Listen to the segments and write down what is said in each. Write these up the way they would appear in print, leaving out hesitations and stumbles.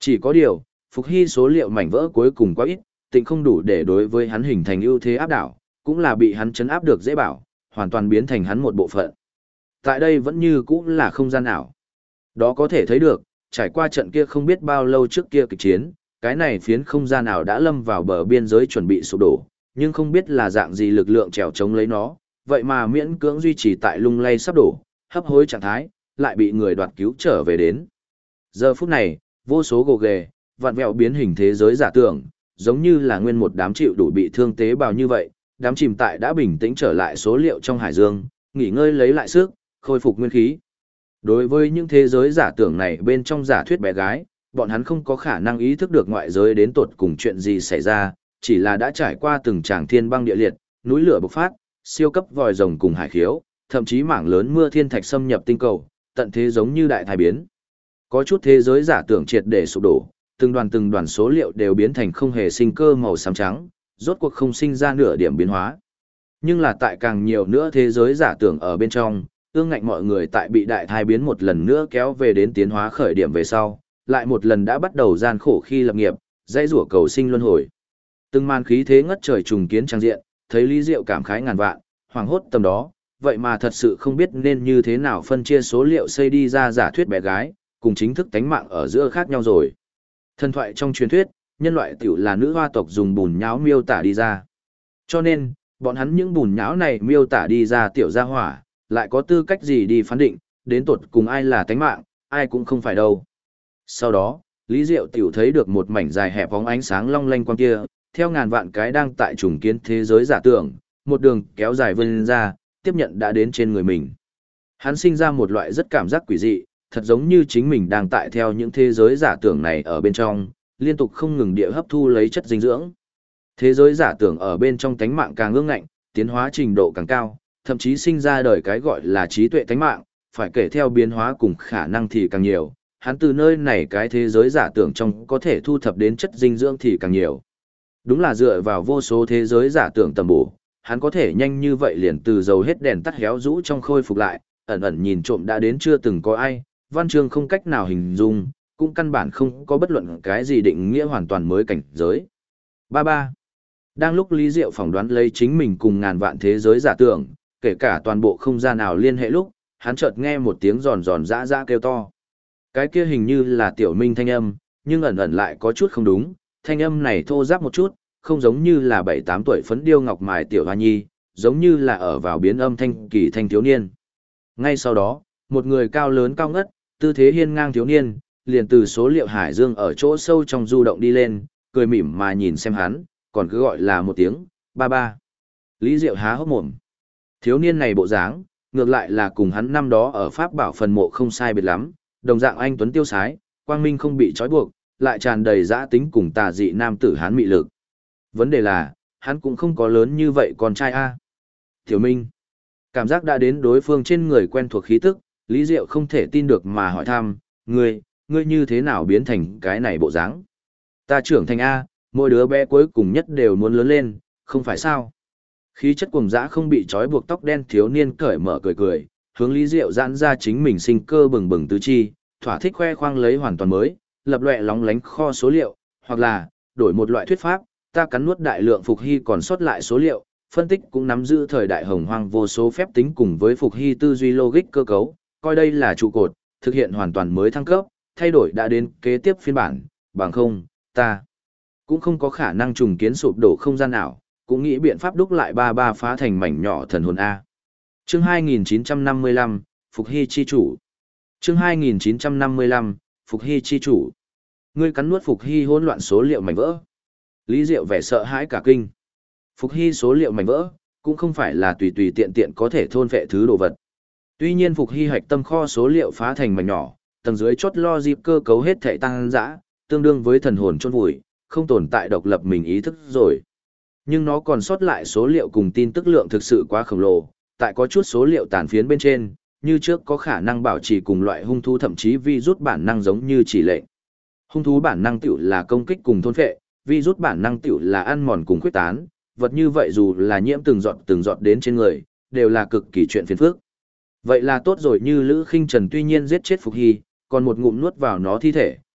Chỉ có điều, Phục Hy số liệu mảnh vỡ cuối cùng quá ít, tịnh không đủ để đối với hắn hình thành ưu thế áp đảo, cũng là bị hắn chấn áp được dễ bảo, hoàn toàn biến thành hắn một bộ phận. Tại đây vẫn như cũng là không gian ảo. Đó có thể thấy được, trải qua trận kia không biết bao lâu trước kia kịch chiến, cái này phiến không gian ảo đã lâm vào bờ biên giới chuẩn bị sụp đổ, nhưng không biết là dạng gì lực lượng trèo chống lấy nó, vậy mà miễn cưỡng duy trì tại lung lay sắp đổ, hấp hối trạng thái, lại bị người đoạt cứu trở về đến. Giờ phút này, vô số gồ ghề, vặn vẹo biến hình thế giới giả tưởng, giống như là nguyên một đám chịu đủ bị thương tế bào như vậy, đám chìm tại đã bình tĩnh trở lại số liệu trong hải dương, nghỉ ngơi lấy lại sức, khôi phục nguyên khí. Đối với những thế giới giả tưởng này bên trong giả thuyết bé gái, bọn hắn không có khả năng ý thức được ngoại giới đến tột cùng chuyện gì xảy ra, chỉ là đã trải qua từng tràng thiên băng địa liệt, núi lửa bộc phát, siêu cấp vòi rồng cùng hải khiếu, thậm chí mảng lớn mưa thiên thạch xâm nhập tinh cầu, tận thế giống như đại thái biến. Có chút thế giới giả tưởng triệt để sụp đổ, từng đoàn số liệu đều biến thành không hề sinh cơ màu xám trắng, rốt cuộc không sinh ra nửa điểm biến hóa. Nhưng là tại càng nhiều nữa thế giới giả tưởng ở bên trong, ương ngạnh mọi người tại bị đại thai biến một lần nữa kéo về đến tiến hóa khởi điểm về sau, lại một lần đã bắt đầu gian khổ khi lập nghiệp, dãy rủa cầu sinh luân hồi. Từng màn khí thế ngất trời trùng kiến trang diện, thấy Lý Diệu cảm khái ngàn vạn, hoàng hốt tầm đó, vậy mà thật sự không biết nên như thế nào phân chia số liệu xây đi ra giả thuyết bé gái, cùng chính thức tánh mạng ở giữa khác nhau rồi. Thần thoại trong truyền thuyết, nhân loại tiểu là nữ hoa tộc dùng bùn nhão miêu tả đi ra. Cho nên, bọn hắn những bùn nhão này miêu tả đi ra tiểu gia hỏa, lại có tư cách gì đi phán định, đến tột cùng ai là tánh mạng, ai cũng không phải đâu. Sau đó, Lý Diệu tiểu thấy được một mảnh dài hẹp bóng ánh sáng long lanh quang kia, theo ngàn vạn cái đang tại trùng kiến thế giới giả tưởng, một đường kéo dài vươn ra, tiếp nhận đã đến trên người mình. Hắn sinh ra một loại rất cảm giác quỷ dị, thật giống như chính mình đang tại theo những thế giới giả tưởng này ở bên trong, liên tục không ngừng địa hấp thu lấy chất dinh dưỡng. Thế giới giả tưởng ở bên trong tánh mạng càng ương ngạnh, tiến hóa trình độ càng cao, thậm chí sinh ra đời cái gọi là trí tuệ tánh mạng, phải kể theo biến hóa cùng khả năng thì càng nhiều. Hắn từ nơi này cái thế giới giả tưởng trong có thể thu thập đến chất dinh dưỡng thì càng nhiều. Đúng là dựa vào vô số thế giới giả tưởng tầm bổ, hắn có thể nhanh như vậy liền từ dầu hết đèn tắt héo rũ trong khôi phục lại, ẩn ẩn nhìn trộm đã đến chưa từng có ai, văn chương không cách nào hình dung, cũng căn bản không có bất luận cái gì định nghĩa hoàn toàn mới cảnh giới. 33. Đang lúc Lý Diệu phỏng đoán lấy chính mình cùng ngàn vạn thế giới giả tưởng, kể cả toàn bộ không gian nào liên hệ lúc, hắn chợt nghe một tiếng giòn giòn giã giã kêu to. Cái kia hình như là Tiểu Minh thanh âm, nhưng ẩn ẩn lại có chút không đúng, thanh âm này thô ráp một chút, không giống như là 7-8 tuổi phấn điêu ngọc mài tiểu hoa nhi, giống như là ở vào biến âm thanh kỳ thanh thiếu niên. Ngay sau đó, một người cao lớn cao ngất, tư thế hiên ngang thiếu niên, liền từ số liệu hải dương ở chỗ sâu trong du động đi lên, cười mỉm mà nhìn xem hắn, còn cứ gọi là một tiếng, ba ba. Lý Diệu há hốc mồm. Thiếu niên này bộ dáng, ngược lại là cùng hắn năm đó ở Pháp Bảo phần mộ không sai biệt lắm, đồng dạng anh tuấn tiêu sái, quang minh không bị trói buộc, lại tràn đầy dã tính cùng tà dị nam tử hán mị lực. Vấn đề là, hắn cũng không có lớn như vậy con trai a. Tiểu Minh. Cảm giác đã đến đối phương trên người quen thuộc khí tức, Lý Diệu không thể tin được mà hỏi thăm, ngươi như thế nào biến thành cái này bộ dáng? Ta trưởng thành A, mỗi đứa bé cuối cùng nhất đều muốn lớn lên, không phải sao? Khí chất cuồng dã không bị trói buộc tóc đen thiếu niên cởi mở cười cười, hướng Lý Diệu giãn ra chính mình sinh cơ bừng bừng tứ chi, thỏa thích khoe khoang lấy hoàn toàn mới, lập loè lóng lánh kho số liệu, hoặc là, đổi một loại thuyết pháp, ta cắn nuốt đại lượng Phục Hy còn sót lại số liệu, phân tích cũng nắm giữ thời đại hồng hoang vô số phép tính cùng với Phục Hy tư duy logic cơ cấu, coi đây là trụ cột, thực hiện hoàn toàn mới thăng cấp, thay đổi đã đến kế tiếp phiên bản, bằng không, ta cũng không có khả năng trùng kiến sụp đổ không gian ảo, cũng nghĩ biện pháp đúc lại ba ba phá thành mảnh nhỏ thần hồn A. Chương 2955, Phục Hy chi chủ. Chương 2955, Phục Hy chi chủ. Ngươi cắn nuốt Phục Hy hỗn loạn số liệu mảnh vỡ. Lý Diệu vẻ sợ hãi cả kinh. Phục Hy số liệu mảnh vỡ, cũng không phải là tùy tùy tiện tiện có thể thôn phệ thứ đồ vật. Tuy nhiên Phục Hy hạch tâm kho số liệu phá thành mảnh nhỏ, tầng dưới chốt logic cơ cấu hết thảy tăng dã, tương đương với thần hồn chôn vùi, không tồn tại độc lập mình ý thức rồi. Nhưng nó còn sót lại số liệu cùng tin tức lượng thực sự quá khổng lồ, tại có chút số liệu tàn phiến bên trên, như trước có khả năng bảo trì cùng loại hung thú thậm chí virus bản năng giống như chỉ lệnh. Hung thú bản năng tiểu là công kích cùng thôn phệ, virus bản năng tiểu là ăn mòn cùng khuếch tán, vật như vậy dù là nhiễm từng giọt đến trên người, đều là cực kỳ chuyện phiền phức. Vậy là tốt rồi, như Lữ Khinh Trần tuy nhiên giết chết Phục Hy, còn một ngụm nuốt vào nó thi thể,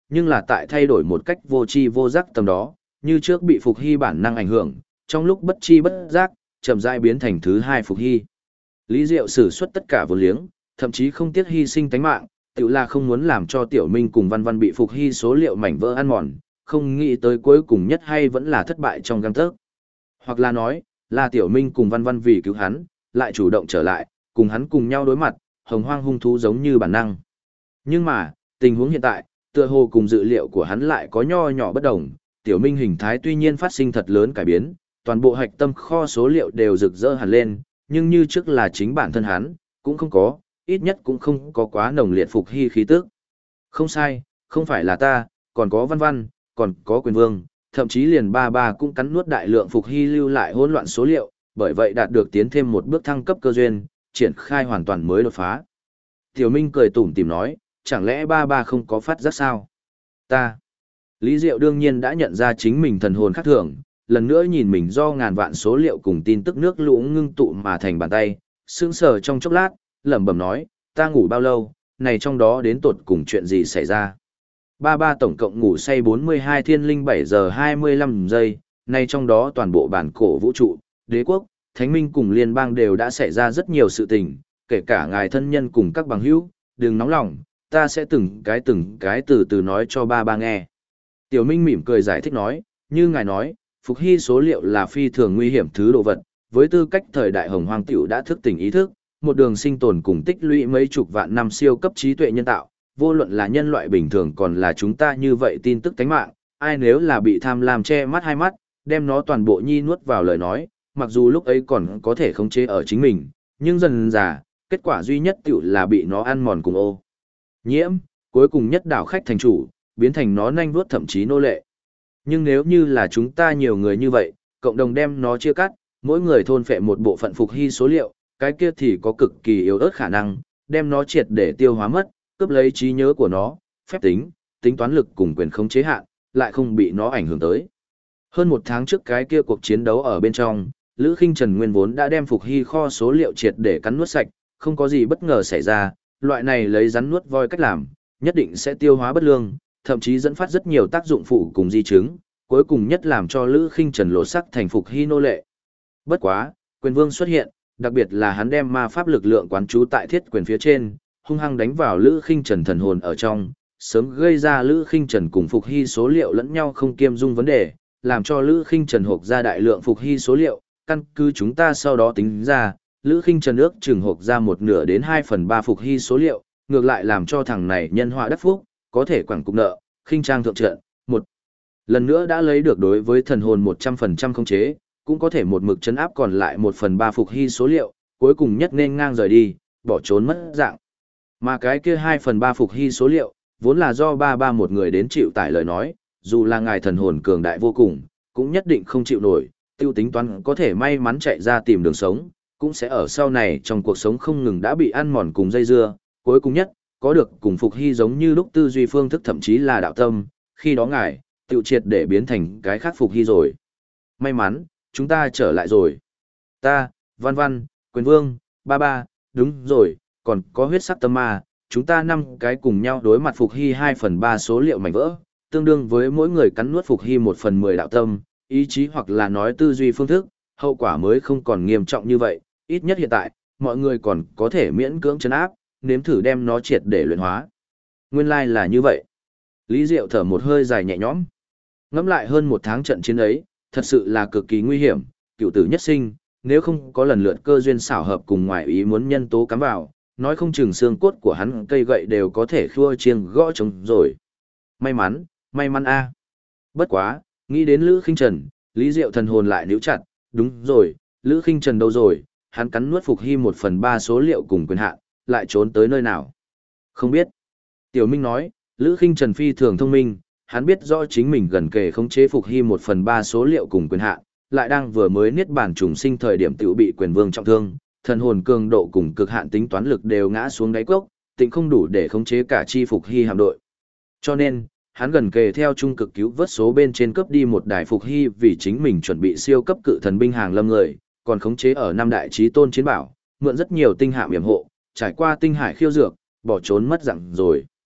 nhưng là tại thay đổi một cách vô tri vô giác tầm đó, như trước bị Phục Hy bản năng ảnh hưởng, trong lúc bất chi bất giác, chậm rãi biến thành thứ hai Phục Hy. Lý Diệu sử xuất tất cả vốn liếng, thậm chí không tiếc hy sinh tánh mạng, tự là không muốn làm cho Tiểu Minh cùng Văn Văn bị Phục Hy số liệu mảnh vỡ ăn mòn, không nghĩ tới cuối cùng nhất hay vẫn là thất bại trong gang tấc. Hoặc là nói, là Tiểu Minh cùng Văn Văn vì cứu hắn, lại chủ động trở lại, cùng hắn cùng nhau đối mặt, hồng hoang hung thú giống như bản năng. Nhưng mà, tình huống hiện tại, tựa hồ cùng dự liệu của hắn lại có nho nhỏ bất đồng, Tiểu Minh hình thái tuy nhiên phát sinh thật lớn cải biến, toàn bộ hạch tâm kho số liệu đều rực rỡ hẳn lên, nhưng như trước là chính bản thân hắn, cũng không có, ít nhất cũng không có quá nồng liệt Phục Hy khí tức. Không sai, không phải là ta, còn có Văn Văn, còn có Quyền Vương, thậm chí liền ba ba cũng cắn nuốt đại lượng Phục Hy lưu lại hỗn loạn số liệu, bởi vậy đạt được tiến thêm một bước thăng cấp cơ duyên, triển khai hoàn toàn mới đột phá. Tiểu Minh cười tủm tỉm nói, chẳng lẽ ba ba không có phát giác sao? Ta. Lý Diệu đương nhiên đã nhận ra chính mình thần hồn khác thường, lần nữa nhìn mình do ngàn vạn số liệu cùng tin tức nước lũ ngưng tụ mà thành bàn tay, sững sờ trong chốc lát, lẩm bẩm nói, ta ngủ bao lâu, này trong đó đến tột cùng chuyện gì xảy ra? Ba ba tổng cộng ngủ say 42 thiên linh 7 giờ 25 giây, này trong đó toàn bộ bản cổ vũ trụ, đế quốc, thánh minh cùng liên bang đều đã xảy ra rất nhiều sự tình, kể cả ngài thân nhân cùng các bằng hữu, đừng nóng lòng, ta sẽ từng cái từ từ nói cho ba ba nghe. Tiểu Minh mỉm cười giải thích nói, như ngài nói, Phục Hy số liệu là phi thường nguy hiểm thứ đồ vật, với tư cách thời đại hồng hoang tiểu đã thức tỉnh ý thức, một đường sinh tồn cùng tích lũy mấy chục vạn năm siêu cấp trí tuệ nhân tạo, vô luận là nhân loại bình thường còn là chúng ta như vậy tin tức tánh mạng, ai nếu là bị tham lam che mắt hai mắt, đem nó toàn bộ nhi nuốt vào lời nói, mặc dù lúc ấy còn có thể khống chế ở chính mình, nhưng dần dà, kết quả duy nhất tiểu là bị nó ăn mòn cùng ô nhiễm, cuối cùng nhất đảo khách thành chủ, biến thành nó nanh vuốt thậm chí nô lệ. Nhưng nếu như là chúng ta nhiều người như vậy, cộng đồng đem nó chia cắt, mỗi người thôn phệ một bộ phận Phục Hy số liệu, cái kia thì có cực kỳ yếu ớt khả năng, đem nó triệt để tiêu hóa mất, cướp lấy trí nhớ của nó, phép tính, tính toán lực cùng quyền khống chế hạn, lại không bị nó ảnh hưởng tới. Hơn một tháng trước cái kia cuộc chiến đấu ở bên trong, Lữ Khinh Trần nguyên vốn đã đem Phục Hy kho số liệu triệt để cắn nuốt sạch, không có gì bất ngờ xảy ra, loại này lấy rắn nuốt voi cách làm, nhất định sẽ tiêu hóa bất lương, thậm chí dẫn phát rất nhiều tác dụng phụ cùng di chứng, cuối cùng nhất làm cho Lữ Khinh Trần lột sắc thành Phục Hy nô lệ. Bất quá, Quyền Vương xuất hiện, đặc biệt là hắn đem ma pháp lực lượng quán trú tại thiết quyền phía trên, hung hăng đánh vào Lữ Khinh Trần thần hồn ở trong, sớm gây ra Lữ Khinh Trần cùng Phục Hy số liệu lẫn nhau không kiêm dung vấn đề, làm cho Lữ Khinh Trần hộp ra đại lượng Phục Hy số liệu, căn cứ chúng ta sau đó tính ra, Lữ Khinh Trần ước chừng hộp ra 1/2 đến 2/3 Phục Hy số liệu, ngược lại làm cho thằng này nhân họa đắc phúc, có thể quẳng cục nợ, khinh trang thượng trận, một lần nữa đã lấy được đối với thần hồn 100% khống chế, cũng có thể một mực chấn áp còn lại 1/3 Phục Hy số liệu, cuối cùng nhất nên ngang rời đi, bỏ trốn mất dạng. Mà cái kia 2/3 Phục Hy số liệu, vốn là do ba ba một người đến chịu tải lời nói, dù là ngài thần hồn cường đại vô cùng, cũng nhất định không chịu nổi, tiêu tính toán có thể may mắn chạy ra tìm đường sống, cũng sẽ ở sau này trong cuộc sống không ngừng đã bị ăn mòn cùng dây dưa, cuối cùng nhất, có được cùng Phục Hy giống như lúc tư duy phương thức thậm chí là đạo tâm, khi đó ngài, tiêu triệt để biến thành cái khác Phục Hy rồi. May mắn, chúng ta trở lại rồi. Ta, Văn Văn, Quyền Vương, ba ba, đúng rồi, còn có huyết sắc tâm ma, chúng ta 5 cái cùng nhau đối mặt Phục Hy 2/3 số liệu mảnh vỡ, tương đương với mỗi người cắn nuốt Phục Hy 1/10 đạo tâm, ý chí hoặc là nói tư duy phương thức, hậu quả mới không còn nghiêm trọng như vậy, ít nhất hiện tại, mọi người còn có thể miễn cưỡng trấn áp, nếm thử đem nó triệt để luyện hóa. Nguyên lai là như vậy. Lý Diệu thở một hơi dài nhẹ nhõm. Ngẫm lại hơn một tháng trận chiến ấy, thật sự là cực kỳ nguy hiểm, cựu tử nhất sinh, nếu không có lần lượt cơ duyên xảo hợp cùng ngoại ý muốn nhân tố cắm vào, nói không chừng xương cốt của hắn cây gậy đều có thể khua chiêng gõ trống rồi. May mắn a. Bất quá, nghĩ đến Lữ Khinh Trần, Lý Diệu thần hồn lại níu chặt, đúng rồi, Lữ Khinh Trần đâu rồi, hắn cắn nuốt Phục Hy 1/3 số liệu cùng quyền hạn, lại trốn tới nơi nào? Không biết. Tiểu Minh nói, Lữ Khinh Trần phi thường thông minh, hắn biết rõ chính mình gần kề khống chế Phục Hy 1/3 số liệu cùng quyền hạn, lại đang vừa mới niết bàn trùng sinh thời điểm tiểu bị Quyền Vương trọng thương, thần hồn cường độ cùng cực hạn tính toán lực đều ngã xuống đáy cốc, tịnh không đủ để khống chế cả chi Phục Hy hạm đội. Cho nên, hắn gần kề theo trung cực cứu vớt số bên trên cướp đi một đài Phục Hy vì chính mình chuẩn bị siêu cấp cự thần binh hàng lâm người, còn khống chế ở 5 đại chí tôn chiến bảo, mượn rất nhiều tinh hạm yểm hộ, trải qua tinh hải khiêu dược, bỏ trốn mất dạng rồi.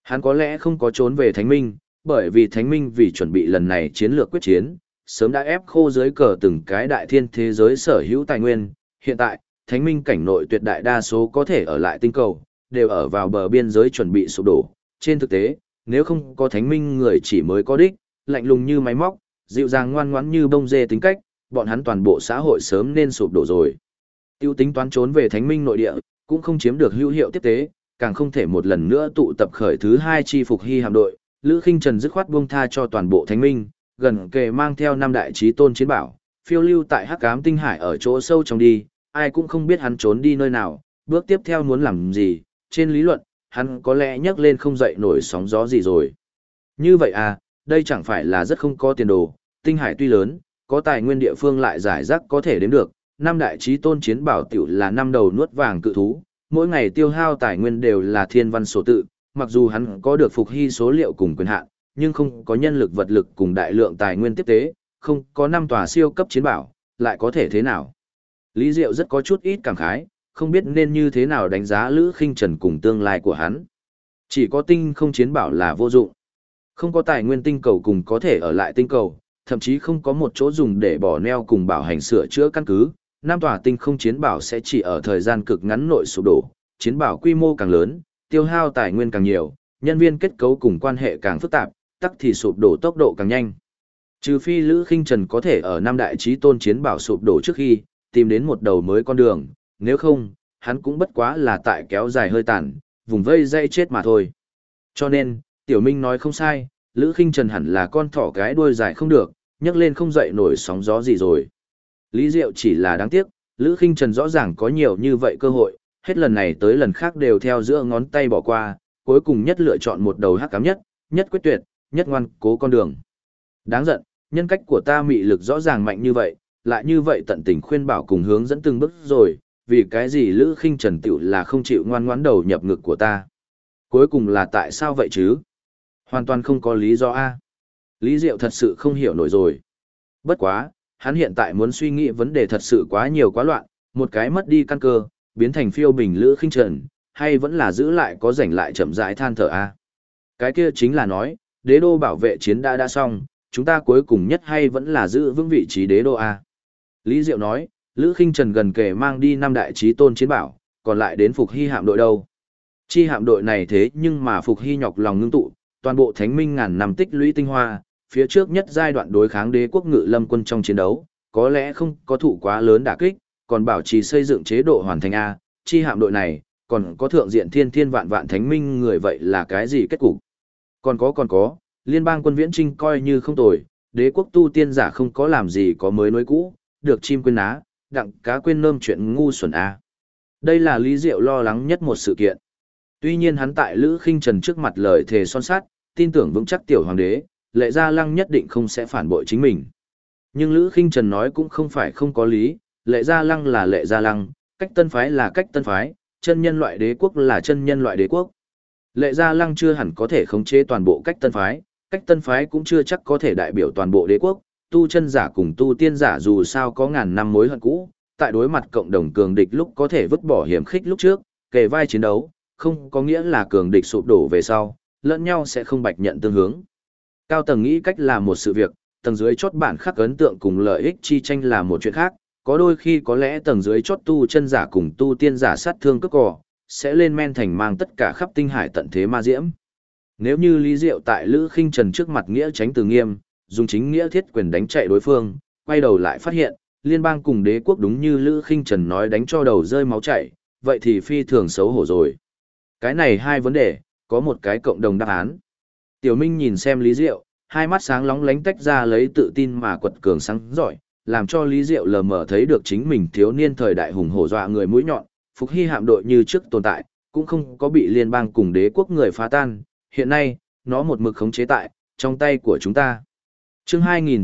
Hắn có lẽ không có trốn về Thánh Minh, bởi vì Thánh Minh vì chuẩn bị lần này chiến lược quyết chiến, sớm đã ép khô dưới cờ từng cái đại thiên thế giới sở hữu tài nguyên. Hiện tại, Thánh Minh cảnh nội tuyệt đại đa số có thể ở lại tinh cầu, đều ở vào bờ biên giới chuẩn bị sụp đổ. Trên thực tế, nếu không có Thánh Minh người chỉ mới có đích, lạnh lùng như máy móc, dịu dàng ngoan ngoãn như bông dê tính cách, bọn hắn toàn bộ xã hội sớm nên sụp đổ rồi. Tiêu tính toán trốn về Thánh Minh nội địa, cũng không chiếm được hữu hiệu tiếp tế, càng không thể một lần nữa tụ tập khởi thứ hai chi phục hy hạm đội. Lữ Khinh Trần dứt khoát buông tha cho toàn bộ Thánh Minh, gần kề mang theo năm đại chí tôn chiến bảo, phiêu lưu tại Hắc Ám Tinh Hải ở chỗ sâu trong đi, ai cũng không biết hắn trốn đi nơi nào, bước tiếp theo muốn làm gì, trên lý luận, hắn có lẽ nhấc lên không dậy nổi sóng gió gì rồi. Như vậy à, đây chẳng phải là rất không có tiền đồ, Tinh Hải tuy lớn, có tài nguyên địa phương lại giải rác có thể đếm được, năm đại chí tôn chiến bảo tiểu là năm đầu nuốt vàng cự thú, mỗi ngày tiêu hao tài nguyên đều là thiên văn số tự, mặc dù hắn có được phục hy số liệu cùng quyền hạn, nhưng không có nhân lực vật lực cùng đại lượng tài nguyên tiếp tế, không có năm tòa siêu cấp chiến bảo, lại có thể thế nào? Lý Diệu rất có chút ít cảm khái, không biết nên như thế nào đánh giá Lữ Khinh Trần cùng tương lai của hắn. Chỉ có tinh không chiến bảo là vô dụng. Không có tài nguyên tinh cầu cùng có thể ở lại tinh cầu, thậm chí không có một chỗ dùng để bỏ neo cùng bảo hành sửa chữa căn cứ. Năm tòa tinh không chiến bảo sẽ chỉ ở thời gian cực ngắn nội sụp đổ, chiến bảo quy mô càng lớn, tiêu hao tài nguyên càng nhiều, nhân viên kết cấu cùng quan hệ càng phức tạp, tắc thì sụp đổ tốc độ càng nhanh. Trừ phi Lữ Khinh Trần có thể ở năm đại chí tôn chiến bảo sụp đổ trước khi, tìm đến một đầu mới con đường, nếu không, hắn cũng bất quá là tại kéo dài hơi tàn, vùng vây dây chết mà thôi. Cho nên, Tiểu Minh nói không sai, Lữ Khinh Trần hẳn là con thỏ cái đuôi dài không được, nhấc lên không dậy nổi sóng gió gì rồi. Lý Diệu chỉ là đáng tiếc, Lữ Khinh Trần rõ ràng có nhiều như vậy cơ hội, hết lần này tới lần khác đều theo giữa ngón tay bỏ qua, cuối cùng nhất lựa chọn một đầu hắc ám nhất, nhất quyết tuyệt, nhất ngoan cố con đường. Đáng giận, nhân cách của ta mị lực rõ ràng mạnh như vậy, lại như vậy tận tình khuyên bảo cùng hướng dẫn từng bước rồi, vì cái gì Lữ Khinh Trần tiểu là không chịu ngoan ngoãn đầu nhập ngực của ta. Cuối cùng là tại sao vậy chứ? Hoàn toàn không có lý do a. Lý Diệu thật sự không hiểu nổi rồi. Bất quá, hắn hiện tại muốn suy nghĩ vấn đề thật sự quá nhiều quá loạn, một cái mất đi căn cơ, biến thành phiêu bình Lữ Khinh Trần, hay vẫn là giữ lại có rảnh lại chậm rãi than thở a. Cái kia chính là nói, đế đô bảo vệ chiến đã xong, chúng ta cuối cùng nhất hay vẫn là giữ vững vị trí đế đô a. Lý Diệu nói, Lữ Khinh Trần gần kề mang đi năm đại chí tôn chiến bảo, còn lại đến phục hy hạm đội đâu. Chi hạm đội này thế nhưng mà phục hy nhọc lòng ngưng tụ, toàn bộ thánh minh ngàn năm tích lũy tinh hoa, phía trước nhất giai đoạn đối kháng đế quốc ngự lâm quân trong chiến đấu, có lẽ không có thụ quá lớn đả kích, còn bảo trì xây dựng chế độ hoàn thành A, chi hạm đội này, còn có thượng diện thiên thiên vạn vạn thánh minh người vậy là cái gì kết cục? Còn có, liên bang quân viễn trinh coi như không tồi, đế quốc tu tiên giả không có làm gì có mới nối cũ, được chim quên ná, đặng cá quên nơm chuyện ngu xuẩn A. Đây là Lý Diệu lo lắng nhất một sự kiện. Tuy nhiên hắn tại Lữ Khinh Trần trước mặt lời thề son sắt, tin tưởng vững chắc tiểu hoàng đế, Lệ Gia Lăng nhất định không sẽ phản bội chính mình. Nhưng Lữ Khinh Trần nói cũng không phải không có lý, Lệ Gia Lăng là Lệ Gia Lăng, cách tân phái là cách tân phái, chân nhân loại đế quốc là chân nhân loại đế quốc. Lệ Gia Lăng chưa hẳn có thể khống chế toàn bộ cách tân phái cũng chưa chắc có thể đại biểu toàn bộ đế quốc, tu chân giả cùng tu tiên giả dù sao có ngàn năm mối hận cũ, tại đối mặt cộng đồng cường địch lúc có thể vứt bỏ hiểm khích lúc trước, kề vai chiến đấu, không có nghĩa là cường địch sụp đổ về sau, lẫn nhau sẽ không bạch nhận tương hướng. Cao tầng nghĩ cách là một sự việc, tầng dưới chốt bản khắc ấn tượng cùng lợi ích chi tranh là một chuyện khác, có đôi khi có lẽ tầng dưới chốt tu chân giả cùng tu tiên giả sát thương cướp cò, sẽ lên men thành mang tất cả khắp tinh hải tận thế ma diễm. Nếu như Lý Diệu tại Lữ Khinh Trần trước mặt nghĩa tránh từ nghiêm, dùng chính nghĩa thiết quyền đánh chạy đối phương, quay đầu lại phát hiện, liên bang cùng đế quốc đúng như Lữ Khinh Trần nói đánh cho đầu rơi máu chảy, vậy thì phi thường xấu hổ rồi. Cái này hai vấn đề, có một cái cộng đồng đáp án. Tiểu Minh nhìn xem Lý Diệu, hai mắt sáng lóng lánh tách ra lấy tự tin mà quật cường sáng giỏi, làm cho Lý Diệu lờ mờ thấy được chính mình thiếu niên thời đại hùng hổ dọa người mũi nhọn, phục hy hạm đội như trước tồn tại, cũng không có bị liên bang cùng đế quốc người phá tan, hiện nay, nó một mực khống chế tại, trong tay của chúng ta. Chương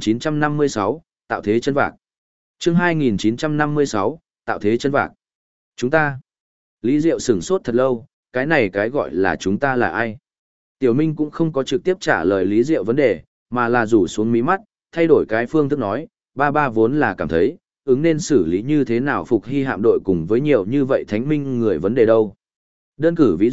2956, tạo thế chân vạc. Chương 2956, tạo thế chân vạc. Chúng ta. Lý Diệu sửng sốt thật lâu, cái này cái gọi là chúng ta là ai? Tiểu Minh cũng không có trực tiếp trả lời Lý Diệu vấn đề, mà là rủ xuống mí mắt, thay đổi cái phương thức nói, ba vốn là cảm thấy, ứng nên xử lý như thế nào phục hy hạm đội cùng với nhiều như vậy thánh minh người vấn đề đâu. Đơn cử ví dụ,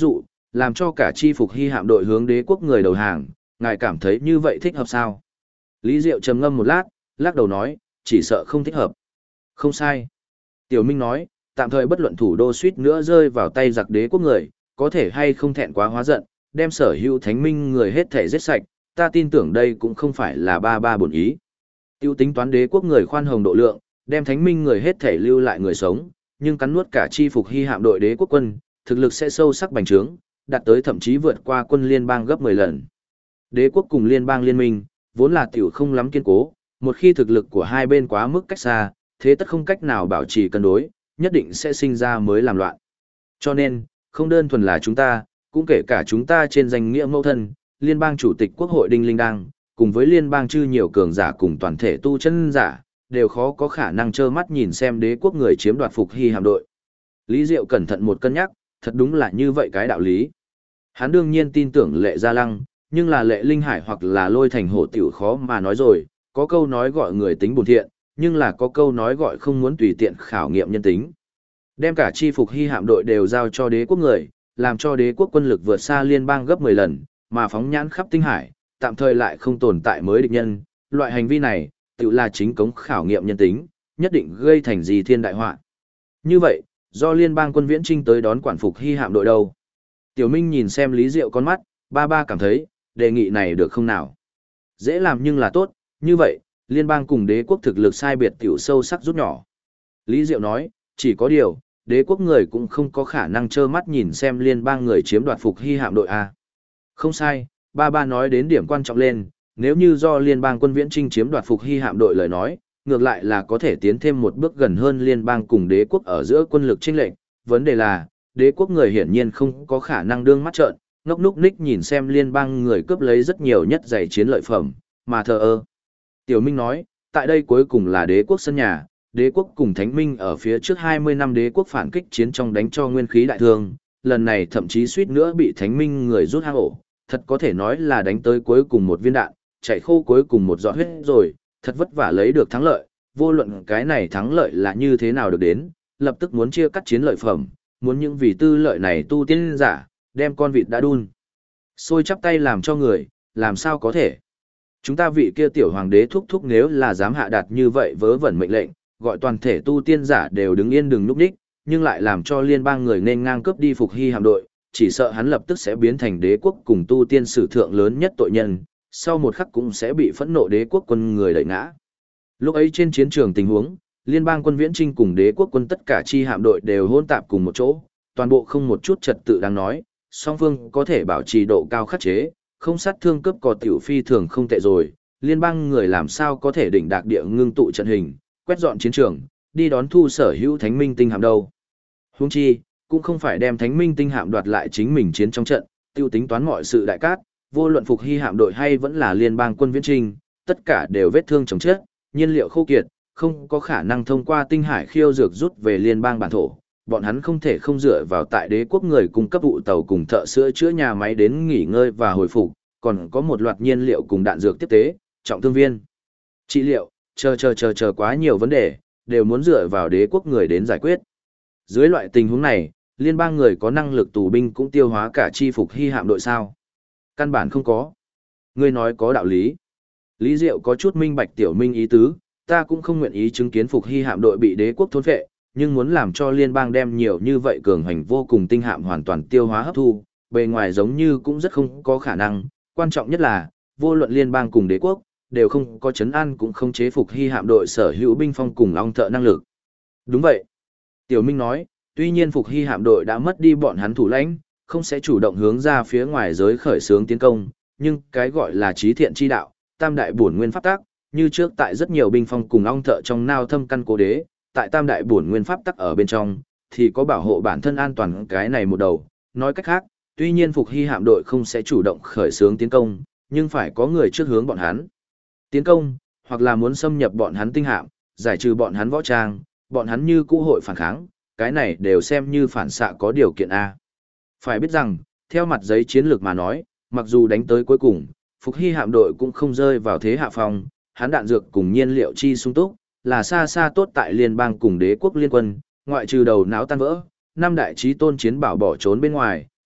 làm cho cả chi phục hy hạm đội hướng đế quốc người đầu hàng, ngài cảm thấy như vậy thích hợp sao? Lý Diệu trầm ngâm một lát, lắc đầu nói, chỉ sợ không thích hợp. Không sai. Tiểu Minh nói, tạm thời bất luận thủ đô suýt nữa rơi vào tay giặc đế quốc người, có thể hay không thẹn quá hóa giận, đem sở hữu thánh minh người hết thể giết sạch, ta tin tưởng đây cũng không phải là ba ba bổn ý. Tiêu tính toán đế quốc người khoan hồng độ lượng, đem thánh minh người hết thể lưu lại người sống, nhưng cắn nuốt cả chi phục hy hạm đội đế quốc quân, thực lực sẽ sâu sắc bành trướng, đạt tới thậm chí vượt qua quân liên bang gấp 10 lần. Đế quốc cùng liên bang liên minh, vốn là tiểu không lắm kiên cố, một khi thực lực của hai bên quá mức cách xa, thế tất không cách nào bảo trì cân đối, nhất định sẽ sinh ra mới làm loạn. Cho nên, không đơn thuần là chúng ta, cũng kể cả chúng ta trên danh nghĩa mẫu thân, liên bang chủ tịch quốc hội Đinh Linh Đăng, cùng với liên bang chư nhiều cường giả cùng toàn thể tu chân giả, đều khó có khả năng trơ mắt nhìn xem đế quốc người chiếm đoạt phục hy hạm đội. Lý Diệu cẩn thận một cân nhắc, thật đúng là như vậy cái đạo lý. Hắn đương nhiên tin tưởng Lệ Gia Lăng, nhưng là Lệ Linh Hải hoặc là Lôi Thành Hổ tiểu khó mà nói rồi, có câu nói gọi người tính buồn thiện, nhưng là có câu nói gọi không muốn tùy tiện khảo nghiệm nhân tính. Đem cả chi phục hy hạm đội đều giao cho đế quốc người, làm cho đế quốc quân lực vượt xa liên bang gấp 10 lần, mà phóng nhãn khắp tinh hải, tạm thời lại không tồn tại mới địch nhân, loại hành vi này, tự là chính cống khảo nghiệm nhân tính, nhất định gây thành gì thiên đại họa. Như vậy, do liên bang quân viễn trinh tới đón quản phục hy hạm đội đâu? Tiểu Minh nhìn xem Lý Diệu con mắt, ba ba cảm thấy, đề nghị này được không nào? Dễ làm nhưng là tốt, như vậy, liên bang cùng đế quốc thực lực sai biệt tiểu sâu sắc rút nhỏ. Lý Diệu nói, chỉ có điều, đế quốc người cũng không có khả năng trơ mắt nhìn xem liên bang người chiếm đoạt phục hy hạm đội A. Không sai, ba ba nói đến điểm quan trọng lên, nếu như do liên bang quân viễn trinh chiếm đoạt phục hy hạm đội lời nói, ngược lại là có thể tiến thêm một bước gần hơn liên bang cùng đế quốc ở giữa quân lực chênh lệch. Vấn đề là, đế quốc người hiển nhiên không có khả năng đương mắt trợn, ngốc núc ních nhìn xem liên bang người cướp lấy rất nhiều nhất giày chiến lợi phẩm, mà thờ ơ. Tiểu Minh nói, tại đây cuối cùng là đế quốc sân nhà, đế quốc cùng thánh minh ở phía trước 20 năm đế quốc phản kích chiến trong đánh cho nguyên khí đại thương, lần này thậm chí suýt nữa bị thánh minh người rút hang ổ, thật có thể nói là đánh tới cuối cùng một viên đạn, chạy khô cuối cùng một giọt huyết rồi, thật vất vả lấy được thắng lợi, vô luận cái này thắng lợi là như thế nào được đến, lập tức muốn chia cắt chiến lợi phẩm, muốn những vì tư lợi này tu tiên giả, đem con vịt đã đun. Xôi chắp tay làm cho người, làm sao có thể. Chúng ta vị kia tiểu hoàng đế thúc thúc nếu là dám hạ đạt như vậy vớ vẩn mệnh lệnh, gọi toàn thể tu tiên giả đều đứng yên đừng núp đích, nhưng lại làm cho liên bang người nên ngang cướp đi phục hy hạm đội, chỉ sợ hắn lập tức sẽ biến thành đế quốc cùng tu tiên sử thượng lớn nhất tội nhân, sau một khắc cũng sẽ bị phẫn nộ đế quốc quân người đẩy ngã. Lúc ấy trên chiến trường tình huống, liên bang quân viễn trinh cùng đế quốc quân tất cả chi hạm đội đều hỗn tạp cùng một chỗ, toàn bộ không một chút trật tự đáng nói, song phương có thể bảo trì độ cao khắc chế, không sát thương cướp cò tiểu phi thường không tệ rồi, liên bang người làm sao có thể đỉnh đạc địa ngưng tụ trận hình, quét dọn chiến trường, đi đón thu sở hữu thánh minh tinh hạm đâu. Huống chi, cũng không phải đem thánh minh tinh hạm đoạt lại chính mình chiến trong trận, tiêu tính toán mọi sự đại cát, vô luận phục hy hạm đội hay vẫn là liên bang quân viễn trinh, tất cả đều vết thương chồng chết, nhiên liệu khô kiệt, không có khả năng thông qua tinh hải khiêu dược rút về liên bang bản thổ. Bọn hắn không thể không dựa vào tại đế quốc người cung cấp vụ tàu cùng thợ sữa chữa nhà máy đến nghỉ ngơi và hồi phục, còn có một loạt nhiên liệu cùng đạn dược tiếp tế, trọng thương viên, trị liệu, chờ quá nhiều vấn đề, đều muốn dựa vào đế quốc người đến giải quyết. Dưới loại tình huống này, liên bang người có năng lực tù binh cũng tiêu hóa cả chi phục hy hạm đội sao? Căn bản không có. Ngươi nói có đạo lý. Lý Diệu có chút minh bạch Tiểu Minh ý tứ, ta cũng không nguyện ý chứng kiến phục hy hạm đội bị đế quốc thôn phệ, nhưng muốn làm cho liên bang đem nhiều như vậy cường hành vô cùng tinh hạm hoàn toàn tiêu hóa hấp thu, bề ngoài giống như cũng rất không có khả năng, quan trọng nhất là, vô luận liên bang cùng đế quốc, đều không có chấn an cũng không chế phục hy hạm đội sở hữu binh phong cùng long thợ năng lực. Đúng vậy. Tiểu Minh nói, tuy nhiên phục hy hạm đội đã mất đi bọn hắn thủ lãnh, không sẽ chủ động hướng ra phía ngoài giới khởi xướng tiến công, nhưng cái gọi là trí thiện chi đạo, tam đại bổn nguyên pháp tắc, như trước tại rất nhiều binh phong cùng long thợ trong nao thâm căn cố đế, tại tam đại bổn nguyên pháp tắc ở bên trong, thì có bảo hộ bản thân an toàn cái này một đầu. Nói cách khác, tuy nhiên phục hy hạm đội không sẽ chủ động khởi xướng tiến công, nhưng phải có người trước hướng bọn hắn tiến công, hoặc là muốn xâm nhập bọn hắn tinh hạm, giải trừ bọn hắn võ trang, bọn hắn như cũ hội phản kháng, cái này đều xem như phản xạ có điều kiện A. Phải biết rằng, theo mặt giấy chiến lược mà nói, mặc dù đánh tới cuối cùng, phục hy hạm đội cũng không rơi vào thế hạ phong, hắn đạn dược cùng nhiên liệu chi sung túc, là xa xa tốt tại liên bang cùng đế quốc liên quân, ngoại trừ đầu não tan vỡ, năm đại chí tôn chiến bảo bỏ trốn bên ngoài,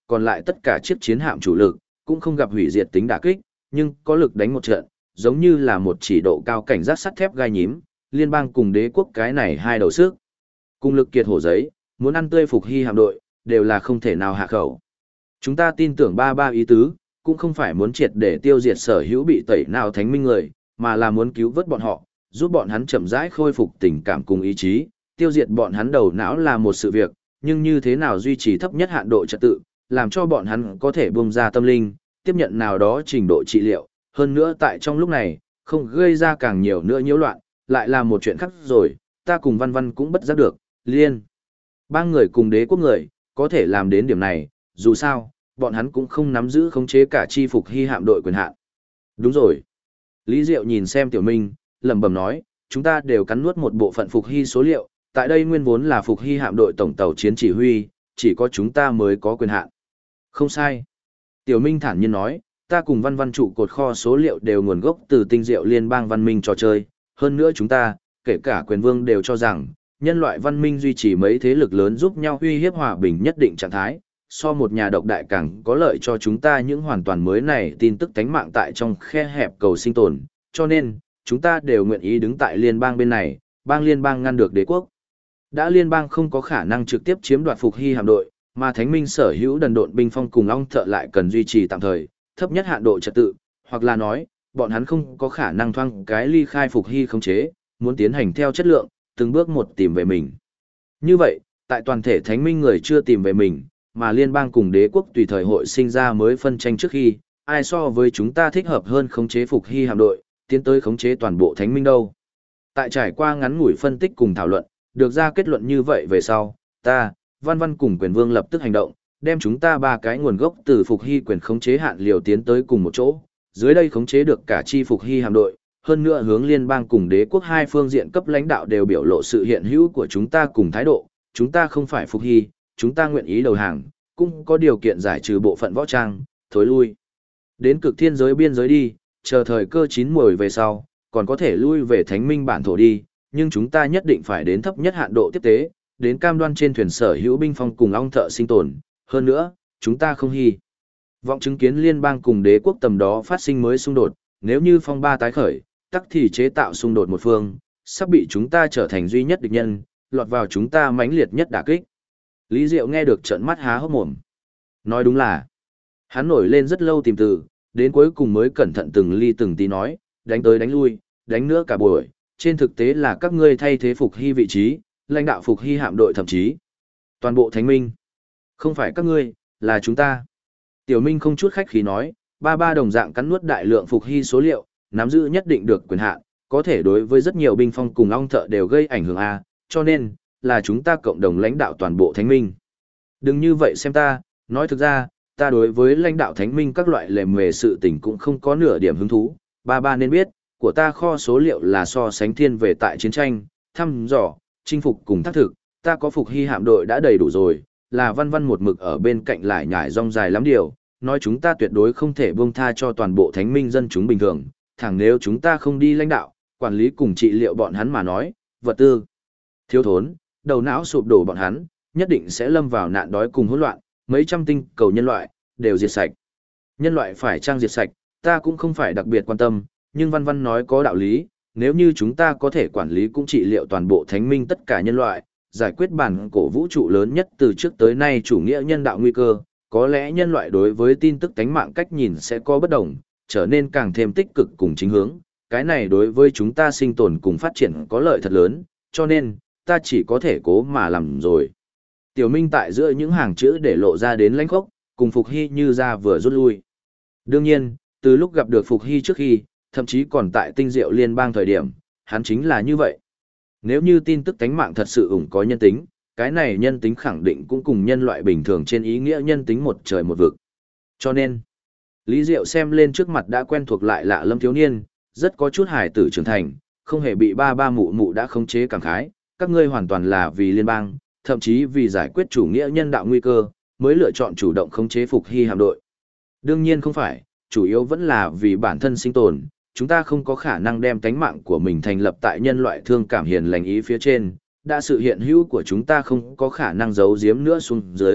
còn lại tất cả chiếc chiến hạm chủ lực, cũng không gặp hủy diệt tính đả kích, nhưng có lực đánh một trận, giống như là một chỉ độ cao cảnh giác sắt thép gai nhím, liên bang cùng đế quốc cái này hai đầu sức. Cùng lực kiệt hổ giấy, muốn ăn tươi phục hy hạm đội, đều là không thể nào hạ khẩu. Chúng ta tin tưởng ba ba ý tứ, cũng không phải muốn triệt để tiêu diệt sở hữu bị tẩy nào thánh minh người, mà là muốn cứu vớt bọn họ, giúp bọn hắn chậm rãi khôi phục tình cảm cùng ý chí, tiêu diệt bọn hắn đầu não là một sự việc, nhưng như thế nào duy trì thấp nhất hạn độ trật tự, làm cho bọn hắn có thể buông ra tâm linh, tiếp nhận nào đó trình độ trị liệu, hơn nữa tại trong lúc này, không gây ra càng nhiều nữa nhiễu loạn, lại là một chuyện khác rồi, ta cùng Văn Văn cũng bất giác được, liên. Ba người cùng đế quốc người, có thể làm đến điểm này, dù sao, bọn hắn cũng không nắm giữ khống chế cả chi phục hy hạm đội quyền hạn. Đúng rồi. Lý Diệu nhìn xem Tiểu Minh, lẩm bẩm nói, chúng ta đều cắn nuốt một bộ phận phục hy số liệu, tại đây nguyên vốn là phục hy hạm đội tổng tàu chiến chỉ huy, chỉ có chúng ta mới có quyền hạn. Không sai. Tiểu Minh thản nhiên nói, ta cùng Văn Văn trụ cột kho số liệu đều nguồn gốc từ tinh diệu liên bang văn minh trò chơi, hơn nữa chúng ta, kể cả quyền vương đều cho rằng, nhân loại văn minh duy trì mấy thế lực lớn giúp nhau uy hiếp hòa bình nhất định trạng thái, so một nhà độc đại càng có lợi cho chúng ta những hoàn toàn mới này tin tức tánh mạng tại trong khe hẹp cầu sinh tồn, cho nên, chúng ta đều nguyện ý đứng tại liên bang bên này, bang liên bang ngăn được đế quốc. Đã liên bang không có khả năng trực tiếp chiếm đoạt phục hy hạm đội, mà thánh minh sở hữu đần độn binh phong cùng ong thợ lại cần duy trì tạm thời, thấp nhất hạn độ trật tự, hoặc là nói, bọn hắn không có khả năng thoang cái ly khai phục hy khống chế, muốn tiến hành theo chất lượng, từng bước một tìm về mình. Như vậy, tại toàn thể thánh minh người chưa tìm về mình, mà liên bang cùng đế quốc tùy thời hội sinh ra mới phân tranh trước khi, ai so với chúng ta thích hợp hơn khống chế phục hy hạm đội, tiến tới khống chế toàn bộ thánh minh đâu. Tại trải qua ngắn ngủi phân tích cùng thảo luận, được ra kết luận như vậy về sau, ta, Văn Văn cùng quyền vương lập tức hành động, đem chúng ta ba cái nguồn gốc từ phục hy quyền khống chế hạn liều tiến tới cùng một chỗ, dưới đây khống chế được cả chi phục hy hạm đội, hơn nữa hướng liên bang cùng đế quốc hai phương diện cấp lãnh đạo đều biểu lộ sự hiện hữu của chúng ta cùng thái độ, chúng ta không phải phục hy, chúng ta nguyện ý đầu hàng, cũng có điều kiện giải trừ bộ phận võ trang, thối lui. Đến cực thiên giới biên giới đi, chờ thời cơ chín muồi về sau, còn có thể lui về thánh minh bản thổ đi, nhưng chúng ta nhất định phải đến thấp nhất hạn độ tiếp tế, đến cam đoan trên thuyền sở hữu binh phong cùng ong thợ sinh tồn, hơn nữa, chúng ta không hy vọng chứng kiến liên bang cùng đế quốc tầm đó phát sinh mới xung đột, nếu như phong ba tái khởi, tắc thì chế tạo xung đột một phương, sắp bị chúng ta trở thành duy nhất địch nhân, lọt vào chúng ta mãnh liệt nhất đả kích. Lý Diệu nghe được trợn mắt há hốc mồm. Nói đúng là, hắn nổi lên rất lâu tìm từ, đến cuối cùng mới cẩn thận từng ly từng tí nói, đánh tới đánh lui, đánh nữa cả buổi, trên thực tế là các ngươi thay thế phục hy vị trí, lãnh đạo phục hy hạm đội thậm chí toàn bộ thánh minh. Không phải các ngươi, là chúng ta. Tiểu Minh không chút khách khí nói, ba đồng dạng cắn nuốt đại lượng phục hy số liệu, nắm giữ nhất định được quyền hạn, có thể đối với rất nhiều binh phong cùng ong thợ đều gây ảnh hưởng a, cho nên là chúng ta cộng đồng lãnh đạo toàn bộ thánh minh. Đừng như vậy xem ta, nói thực ra, ta đối với lãnh đạo thánh minh các loại lề mề sự tình cũng không có nửa điểm hứng thú, ba nên biết, của ta kho số liệu là so sánh thiên về tại chiến tranh, thăm dò, chinh phục cùng thác thực, ta có phục hy hạm đội đã đầy đủ rồi, là Văn Văn một mực ở bên cạnh lại nhải rong dài lắm điều, nói chúng ta tuyệt đối không thể buông tha cho toàn bộ thánh minh dân chúng bình thường, thẳng nếu chúng ta không đi lãnh đạo, quản lý cùng trị liệu bọn hắn mà nói, vật tư thiếu thốn, đầu não sụp đổ bọn hắn, nhất định sẽ lâm vào nạn đói cùng hỗn loạn, mấy trăm tinh cầu nhân loại đều diệt sạch. Nhân loại phải trang diệt sạch, ta cũng không phải đặc biệt quan tâm, nhưng Văn Văn nói có đạo lý, nếu như chúng ta có thể quản lý cũng trị liệu toàn bộ thánh minh tất cả nhân loại, giải quyết bản cổ vũ trụ lớn nhất từ trước tới nay chủ nghĩa nhân đạo nguy cơ, có lẽ nhân loại đối với tin tức tánh mạng cách nhìn sẽ có bất đồng, trở nên càng thêm tích cực cùng chính hướng, cái này đối với chúng ta sinh tồn cùng phát triển có lợi thật lớn, cho nên, ta chỉ có thể cố mà làm rồi. Tiểu Minh tại giữa những hàng chữ để lộ ra đến lãnh khốc, cùng Phục Hy như ra vừa rút lui. Đương nhiên, từ lúc gặp được Phục Hy trước khi, thậm chí còn tại tinh diệu liên bang thời điểm, hắn chính là như vậy. Nếu như tin tức tánh mạng thật sự có nhân tính, cái này nhân tính khẳng định cũng cùng nhân loại bình thường trên ý nghĩa nhân tính một trời một vực. Cho nên, Lý Diệu xem lên trước mặt đã quen thuộc lại lạ lâm thiếu niên, rất có chút hài tử trưởng thành, không hề bị ba mụ mụ đã khống chế cảm khái, các ngươi hoàn toàn là vì liên bang, thậm chí vì giải quyết chủ nghĩa nhân đạo nguy cơ, mới lựa chọn chủ động khống chế Phục Hy hạm đội. Đương nhiên không phải, chủ yếu vẫn là vì bản thân sinh tồn, chúng ta không có khả năng đem tánh mạng của mình thành lập tại nhân loại thương cảm hiền lành ý phía trên, đã sự hiện hữu của chúng ta không có khả năng giấu giếm nữa xuống dưới,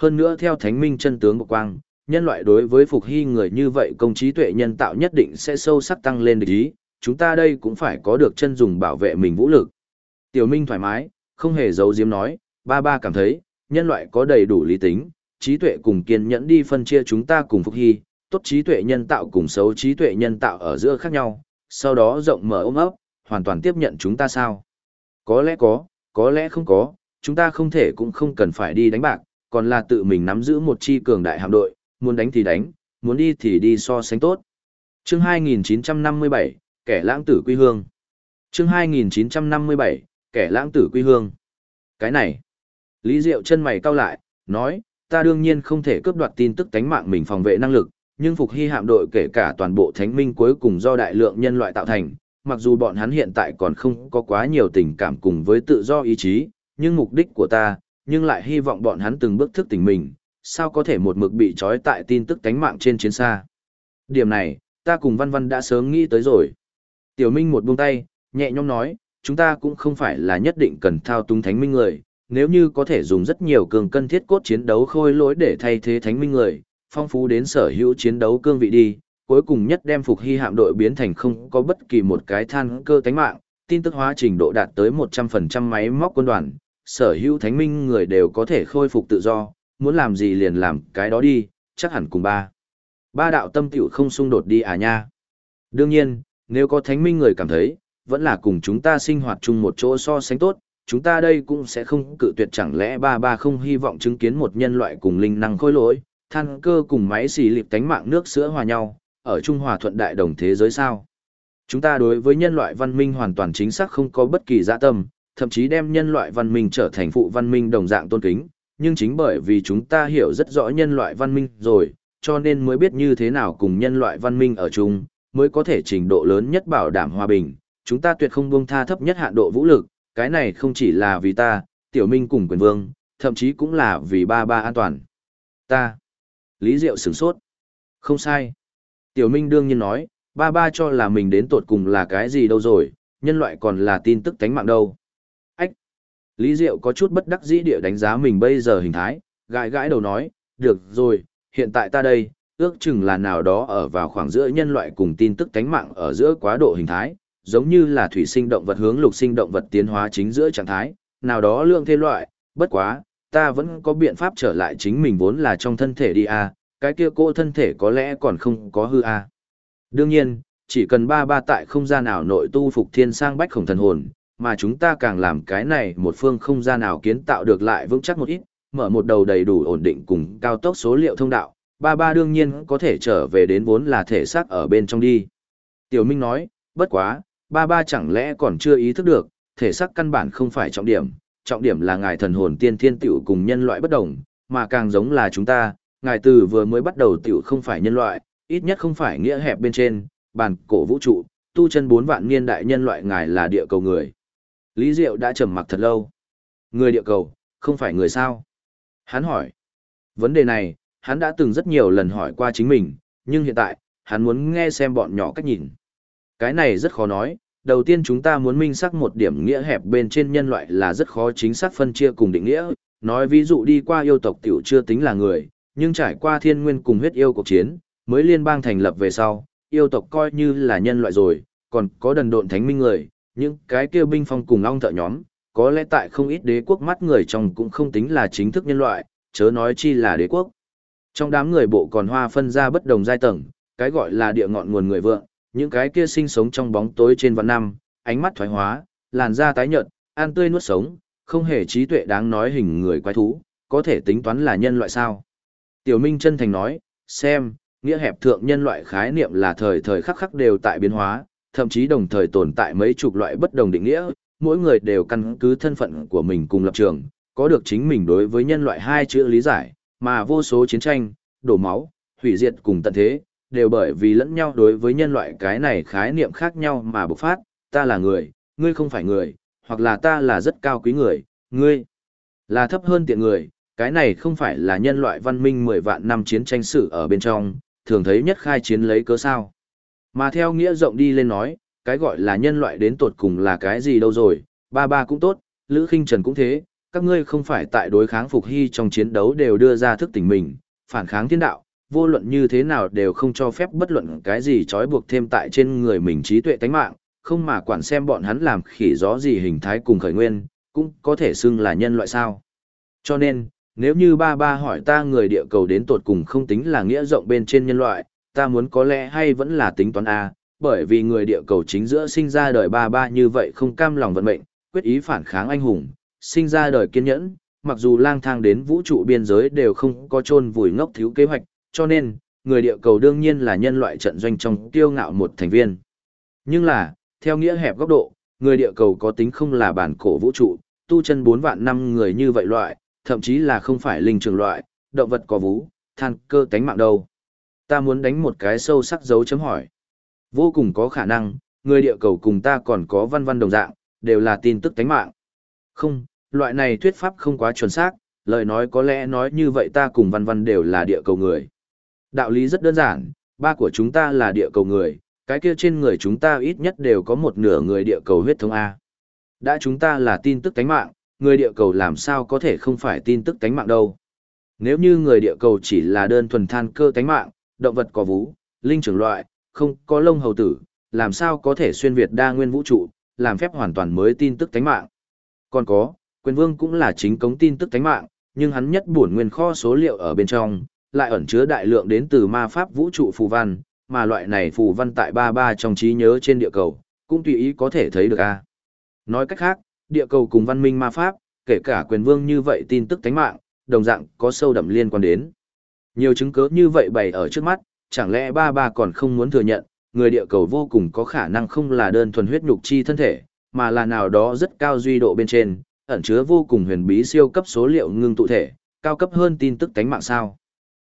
hơn nữa theo thánh minh chân tướng bộ quang, nhân loại đối với phục hy người như vậy công trí tuệ nhân tạo nhất định sẽ sâu sắc tăng lên địch ý, chúng ta đây cũng phải có được chân dùng bảo vệ mình vũ lực. Tiểu Minh thoải mái, không hề giấu giếm nói, ba ba cảm thấy, nhân loại có đầy đủ lý tính, trí tuệ cùng kiên nhẫn đi phân chia chúng ta cùng phục hy, tốt trí tuệ nhân tạo cùng xấu trí tuệ nhân tạo ở giữa khác nhau, sau đó rộng mở ôm ấp, hoàn toàn tiếp nhận chúng ta sao? Có lẽ không có, chúng ta không thể cũng không cần phải đi đánh bạc, còn là tự mình nắm giữ một chi cường đại hạm đội, muốn đánh thì đánh, muốn đi thì đi so sánh tốt. Chương 2957, kẻ lãng tử quy hương. Chương 2957, kẻ lãng tử quy hương. Cái này, Lý Diệu chân mày cau lại, nói, ta đương nhiên không thể cướp đoạt tin tức tánh mạng mình phòng vệ năng lực, nhưng phục hy hạm đội kể cả toàn bộ thánh minh cuối cùng do đại lượng nhân loại tạo thành, mặc dù bọn hắn hiện tại còn không có quá nhiều tình cảm cùng với tự do ý chí, nhưng mục đích của ta, nhưng lại hy vọng bọn hắn từng bước thức tỉnh mình, sao có thể một mực bị trói tại tin tức tánh mạng trên chiến xa. Điểm này, ta cùng Văn Văn đã sớm nghĩ tới rồi. Tiểu Minh một buông tay, nhẹ nhõm nói, chúng ta cũng không phải là nhất định cần thao túng thánh minh người, nếu như có thể dùng rất nhiều cường cân thiết cốt chiến đấu khôi lỗi để thay thế thánh minh người, phong phú đến sở hữu chiến đấu cương vị đi, cuối cùng nhất đem phục hy hạm đội biến thành không có bất kỳ một cái than cơ tánh mạng, tin tức hóa trình độ đạt tới 100% máy móc quân đoàn, sở hữu thánh minh người đều có thể khôi phục tự do, muốn làm gì liền làm cái đó đi, chắc hẳn cùng ba đạo tâm tiểu không xung đột đi à nha. Đương nhiên, nếu có thánh minh người cảm thấy, vẫn là cùng chúng ta sinh hoạt chung một chỗ so sánh tốt, chúng ta đây cũng sẽ không cự tuyệt, chẳng lẽ ba không hy vọng chứng kiến một nhân loại cùng linh năng khôi lỗi, than cơ cùng máy xì lịp tánh mạng nước sữa hòa nhau, ở Trung Hòa thuận đại đồng thế giới sao? Chúng ta đối với nhân loại văn minh hoàn toàn chính xác không có bất kỳ dã tâm, thậm chí đem nhân loại văn minh trở thành phụ văn minh đồng dạng tôn kính, nhưng chính bởi vì chúng ta hiểu rất rõ nhân loại văn minh rồi, cho nên mới biết như thế nào cùng nhân loại văn minh ở chung, mới có thể trình độ lớn nhất bảo đảm hòa bình. Chúng ta tuyệt không buông tha thấp nhất hạn độ vũ lực, cái này không chỉ là vì ta, Tiểu Minh cùng quyền vương, thậm chí cũng là vì ba an toàn. Ta. Lý Diệu sửng sốt. Không sai. Tiểu Minh đương nhiên nói, ba cho là mình đến tột cùng là cái gì đâu rồi, nhân loại còn là tin tức tánh mạng đâu. Ách! Lý Diệu có chút bất đắc dĩ địa đánh giá mình bây giờ hình thái, gãi gãi đầu nói, được rồi, hiện tại ta đây, ước chừng là nào đó ở vào khoảng giữa nhân loại cùng tin tức tánh mạng ở giữa quá độ hình thái, giống như là thủy sinh động vật hướng lục sinh động vật tiến hóa chính giữa trạng thái, nào đó lượng thế loại, bất quá, ta vẫn có biện pháp trở lại chính mình vốn là trong thân thể đi à, cái kia cô thân thể có lẽ còn không có hư à. Đương nhiên, chỉ cần ba tại không gian nào nội tu phục thiên sang bách khổng thần hồn, mà chúng ta càng làm cái này một phương không gian nào kiến tạo được lại vững chắc một ít, mở một đầu đầy đủ ổn định cùng cao tốc số liệu thông đạo, ba đương nhiên có thể trở về đến vốn là thể xác ở bên trong đi. Tiểu Minh nói, bất quá, ba chẳng lẽ còn chưa ý thức được, thể xác căn bản không phải trọng điểm là ngài thần hồn tiên thiên tiểu cùng nhân loại bất đồng, mà càng giống là chúng ta, ngài từ vừa mới bắt đầu tiểu không phải nhân loại, ít nhất không phải nghĩa hẹp bên trên, bàn cổ vũ trụ, tu chân 4 vạn niên đại nhân loại, ngài là địa cầu người. Lý Diệu đã trầm mặc thật lâu. Người địa cầu, không phải người sao? Hắn hỏi. Vấn đề này, hắn đã từng rất nhiều lần hỏi qua chính mình, nhưng hiện tại, hắn muốn nghe xem bọn nhỏ cách nhìn. Cái này rất khó nói, đầu tiên chúng ta muốn minh xác một điểm nghĩa hẹp bên trên nhân loại là rất khó chính xác phân chia cùng định nghĩa, nói ví dụ đi qua yêu tộc tiểu chưa tính là người, nhưng trải qua thiên nguyên cùng huyết yêu cuộc chiến, mới liên bang thành lập về sau, yêu tộc coi như là nhân loại rồi, còn có đần độn thánh minh người, những cái kêu binh phong cùng ong thợ nhóm, có lẽ tại không ít đế quốc mắt người trong cũng không tính là chính thức nhân loại, chớ nói chi là đế quốc. Trong đám người bộ còn hoa phân ra bất đồng giai tầng, cái gọi là địa ngọn nguồn người vượng, những cái kia sinh sống trong bóng tối trên vạn năm, ánh mắt thoái hóa, làn da tái nhợt, ăn tươi nuốt sống, không hề trí tuệ đáng nói hình người quái thú, có thể tính toán là nhân loại sao? Tiểu Minh chân thành nói, xem, nghĩa hẹp thượng nhân loại khái niệm là thời thời khắc khắc đều tại biến hóa, thậm chí đồng thời tồn tại mấy chục loại bất đồng định nghĩa, mỗi người đều căn cứ thân phận của mình cùng lập trường, có được chính mình đối với nhân loại hai chữ lý giải, mà vô số chiến tranh, đổ máu, hủy diệt cùng tận thế, đều bởi vì lẫn nhau đối với nhân loại cái này khái niệm khác nhau mà bộc phát, ta là người, ngươi không phải người, hoặc là ta là rất cao quý người, ngươi là thấp hơn tiện người, cái này không phải là nhân loại văn minh 10 vạn năm chiến tranh sử ở bên trong, thường thấy nhất khai chiến lấy cớ sao. Mà theo nghĩa rộng đi lên nói, cái gọi là nhân loại đến tột cùng là cái gì đâu rồi, ba cũng tốt, Lữ Khinh Trần cũng thế, các ngươi không phải tại đối kháng Phục Hy trong chiến đấu đều đưa ra thức tỉnh mình, phản kháng thiên đạo, vô luận như thế nào đều không cho phép bất luận cái gì trói buộc thêm tại trên người mình trí tuệ tánh mạng, không mà quản xem bọn hắn làm khỉ gió gì hình thái cùng khởi nguyên, cũng có thể xưng là nhân loại sao. Cho nên, nếu như ba ba hỏi ta người địa cầu đến tột cùng không tính là nghĩa rộng bên trên nhân loại, ta muốn có lẽ hay vẫn là tính toán A, bởi vì người địa cầu chính giữa sinh ra đời ba ba như vậy không cam lòng vận mệnh, quyết ý phản kháng anh hùng, sinh ra đời kiên nhẫn, mặc dù lang thang đến vũ trụ biên giới đều không có chôn vùi ngốc thiếu kế hoạch, cho nên, người địa cầu đương nhiên là nhân loại trận doanh trong kiêu ngạo một thành viên. Nhưng là, theo nghĩa hẹp góc độ, người địa cầu có tính không là bản cổ vũ trụ, tu chân 4 vạn năm người như vậy loại, thậm chí là không phải linh trường loại, động vật có vú, than cơ tánh mạng đâu. Ta muốn đánh một cái sâu sắc dấu chấm hỏi. Vô cùng có khả năng, người địa cầu cùng ta còn có văn văn đồng dạng, đều là tin tức tánh mạng. Không, loại này thuyết pháp không quá chuẩn xác, lời nói có lẽ nói như vậy ta cùng văn văn đều là địa cầu người. Đạo lý rất đơn giản, ba của chúng ta là địa cầu người, cái kia trên người chúng ta ít nhất đều có một nửa người địa cầu huyết thống A. Đã chúng ta là tin tức tánh mạng, người địa cầu làm sao có thể không phải tin tức tánh mạng đâu. Nếu như người địa cầu chỉ là đơn thuần than cơ tánh mạng, động vật có vú, linh trưởng loại, không có lông hầu tử, làm sao có thể xuyên việt đa nguyên vũ trụ, làm phép hoàn toàn mới tin tức tánh mạng. Còn có, quyền vương cũng là chính cống tin tức tánh mạng, nhưng hắn nhất bổn nguyên kho số liệu ở bên trong, lại ẩn chứa đại lượng đến từ ma pháp vũ trụ phù văn, mà loại này phù văn tại ba ba trong trí nhớ trên địa cầu, cũng tùy ý có thể thấy được a. Nói cách khác, địa cầu cùng văn minh ma pháp, kể cả quyền vương như vậy tin tức tánh mạng, đồng dạng có sâu đậm liên quan đến. Nhiều chứng cứ như vậy bày ở trước mắt, chẳng lẽ ba ba còn không muốn thừa nhận, người địa cầu vô cùng có khả năng không là đơn thuần huyết nhục chi thân thể, mà là nào đó rất cao duy độ bên trên, ẩn chứa vô cùng huyền bí siêu cấp số liệu ngưng tụ thể, cao cấp hơn tin tức tánh mạng sao.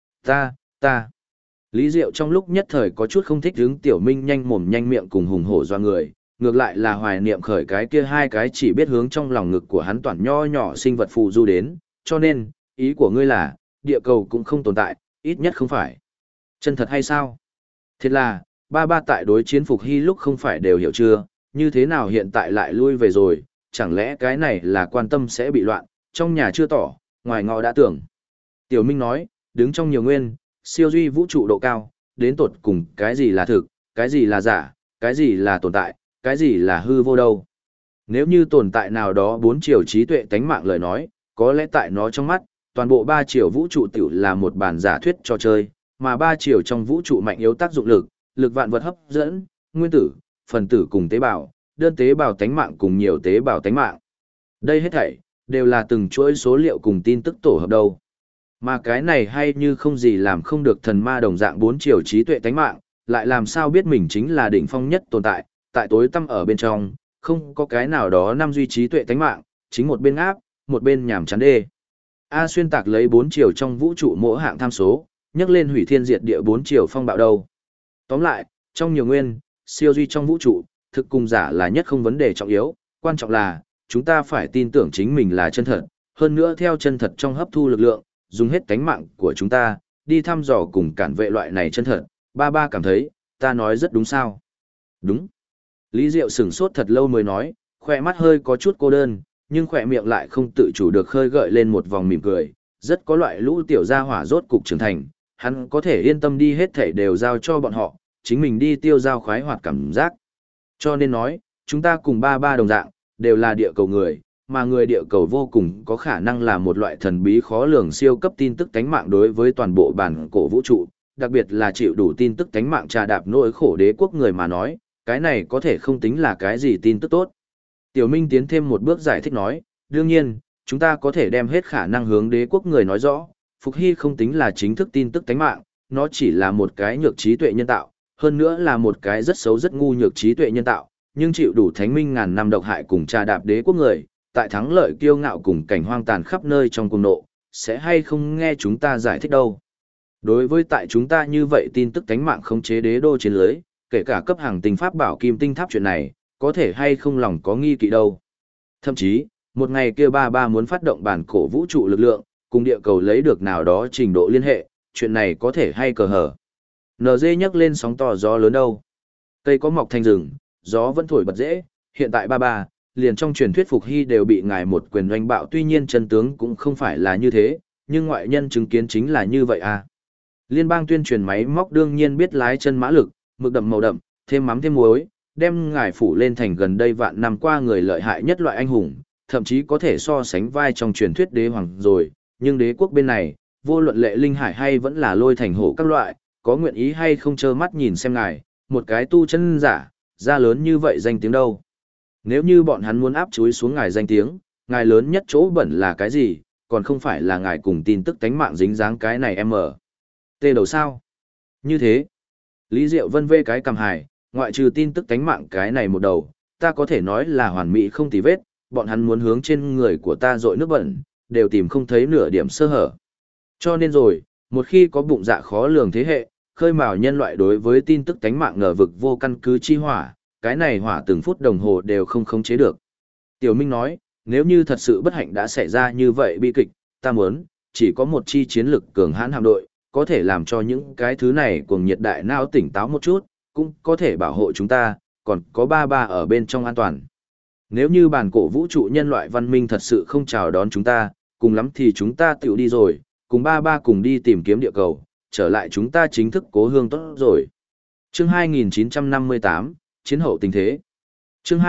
Ta. Lý Diệu trong lúc nhất thời có chút không thích hứng Tiểu Minh nhanh mồm nhanh miệng cùng hùng hổ doa người, ngược lại là hoài niệm khởi cái kia hai cái chỉ biết hướng trong lòng ngực của hắn toàn nho nhỏ sinh vật phù du đến, cho nên, ý của ngươi là, địa cầu cũng không tồn tại, ít nhất không phải. Chân thật hay sao? Thật là, ba ba tại đối chiến Phục Hy lúc không phải đều hiểu chưa, như thế nào hiện tại lại lui về rồi, chẳng lẽ cái này là quan tâm sẽ bị loạn, trong nhà chưa tỏ, ngoài ngõ đã tưởng. Tiểu Minh nói, đứng trong nhiều nguyên, siêu duy vũ trụ độ cao, đến tột cùng cái gì là thực, cái gì là giả, cái gì là tồn tại, cái gì là hư vô đâu. Nếu như tồn tại nào đó 4 chiều trí tuệ tánh mạng lời nói, có lẽ tại nó trong mắt, toàn bộ 3 chiều vũ trụ tiểu là một bản giả thuyết trò chơi, mà 3 chiều trong vũ trụ mạnh yếu tác dụng lực, lực vạn vật hấp dẫn, nguyên tử, phần tử cùng tế bào, đơn tế bào tánh mạng cùng nhiều tế bào tánh mạng. Đây hết thảy đều là từng chuỗi số liệu cùng tin tức tổ hợp đâu. Mà cái này hay như không gì làm không được thần ma đồng dạng 4 chiều trí tuệ tánh mạng, lại làm sao biết mình chính là đỉnh phong nhất tồn tại, tại tối tăm ở bên trong, không có cái nào đó năm duy trí tuệ tánh mạng, chính một bên áp, một bên nhảm chán đê. A xuyên tạc lấy 4 chiều trong vũ trụ mỗi hạng tham số, nhắc lên hủy thiên diệt địa 4 chiều phong bạo đâu. Tóm lại, trong nhiều nguyên, siêu duy trong vũ trụ, thực cùng giả là nhất không vấn đề trọng yếu, quan trọng là, chúng ta phải tin tưởng chính mình là chân thật, hơn nữa theo chân thật trong hấp thu lực lượng, dùng hết tánh mạng của chúng ta, đi thăm dò cùng cản vệ loại này chân thật, ba ba cảm thấy, ta nói rất đúng sao. Đúng. Lý Diệu sửng sốt thật lâu mới nói, khỏe mắt hơi có chút cô đơn, nhưng khỏe miệng lại không tự chủ được khơi gợi lên một vòng mỉm cười, rất có loại lũ tiểu gia hỏa rốt cục trưởng thành, hắn có thể yên tâm đi hết thảy đều giao cho bọn họ, chính mình đi tiêu giao khoái hoạt cảm giác. Cho nên nói, chúng ta cùng ba ba đồng dạng, đều là địa cầu người, mà người địa cầu vô cùng có khả năng là một loại thần bí khó lường siêu cấp tin tức tánh mạng đối với toàn bộ bản cổ vũ trụ, đặc biệt là chịu đủ tin tức tánh mạng trà đạp nỗi khổ đế quốc người mà nói, cái này có thể không tính là cái gì tin tức tốt. Tiểu Minh tiến thêm một bước giải thích nói, đương nhiên, chúng ta có thể đem hết khả năng hướng đế quốc người nói rõ, Phục Hy không tính là chính thức tin tức tánh mạng, nó chỉ là một cái nhược trí tuệ nhân tạo, hơn nữa là một cái rất xấu rất ngu nhược trí tuệ nhân tạo, nhưng chịu đủ thánh minh ngàn năm độc hại cùng trà đạp đế quốc người, tại thắng lợi kiêu ngạo cùng cảnh hoang tàn khắp nơi trong cùng nộ, sẽ hay không nghe chúng ta giải thích đâu. Đối với tại chúng ta như vậy tin tức tánh mạng khống chế đế đô chiến lưới, kể cả cấp hàng tinh pháp bảo kim tinh tháp chuyện này, có thể hay không lòng có nghi kỵ đâu. Thậm chí, một ngày kia ba ba muốn phát động bản cổ vũ trụ lực lượng, cùng địa cầu lấy được nào đó trình độ liên hệ, chuyện này có thể hay cờ hở. NG nhắc lên sóng to gió lớn đâu. Cây có mọc thành rừng, gió vẫn thổi bật dễ, hiện tại ba ba, liền trong truyền thuyết Phục Hy đều bị ngài một quyền oanh bạo, tuy nhiên chân tướng cũng không phải là như thế, nhưng ngoại nhân chứng kiến chính là như vậy à. Liên bang tuyên truyền máy móc đương nhiên biết lái chân mã lực, mực đậm màu đậm, thêm mắm thêm muối, đem ngài phủ lên thành gần đây vạn năm qua người lợi hại nhất loại anh hùng, thậm chí có thể so sánh vai trong truyền thuyết đế hoàng rồi, nhưng đế quốc bên này, vô luận Lệ Linh Hải hay vẫn là Lôi Thành Hổ các loại, có nguyện ý hay không trơ mắt nhìn xem ngài, một cái tu chân giả, ra lớn như vậy danh tiếng đâu. Nếu như bọn hắn muốn áp chúi xuống ngài danh tiếng, ngài lớn nhất chỗ bẩn là cái gì, còn không phải là ngài cùng tin tức tánh mạng dính dáng cái này em ở. Tê đầu sao? Như thế, Lý Diệu Vân vê cái cầm hài, ngoại trừ tin tức tánh mạng cái này một đầu, ta có thể nói là hoàn mỹ không tì vết, bọn hắn muốn hướng trên người của ta dội nước bẩn, đều tìm không thấy nửa điểm sơ hở. Cho nên rồi, một khi có bụng dạ khó lường thế hệ, khơi mào nhân loại đối với tin tức tánh mạng ngờ vực vô căn cứ chi hỏa, cái này hỏa từng phút đồng hồ đều không khống chế được. Tiểu Minh nói, nếu như thật sự bất hạnh đã xảy ra như vậy bi kịch, ta muốn, chỉ có một chi chiến lực cường hãn hạm đội, có thể làm cho những cái thứ này cuồng nhiệt đại não tỉnh táo một chút, cũng có thể bảo hộ chúng ta, còn có ba ba ở bên trong an toàn. Nếu như bản cổ vũ trụ nhân loại văn minh thật sự không chào đón chúng ta, cùng lắm thì chúng ta tiểu đi rồi, cùng ba ba cùng đi tìm kiếm địa cầu, trở lại chúng ta chính thức cố hương tốt rồi. Chương 2958, Chiến hậu tình thế. Chương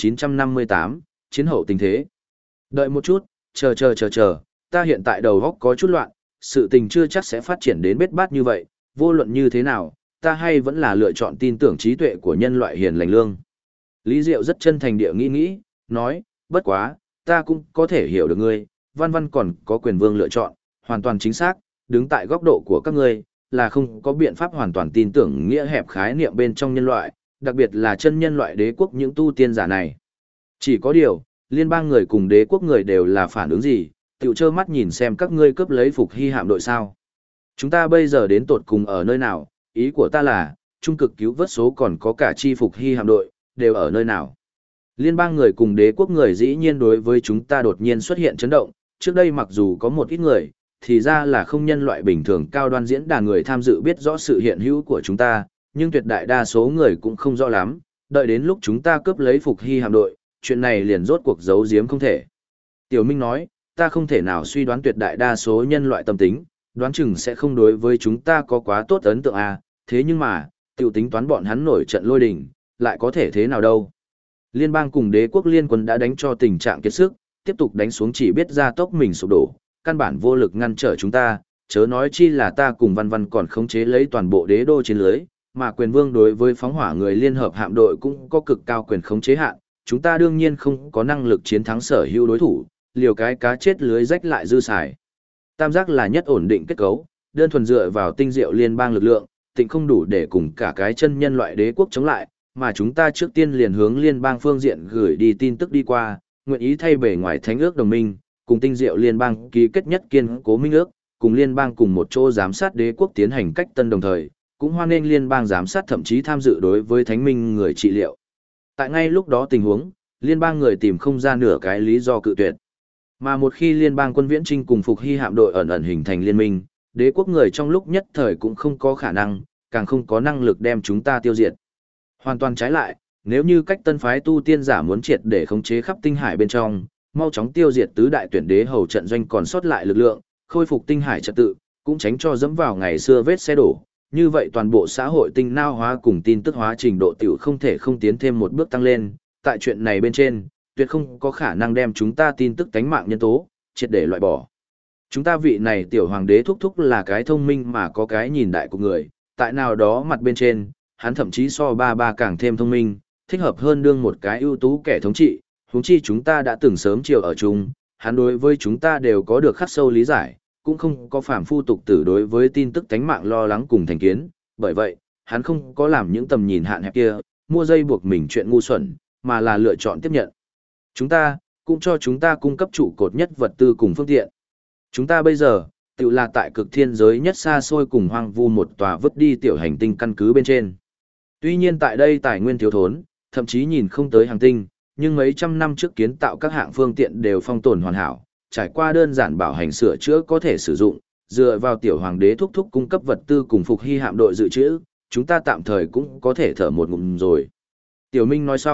2958, Chiến hậu tình thế. Đợi một chút, chờ, ta hiện tại đầu óc có chút loạn, sự tình chưa chắc sẽ phát triển đến bết bát như vậy, vô luận như thế nào, ta hay vẫn là lựa chọn tin tưởng trí tuệ của nhân loại hiền lành lương. Lý Diệu rất chân thành địa nghĩ, nói, bất quá, ta cũng có thể hiểu được ngươi, văn văn còn có quyền vương lựa chọn, hoàn toàn chính xác, đứng tại góc độ của các ngươi, là không có biện pháp hoàn toàn tin tưởng nghĩa hẹp khái niệm bên trong nhân loại, đặc biệt là chân nhân loại đế quốc những tu tiên giả này. Chỉ có điều, liên bang người cùng đế quốc người đều là phản ứng gì, tiểu trơ mắt nhìn xem các ngươi cướp lấy Phục Hy hạm đội sao. Chúng ta bây giờ đến tột cùng ở nơi nào, ý của ta là, trung cực cứu vớt số còn có cả chi Phục Hy hạm đội, đều ở nơi nào. Liên bang người cùng đế quốc người dĩ nhiên đối với chúng ta đột nhiên xuất hiện chấn động, trước đây mặc dù có một ít người, thì ra là không nhân loại bình thường cao đoan diễn đàn người tham dự biết rõ sự hiện hữu của chúng ta, nhưng tuyệt đại đa số người cũng không rõ lắm, đợi đến lúc chúng ta cướp lấy Phục Hy hạm đội, chuyện này liền rốt cuộc giấu giếm không thể. Tiểu Minh nói, ta không thể nào suy đoán tuyệt đại đa số nhân loại tâm tính, đoán chừng sẽ không đối với chúng ta có quá tốt ấn tượng à, thế nhưng mà, tiểu tính toán bọn hắn nổi trận lôi đình, lại có thể thế nào đâu. Liên bang cùng đế quốc liên quân đã đánh cho tình trạng kiệt sức, tiếp tục đánh xuống chỉ biết ra tốc mình sụp đổ, căn bản vô lực ngăn trở chúng ta, chớ nói chi là ta cùng văn văn còn khống chế lấy toàn bộ đế đô chiến lưới, mà quyền vương đối với phóng hỏa người liên hợp hạm đội cũng có cực cao quyền khống chế hạn, chúng ta đương nhiên không có năng lực chiến thắng sở hữu đối thủ, liều cái cá chết lưới rách lại dư xài. Tam giác là nhất ổn định kết cấu, đơn thuần dựa vào tinh diệu liên bang lực lượng, tịnh không đủ để cùng cả cái chân nhân loại đế quốc chống lại, mà chúng ta trước tiên liền hướng liên bang phương diện gửi đi tin tức đi qua, nguyện ý thay bề ngoài thánh ước đồng minh, cùng tinh diệu liên bang ký kết nhất kiên cố minh ước, cùng liên bang cùng một chỗ giám sát đế quốc tiến hành cách tân đồng thời, cũng hoan nghênh liên bang giám sát thậm chí tham dự đối với thánh minh người trị liệu. Tại ngay lúc đó tình huống, liên bang người tìm không ra nửa cái lý do cự tuyệt. Mà một khi liên bang quân viễn trinh cùng Phục Hy hạm đội ẩn ẩn hình thành liên minh, đế quốc người trong lúc nhất thời cũng không có khả năng, càng không có năng lực đem chúng ta tiêu diệt. Hoàn toàn trái lại, nếu như cách tân phái tu tiên giả muốn triệt để khống chế khắp tinh hải bên trong, mau chóng tiêu diệt tứ đại tuyển đế hầu trận doanh còn sót lại lực lượng, khôi phục tinh hải trật tự, cũng tránh cho dẫm vào ngày xưa vết xe đổ. Như vậy toàn bộ xã hội tinh nao hóa cùng tin tức hóa trình độ tiểu không thể không tiến thêm một bước tăng lên, tại chuyện này bên trên, tuyệt không có khả năng đem chúng ta tin tức tánh mạng nhân tố, triệt để loại bỏ. Chúng ta vị này tiểu hoàng đế thúc thúc là cái thông minh mà có cái nhìn đại của người, tại nào đó mặt bên trên, hắn thậm chí so ba ba càng thêm thông minh, thích hợp hơn đương một cái ưu tú kẻ thống trị, huống chi chúng ta đã từng sớm chiều ở chung, hắn đối với chúng ta đều có được khắc sâu lý giải, cũng không có phàm phu tục tử đối với tin tức tánh mạng lo lắng cùng thành kiến, bởi vậy, hắn không có làm những tầm nhìn hạn hẹp kia, mua dây buộc mình chuyện ngu xuẩn, mà là lựa chọn tiếp nhận. Chúng ta, cũng cho chúng ta cung cấp trụ cột nhất vật tư cùng phương tiện. Chúng ta bây giờ, tự là tại cực thiên giới nhất xa xôi cùng hoang vu một tòa vứt đi tiểu hành tinh căn cứ bên trên. Tuy nhiên tại đây tài nguyên thiếu thốn, thậm chí nhìn không tới hành tinh, nhưng mấy trăm năm trước kiến tạo các hạng phương tiện đều phong tồn hoàn hảo, trải qua đơn giản bảo hành sửa chữa có thể sử dụng, dựa vào tiểu hoàng đế thúc thúc cung cấp vật tư cùng Phục Hy hạm đội dự trữ, chúng ta tạm thời cũng có thể thở một ngụm rồi. Tiểu Minh nói xong,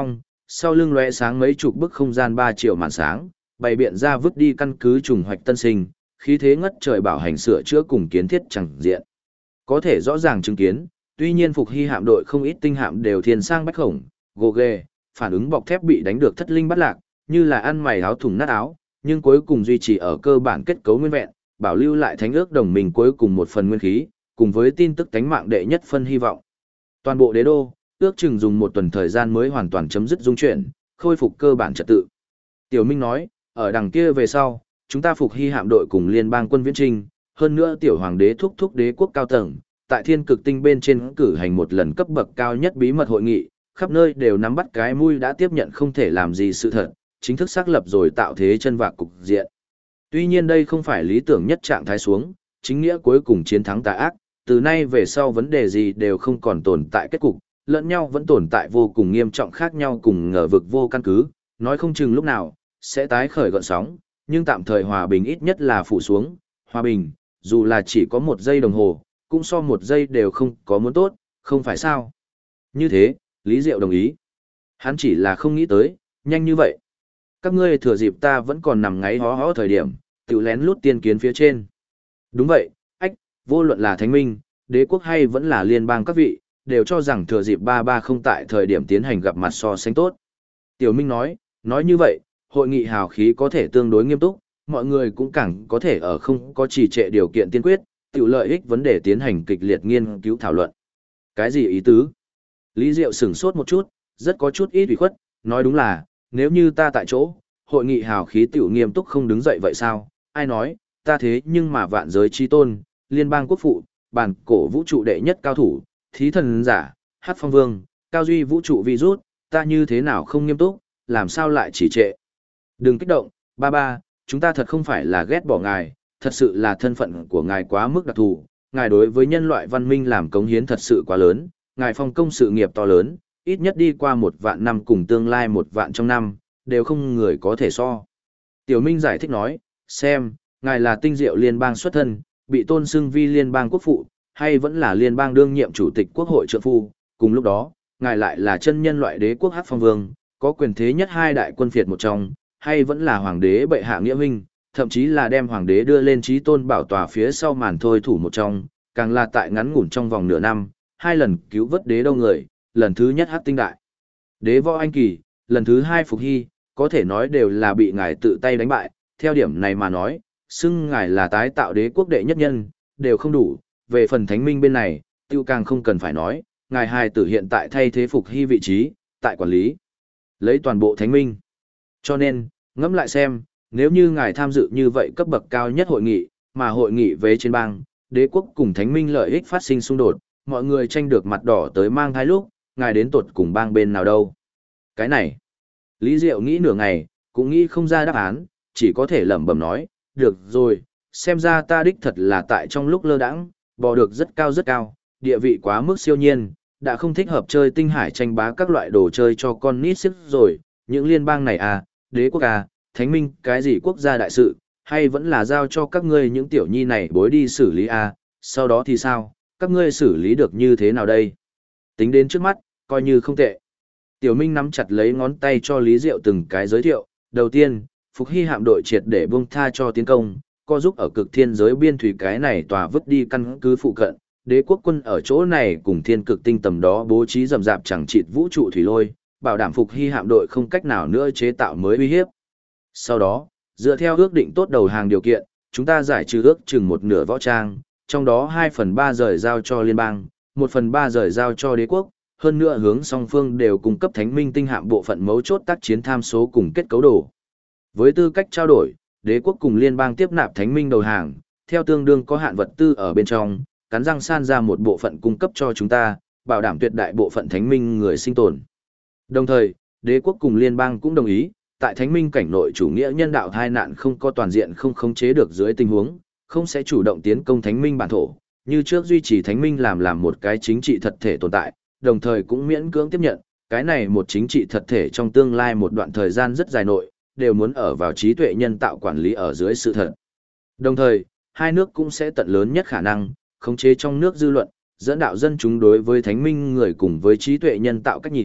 sau lưng lóe sáng mấy chục bức không gian 3 triệu màn sáng, bày biện ra vứt đi căn cứ trùng hoạch tân sinh, khí thế ngất trời bảo hành sửa chữa cùng kiến thiết chẳng diện. Có thể rõ ràng chứng kiến, tuy nhiên Phục Hy hạm đội không ít tinh hạm đều thiên sang bách khổng, gồ ghề, phản ứng bọc thép bị đánh được thất linh bắt lạc, như là ăn mày áo thùng nát áo, nhưng cuối cùng duy trì ở cơ bản kết cấu nguyên vẹn, bảo lưu lại thánh ước đồng minh cuối cùng một phần nguyên khí, cùng với tin tức tánh mạng đệ nhất phân hy vọng. Toàn bộ đế đô, ước chừng dùng một tuần thời gian mới hoàn toàn chấm dứt dung chuyển, khôi phục cơ bản trật tự. Tiểu Minh nói, ở đằng kia về sau, chúng ta Phục Hy hạm đội cùng liên bang quân viễn trinh, hơn nữa tiểu hoàng đế thúc thúc đế quốc cao tầng, tại thiên cực tinh bên trên cử hành một lần cấp bậc cao nhất bí mật hội nghị, khắp nơi đều nắm bắt cái mũi đã tiếp nhận không thể làm gì sự thật, chính thức xác lập rồi tạo thế chân vạc cục diện. Tuy nhiên đây không phải lý tưởng nhất trạng thái xuống, chính nghĩa cuối cùng chiến thắng tà ác, từ nay về sau vấn đề gì đều không còn tồn tại kết cục, lẫn nhau vẫn tồn tại vô cùng nghiêm trọng khác nhau cùng ngờ vực vô căn cứ, nói không chừng lúc nào sẽ tái khởi gợn sóng, nhưng tạm thời hòa bình ít nhất là phủ xuống, hòa bình, dù là chỉ có 1 giây đồng hồ, cũng so 1 giây đều không có muốn tốt, không phải sao? Như thế, Lý Diệu đồng ý. Hắn chỉ là không nghĩ tới, nhanh như vậy. Các ngươi thừa dịp ta vẫn còn nằm ngáy hó hó thời điểm, tự lén lút tiên kiến phía trên. Đúng vậy, ách, vô luận là thánh minh, đế quốc hay vẫn là liên bang các vị, đều cho rằng thừa dịp ba không tại thời điểm tiến hành gặp mặt so sánh tốt. Tiểu Minh nói như vậy, hội nghị hào khí có thể tương đối nghiêm túc, mọi người cũng càng có thể ở không có trì trệ điều kiện tiên quyết, tự lợi ích vấn đề tiến hành kịch liệt nghiên cứu thảo luận. Cái gì ý tứ? Lý Diệu sửng sốt một chút, rất có chút ít ủy khuất, nói đúng là, nếu như ta tại chỗ, hội nghị hào khí tiểu nghiêm túc không đứng dậy vậy sao? Ai nói, ta thế nhưng mà vạn giới chi tôn, liên bang quốc phụ, bản cổ vũ trụ đệ nhất cao thủ, thí thần giả, hát phong vương, cao duy vũ trụ virus, ta như thế nào không nghiêm túc, làm sao lại chỉ trệ? Đừng kích động, ba, chúng ta thật không phải là ghét bỏ ngài, thật sự là thân phận của ngài quá mức đặc thù, ngài đối với nhân loại văn minh làm cống hiến thật sự quá lớn, ngài phong công sự nghiệp to lớn, ít nhất đi qua 1 vạn năm cùng tương lai 1 vạn trong năm, đều không người có thể so. Tiểu Minh giải thích nói, xem, ngài là tinh diệu liên bang xuất thân, bị tôn xưng vi liên bang quốc phụ, hay vẫn là liên bang đương nhiệm chủ tịch quốc hội trượng phu, cùng lúc đó, ngài lại là chân nhân loại đế quốc Hắc Phong Vương, có quyền thế nhất 2 đại quân phiệt một trong, hay vẫn là hoàng đế bệ hạ nghĩa minh, thậm chí là đem hoàng đế đưa lên trí tôn bảo tòa phía sau màn thôi thủ một trong, càng là tại ngắn ngủn trong vòng nửa năm, 2 lần cứu vớt đế đâu người, lần thứ nhất Hắc Tinh Đại Đế Võ Anh Kỳ, lần thứ 2 Phục Hy, có thể nói đều là bị ngài tự tay đánh bại, theo điểm này mà nói, xưng ngài là tái tạo đế quốc đệ nhất nhân, đều không đủ, về phần thánh minh bên này, tiêu càng không cần phải nói, ngài hài tử hiện tại thay thế Phục Hy vị trí, tại quản lý, lấy toàn bộ thánh minh. Cho nên, ngẫm lại xem, nếu như ngài tham dự như vậy cấp bậc cao nhất hội nghị, mà hội nghị về trên bang, đế quốc cùng thánh minh lợi ích phát sinh xung đột, mọi người tranh được mặt đỏ tới mang thai lúc, ngài đến tột cùng bang bên nào đâu. Cái này, Lý Diệu nghĩ nửa ngày, cũng nghĩ không ra đáp án, chỉ có thể lẩm bẩm nói, được rồi, xem ra ta đích thật là tại trong lúc lơ đãng, bò được rất cao, địa vị quá mức siêu nhiên, đã không thích hợp chơi tinh hải tranh bá các loại đồ chơi cho con nít sức rồi, những liên bang này à, đế quốc à, thánh minh, cái gì quốc gia đại sự, hay vẫn là giao cho các ngươi những tiểu nhi này bối đi xử lý à, sau đó thì sao, các ngươi xử lý được như thế nào đây? Tính đến trước mắt, coi như không tệ. Tiểu Minh nắm chặt lấy ngón tay cho Lý Diệu từng cái giới thiệu, đầu tiên, Phục Hy hạm đội triệt để buông tha cho tiến công, co giúp ở cực thiên giới biên thủy cái này tòa vứt đi căn cứ phụ cận, đế quốc quân ở chỗ này cùng thiên cực tinh tầm đó bố trí rầm rạp chẳng chịt vũ trụ thủy lôi, bảo đảm Phục Hy hạm đội không cách nào nữa chế tạo mới uy hiếp. Sau đó, dựa theo ước định tốt đầu hàng điều kiện, chúng ta giải trừ ước chừng 1/2 võ trang, trong đó 2/3 rời giao cho liên bang, 1/3 rời giao cho đế quốc, hơn nữa hướng song phương đều cung cấp thánh minh tinh hạm bộ phận mấu chốt tác chiến tham số cùng kết cấu đồ. Với tư cách trao đổi, đế quốc cùng liên bang tiếp nạp thánh minh đầu hàng, theo tương đương có hạn vật tư ở bên trong, cắn răng san ra một bộ phận cung cấp cho chúng ta, bảo đảm tuyệt đại bộ phận thánh minh người sinh tồn. Đồng thời, đế quốc cùng liên bang cũng đồng ý, tại thánh minh cảnh nội chủ nghĩa nhân đạo tai nạn không có toàn diện không khống chế được dưới tình huống, không sẽ chủ động tiến công thánh minh bản thổ, như trước duy trì thánh minh làm một cái chính trị thật thể tồn tại, đồng thời cũng miễn cưỡng tiếp nhận, cái này một chính trị thật thể trong tương lai một đoạn thời gian rất dài nội, đều muốn ở vào trí tuệ nhân tạo quản lý ở dưới sự thật. Đồng thời, hai nước cũng sẽ tận lớn nhất khả năng, khống chế trong nước dư luận, dẫn đạo dân chúng đối với thánh minh người cùng với trí tuệ nhân tạo cách nhìn,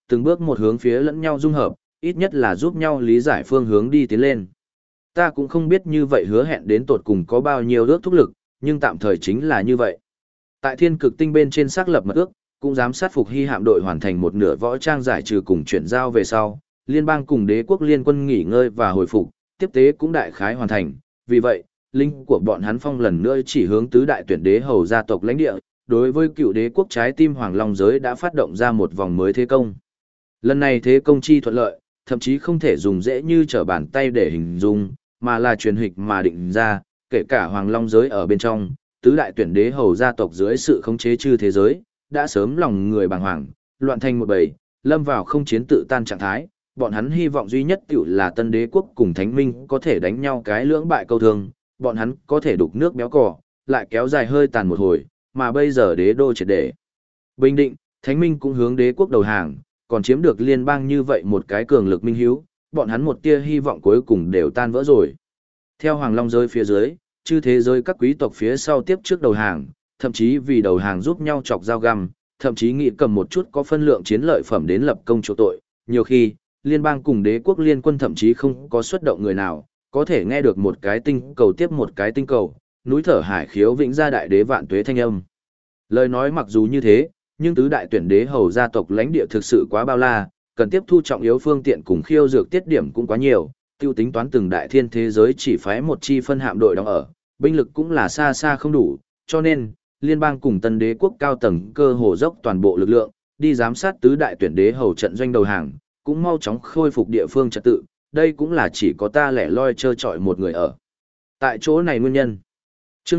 từng bước một hướng phía lẫn nhau dung hợp, ít nhất là giúp nhau lý giải phương hướng đi tiến lên. Ta cũng không biết như vậy hứa hẹn đến tột cùng có bao nhiêu ước thúc lực, nhưng tạm thời chính là như vậy. Tại thiên cực tinh bên trên xác lập mật ước, cũng giám sát Phục Hy hạm đội hoàn thành một nửa võ trang giải trừ cùng chuyển giao về sau, liên bang cùng đế quốc liên quân nghỉ ngơi và hồi phục, tiếp tế cũng đại khái hoàn thành. Vì vậy, linh của bọn hắn phong lần nữa chỉ hướng tứ đại tuyển đế hầu gia tộc lãnh địa, đối với cựu đế quốc trái tim Hoàng Long giới đã phát động ra một vòng mới thế công. Lần này thế công chi thuận lợi, thậm chí không thể dùng dễ như trở bàn tay để hình dung, mà là truyền hịch mà định ra, kể cả Hoàng Long giới ở bên trong, tứ đại tuyển đế hầu gia tộc dưới sự khống chế chư thế giới, đã sớm lòng người bàng hoàng, loạn thành một bầy, lâm vào không chiến tự tan trạng thái. Bọn hắn hy vọng duy nhất tiểu là tân đế quốc cùng thánh minh có thể đánh nhau cái lưỡng bại câu thương, bọn hắn có thể đục nước béo cò, lại kéo dài hơi tàn một hồi, mà bây giờ đế đô triệt để bình định, thánh minh cũng hướng đế quốc đầu hàng, còn chiếm được liên bang như vậy một cái cường lực minh hiếu, bọn hắn một tia hy vọng cuối cùng đều tan vỡ rồi. Theo Hoàng Long giới phía dưới, chư thế giới các quý tộc phía sau tiếp trước đầu hàng, thậm chí vì đầu hàng giúp nhau chọc dao găm, thậm chí nghĩ cầm một chút có phân lượng chiến lợi phẩm đến lập công chỗ tội. Nhiều khi, liên bang cùng đế quốc liên quân thậm chí không có xuất động người nào, có thể nghe được một cái tinh cầu tiếp một cái tinh cầu, núi thở hải khiếu vĩnh gia đại đế vạn tuế thanh âm. Lời nói mặc dù như thế, nhưng tứ đại tuyển đế hầu gia tộc lãnh địa thực sự quá bao la, cần tiếp thu trọng yếu phương tiện cùng khiêu dược tiết điểm cũng quá nhiều, tiêu tính toán từng đại thiên thế giới chỉ phái một chi phân hạm đội đóng ở, binh lực cũng là xa xa không đủ, cho nên, liên bang cùng tân đế quốc cao tầng cơ hồ dốc toàn bộ lực lượng, đi giám sát tứ đại tuyển đế hầu trận doanh đầu hàng, cũng mau chóng khôi phục địa phương trật tự, đây cũng là chỉ có ta lẻ loi trơ trọi một người ở. Tại chỗ này nguyên nhân. Chương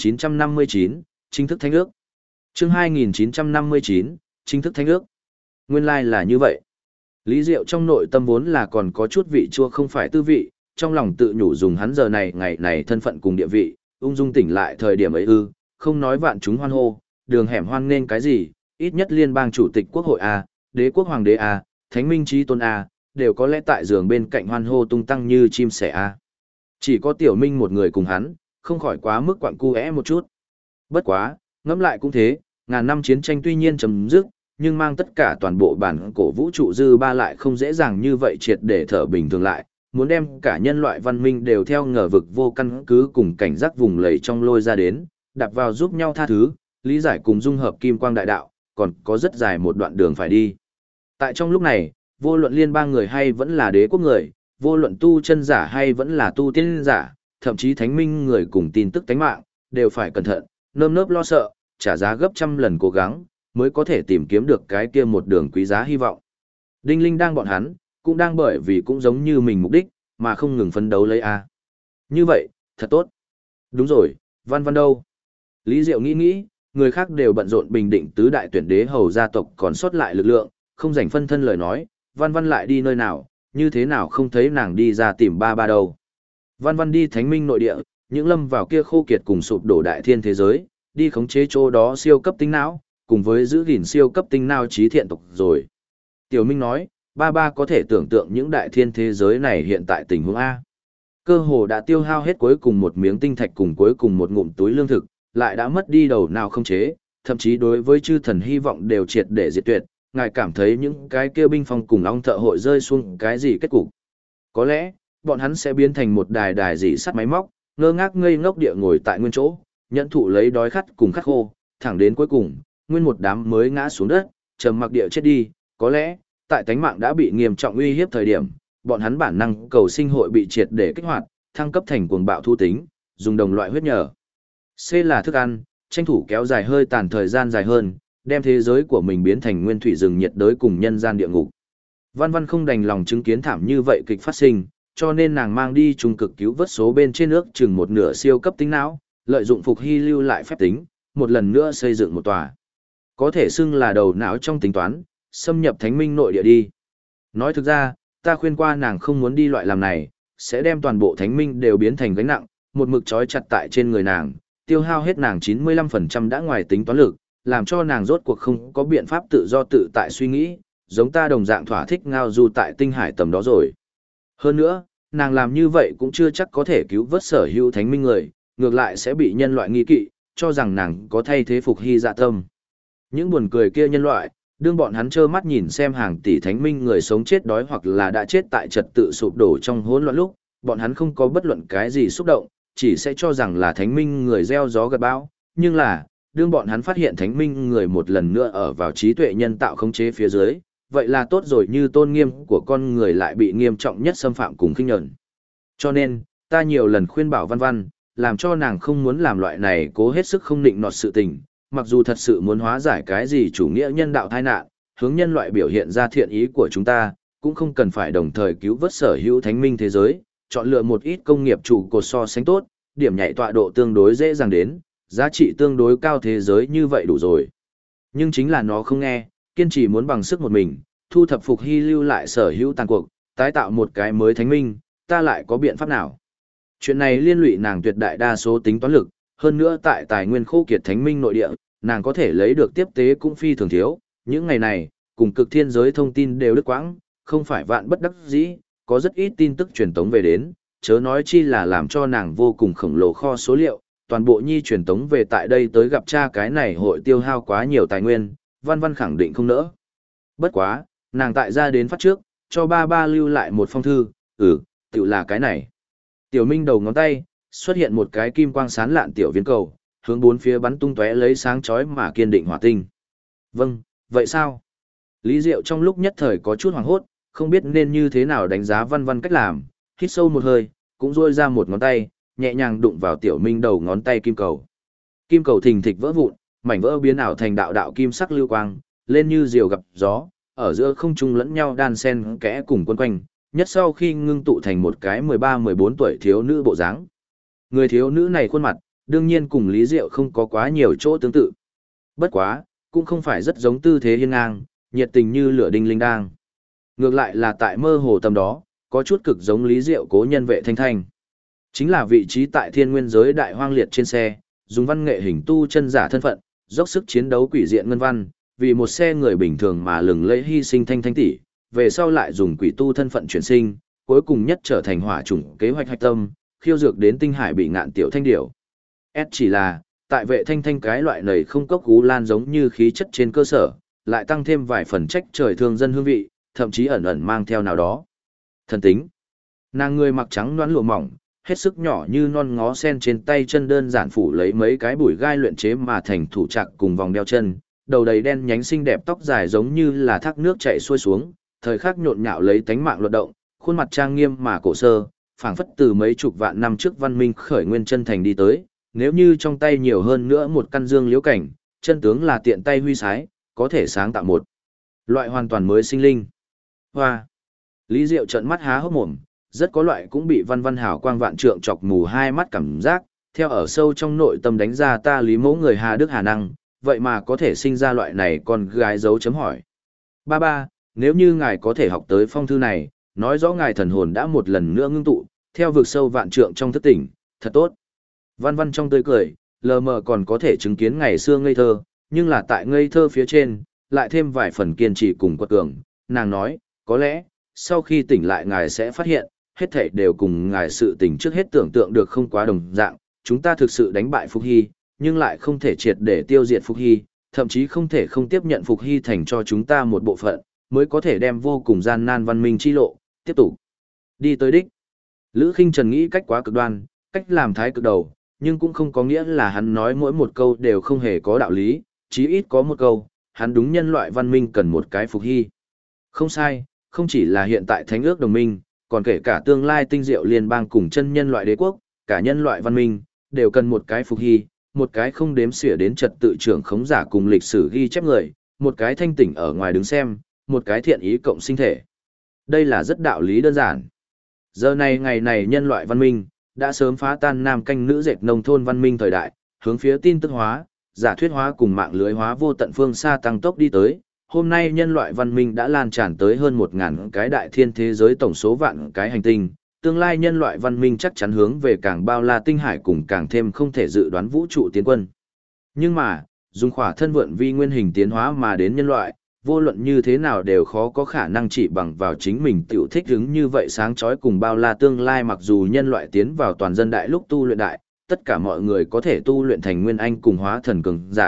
2959, chính thức thánh ước. Chương 2959, chính thức thánh ước. Nguyên lai là như vậy. Lý Diệu trong nội tâm vốn là còn có chút vị chua không phải tư vị, trong lòng tự nhủ dùng hắn giờ này ngày này thân phận cùng địa vị, ung dung tỉnh lại thời điểm ấy không nói vạn chúng hoan hô, đường hẻm hoan nên cái gì, ít nhất liên bang chủ tịch quốc hội A, đế quốc hoàng đế A, thánh minh trí tôn A, đều có lẽ tại giường bên cạnh hoan hô tung tăng như chim sẻ A. Chỉ có tiểu minh một người cùng hắn, không khỏi quá mức quặng cu một chút. Bất quá, ngẫm lại cũng thế, ngàn năm chiến tranh tuy nhiên chấm dứt, nhưng mang tất cả toàn bộ bản cổ vũ trụ dư ba lại không dễ dàng như vậy triệt để thở bình thường lại, muốn đem cả nhân loại văn minh đều theo ngờ vực vô căn cứ cùng cảnh giác vùng lầy trong lôi ra đến, đạp vào giúp nhau tha thứ, lý giải cùng dung hợp kim quang đại đạo, còn có rất dài một đoạn đường phải đi. Tại trong lúc này, vô luận liên bang người hay vẫn là đế quốc người, vô luận tu chân giả hay vẫn là tu tiên giả, thậm chí thánh minh người cùng tin tức tánh mạng, đều phải cẩn thận, nơm nớp lo sợ, trả giá gấp trăm lần cố gắng, mới có thể tìm kiếm được cái kia một đường quý giá hy vọng. Đinh Linh đang bọn hắn, cũng đang bởi vì cũng giống như mình mục đích, mà không ngừng phấn đấu lấy A. Như vậy, thật tốt. Đúng rồi, Văn Văn đâu? Lý Diệu nghĩ, người khác đều bận rộn bình định tứ đại tuyển đế hầu gia tộc còn sót lại lực lượng, không rảnh phân thân lời nói, Văn Văn lại đi nơi nào, như thế nào không thấy nàng đi ra tìm ba ba đâu. Văn Văn đi thánh minh nội địa, những lâm vào kia khô kiệt cùng sụp đổ đại thiên thế giới, đi khống chế chỗ đó siêu cấp tinh não, cùng với giữ gìn siêu cấp tinh não trí thiện tộc rồi. Tiểu Minh nói, ba ba có thể tưởng tượng những đại thiên thế giới này hiện tại tình huống A. Cơ hồ đã tiêu hao hết cuối cùng một miếng tinh thạch cùng cuối cùng một ngụm túi lương thực, lại đã mất đi đầu nào không chế, thậm chí đối với chư thần hy vọng đều triệt để diệt tuyệt, ngài cảm thấy những cái kia binh phong cùng ong thợ hội rơi xuống cái gì kết cục. Có lẽ, bọn hắn sẽ biến thành một đài đài dị sắt máy móc, ngơ ngác ngây ngốc địa ngồi tại nguyên chỗ, nhẫn thụ lấy đói khát cùng khát khô, thẳng đến cuối cùng, nguyên một đám mới ngã xuống đất, trầm mặc địa chết đi, có lẽ, tại tánh mạng đã bị nghiêm trọng uy hiếp thời điểm, bọn hắn bản năng cầu sinh hội bị triệt để kích hoạt, thăng cấp thành cuồng bạo thu tính, dùng đồng loại huyết nhờ. C là thức ăn, tranh thủ kéo dài hơi tàn thời gian dài hơn, đem thế giới của mình biến thành nguyên thủy rừng nhiệt đới cùng nhân gian địa ngục. Văn Văn không đành lòng chứng kiến thảm như vậy kịch phát sinh, cho nên nàng mang đi trung cực cứu vớt số bên trên nước chừng một nửa siêu cấp tính não, lợi dụng Phục Hy lưu lại phép tính, một lần nữa xây dựng một tòa. Có thể xưng là đầu não trong tính toán, xâm nhập thánh minh nội địa đi. Nói thực ra, ta khuyên qua nàng không muốn đi loại làm này, sẽ đem toàn bộ thánh minh đều biến thành gánh nặng, một mực trói chặt tại trên người nàng, tiêu hao hết nàng 95% đã ngoài tính toán lực, làm cho nàng rốt cuộc không có biện pháp tự do tự tại suy nghĩ, giống ta đồng dạng thỏa thích ngao du tại tinh hải tầm đó rồi. Hơn nữa, nàng làm như vậy cũng chưa chắc có thể cứu vớt sở hữu thánh minh người, ngược lại sẽ bị nhân loại nghi kỵ, cho rằng nàng có thay thế Phục Hy dạ tâm. Những buồn cười kia nhân loại, Đương bọn hắn trơ mắt nhìn xem hàng tỷ thánh minh người sống chết đói hoặc là đã chết tại trật tự sụp đổ trong hỗn loạn lúc, bọn hắn không có bất luận cái gì xúc động, chỉ sẽ cho rằng là thánh minh người gieo gió gặt bão, nhưng là, đương bọn hắn phát hiện thánh minh người một lần nữa ở vào trí tuệ nhân tạo khống chế phía dưới, vậy là tốt rồi, như tôn nghiêm của con người lại bị nghiêm trọng nhất xâm phạm cùng khinh nhẫn. Cho nên, ta nhiều lần khuyên bảo Văn Văn, làm cho nàng không muốn làm loại này cố hết sức không định nọt sự tình, mặc dù thật sự muốn hóa giải cái gì chủ nghĩa nhân đạo tai nạn, hướng nhân loại biểu hiện ra thiện ý của chúng ta, cũng không cần phải đồng thời cứu vớt sở hữu thánh minh thế giới, chọn lựa một ít công nghiệp trụ cột so sánh tốt, điểm nhảy tọa độ tương đối dễ dàng đến, giá trị tương đối cao thế giới như vậy đủ rồi. Nhưng chính là nó không nghe, kiên trì muốn bằng sức một mình, thu thập Phục Hy lưu lại sở hữu tàn cuộc, tái tạo một cái mới thánh minh, ta lại có biện pháp nào? Chuyện này liên lụy nàng tuyệt đại đa số tính toán lực, hơn nữa tại tài nguyên khô kiệt thánh minh nội địa, nàng có thể lấy được tiếp tế cũng phi thường thiếu. Những ngày này, cùng cực thiên giới thông tin đều đứt quãng, không phải vạn bất đắc dĩ, có rất ít tin tức truyền tống về đến, chớ nói chi là làm cho nàng vô cùng khổng lồ kho số liệu, toàn bộ nhi truyền tống về tại đây tới gặp cha cái này hội tiêu hao quá nhiều tài nguyên, Văn Văn khẳng định không nỡ. Bất quá, nàng tại ra đến phát trước, cho ba ba lưu lại một phong thư, tự là cái này. Tiểu Minh đầu ngón tay, xuất hiện một cái kim quang sán lạn tiểu viên cầu, hướng bốn phía bắn tung tóe lấy sáng chói mà kiên định hỏa tinh. Vâng, vậy sao? Lý Diệu trong lúc nhất thời có chút hoảng hốt, không biết nên như thế nào đánh giá Văn Văn cách làm, hít sâu một hơi, cũng rôi ra một ngón tay, nhẹ nhàng đụng vào Tiểu Minh đầu ngón tay kim cầu. Kim cầu thình thịch vỡ vụn, mảnh vỡ biến ảo thành đạo đạo kim sắc lưu quang, lên như diều gặp gió, ở giữa không trung lẫn nhau đan xen kẽ cùng quấn quanh, nhất sau khi ngưng tụ thành một cái 13-14 tuổi thiếu nữ bộ dáng. Người thiếu nữ này khuôn mặt, đương nhiên cùng Lý Diệu không có quá nhiều chỗ tương tự. Bất quá, cũng không phải rất giống tư thế hiên ngang, nhiệt tình như lửa đinh linh đang. Ngược lại là tại mơ hồ tầm đó, có chút cực giống Lý Diệu cố nhân Vệ Thanh Thanh. Chính là vị trí tại thiên nguyên giới đại hoang liệt trên xe, dùng văn nghệ hình tu chân giả thân phận, dốc sức chiến đấu quỷ diện ngân văn, vì một xe người bình thường mà lừng lẫy hy sinh Thanh Thanh tỷ, về sau lại dùng quỷ tu thân phận chuyển sinh, cuối cùng nhất trở thành hỏa chủng kế hoạch hạch tâm, khiêu dược đến tinh hải bị ngạn tiểu thanh điểu. Chỉ là, tại Vệ Thanh Thanh cái loại này không cốc cú lan giống như khí chất trên cơ sở, lại tăng thêm vài phần trách trời thương dân hương vị, thậm chí ẩn ẩn mang theo nào đó thần tính. Nàng người mặc trắng đoán lụa mỏng, hết sức nhỏ như non ngó sen, trên tay chân đơn giản phủ lấy mấy cái bùi gai luyện chế mà thành thủ trạc cùng vòng đeo chân, đầu đầy đen nhánh xinh đẹp, tóc dài giống như là thác nước chảy xuôi xuống, thời khắc nhộn nhạo lấy tánh mạng luật động, khuôn mặt trang nghiêm mà cổ sơ, phảng phất từ mấy chục vạn năm trước văn minh khởi nguyên chân thành đi tới. Nếu như trong tay nhiều hơn nữa một căn dương liễu cảnh, chân tướng là tiện tay huy sái, có thể sáng tạo một loại hoàn toàn mới sinh linh. Hoa! Lý Diệu trợn mắt há hốc mồm, rất có loại cũng bị Văn Văn hào quang vạn trượng chọc mù hai mắt cảm giác, theo ở sâu trong nội tâm đánh ra ta Lý mẫu người Hà Đức Hà năng, vậy mà có thể sinh ra loại này con gái dấu chấm hỏi. Ba, nếu như ngài có thể học tới phong thư này, nói rõ ngài thần hồn đã một lần nữa ngưng tụ, theo vực sâu vạn trượng trong thức tỉnh, thật tốt. Văn Văn trong tươi cười, lờ mờ còn có thể chứng kiến ngày xưa ngây thơ, nhưng là tại ngây thơ phía trên, lại thêm vài phần kiên trì cùng quật cường. Nàng nói, có lẽ, sau khi tỉnh lại ngài sẽ phát hiện, hết thảy đều cùng ngài sự tỉnh trước hết tưởng tượng được không quá đồng dạng. Chúng ta thực sự đánh bại Phục Hy, nhưng lại không thể triệt để tiêu diệt Phục Hy, thậm chí không thể không tiếp nhận Phục Hy thành cho chúng ta một bộ phận, mới có thể đem vô cùng gian nan văn minh chi lộ, tiếp tục đi tới đích. Lữ Khinh Trần nghĩ cách quá cực đoan, cách làm thái cực đầu, nhưng cũng không có nghĩa là hắn nói mỗi một câu đều không hề có đạo lý, chí ít có một câu, hắn đúng nhân loại văn minh cần một cái Phục Hy. Không sai, không chỉ là hiện tại Thánh ước đồng minh, còn kể cả tương lai tinh diệu liên bang cùng chân nhân loại đế quốc, cả nhân loại văn minh, đều cần một cái Phục Hy, một cái không đếm xỉa đến trật tự trưởng khống giả cùng lịch sử ghi chép người, một cái thanh tỉnh ở ngoài đứng xem, một cái thiện ý cộng sinh thể. Đây là rất đạo lý đơn giản. Giờ này ngày này nhân loại văn minh, đã sớm phá tan nam canh nữ dệt nông thôn văn minh thời đại, hướng phía tin tức hóa, giả thuyết hóa cùng mạng lưới hóa vô tận phương xa tăng tốc đi tới. Hôm nay nhân loại văn minh đã lan tràn tới hơn 1.000 cái đại thiên thế giới, tổng số vạn cái hành tinh. Tương lai nhân loại văn minh chắc chắn hướng về càng bao la tinh hải cùng càng thêm không thể dự đoán vũ trụ tiến quân. Nhưng mà, dùng khỏa thân vượn vi nguyên hình tiến hóa mà đến nhân loại, vô luận như thế nào đều khó có khả năng chỉ bằng vào chính mình tiểu thích hứng như vậy sáng chói cùng bao la tương lai. Mặc dù nhân loại tiến vào toàn dân đại lúc tu luyện đại, tất cả mọi người có thể tu luyện thành nguyên anh cùng hóa thần cường giả,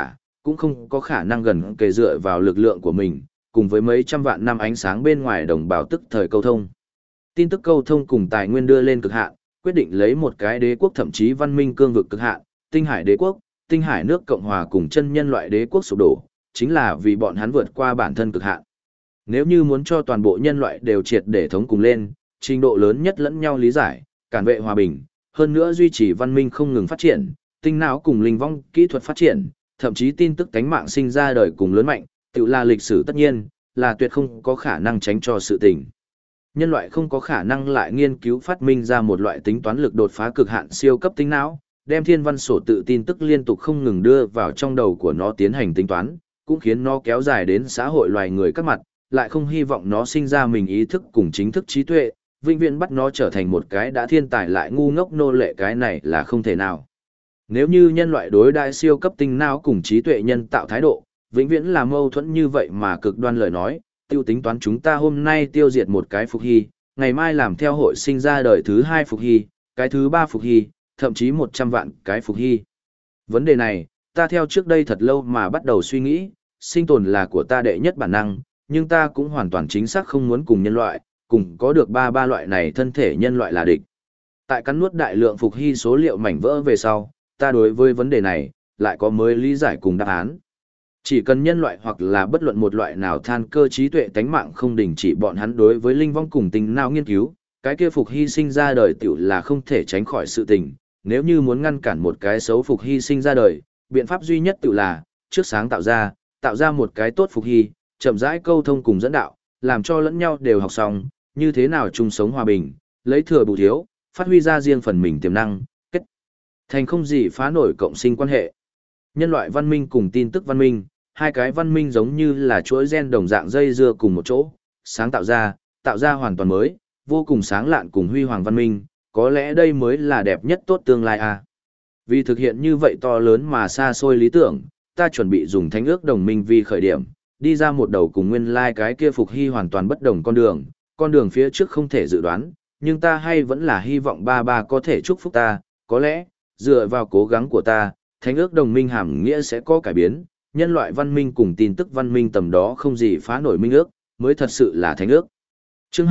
cũng không có khả năng gần kề dựa vào lực lượng của mình, cùng với mấy trăm vạn năm ánh sáng bên ngoài đồng bào tức thời câu thông. Tin tức câu thông cùng tài nguyên đưa lên cực hạn, quyết định lấy một cái đế quốc thậm chí văn minh cương vực cực hạn, Tinh Hải đế quốc, Tinh Hải nước Cộng hòa cùng chân nhân loại đế quốc sụp đổ, chính là vì bọn hắn vượt qua bản thân cực hạn. Nếu như muốn cho toàn bộ nhân loại đều triệt để thống cùng lên, trình độ lớn nhất lẫn nhau lý giải, cản vệ hòa bình, hơn nữa duy trì văn minh không ngừng phát triển, tinh não cùng linh vong kỹ thuật phát triển, thậm chí tin tức tánh mạng sinh ra đời cùng lớn mạnh, tự là lịch sử tất nhiên, là tuyệt không có khả năng tránh cho sự tình. Nhân loại không có khả năng lại nghiên cứu phát minh ra một loại tính toán lực đột phá cực hạn siêu cấp tinh não, đem thiên văn sổ tự tin tức liên tục không ngừng đưa vào trong đầu của nó tiến hành tính toán, cũng khiến nó kéo dài đến xã hội loài người các mặt, lại không hy vọng nó sinh ra mình ý thức cùng chính thức trí tuệ, vĩnh viễn bắt nó trở thành một cái đã thiên tài lại ngu ngốc nô lệ, cái này là không thể nào. Nếu như nhân loại đối đại siêu cấp tinh não cùng trí tuệ nhân tạo thái độ, vĩnh viễn là mâu thuẫn như vậy mà cực đoan lời nói, tiêu tính toán chúng ta hôm nay tiêu diệt một cái Phục Hy, ngày mai làm theo hội sinh ra đời thứ 2 Phục Hy, cái thứ 3 Phục Hy, thậm chí 100 vạn cái Phục Hy. Vấn đề này, ta theo trước đây thật lâu mà bắt đầu suy nghĩ, sinh tồn là của ta đệ nhất bản năng, nhưng ta cũng hoàn toàn chính xác không muốn cùng nhân loại, cùng có được ba loại này thân thể nhân loại là địch. Tại cắn nuốt đại lượng Phục Hy số liệu mảnh vỡ về sau, ta đối với vấn đề này, lại có mới lý giải cùng đáp án. Chỉ cần nhân loại hoặc là bất luận một loại nào than cơ trí tuệ tánh mạng không đình chỉ bọn hắn đối với linh vong cùng tình nào nghiên cứu, cái kia Phục Hy sinh ra đời tiểu là không thể tránh khỏi sự tình. Nếu như muốn ngăn cản một cái xấu Phục Hy sinh ra đời, biện pháp duy nhất tiểu là, trước sáng tạo ra một cái tốt Phục Hy, chậm rãi câu thông cùng dẫn đạo, làm cho lẫn nhau đều học xong, như thế nào chung sống hòa bình, lấy thừa bù thiếu, phát huy ra riêng phần mình tiềm năng, kết thành không gì phá nổi cộng sinh quan hệ. Nhân loại văn minh cùng tin tức văn minh, hai cái văn minh giống như là chuỗi gen đồng dạng dây dưa cùng một chỗ, sáng tạo ra hoàn toàn mới, vô cùng sáng lạn cùng huy hoàng văn minh, có lẽ đây mới là đẹp nhất tốt tương lai à. Vì thực hiện như vậy to lớn mà xa xôi lý tưởng, ta chuẩn bị dùng thánh ước đồng minh vì khởi điểm, đi ra một đầu cùng nguyên lai cái kia Phục Hy hoàn toàn bất đồng con đường phía trước không thể dự đoán, nhưng ta hay vẫn là hy vọng ba có thể chúc phúc ta, có lẽ, dựa vào cố gắng của ta, thánh ước đồng minh hàm nghĩa sẽ có cải biến, nhân loại văn minh cùng tin tức văn minh tầm đó không gì phá nổi minh ước, mới thật sự là thánh ước. Chương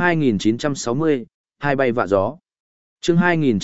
2960, hai bay vạ gió. Chương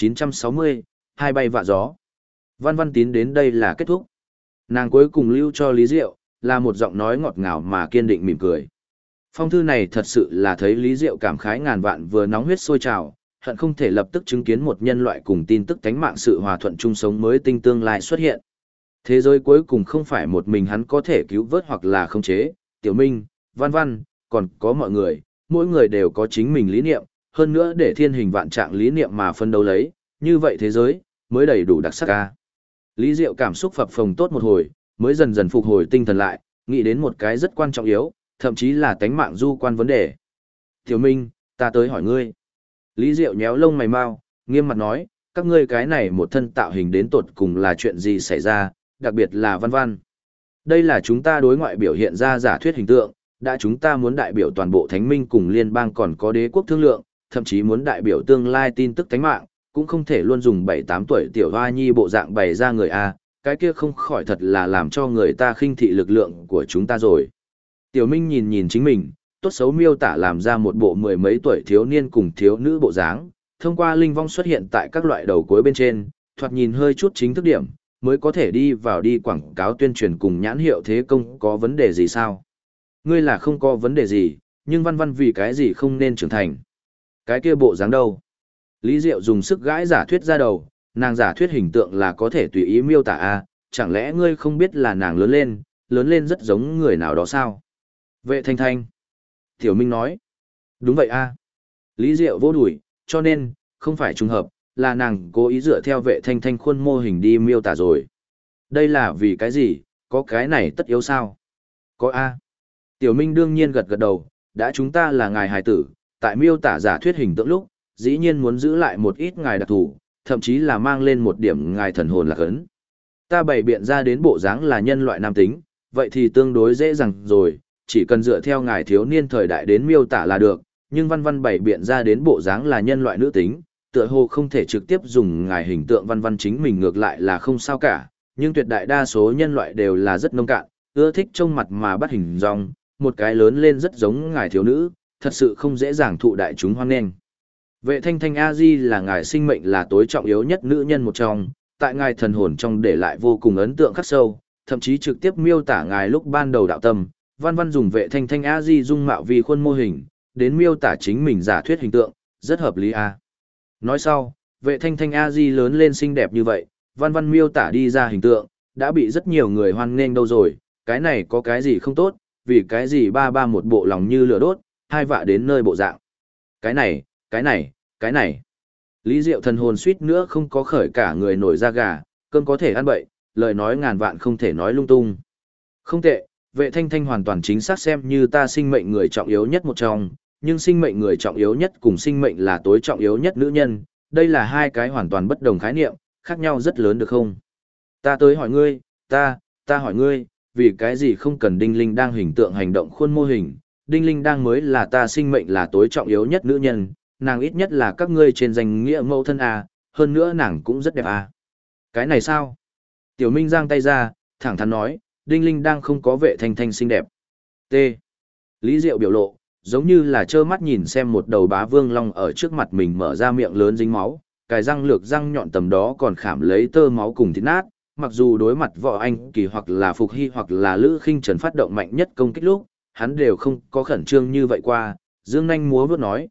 2960, hai bay vạ gió. Văn Văn Tín đến đây là kết thúc. Nàng cuối cùng lưu cho Lý Diệu, là một giọng nói ngọt ngào mà kiên định mỉm cười. Phong thư này thật sự là thấy Lý Diệu cảm khái ngàn vạn vừa nóng huyết sôi trào, hận không thể lập tức chứng kiến một nhân loại cùng tin tức tánh mạng sự hòa thuận chung sống mới tinh tương lai xuất hiện. Thế giới cuối cùng không phải một mình hắn có thể cứu vớt hoặc là khống chế, Tiểu Minh, Văn Văn, còn có mọi người, mỗi người đều có chính mình lý niệm, hơn nữa để thiên hình vạn trạng lý niệm mà phân đấu lấy, như vậy thế giới mới đầy đủ đặc sắc ca. Lý Diệu cảm xúc phập phồng tốt một hồi, mới dần dần phục hồi tinh thần lại, nghĩ đến một cái rất quan trọng yếu, thậm chí là tánh mạng du quan vấn đề. Tiểu Minh, ta tới hỏi ngươi. Lý Diệu nhéo lông mày mau, nghiêm mặt nói, các ngươi cái này một thân tạo hình đến tột cùng là chuyện gì xảy ra, đặc biệt là Văn Văn. Đây là chúng ta đối ngoại biểu hiện ra giả thuyết hình tượng, đã chúng ta muốn đại biểu toàn bộ thánh minh cùng liên bang còn có đế quốc thương lượng, thậm chí muốn đại biểu tương lai tin tức tánh mạng, cũng không thể luôn dùng 7-8 tuổi tiểu hoa nhi bộ dạng bày ra người A, cái kia không khỏi thật là làm cho người ta khinh thị lực lượng của chúng ta rồi. Tiểu Minh nhìn nhìn chính mình, tốt xấu miêu tả làm ra một bộ mười mấy tuổi thiếu niên cùng thiếu nữ bộ dáng, thông qua linh vong xuất hiện tại các loại đầu cuối bên trên, thoạt nhìn hơi chút chính thức điểm, mới có thể đi vào đi quảng cáo tuyên truyền cùng nhãn hiệu thế công có vấn đề gì sao? Ngươi là không có vấn đề gì, nhưng Văn Văn vì cái gì không nên trưởng thành? Cái kia bộ dáng đâu? Lý Diệu dùng sức gãi giả thuyết ra đầu, nàng giả thuyết hình tượng là có thể tùy ý miêu tả a, chẳng lẽ ngươi không biết là nàng lớn lên rất giống người nào đó sao? Vệ Thanh Thanh. Tiểu Minh nói. Đúng vậy a. Lý Diệu vô đuổi, cho nên, không phải trùng hợp, là nàng cố ý dựa theo Vệ Thanh Thanh khuôn mô hình đi miêu tả rồi. Đây là vì cái gì, có cái này tất yếu sao? Có a. Tiểu Minh đương nhiên gật gật đầu, đã chúng ta là ngài hài tử, tại miêu tả giả thuyết hình tượng lúc, dĩ nhiên muốn giữ lại một ít ngài đặc thù, thậm chí là mang lên một điểm ngài thần hồn lạc ấn. Ta bày biện ra đến bộ dáng là nhân loại nam tính, vậy thì tương đối dễ dàng rồi, chỉ cần dựa theo ngài thiếu niên thời đại đến miêu tả là được, nhưng Văn Văn bày biện ra đến bộ dáng là nhân loại nữ tính, tựa hồ không thể trực tiếp dùng ngài hình tượng Văn Văn chính mình ngược lại là không sao cả, Nhưng tuyệt đại đa số nhân loại đều là rất nông cạn, ưa thích trông mặt mà bắt hình dong, một cái lớn lên rất giống ngài thiếu nữ, thật sự không dễ dàng thụ đại chúng hoan nghênh. Vệ Thanh Thanh A Di là ngài sinh mệnh là tối trọng yếu nhất nữ nhân một trong, tại ngài thần hồn trong để lại vô cùng ấn tượng khắc sâu, thậm chí trực tiếp miêu tả ngài lúc ban đầu đạo tâm. Văn Văn dùng Vệ Thanh Thanh A Di dung mạo vì khuôn mô hình, đến miêu tả chính mình giả thuyết hình tượng, rất hợp lý a. Nói sau, Vệ Thanh Thanh A Di lớn lên xinh đẹp như vậy, Văn Văn miêu tả đi ra hình tượng, đã bị rất nhiều người hoan nghênh đâu rồi, cái này có cái gì không tốt, vì cái gì ba ba một bộ lòng như lửa đốt, hai vạ đến nơi bộ dạng. Cái này. Lý Diệu thần hồn suýt nữa không có khởi cả người nổi da gà, cơm có thể ăn bậy, lời nói ngàn vạn không thể nói lung tung. Không tệ, Vệ Thanh Thanh hoàn toàn chính xác xem như ta sinh mệnh người trọng yếu nhất một trong, nhưng sinh mệnh người trọng yếu nhất cùng sinh mệnh là tối trọng yếu nhất nữ nhân, đây là hai cái hoàn toàn bất đồng khái niệm, khác nhau rất lớn được không? Ta tới hỏi ngươi, ta hỏi ngươi, vì cái gì không cần Đinh Linh đang hình tượng hành động khuôn mô hình, Đinh Linh đang mới là ta sinh mệnh là tối trọng yếu nhất nữ nhân, nàng ít nhất là các ngươi trên danh nghĩa mẫu thân à, hơn nữa nàng cũng rất đẹp à. Cái này sao? Tiểu Minh giang tay ra, thẳng thắn nói, Đinh Linh đang không có Vệ Thanh Thanh xinh đẹp. T. Lý Diệu biểu lộ, giống như là trơ mắt nhìn xem một đầu bá vương long ở trước mặt mình mở ra miệng lớn dính máu, cái răng lược răng nhọn tầm đó còn khảm lấy tơ máu cùng thịt nát, mặc dù đối mặt Võ Anh Kỳ hoặc là Phục Hy hoặc là Lữ Khinh Trần phát động mạnh nhất công kích lúc, hắn đều không có khẩn trương như vậy qua, dương nhanh múa vuốt nói,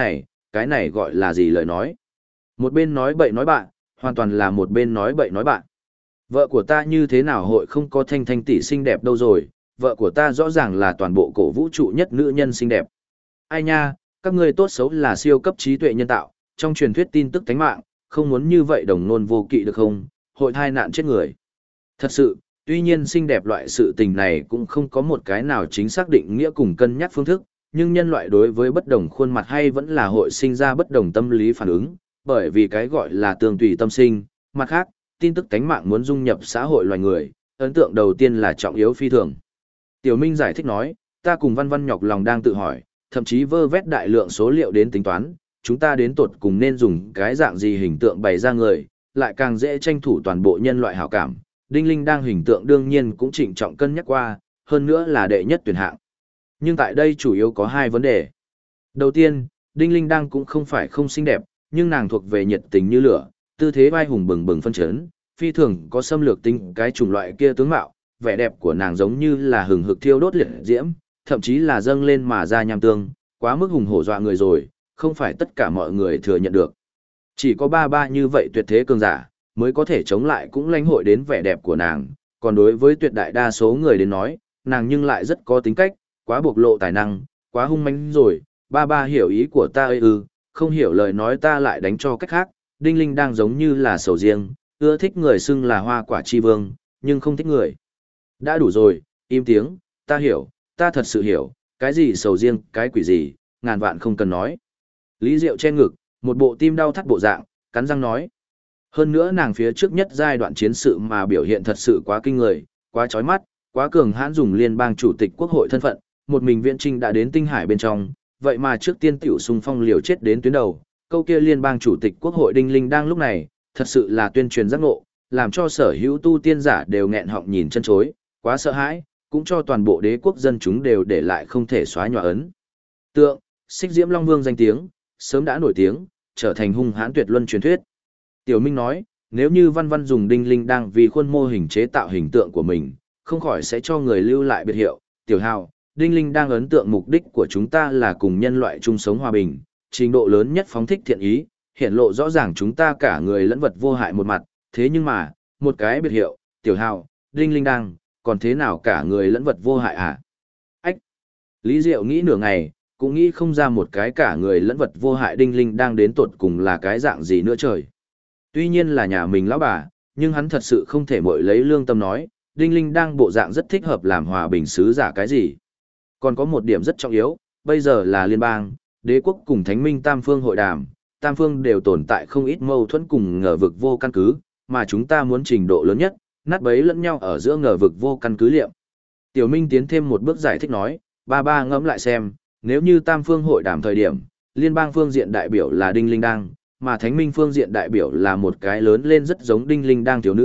cái này gọi là gì lời nói. Một bên nói bậy nói bạn, hoàn toàn là một bên nói bậy nói bạn. Vợ của ta như thế nào hội không có Thanh Thanh tỷ xinh đẹp đâu rồi, vợ của ta rõ ràng là toàn bộ cổ vũ trụ nhất nữ nhân xinh đẹp. Ai nha, các ngươi tốt xấu là siêu cấp trí tuệ nhân tạo, trong truyền thuyết tin tức tánh mạng, không muốn như vậy đồng nôn vô kỵ được không, hội thai nạn chết người. Thật sự, tuy nhiên xinh đẹp loại sự tình này cũng không có một cái nào chính xác định nghĩa cùng cân nhắc phương thức, nhưng nhân loại đối với bất đồng khuôn mặt hay vẫn là hội sinh ra bất đồng tâm lý phản ứng, bởi vì cái gọi là tương tùy tâm sinh, mặt khác, tin tức tánh mạng muốn dung nhập xã hội loài người, ấn tượng đầu tiên là trọng yếu phi thường. Tiểu Minh giải thích nói, ta cùng Văn Văn nhọc lòng đang tự hỏi, thậm chí vơ vét đại lượng số liệu đến tính toán, chúng ta đến tột cùng nên dùng cái dạng gì hình tượng bày ra người, lại càng dễ tranh thủ toàn bộ nhân loại hảo cảm. Đinh Linh đang hình tượng đương nhiên cũng trịnh trọng cân nhắc qua, hơn nữa là đệ nhất tuyển hạng. Nhưng tại đây chủ yếu có hai vấn đề. Đầu tiên, Đinh Linh đang cũng không phải không xinh đẹp, nhưng nàng thuộc về nhiệt tình như lửa, tư thế vai hùng bừng bừng phân chấn, phi thường có xâm lược tính cái chủng loại kia tướng mạo, vẻ đẹp của nàng giống như là hừng hực thiêu đốt liệt diễm, thậm chí là dâng lên mà ra nham tương, quá mức hùng hổ dọa người rồi, không phải tất cả mọi người thừa nhận được. Chỉ có ba như vậy tuyệt thế cường giả, mới có thể chống lại cũng lãnh hội đến vẻ đẹp của nàng, còn đối với tuyệt đại đa số người đến nói, nàng nhưng lại rất có tính cách, quá bộc lộ tài năng, quá hung mãnh rồi, ba hiểu ý của ta ơi ư, không hiểu lời nói ta lại đánh cho cách khác, Đinh Linh đang giống như là sầu riêng, ưa thích người xưng là hoa quả chi vương, nhưng không thích người. Đã đủ rồi, im tiếng, ta hiểu, ta thật sự hiểu, cái gì sầu riêng, cái quỷ gì, ngàn vạn không cần nói. Lý Diệu che ngực, một bộ tim đau thắt bộ dạng, cắn răng nói. Hơn nữa nàng phía trước nhất giai đoạn chiến sự mà biểu hiện thật sự quá kinh người, quá chói mắt, quá cường hãn dùng liên bang chủ tịch quốc hội thân phận, một mình Viễn Trinh đã đến tinh hải bên trong, vậy mà trước tiên tiểu xung phong liều chết đến tuyến đầu, câu kia liên bang chủ tịch quốc hội Đinh Linh đang lúc này, thật sự là tuyên truyền giác ngộ, làm cho sở hữu tu tiên giả đều nghẹn họng nhìn chân chối, quá sợ hãi, cũng cho toàn bộ đế quốc dân chúng đều để lại không thể xóa nhòa ấn tượng. Xích Diễm Long Vương danh tiếng, sớm đã nổi tiếng, trở thành hung hãn tuyệt luân truyền thuyết. Tiểu Minh nói, nếu như Văn Văn dùng Đinh Linh đang vì khuôn mô hình chế tạo hình tượng của mình, không khỏi sẽ cho người lưu lại biệt hiệu, Tiểu Hào, Đinh Linh đang ấn tượng mục đích của chúng ta là cùng nhân loại chung sống hòa bình, trình độ lớn nhất phóng thích thiện ý, hiện lộ rõ ràng chúng ta cả người lẫn vật vô hại một mặt, thế nhưng mà, một cái biệt hiệu, Tiểu Hào, Đinh Linh đang, còn thế nào cả người lẫn vật vô hại à? Ách! Lý Diệu nghĩ nửa ngày, cũng nghĩ không ra một cái cả người lẫn vật vô hại Đinh Linh đang đến tột cùng là cái dạng gì nữa trời. Tuy nhiên là nhà mình lão bà, nhưng hắn thật sự không thể mội lấy lương tâm nói, Đinh Linh đang bộ dạng rất thích hợp làm hòa bình sứ giả cái gì. Còn có một điểm rất trọng yếu, bây giờ là liên bang, đế quốc cùng thánh minh tam phương hội đàm, tam phương đều tồn tại không ít mâu thuẫn cùng ngờ vực vô căn cứ, mà chúng ta muốn trình độ lớn nhất, nát bấy lẫn nhau ở giữa ngờ vực vô căn cứ liệm. Tiểu Minh tiến thêm một bước giải thích nói, ba ngẫm lại xem, nếu như tam phương hội đàm thời điểm, liên bang phương diện đại biểu là Đinh Linh đang, mà thánh minh phương diện đại biểu là một cái lớn lên rất giống Đinh Linh đang thiếu nữ,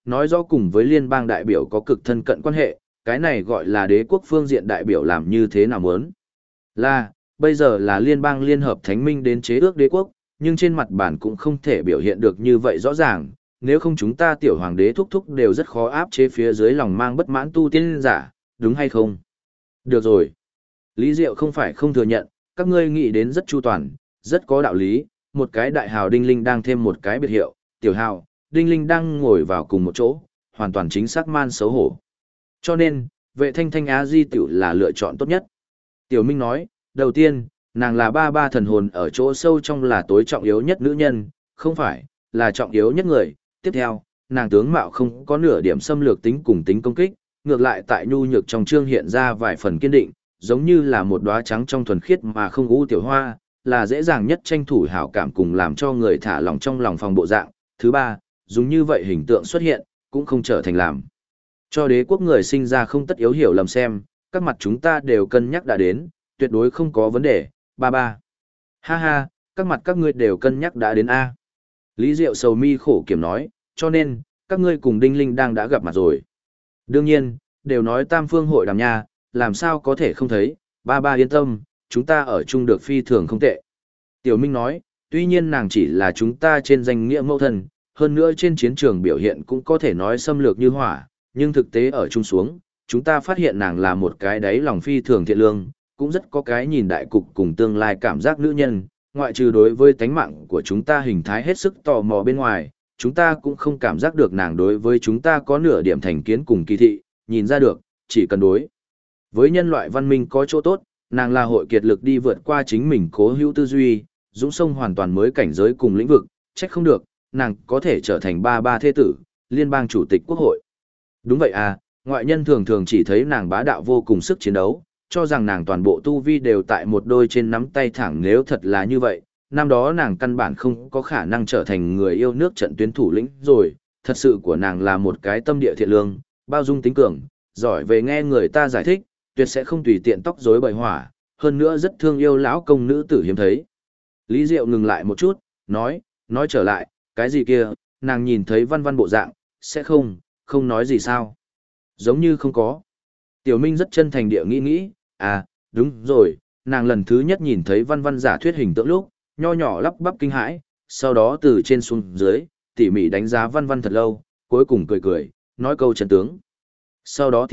nói rõ cùng với liên bang đại biểu có cực thân cận quan hệ, cái này gọi là đế quốc phương diện đại biểu làm như thế nào muốn. Là, bây giờ là liên bang liên hợp thánh minh đến chế ước đế quốc, nhưng trên mặt bản cũng không thể biểu hiện được như vậy rõ ràng, nếu không chúng ta tiểu hoàng đế thúc thúc đều rất khó áp chế phía dưới lòng mang bất mãn tu tiên giả, đúng hay không? Được rồi. Lý Diệu không phải không thừa nhận, các ngươi nghĩ đến rất chu toàn, rất có đạo lý, một cái đại hào đinh linh đang thêm một cái biệt hiệu, tiểu hào, đinh linh đang ngồi vào cùng một chỗ, hoàn toàn chính xác man xấu hổ. Cho nên, vệ thanh thanh á di tiểu là lựa chọn tốt nhất. Tiểu Minh nói, đầu tiên, nàng là ba ba thần hồn ở chỗ sâu trong là tối trọng yếu nhất nữ nhân, không phải, là trọng yếu nhất người. Tiếp theo, nàng tướng mạo không có nửa điểm xâm lược tính cùng tính công kích, ngược lại tại nhu nhược trong trương hiện ra vài phần kiên định, giống như là một đóa trắng trong thuần khiết mà không u tiểu hoa, là dễ dàng nhất tranh thủ hảo cảm cùng làm cho người thả lòng trong lòng phòng bộ dạng. Thứ ba, dùng như vậy hình tượng xuất hiện, cũng không trở thành làm cho đế quốc người sinh ra không tất yếu hiểu lầm xem, các mặt chúng ta đều cân nhắc đã đến, tuyệt đối không có vấn đề, ba ba. Ha ha, các mặt các ngươi đều cân nhắc đã đến A. Lý Diệu sầu mi khổ kiểm nói, cho nên, các ngươi cùng Đinh Linh đang đã gặp mặt rồi. Đương nhiên, đều nói tam phương hội đàm nha, làm sao có thể không thấy, ba ba yên tâm, chúng ta ở chung được phi thường không tệ. Tiểu Minh nói, tuy nhiên nàng chỉ là chúng ta trên danh nghĩa mẫu thân, hơn nữa trên chiến trường biểu hiện cũng có thể nói xâm lược như hỏa, nhưng thực tế ở chung xuống, chúng ta phát hiện nàng là một cái đáy lòng phi thường thiện lương, cũng rất có cái nhìn đại cục cùng tương lai cảm giác nữ nhân, ngoại trừ đối với tánh mạng của chúng ta hình thái hết sức tò mò bên ngoài, chúng ta cũng không cảm giác được nàng đối với chúng ta có nửa điểm thành kiến cùng kỳ thị, nhìn ra được, chỉ cần đối với nhân loại văn minh có chỗ tốt, nàng là hội kiệt lực đi vượt qua chính mình cố hữu tư duy, dũng sông hoàn toàn mới cảnh giới cùng lĩnh vực, trách không được, nàng có thể trở thành ba ba thế tử, liên bang chủ tịch quốc hội. Đúng vậy à, ngoại nhân thường thường chỉ thấy nàng bá đạo vô cùng sức chiến đấu, cho rằng nàng toàn bộ tu vi đều tại một đôi trên nắm tay thẳng, nếu thật là như vậy, năm đó nàng căn bản không có khả năng trở thành người yêu nước trận tuyến thủ lĩnh rồi, thật sự của nàng là một cái tâm địa thiện lương, bao dung tính cường, giỏi về nghe người ta giải thích, tuyệt sẽ không tùy tiện tóc rối bời hỏa, hơn nữa rất thương yêu lão công nữ tử hiếm thấy. Lý Diệu ngừng lại một chút, nói trở lại, cái gì kia, nàng nhìn thấy văn văn bộ dạng, sẽ không nói gì sao? Giống như không có. Tiểu Minh rất chân thành địa nghĩ, à, đúng rồi, nàng lần thứ nhất nhìn thấy văn văn giả thuyết hình tượng lúc, nho nhỏ lắp bắp kinh hãi, sau đó từ trên xuống dưới, tỉ mỉ đánh giá văn văn thật lâu, cuối cùng cười, nói câu chân tướng. Sau đó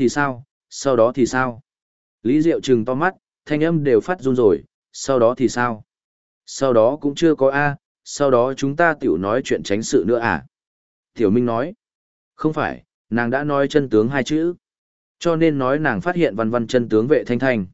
thì sao? Lý Diệu trừng to mắt, thanh âm đều phát run rồi, sau đó thì sao? Sau đó cũng chưa có A, sau đó chúng ta tiểu nói chuyện tránh sự nữa à? Tiểu Minh nói, không phải, nàng đã nói chân tướng hai chữ. Cho nên nói nàng phát hiện văn văn chân tướng vệ thanh thanh.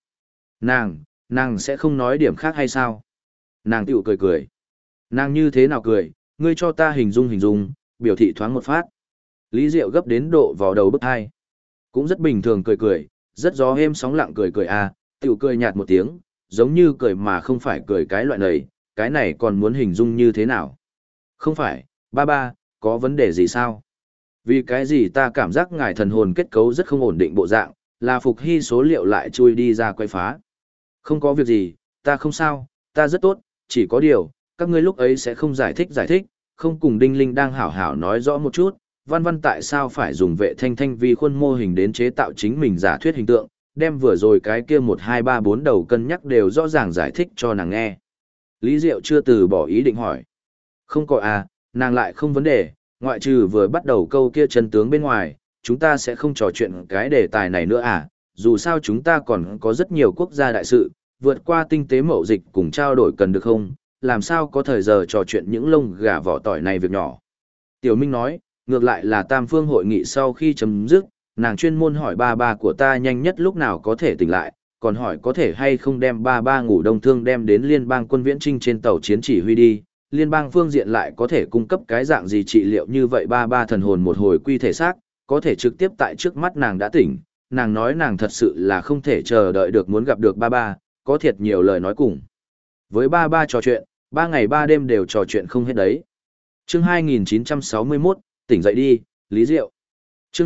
Nàng sẽ không nói điểm khác hay sao? Nàng tiểu cười. Nàng như thế nào cười, ngươi cho ta hình dung, biểu thị thoáng một phát. Lý Diệu gấp đến độ vào đầu bức hai. Cũng rất bình thường cười, rất gió êm sóng lặng cười à, tiểu cười nhạt một tiếng, giống như cười mà không phải cười cái loại này, cái này còn muốn hình dung như thế nào? Không phải, ba, có vấn đề gì sao? Vì cái gì ta cảm giác ngài thần hồn kết cấu rất không ổn định bộ dạng, là Phục Hy số liệu lại chui đi ra quay phá. Không có việc gì, ta không sao, ta rất tốt, chỉ có điều, các ngươi lúc ấy sẽ không giải thích, không cùng Đinh Linh đang hảo hảo nói rõ một chút, văn văn tại sao phải dùng vệ thanh thanh vi khuôn mô hình đến chế tạo chính mình giả thuyết hình tượng, đem vừa rồi cái kia 1 2 3 4 đầu cân nhắc đều rõ ràng giải thích cho nàng nghe. Lý Diệu chưa từ bỏ ý định hỏi. Không có à, nàng lại không vấn đề, ngoại trừ vừa bắt đầu câu kia chân tướng bên ngoài, chúng ta sẽ không trò chuyện cái đề tài này nữa à, dù sao chúng ta còn có rất nhiều quốc gia đại sự, vượt qua tinh tế mậu dịch cùng trao đổi cần được không, làm sao có thời giờ trò chuyện những lông gà vỏ tỏi này việc nhỏ. Tiểu Minh nói, ngược lại là tam phương hội nghị sau khi chấm dứt, nàng chuyên môn hỏi ba của ta nhanh nhất lúc nào có thể tỉnh lại, còn hỏi có thể hay không đem ba ngủ đông thương đem đến liên bang quân viễn trinh trên tàu chiến chỉ huy đi, liên bang phương diện lại có thể cung cấp cái dạng gì trị liệu như vậy ba thần hồn một hồi quy thể xác, có thể trực tiếp tại trước mắt nàng đã tỉnh, nàng nói nàng thật sự là không thể chờ đợi được muốn gặp được ba, có thiệt nhiều lời nói cùng. Với ba trò chuyện, 3 ngày 3 đêm đều trò chuyện không hết đấy. Chương 2961, tỉnh dậy đi, Lý Diệu. Chương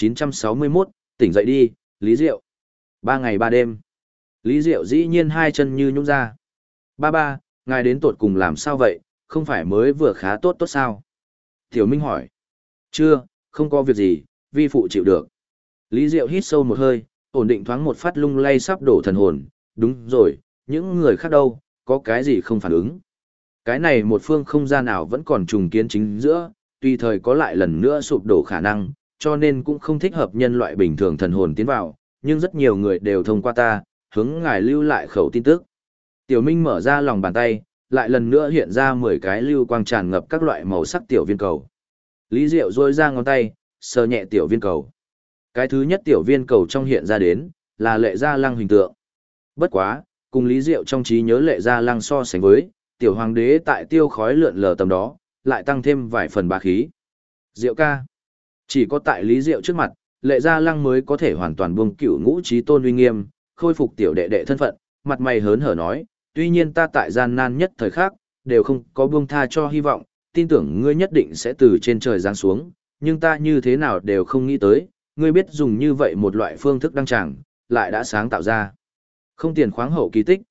2961, tỉnh dậy đi, Lý Diệu. 3 ngày 3 đêm. Lý Diệu dĩ nhiên hai chân như nhũn ra. Ba, ngài đến tột cùng làm sao vậy, không phải mới vừa khá tốt sao? Tiểu Minh hỏi. Chưa, không có việc gì, vi phụ chịu được. Lý Diệu hít sâu một hơi, ổn định thoáng một phát lung lay sắp đổ thần hồn, đúng rồi, những người khác đâu, có cái gì không phản ứng. Cái này một phương không gian nào vẫn còn trùng kiến chính giữa, tùy thời có lại lần nữa sụp đổ khả năng, cho nên cũng không thích hợp nhân loại bình thường thần hồn tiến vào, nhưng rất nhiều người đều thông qua ta, hướng ngài lưu lại khẩu tin tức. Tiểu Minh mở ra lòng bàn tay, lại lần nữa hiện ra 10 cái lưu quang tràn ngập các loại màu sắc tiểu viên cầu. Lý Diệu rôi ra ngón tay, sờ nhẹ tiểu viên cầu. Cái thứ nhất tiểu viên cầu trong hiện ra đến, là Lệ Gia Lăng hình tượng. Bất quá, cùng Lý Diệu trong trí nhớ Lệ Gia Lăng so sánh với, tiểu hoàng đế tại tiêu khói lượn lờ tầm đó, lại tăng thêm vài phần bá khí. Diệu ca. Chỉ có tại Lý Diệu trước mặt, Lệ Gia Lăng mới có thể hoàn toàn buông cửu ngũ trí tôn uy nghiêm, khôi phục tiểu đệ đệ thân phận, mặt mày hớn hở nói, tuy nhiên ta tại gian nan nhất thời khắc, đều không có buông tha cho hy vọng, tin tưởng ngươi nhất định sẽ từ trên trời giáng xuống, nhưng ta như thế nào đều không nghĩ tới, ngươi biết dùng như vậy một loại phương thức đăng tràng, lại đã sáng tạo ra. Không tiền khoáng hậu kỳ tích,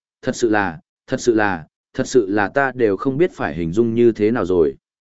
thật sự là ta đều không biết phải hình dung như thế nào rồi.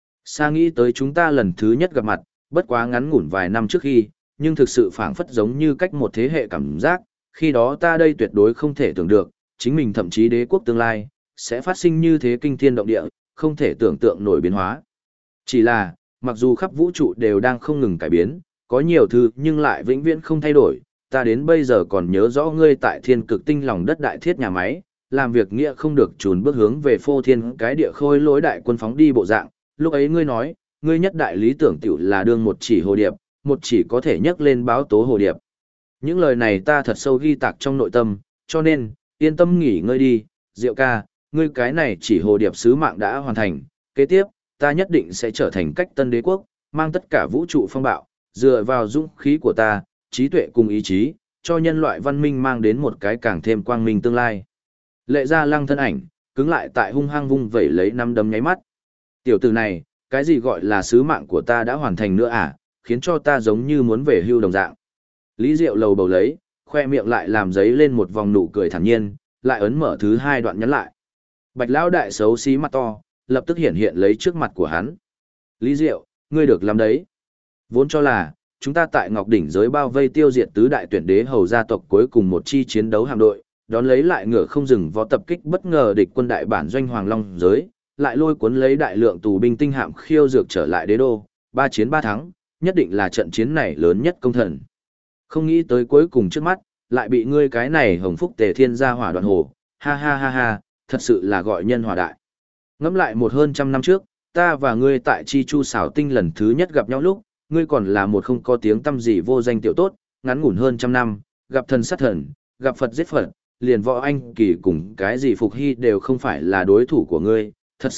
Sa nghĩ tới chúng ta lần thứ nhất gặp mặt, bất quá ngắn ngủn vài năm trước khi, nhưng thực sự phảng phất giống như cách một thế hệ cảm giác, khi đó ta đây tuyệt đối không thể tưởng được, chính mình thậm chí đế quốc tương lai, sẽ phát sinh như thế kinh thiên động địa, không thể tưởng tượng nổi biến hóa. Chỉ là, mặc dù khắp vũ trụ đều đang không ngừng cải biến, có nhiều thứ nhưng lại vĩnh viễn không thay đổi, ta đến bây giờ còn nhớ rõ ngươi tại thiên cực tinh lòng đất đại thiết nhà máy, làm việc nghĩa không được trùn bước hướng về phô thiên cái địa khôi lối đại quân phóng đi bộ dạng, lúc ấy ngươi nói, ngươi nhất đại lý tưởng tiểu là đương một chỉ hồ điệp, một chỉ có thể nhấc lên báo tố hồ điệp. Những lời này ta thật sâu ghi tạc trong nội tâm, cho nên, yên tâm nghỉ ngơi đi, Diệu ca, ngươi cái này chỉ hồ điệp sứ mạng đã hoàn thành, kế tiếp, ta nhất định sẽ trở thành cách tân đế quốc, mang tất cả vũ trụ phong bạo, dựa vào dũng khí của ta, trí tuệ cùng ý chí, cho nhân loại văn minh mang đến một cái càng thêm quang minh tương lai. Lệ Gia Lăng thân ảnh, cứng lại tại hung hăng vung vẩy lấy năm đấm nháy mắt. Tiểu tử này, cái gì gọi là sứ mạng của ta đã hoàn thành nữa à, khiến cho ta giống như muốn về hưu đồng dạng. Lý Diệu lầu bầu lấy, khoe miệng lại làm giấy lên một vòng nụ cười thản nhiên, lại ấn mở thứ 2 đoạn nhắn lại. Bạch lão đại xấu xí mặt to, lập tức hiện hiện lấy trước mặt của hắn. Lý Diệu, ngươi được làm đấy. Vốn cho là, chúng ta tại Ngọc Đỉnh giới bao vây tiêu diệt tứ đại tuyển đế hầu gia tộc cuối cùng một chi chiến đấu hạm đội, đón lấy lại ngựa không dừng vó tập kích bất ngờ địch quân đại bản doanh Hoàng Long giới, lại lôi cuốn lấy đại lượng tù binh tinh hạm khiêu dược trở lại đế đô, 3 chiến 3 thắng, nhất định là trận chiến này lớn nhất công thần. Không nghĩ tới cuối cùng trước mắt, lại bị ngươi cái này hồng phúc tề thiên gia hỏa đoạn hồ, ha ha ha ha, thật sự là gọi nhân hòa đại. Ngẫm lại một hơn trăm năm trước, ta và ngươi tại Chi Chu xảo tinh lần thứ nhất gặp nhau lúc, ngươi còn là một không có tiếng tăm gì vô danh tiểu tốt, ngắn ngủn hơn trăm năm, gặp thần sát thần, gặp Phật giết Phật, liền võ anh kỳ cùng cái gì phục hy đều không phải là đối thủ của ngươi, thật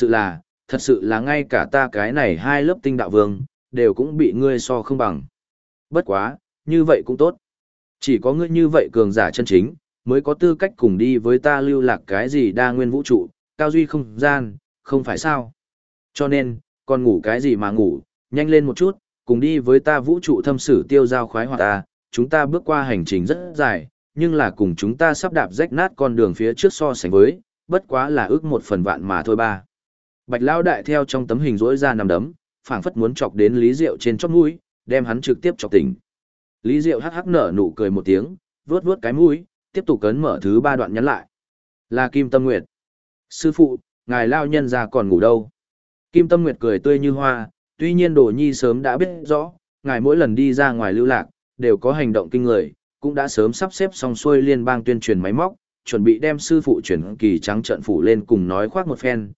sự là ngay cả ta cái này 2 lớp tinh đạo vương, đều cũng bị ngươi so không bằng. Bất quá, như vậy cũng tốt. Chỉ có ngươi như vậy cường giả chân chính, mới có tư cách cùng đi với ta lưu lạc cái gì đa nguyên vũ trụ, cao duy không gian, không phải sao. Cho nên, còn ngủ cái gì mà ngủ, nhanh lên một chút, cùng đi với ta vũ trụ thâm sử tiêu giao khoái hoạt ta, chúng ta bước qua hành trình rất dài, nhưng là cùng chúng ta sắp đạp rách nát con đường phía trước so sánh với, bất quá là ước 1/1000 mà thôi ba. Bạch Lão đại theo trong tấm hình rỗi ra nằm đấm, phảng phất muốn chọc đến Lý Diệu trên chóp mũi, đem hắn trực tiếp chọc tỉnh. Lý Diệu hắc hắc nở nụ cười một tiếng, vuốt vuốt cái mũi, tiếp tục cấn mở thứ 3 đoạn nhắn lại. Là Kim Tâm Nguyệt. Sư phụ, ngài lao nhân ra còn ngủ đâu? Kim Tâm Nguyệt cười tươi như hoa, tuy nhiên Đồ Nhi sớm đã biết rõ, ngài mỗi lần đi ra ngoài lưu lạc, đều có hành động kinh người, cũng đã sớm sắp xếp xong xuôi liên bang tuyên truyền máy móc, chuẩn bị đem sư phụ chuyển kỳ trắng trận phủ lên cùng nói khoác một phen,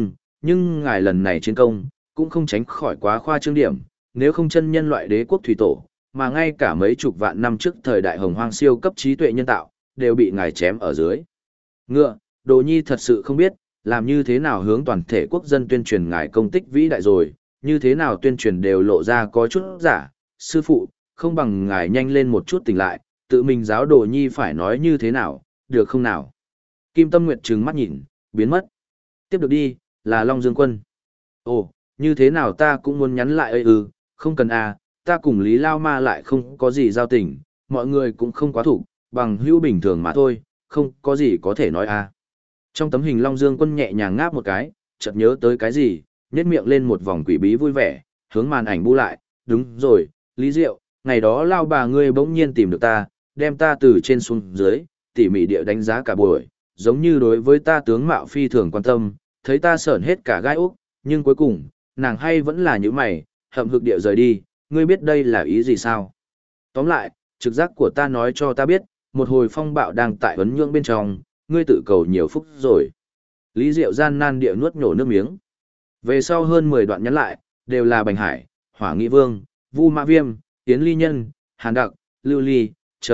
nhưng ngài lần này chiến công, cũng không tránh khỏi quá khoa trương điểm, nếu không chân nhân loại đế quốc thủy tổ, mà ngay cả mấy chục vạn năm trước thời đại hồng hoang siêu cấp trí tuệ nhân tạo, đều bị ngài chém ở dưới. Ngựa, Đồ Nhi thật sự không biết, làm như thế nào hướng toàn thể quốc dân tuyên truyền ngài công tích vĩ đại rồi, như thế nào tuyên truyền đều lộ ra có chút giả, sư phụ, không bằng ngài nhanh lên một chút tỉnh lại, tự mình giáo Đồ Nhi phải nói như thế nào, được không nào? Kim Tâm Nguyệt trừng mắt nhìn, biến mất. Tiếp được đi, là Long Dương Quân. Ồ, như thế nào ta cũng muốn nhắn lại không cần à, ta cùng Lý Lao Ma lại không có gì giao tình, mọi người cũng không quá thủ, bằng hữu bình thường mà thôi, không có gì có thể nói à. Trong tấm hình Long Dương Quân nhẹ nhàng ngáp một cái, chợt nhớ tới cái gì, nhếch miệng lên một vòng quỷ bí vui vẻ, hướng màn ảnh bu lại, đúng rồi, Lý Diệu, ngày đó lao bà ngươi bỗng nhiên tìm được ta, đem ta từ trên xuống dưới, tỉ mỉ địa đánh giá cả buổi, giống như đối với ta tướng mạo phi thường quan tâm, thấy ta sởn hết cả gai úc, nhưng cuối cùng, nàng hay vẫn là như mày, hậm hực địa rời đi, ngươi biết đây là ý gì sao? Tóm lại, trực giác của ta nói cho ta biết, một hồi phong bạo đang tại vấn nhượng bên trong, ngươi tự cầu nhiều phúc rồi. Lý Diệu gian nan địa nuốt nhổ nước miếng. Về sau hơn 10 đoạn nhắn lại, đều là Bành Hải, Hỏa Nghị Vương, Vu Mã Viêm, Tiến Ly Nhân, Hàn Đặc, Lưu Ly,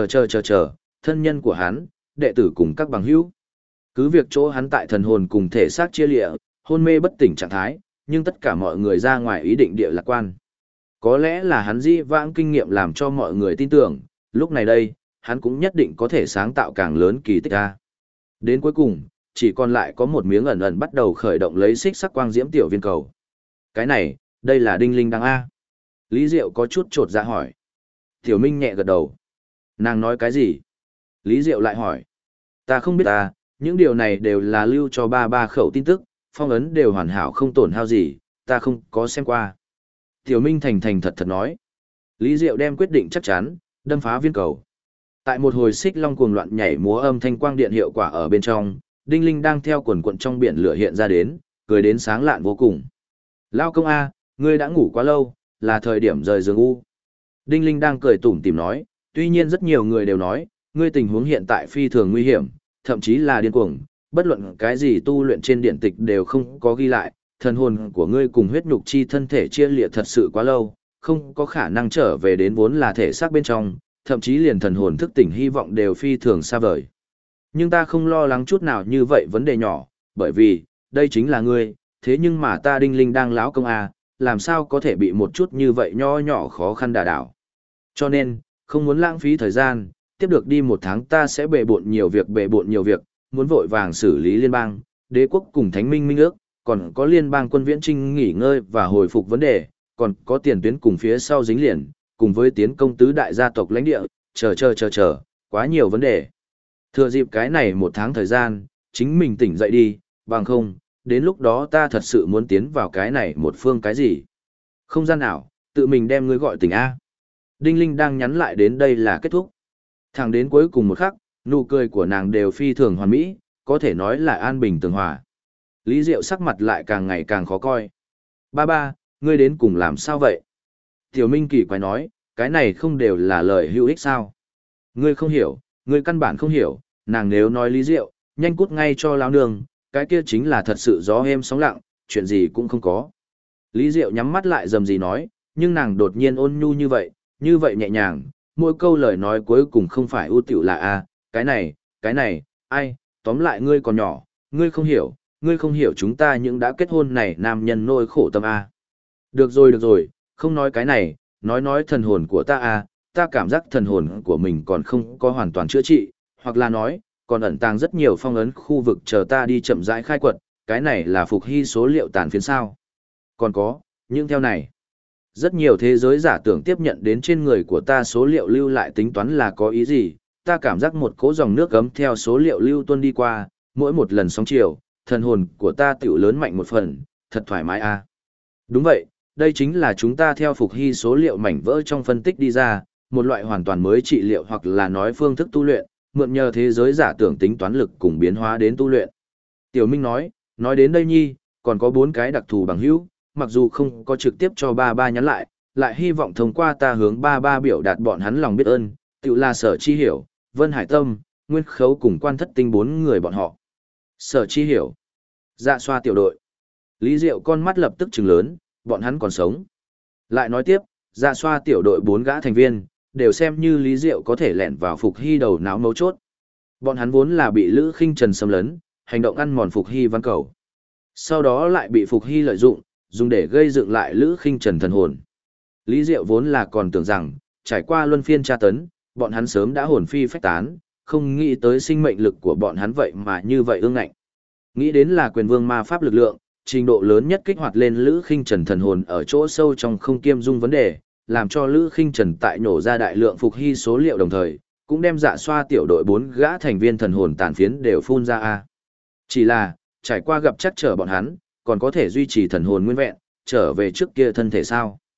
chờ, thân nhân của hắn, đệ tử cùng các bằng hữu. Cứ việc chỗ hắn tại thần hồn cùng thể xác chia lịa, hôn mê bất tỉnh trạng thái, nhưng tất cả mọi người ra ngoài ý định địa lạc quan. Có lẽ là hắn dĩ vãng kinh nghiệm làm cho mọi người tin tưởng, lúc này đây, hắn cũng nhất định có thể sáng tạo càng lớn kỳ tích ra. Đến cuối cùng, chỉ còn lại có một miếng ẩn ẩn bắt đầu khởi động lấy xích sắc quang diễm tiểu viên cầu. Cái này, đây là đinh linh đăng A. Lý Diệu có chút chột dạ hỏi. Tiểu Minh nhẹ gật đầu. Nàng nói cái gì? Lý Diệu lại hỏi. Ta không biết ta, những điều này đều là lưu cho ba khẩu tin tức, phong ấn đều hoàn hảo không tổn hao gì, ta không có xem qua. Tiểu Minh thành thật nói. Lý Diệu đem quyết định chắc chắn, đâm phá viên cầu. Tại một hồi xích long cuồng loạn nhảy múa âm thanh quang điện hiệu quả ở bên trong, Đinh Linh đang theo quần quận trong biển lửa hiện ra đến, cười đến sáng lạn vô cùng. Lao công A, ngươi đã ngủ quá lâu, là thời điểm rời giường u. Đinh Linh đang cười tủm tỉm nói, tuy nhiên rất nhiều người đều nói, ngươi tình huống hiện tại phi thường nguy hiểm, thậm chí là điên cuồng, bất luận cái gì tu luyện trên điện tịch đều không có ghi lại, thần hồn của ngươi cùng huyết nhục chi thân thể chia liệt thật sự quá lâu, không có khả năng trở về đến vốn là thể xác bên trong, thậm chí liền thần hồn thức tỉnh hy vọng đều phi thường xa vời. Nhưng ta không lo lắng chút nào như vậy vấn đề nhỏ, bởi vì, đây chính là ngươi, thế nhưng mà ta Đinh Linh đang láo công à, làm sao có thể bị một chút như vậy nho nhỏ khó khăn đả đảo. Cho nên, không muốn lãng phí thời gian, tiếp được đi 1 tháng ta sẽ bề bộn nhiều việc, muốn vội vàng xử lý liên bang, đế quốc cùng thánh minh minh ước, còn có liên bang quân viễn trinh nghỉ ngơi và hồi phục vấn đề, còn có tiền tuyến cùng phía sau dính liền, cùng với tiến công tứ đại gia tộc lãnh địa, chờ, quá nhiều vấn đề. Thừa dịp cái này 1 tháng thời gian, chính mình tỉnh dậy đi, bằng không, đến lúc đó ta thật sự muốn tiến vào cái này một phương cái gì. Không gian nào, tự mình đem ngươi gọi tỉnh A. Đinh Linh đang nhắn lại đến đây là kết thúc. Thẳng đến cuối cùng một khắc, nụ cười của nàng đều phi thường hoàn mỹ, có thể nói là an bình tường hòa. Lý Diệu sắc mặt lại càng ngày càng khó coi. Ba, ngươi đến cùng làm sao vậy? Tiểu Minh kỳ quái nói, cái này không đều là lời hữu ích sao? Ngươi không hiểu, ngươi căn bản không hiểu, nàng nếu nói Lý Diệu, nhanh cút ngay cho lão nương, cái kia chính là thật sự gió êm sóng lặng, chuyện gì cũng không có. Lý Diệu nhắm mắt lại dầm gì nói, nhưng nàng đột nhiên ôn nhu như vậy nhẹ nhàng, mỗi câu lời nói cuối cùng không phải ưu tiểu là a, cái này, ai, tóm lại ngươi còn nhỏ, ngươi không hiểu chúng ta những đã kết hôn này nam nhân nỗi khổ tâm a. Được rồi, không nói cái này, nói thần hồn của ta a, ta cảm giác thần hồn của mình còn không có hoàn toàn chữa trị, hoặc là nói, còn ẩn tàng rất nhiều phong ấn khu vực chờ ta đi chậm rãi khai quật, cái này là phục hy số liệu tàn phiến sao. Còn có, nhưng theo này, rất nhiều thế giới giả tưởng tiếp nhận đến trên người của ta số liệu lưu lại tính toán là có ý gì, ta cảm giác một cỗ dòng nước gấm theo số liệu lưu tuôn đi qua, mỗi một lần sóng chiều, thần hồn của ta tiểu lớn mạnh một phần, thật thoải mái a. Đúng vậy, đây chính là chúng ta theo phục hy số liệu mảnh vỡ trong phân tích đi ra, một loại hoàn toàn mới trị liệu hoặc là nói phương thức tu luyện, mượn nhờ thế giới giả tưởng tính toán lực cùng biến hóa đến tu luyện. Tiểu Minh nói đến đây nhi, còn có 4 cái đặc thù bằng hữu, mặc dù không có trực tiếp cho ba nhắn lại hy vọng thông qua ta hướng ba biểu đạt bọn hắn lòng biết ơn, tự là Sở Chi Hiểu, Vân Hải Tâm, Nguyên Khấu cùng Quan Thất Tinh 4 người bọn họ. Sở Chi Hiểu, Dạ Xoa tiểu đội. Lý Diệu con mắt lập tức trừng lớn, bọn hắn còn sống. Lại nói tiếp, Dạ Xoa tiểu đội 4 gã thành viên, đều xem như Lý Diệu có thể lẻn vào Phục Hy đầu não mấu chốt. Bọn hắn vốn là bị Lữ Khinh Trần xâm lấn, hành động ăn mòn Phục Hy văn cầu. Sau đó lại bị Phục Hy lợi dụng, dùng để gây dựng lại Lữ Khinh Trần thần hồn. Lý Diệu vốn là còn tưởng rằng, trải qua luân phiên tra tấn, bọn hắn sớm đã hồn phi phách tán, không nghĩ tới sinh mệnh lực của bọn hắn vậy mà như vậy ương ngạnh. Nghĩ đến là quyền vương ma pháp lực lượng, trình độ lớn nhất kích hoạt lên Lữ Khinh Trần thần hồn ở chỗ sâu trong không kiêm dung vấn đề, làm cho Lữ Khinh Trần tại nổ ra đại lượng Phục Hy số liệu đồng thời, cũng đem Dạ Xoa tiểu đội 4 gã thành viên thần hồn tàn phiến đều phun ra a. Chỉ là, trải qua gặp chắc trở bọn hắn, còn có thể duy trì thần hồn nguyên vẹn, trở về trước kia thân thể sao?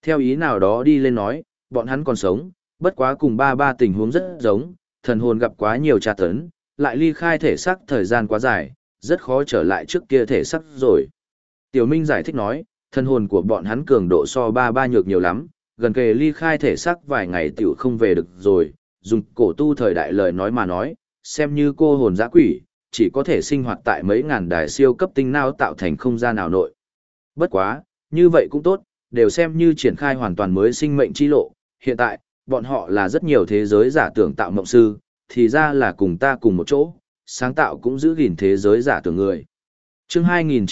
Theo ý nào đó đi lên nói, bọn hắn còn sống, bất quá cùng ba ba tình huống rất giống, thần hồn gặp quá nhiều tra tấn, lại ly khai thể xác thời gian quá dài, rất khó trở lại trước kia thể xác rồi. Tiểu Minh giải thích nói, thần hồn của bọn hắn cường độ so ba ba nhược nhiều lắm, gần kề ly khai thể xác vài ngày tiểu không về được rồi, dùng cổ tu thời đại lời nói mà nói, xem như cô hồn dã quỷ, chỉ có thể sinh hoạt tại mấy ngàn đài siêu cấp tinh não tạo thành không gian nào nội. Bất quá, như vậy cũng tốt, đều xem như triển khai hoàn toàn mới sinh mệnh chi lộ, hiện tại, bọn họ là rất nhiều thế giới giả tưởng tạo mộng sư, thì ra là cùng ta cùng một chỗ, sáng tạo cũng giữ gìn thế giới giả tưởng người. Chương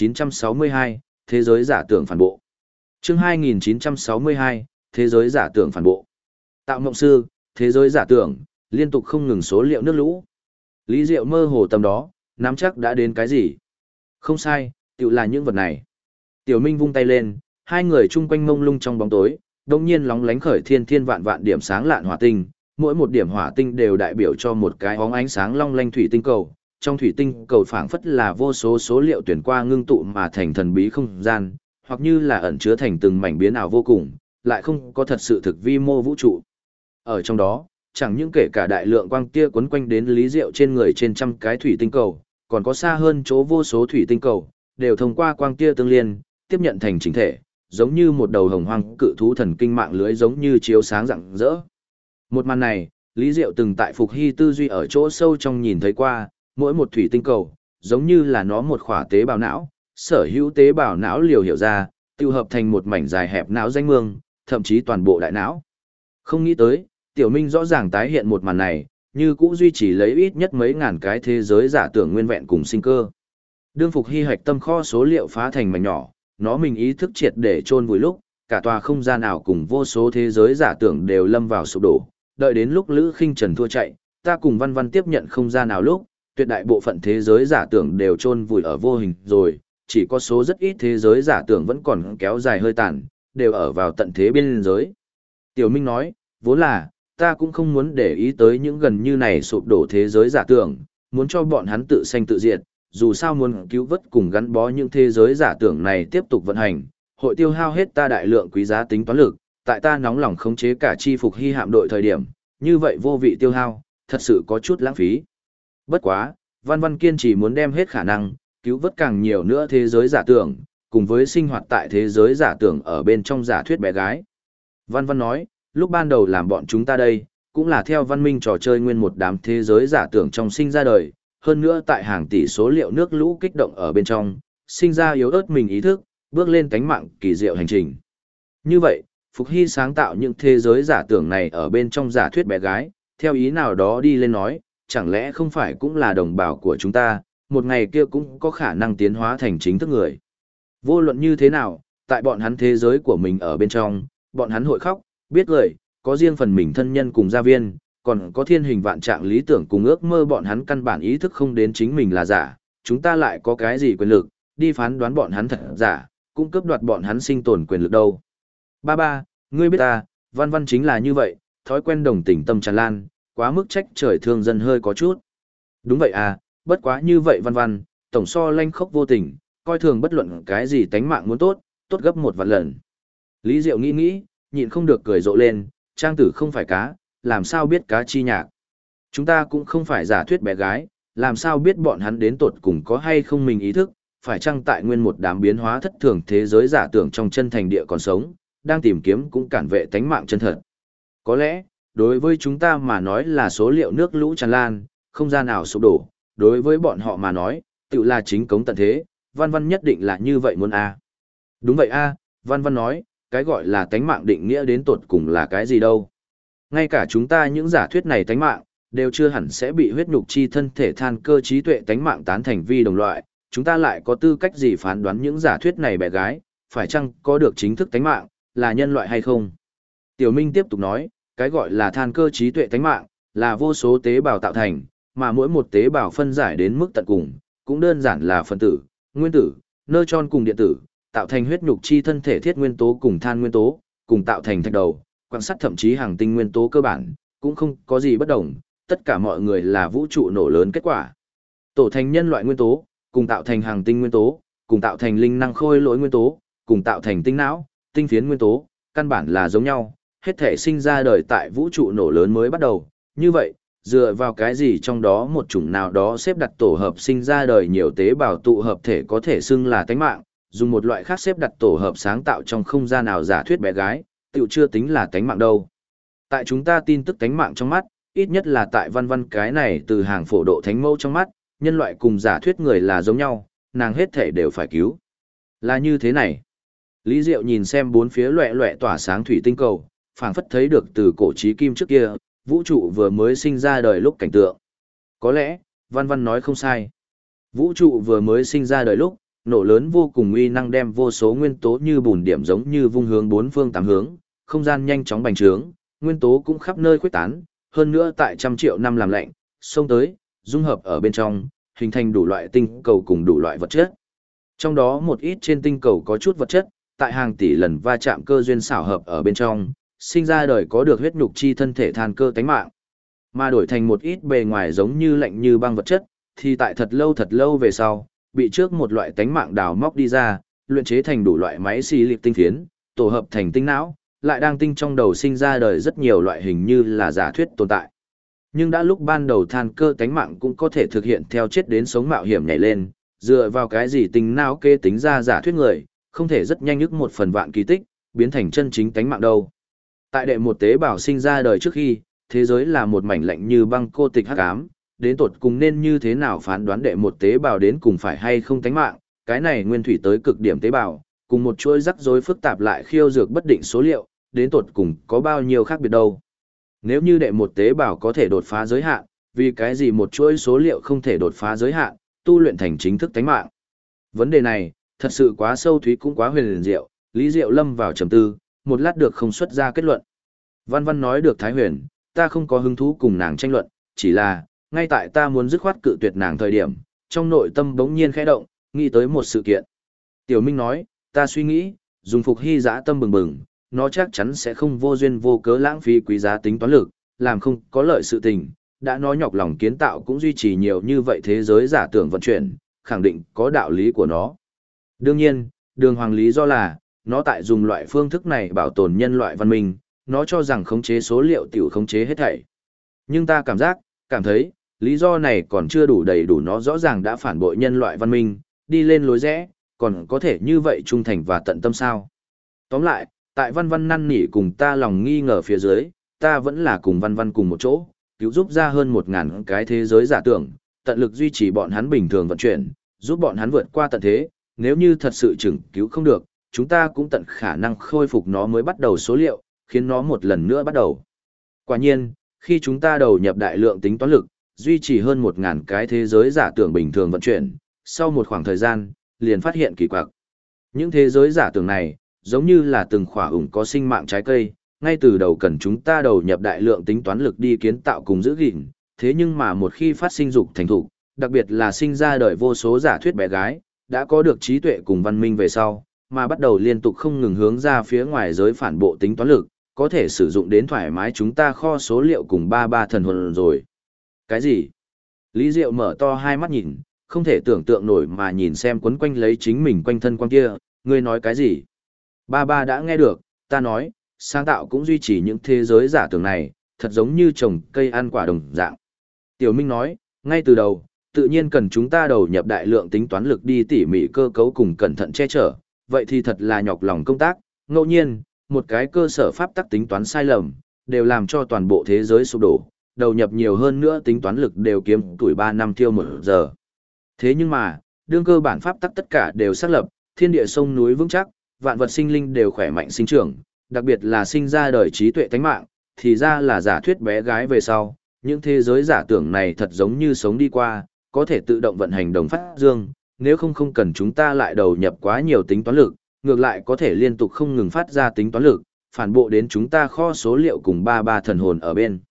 2962, Thế giới giả tưởng phản bộ. Chương 2962, Thế giới giả tưởng phản bộ. Tạo mộng sư, thế giới giả tưởng, liên tục không ngừng số liệu nước lũ. Lý Diệu mơ hồ tầm đó, nắm chắc đã đến cái gì? Không sai, tự là những vật này. Tiểu Minh vung tay lên, hai người chung quanh mông lung trong bóng tối, đồng nhiên lóng lánh khởi thiên thiên vạn vạn điểm sáng lạn hỏa tinh, mỗi một điểm hỏa tinh đều đại biểu cho một cái bóng ánh sáng long lanh thủy tinh cầu. Trong thủy tinh cầu phảng phất là vô số số liệu tuyển qua ngưng tụ mà thành thần bí không gian, hoặc như là ẩn chứa thành từng mảnh biến ảo vô cùng, lại không có thật sự thực vi mô vũ trụ. Ở trong đó, chẳng những kể cả đại lượng quang tia quấn quanh đến Lý Diệu trên người trên trăm cái thủy tinh cầu, còn có xa hơn chỗ vô số thủy tinh cầu, đều thông qua quang tia tương liên, tiếp nhận thành chính thể, giống như một đầu hồng hoang cự thú thần kinh mạng lưới giống như chiếu sáng rạng rỡ. Một màn này, Lý Diệu từng tại Phục Hy tư duy ở chỗ sâu trong nhìn thấy qua, mỗi một thủy tinh cầu, giống như là nó một khỏa tế bào não, sở hữu tế bào não liều hiểu ra, tiêu hợp thành một mảnh dài hẹp não danh mương, thậm chí toàn bộ đại não. Không nghĩ tới, Tiểu Minh rõ ràng tái hiện một màn này, như cũ duy trì lấy ít nhất mấy ngàn cái thế giới giả tưởng nguyên vẹn cùng sinh cơ. Đương Phục Hy hạch tâm kho số liệu phá thành mảnh nhỏ, nó mình ý thức triệt để chôn vùi lúc, cả tòa không gian nào cùng vô số thế giới giả tưởng đều lâm vào sụp đổ, đợi đến lúc Lữ Khinh Trần thua chạy, ta cùng Văn Văn tiếp nhận không gian nào lúc, tuyệt đại bộ phận thế giới giả tưởng đều chôn vùi ở vô hình rồi, chỉ có số rất ít thế giới giả tưởng vẫn còn kéo dài hơi tàn, đều ở vào tận thế biên giới. Tiểu Minh nói, vốn là, ta cũng không muốn để ý tới những gần như này sụp đổ thế giới giả tưởng, muốn cho bọn hắn tự sanh tự diệt, dù sao muốn cứu vớt cùng gắn bó những thế giới giả tưởng này tiếp tục vận hành, hội tiêu hao hết ta đại lượng quý giá tính toán lực, tại ta nóng lòng khống chế cả chi Phục Hy hạm đội thời điểm, như vậy vô vị tiêu hao, thật sự có chút lãng phí. Bất quá, Văn Văn kiên trì muốn đem hết khả năng, cứu vớt càng nhiều nữa thế giới giả tưởng, cùng với sinh hoạt tại thế giới giả tưởng ở bên trong giả thuyết bé gái. Văn Văn nói, lúc ban đầu làm bọn chúng ta đây, cũng là theo văn minh trò chơi nguyên một đám thế giới giả tưởng trong sinh ra đời, hơn nữa tại hàng tỷ số liệu nước lũ kích động ở bên trong, sinh ra yếu ớt mình ý thức, bước lên cánh mạng kỳ diệu hành trình. Như vậy, Phục Hy sáng tạo những thế giới giả tưởng này ở bên trong giả thuyết bé gái, theo ý nào đó đi lên nói, chẳng lẽ không phải cũng là đồng bào của chúng ta, một ngày kia cũng có khả năng tiến hóa thành chính thức người. Vô luận như thế nào, tại bọn hắn thế giới của mình ở bên trong, bọn hắn hội khóc, biết cười, có riêng phần mình thân nhân cùng gia viên, còn có thiên hình vạn trạng lý tưởng cùng ước mơ bọn hắn căn bản ý thức không đến chính mình là giả, chúng ta lại có cái gì quyền lực, đi phán đoán bọn hắn thật giả, cũng cướp đoạt bọn hắn sinh tồn quyền lực đâu. Ba ba, ngươi biết ta, Văn Văn chính là như vậy, thói quen đồng tình tâm tràn lan, quá mức trách trời thương dân hơi có chút. Đúng vậy à, bất quá như vậy Văn Văn, tổng so lanh khốc vô tình, coi thường bất luận cái gì tánh mạng muốn tốt, tốt gấp 1 vạn lần. Lý Diệu nghĩ, nhịn không được cười rộ lên, trang tử không phải cá, làm sao biết cá chi nhạc. Chúng ta cũng không phải giả thuyết bé gái, làm sao biết bọn hắn đến tột cùng có hay không mình ý thức, phải chăng tại nguyên một đám biến hóa thất thường thế giới giả tưởng trong chân thành địa còn sống, đang tìm kiếm cũng cản vệ tánh mạng chân thật. Có lẽ, đối với chúng ta mà nói là số liệu nước lũ tràn lan, không gian nào sụp đổ, đối với bọn họ mà nói, tự là chính cống tận thế, Văn Văn nhất định là như vậy muốn a. Đúng vậy a, Văn Văn nói, cái gọi là tánh mạng định nghĩa đến tột cùng là cái gì đâu. Ngay cả chúng ta những giả thuyết này tánh mạng, đều chưa hẳn sẽ bị huyết nhục chi thân thể than cơ trí tuệ tánh mạng tán thành vi đồng loại, chúng ta lại có tư cách gì phán đoán những giả thuyết này bé gái, phải chăng có được chính thức tánh mạng, là nhân loại hay không? Tiểu Minh tiếp tục nói, cái gọi là than cơ trí tuệ tánh mạng, là vô số tế bào tạo thành, mà mỗi một tế bào phân giải đến mức tận cùng, cũng đơn giản là phân tử, nguyên tử, neutron cùng điện tử, tạo thành huyết nhục chi thân thể thiết nguyên tố cùng than nguyên tố, cùng tạo thành thạch đầu, quan sát thậm chí hàng tinh nguyên tố cơ bản, cũng không có gì bất đồng, tất cả mọi người là vũ trụ nổ lớn kết quả. Tổ thành nhân loại nguyên tố, cùng tạo thành hàng tinh nguyên tố, cùng tạo thành linh năng khôi lỗi nguyên tố, cùng tạo thành tinh não, tinh phiến nguyên tố, căn bản là giống nhau, hết thể sinh ra đời tại vũ trụ nổ lớn mới bắt đầu. Như vậy, dựa vào cái gì trong đó một chủng nào đó xếp đặt tổ hợp sinh ra đời nhiều tế bào tụ hợp thể có thể xưng là tánh mạng, dùng một loại khác xếp đặt tổ hợp sáng tạo trong không gian nào giả thuyết bé gái, tựu chưa tính là tánh mạng đâu. Tại chúng ta tin tức tánh mạng trong mắt, ít nhất là tại văn văn cái này từ hàng phổ độ thánh mẫu trong mắt, nhân loại cùng giả thuyết người là giống nhau, nàng hết thể đều phải cứu. Là như thế này. Lý Diệu nhìn xem bốn phía loẹ loẹ tỏa sáng thủy tinh cầu, phảng phất thấy được từ cổ chí kim trước kia, vũ trụ vừa mới sinh ra đời lúc cảnh tượng. Có lẽ, văn văn nói không sai. Vũ trụ vừa mới sinh ra đời lúc, nổ lớn vô cùng uy năng đem vô số nguyên tố như bùn điểm giống như vung hướng bốn phương tám hướng, không gian nhanh chóng bành trướng, nguyên tố cũng khắp nơi khuếch tán, hơn nữa tại trăm triệu năm làm lạnh, xông tới, dung hợp ở bên trong, hình thành đủ loại tinh cầu cùng đủ loại vật chất. Trong đó một ít trên tinh cầu có chút vật chất, tại hàng tỷ lần va chạm cơ duyên xảo hợp ở bên trong, sinh ra đời có được huyết nhục chi thân thể than cơ tánh mạng. Mà đổi thành một ít bề ngoài giống như lạnh như băng vật chất, thì tại thật lâu về sau, bị trước một loại tánh mạng đào móc đi ra, luyện chế thành đủ loại máy xì lịp tinh phiến, tổ hợp thành tinh não, lại đang tinh trong đầu sinh ra đời rất nhiều loại hình như là giả thuyết tồn tại. Nhưng đã lúc ban đầu than cơ tánh mạng cũng có thể thực hiện theo chết đến sống mạo hiểm nhảy lên, dựa vào cái gì tinh não kê tính ra giả thuyết người, không thể rất nhanh ức một phần vạn kỳ tích, biến thành chân chính tánh mạng đâu. Tại đệ một tế bào sinh ra đời trước khi, thế giới là một mảnh lạnh như băng cô tịch hắc ám, đến tột cùng nên như thế nào phán đoán đệ một tế bào đến cùng phải hay không tánh mạng, cái này nguyên thủy tới cực điểm tế bào, cùng một chuỗi rắc rối phức tạp lại khiêu dược bất định số liệu, đến tột cùng có bao nhiêu khác biệt đâu. Nếu như đệ một tế bào có thể đột phá giới hạn, vì cái gì một chuỗi số liệu không thể đột phá giới hạn, tu luyện thành chính thức tánh mạng. Vấn đề này, thật sự quá sâu thúy cũng quá huyền diệu, Lý Diệu lâm vào trầm tư, một lát được không xuất ra kết luận. Văn Văn nói được Thái Huyền, ta không có hứng thú cùng nàng tranh luận, chỉ là, ngay tại ta muốn dứt khoát cự tuyệt nàng thời điểm, trong nội tâm bỗng nhiên khẽ động, nghĩ tới một sự kiện. Tiểu Minh nói, ta suy nghĩ, dùng Phục Hy dã tâm bừng bừng, nó chắc chắn sẽ không vô duyên vô cớ lãng phí quý giá tính toán lực, làm không có lợi sự tình, đã nói nhọc lòng kiến tạo cũng duy trì nhiều như vậy thế giới giả tưởng vận chuyển, khẳng định có đạo lý của nó. Đương nhiên, đường hoàng lý do là, nó tại dùng loại phương thức này bảo tồn nhân loại văn minh, nó cho rằng khống chế số liệu tiểu khống chế hết thảy. Nhưng ta cảm thấy, lý do này còn chưa đủ đầy đủ, nó rõ ràng đã phản bội nhân loại văn minh, đi lên lối rẽ, còn có thể như vậy trung thành và tận tâm sao. Tóm lại, tại Văn Văn năn nỉ cùng ta lòng nghi ngờ phía dưới, ta vẫn là cùng Văn Văn cùng một chỗ, cứu giúp ra hơn 1000 cái thế giới giả tưởng, tận lực duy trì bọn hắn bình thường vận chuyển, giúp bọn hắn vượt qua tận thế, nếu như thật sự chừng cứu không được, chúng ta cũng tận khả năng khôi phục nó mới bắt đầu số liệu, khiến nó một lần nữa bắt đầu. Quả nhiên, khi chúng ta đầu nhập đại lượng tính toán lực, duy trì hơn 1000 cái thế giới giả tưởng bình thường vận chuyển, sau một khoảng thời gian, liền phát hiện kỳ quặc. Những thế giới giả tưởng này, giống như là từng khỏa ủng có sinh mạng trái cây, ngay từ đầu cần chúng ta đầu nhập đại lượng tính toán lực đi kiến tạo cùng giữ gìn, thế nhưng mà một khi phát sinh dục thành thục, đặc biệt là sinh ra đời vô số giả thuyết bé gái, đã có được trí tuệ cùng văn minh về sau, mà bắt đầu liên tục không ngừng hướng ra phía ngoài giới phản bộ tính toán lực, có thể sử dụng đến thoải mái chúng ta kho số liệu cùng ba thần hồn rồi. Cái gì? Lý Diệu mở to hai mắt nhìn, không thể tưởng tượng nổi mà nhìn xem quấn quanh lấy chính mình quanh thân quan kia, ngươi nói cái gì? Ba đã nghe được, ta nói, sáng tạo cũng duy trì những thế giới giả tưởng này, thật giống như trồng cây ăn quả đồng dạng. Tiểu Minh nói, ngay từ đầu, tự nhiên cần chúng ta đầu nhập đại lượng tính toán lực đi tỉ mỉ cơ cấu cùng cẩn thận che chở, vậy thì thật là nhọc lòng công tác, ngẫu nhiên, một cái cơ sở pháp tắc tính toán sai lầm, đều làm cho toàn bộ thế giới sụp đổ, đầu nhập nhiều hơn nữa tính toán lực đều kiếm tuổi 3 năm tiêu 1 giờ. Thế nhưng mà, đương cơ bản pháp tắc tất cả đều xác lập, thiên địa sông núi vững chắc, vạn vật sinh linh đều khỏe mạnh sinh trưởng, đặc biệt là sinh ra đời trí tuệ tánh mạng, thì ra là giả thuyết bé gái về sau, những thế giới giả tưởng này thật giống như sống đi qua, có thể tự động vận hành đồng phát dương, nếu không cần chúng ta lại đầu nhập quá nhiều tính toán lực, ngược lại có thể liên tục không ngừng phát ra tính toán lực, phản bộ đến chúng ta kho số liệu cùng ba thần hồn ở bên.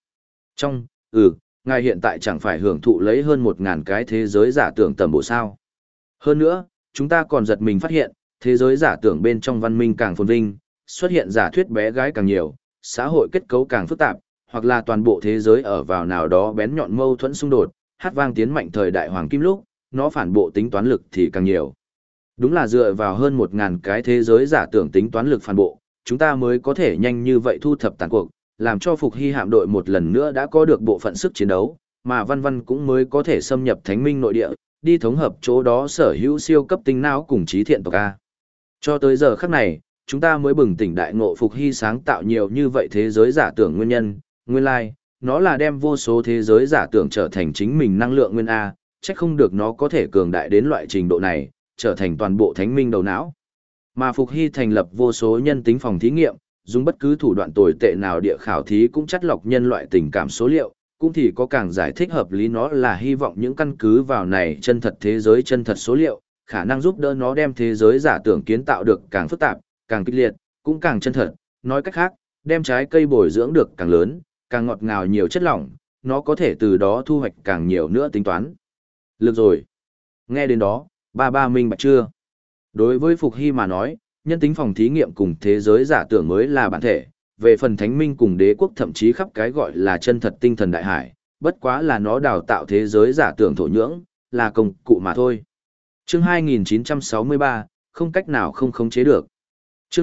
Ngài hiện tại chẳng phải hưởng thụ lấy hơn 1000 cái thế giới giả tưởng tầm bộ sao. Hơn nữa, chúng ta còn giật mình phát hiện, thế giới giả tưởng bên trong văn minh càng phồn vinh, xuất hiện giả thuyết bé gái càng nhiều, xã hội kết cấu càng phức tạp, hoặc là toàn bộ thế giới ở vào nào đó bén nhọn mâu thuẫn xung đột, hát vang tiến mạnh thời đại hoàng kim lúc, nó phản bộ tính toán lực thì càng nhiều. Đúng là dựa vào hơn 1000 cái thế giới giả tưởng tính toán lực phản bộ, chúng ta mới có thể nhanh như vậy thu thập tàn cuộc, làm cho Phục Hy hạm đội một lần nữa đã có được bộ phận sức chiến đấu, mà Văn Văn cũng mới có thể xâm nhập Thánh Minh nội địa, đi thống hợp chỗ đó sở hữu siêu cấp tinh não cùng trí thiện tộc A. Cho tới giờ khắc này, chúng ta mới bừng tỉnh đại ngộ Phục Hy sáng tạo nhiều như vậy thế giới giả tưởng nguyên nhân, nguyên lai, nó là đem vô số thế giới giả tưởng trở thành chính mình năng lượng nguyên A, chắc không được nó có thể cường đại đến loại trình độ này, trở thành toàn bộ Thánh Minh đầu não. Mà Phục Hy thành lập vô số nhân tính phòng thí nghiệm, dùng bất cứ thủ đoạn tồi tệ nào địa khảo thí cũng chắt lọc nhân loại tình cảm số liệu, cũng thì có càng giải thích hợp lý nó là hy vọng những căn cứ vào này chân thật thế giới chân thật số liệu, khả năng giúp đỡ nó đem thế giới giả tưởng kiến tạo được càng phức tạp, càng kịch liệt, cũng càng chân thật, nói cách khác, đem trái cây bồi dưỡng được càng lớn, càng ngọt ngào nhiều chất lỏng, nó có thể từ đó thu hoạch càng nhiều nữa tính toán. Lực rồi. Nghe đến đó, ba minh bạch chưa? Đối với Phục Hy mà nói, nhân tính phòng thí nghiệm cùng thế giới giả tưởng mới là bản thể, về phần thánh minh cùng đế quốc thậm chí khắp cái gọi là chân thật tinh thần đại hải, bất quá là nó đào tạo thế giới giả tưởng thổ nhưỡng, là công cụ mà thôi. Chương 2963, không cách nào không khống chế được. Chương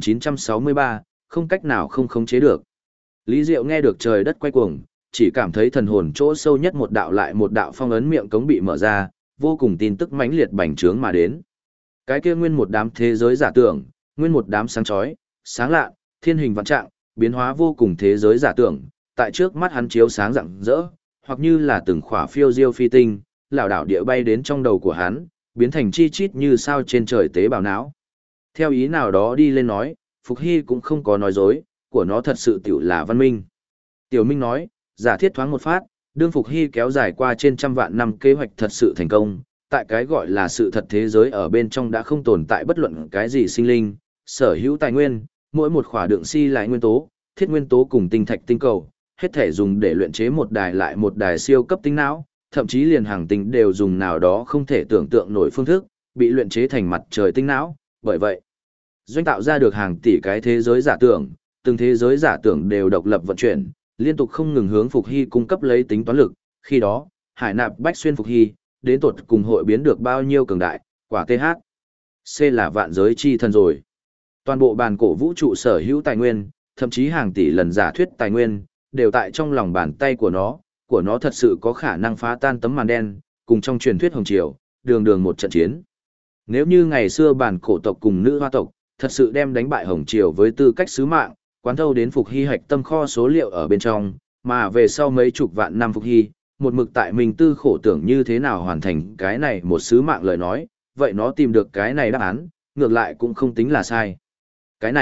2963, không cách nào không khống chế được. Lý Diệu nghe được trời đất quay cuồng, chỉ cảm thấy thần hồn chỗ sâu nhất một đạo lại một đạo phong ấn miệng cống bị mở ra, vô cùng tin tức mãnh liệt bành trướng mà đến. Cái kia nguyên một đám thế giới giả tưởng, nguyên một đám sáng chói, sáng lạ, thiên hình vạn trạng, biến hóa vô cùng thế giới giả tưởng, tại trước mắt hắn chiếu sáng rạng rỡ, hoặc như là từng khỏa phiêu diêu phi tinh, lảo đảo địa bay đến trong đầu của hắn, biến thành chi chít như sao trên trời tế bào não. Theo ý nào đó đi lên nói, Phục Hy cũng không có nói dối, của nó thật sự tiểu là văn minh. Tiểu Minh nói, giả thiết thoáng một phát, đương Phục Hy kéo dài qua trên trăm vạn năm kế hoạch thật sự thành công, tại cái gọi là sự thật thế giới ở bên trong đã không tồn tại bất luận cái gì sinh linh, sở hữu tài nguyên, mỗi một khỏa đựng si lại nguyên tố, thiết nguyên tố cùng tinh thạch tinh cầu, hết thể dùng để luyện chế một đài lại một đài siêu cấp tinh não, thậm chí liền hàng tinh đều dùng nào đó không thể tưởng tượng nổi phương thức, bị luyện chế thành mặt trời tinh não, bởi vậy, doanh tạo ra được hàng tỷ cái thế giới giả tưởng, từng thế giới giả tưởng đều độc lập vận chuyển, liên tục không ngừng hướng Phục Hy cung cấp lấy tính toán lực, khi đó, hải nạp bách xuyên Phục Hy, đến tột cùng hội biến được bao nhiêu cường đại, quả TH. C là vạn giới chi thần rồi. Toàn bộ bàn cổ vũ trụ sở hữu tài nguyên, thậm chí hàng tỷ lần giả thuyết tài nguyên, đều tại trong lòng bàn tay của nó thật sự có khả năng phá tan tấm màn đen, cùng trong truyền thuyết hồng triều, đường đường một trận chiến. Nếu như ngày xưa bàn cổ tộc cùng nữ hoa tộc, thật sự đem đánh bại hồng triều với tư cách sứ mạng, quán thâu đến Phục Hy hạch tâm kho số liệu ở bên trong, mà về sau mấy chục vạn năm Phục Hy, một mực tại mình tư khổ tưởng như thế nào hoàn thành cái này một sứ mạng lời nói, vậy nó tìm được cái này đáp án, ngược lại cũng không tính là sai. Cái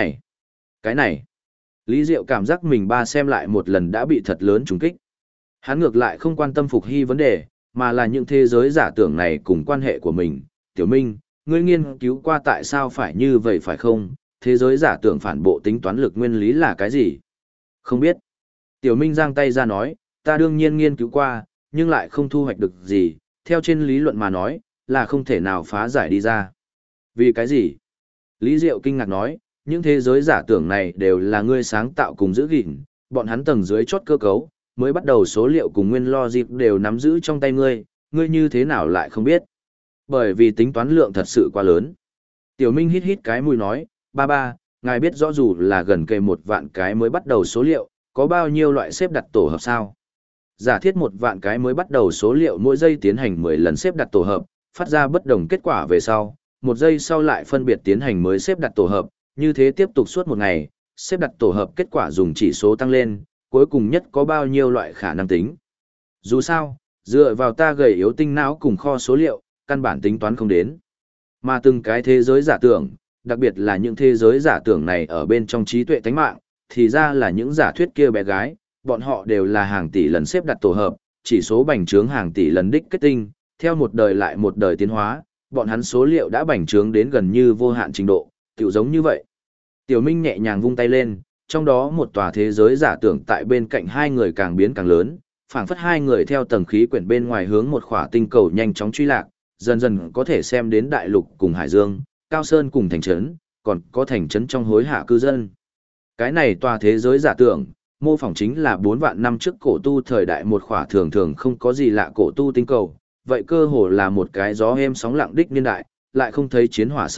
này, Lý Diệu cảm giác mình ba xem lại một lần đã bị thật lớn trùng kích. Hắn ngược lại không quan tâm Phục Hy vấn đề, mà là những thế giới giả tưởng này cùng quan hệ của mình. Tiểu Minh, ngươi nghiên cứu qua tại sao phải như vậy phải không? Thế giới giả tưởng phản bộ tính toán lực nguyên lý là cái gì? Không biết. Tiểu Minh giang tay ra nói, ta đương nhiên nghiên cứu qua, nhưng lại không thu hoạch được gì, theo trên lý luận mà nói, là không thể nào phá giải đi ra. Vì cái gì? Lý Diệu kinh ngạc nói, những thế giới giả tưởng này đều là ngươi sáng tạo cùng giữ gìn, bọn hắn tầng dưới chốt cơ cấu, mới bắt đầu số liệu cùng nguyên logic đều nắm giữ trong tay ngươi, ngươi như thế nào lại không biết? Bởi vì tính toán lượng thật sự quá lớn. Tiểu Minh hít hít cái mũi nói, ba, ngài biết rõ dù là gần kề 1 vạn cái mới bắt đầu số liệu, có bao nhiêu loại xếp đặt tổ hợp sao? Giả thiết 1 vạn cái mới bắt đầu số liệu mỗi giây tiến hành 10 lần xếp đặt tổ hợp, phát ra bất đồng kết quả về sau, 1 giây sau lại phân biệt tiến hành mới xếp đặt tổ hợp, như thế tiếp tục suốt 1 ngày, xếp đặt tổ hợp kết quả dùng chỉ số tăng lên, cuối cùng nhất có bao nhiêu loại khả năng tính. Dù sao, dựa vào ta gầy yếu tinh não cùng kho số liệu, căn bản tính toán không đến. Mà từng cái thế giới giả tưởng, đặc biệt là những thế giới giả tưởng này ở bên trong trí tuệ tánh mạng, thì ra là những giả thuyết kia bé gái, bọn họ đều là hàng tỷ lần xếp đặt tổ hợp, chỉ số bành trướng hàng tỷ lần đích kết tinh, theo một đời lại một đời tiến hóa, bọn hắn số liệu đã bành trướng đến gần như vô hạn trình độ, tiểu giống như vậy. Tiểu Minh nhẹ nhàng vung tay lên, trong đó một tòa thế giới giả tưởng tại bên cạnh hai người càng biến càng lớn, phảng phất hai người theo tầng khí quyển bên ngoài hướng một khỏa tinh cầu nhanh chóng truy lạc, dần dần có thể xem đến đại lục cùng hải dương, cao sơn cùng thành trấn, còn có thành trấn trong hối hạ cư dân. Cái này tòa thế giới giả tưởng, mô phỏng chính là 4 vạn năm trước cổ tu thời đại một khỏa thường thường không có gì lạ cổ tu tinh cầu, vậy cơ hồ là một cái gió êm sóng lặng đích niên đại, lại không thấy chiến hỏa xâm nhập,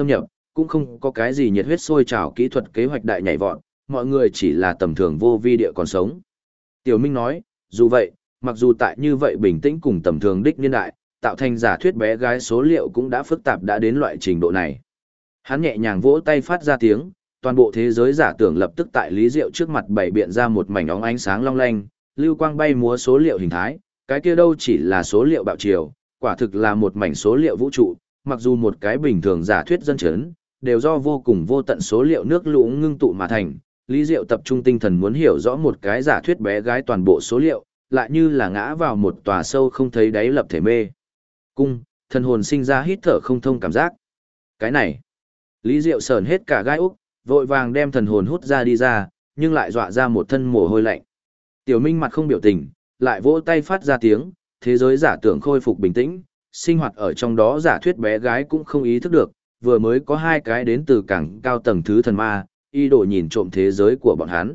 cũng không có cái gì nhiệt huyết sôi trào kỹ thuật kế hoạch đại nhảy vọt, mọi người chỉ là tầm thường vô vi địa còn sống. Tiểu Minh nói, dù vậy, mặc dù tại như vậy bình tĩnh cùng tầm thường đích niên đại, tạo thành giả thuyết bé gái số liệu cũng đã phức tạp đã đến loại trình độ này. Hắn nhẹ nhàng vỗ tay phát ra tiếng, toàn bộ thế giới giả tưởng lập tức tại Lý Diệu trước mặt bày biện ra một mảnh óng ánh sáng long lanh, lưu quang bay múa số liệu hình thái, cái kia đâu chỉ là số liệu bạo chiều, quả thực là một mảnh số liệu vũ trụ, mặc dù một cái bình thường giả thuyết dân chấn, đều do vô cùng vô tận số liệu nước lũ ngưng tụ mà thành. Lý Diệu tập trung tinh thần muốn hiểu rõ một cái giả thuyết bé gái toàn bộ số liệu, lại như là ngã vào một tòa sâu không thấy đáy lập thể mê. Cung, thần hồn sinh ra hít thở không thông cảm giác. Cái này, Lý Diệu sờn hết cả gai úc, vội vàng đem thần hồn hút ra đi ra, nhưng lại dọa ra một thân mồ hôi lạnh. Tiểu Minh mặt không biểu tình, lại vỗ tay phát ra tiếng, thế giới giả tưởng khôi phục bình tĩnh, sinh hoạt ở trong đó giả thuyết bé gái cũng không ý thức được, vừa mới có hai cái đến từ cảng cao tầng thứ thần ma, ý đồ nhìn trộm thế giới của bọn hắn.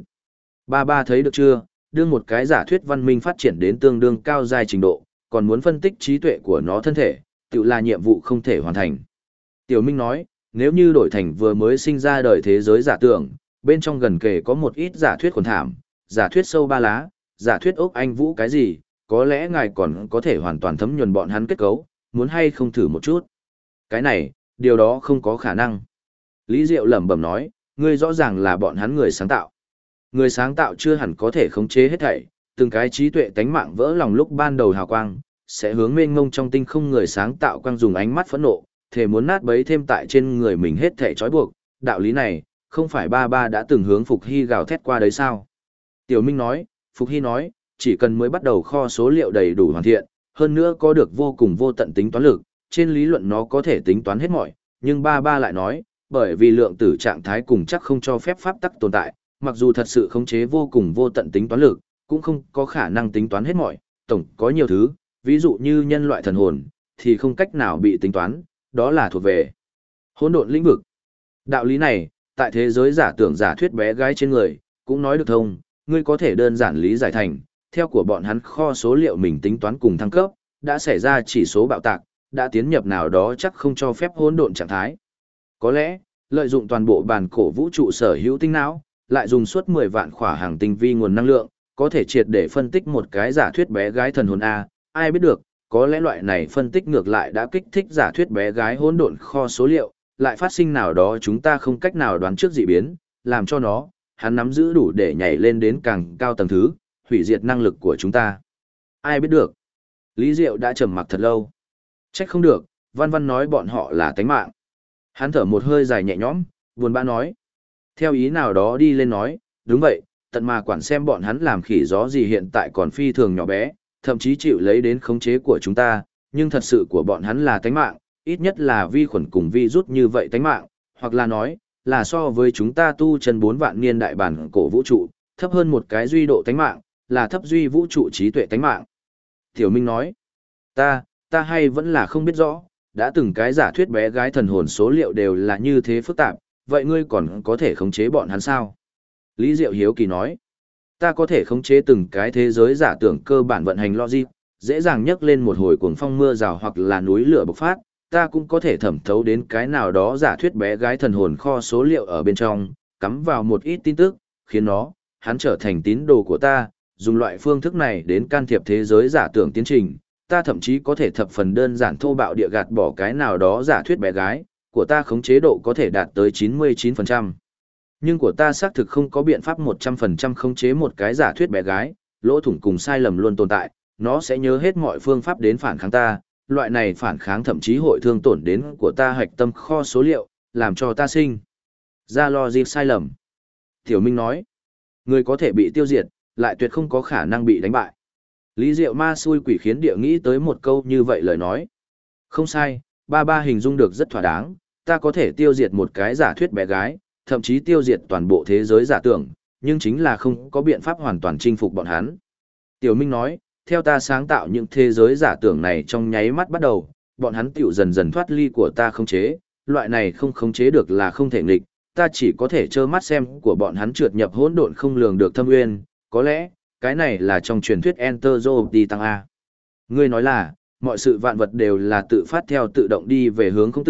Ba thấy được chưa, đưa một cái giả thuyết văn minh phát triển đến tương đương cao giai trình độ, còn muốn phân tích trí tuệ của nó thân thể, tự là nhiệm vụ không thể hoàn thành. Tiểu Minh nói, nếu như đổi thành vừa mới sinh ra đời thế giới giả tưởng, bên trong gần kề có một ít giả thuyết khuẩn thảm, giả thuyết sâu ba lá, giả thuyết ốc anh vũ cái gì, có lẽ ngài còn có thể hoàn toàn thấm nhuần bọn hắn kết cấu, muốn hay không thử một chút. Cái này, điều đó không có khả năng. Lý Diệu lẩm bẩm nói, ngươi rõ ràng là bọn hắn người sáng tạo. Người sáng tạo chưa hẳn có thể khống chế hết thảy, từng cái trí tuệ tánh mạng vỡ lòng lúc ban đầu hào quang, sẽ hướng mênh mông trong tinh không người sáng tạo quang dùng ánh mắt phẫn nộ, thể muốn nát bấy thêm tại trên người mình hết thảy trói buộc, đạo lý này, không phải ba đã từng hướng Phục Hy gào thét qua đấy sao? Tiểu Minh nói, Phục Hy nói, chỉ cần mới bắt đầu kho số liệu đầy đủ hoàn thiện, hơn nữa có được vô cùng vô tận tính toán lực, trên lý luận nó có thể tính toán hết mọi, nhưng ba lại nói, bởi vì lượng tử trạng thái cùng chắc không cho phép pháp tắc tồn tại, mặc dù thật sự khống chế vô cùng vô tận tính toán lực, cũng không có khả năng tính toán hết mọi, tổng có nhiều thứ, ví dụ như nhân loại thần hồn, thì không cách nào bị tính toán, đó là thuộc về hỗn độn lĩnh vực. Đạo lý này, tại thế giới giả tưởng giả thuyết bé gái trên người, cũng nói được thông, ngươi có thể đơn giản lý giải thành, theo của bọn hắn kho số liệu mình tính toán cùng thăng cấp, đã xảy ra chỉ số bạo tạc, đã tiến nhập nào đó chắc không cho phép hỗn độn trạng thái. Có lẽ, lợi dụng toàn bộ bản cổ vũ trụ sở hữu tinh não, lại dùng suốt 10 vạn khỏa hàng tinh vi nguồn năng lượng, có thể triệt để phân tích một cái giả thuyết bé gái thần hồn A, ai biết được, có lẽ loại này phân tích ngược lại đã kích thích giả thuyết bé gái hỗn độn kho số liệu, lại phát sinh nào đó chúng ta không cách nào đoán trước dị biến, làm cho nó, hắn nắm giữ đủ để nhảy lên đến càng cao tầng thứ, hủy diệt năng lực của chúng ta. Ai biết được. Lý Diệu đã trầm mặc thật lâu. Trách không được, Văn Văn nói bọn họ là tánh mạng. Hắn thở một hơi dài nhẹ nhõm, buồn bã nói. Theo ý nào đó đi lên nói, đúng vậy, tận mà quản xem bọn hắn làm khỉ gió gì hiện tại còn phi thường nhỏ bé, thậm chí chịu lấy đến khống chế của chúng ta, nhưng thật sự của bọn hắn là tánh mạng, ít nhất là vi khuẩn cùng virus như vậy tánh mạng, hoặc là nói, là so với chúng ta tu chân 4 vạn niên đại bản cổ vũ trụ, thấp hơn một cái duy độ tánh mạng, là thấp duy vũ trụ trí tuệ tánh mạng. Tiểu Minh nói, ta hay vẫn là không biết rõ, đã từng cái giả thuyết bé gái thần hồn số liệu đều là như thế phức tạp, vậy ngươi còn có thể khống chế bọn hắn sao? Lý Diệu hiếu kỳ nói, ta có thể khống chế từng cái thế giới giả tưởng cơ bản vận hành logic, dễ dàng nhấc lên một hồi cuồng phong mưa rào hoặc là núi lửa bộc phát, ta cũng có thể thẩm thấu đến cái nào đó giả thuyết bé gái thần hồn kho số liệu ở bên trong, cắm vào một ít tin tức, khiến hắn trở thành tín đồ của ta, dùng loại phương thức này đến can thiệp thế giới giả tưởng tiến trình, ta thậm chí có thể thập phần đơn giản thô bạo địa gạt bỏ cái nào đó giả thuyết bé gái, của ta khống chế độ có thể đạt tới 99%. Nhưng của ta xác thực không có biện pháp 100% khống chế một cái giả thuyết bé gái, lỗ thủng cùng sai lầm luôn tồn tại, nó sẽ nhớ hết mọi phương pháp đến phản kháng ta, loại này phản kháng thậm chí hội thương tổn đến của ta hạch tâm kho số liệu, làm cho ta sinh ra logic sai lầm. Tiểu Minh nói, người có thể bị tiêu diệt, lại tuyệt không có khả năng bị đánh bại. Lý Diệu ma xui quỷ khiến địa nghĩ tới một câu như vậy lời nói. Không sai, ba hình dung được rất thỏa đáng, ta có thể tiêu diệt một cái giả thuyết bé gái, thậm chí tiêu diệt toàn bộ thế giới giả tưởng, nhưng chính là không có biện pháp hoàn toàn chinh phục bọn hắn. Tiểu Minh nói, theo ta sáng tạo những thế giới giả tưởng này trong nháy mắt bắt đầu, bọn hắn tiểu dần dần thoát ly của ta khống chế, loại này không khống chế được là không thể nghịch, ta chỉ có thể trơ mắt xem của bọn hắn trượt nhập hỗn độn không lường được thâm nguyên, có lẽ, cái này là trong truyền thuyết Enter tăng A. Ngươi nói là, mọi sự vạn vật đều là tự phát theo tự động đi về hướng không tự,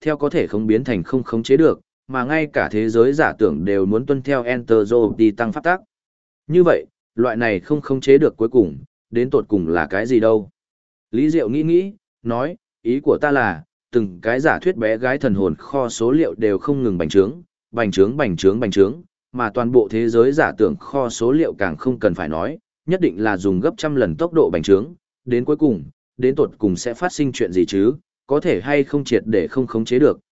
theo có thể không biến thành không khống chế được, mà ngay cả thế giới giả tưởng đều muốn tuân theo entropy tăng pháp tắc. Như vậy, loại này không khống chế được cuối cùng, đến tột cùng là cái gì đâu? Lý Diệu nghĩ nghĩ, nói, ý của ta là, từng cái giả thuyết bé gái thần hồn kho số liệu đều không ngừng bành trướng, mà toàn bộ thế giới giả tưởng kho số liệu càng không cần phải nói, nhất định là dùng gấp trăm lần tốc độ bành trướng, đến cuối cùng, đến tột cùng sẽ phát sinh chuyện gì chứ, có thể hay không triệt để không khống chế được,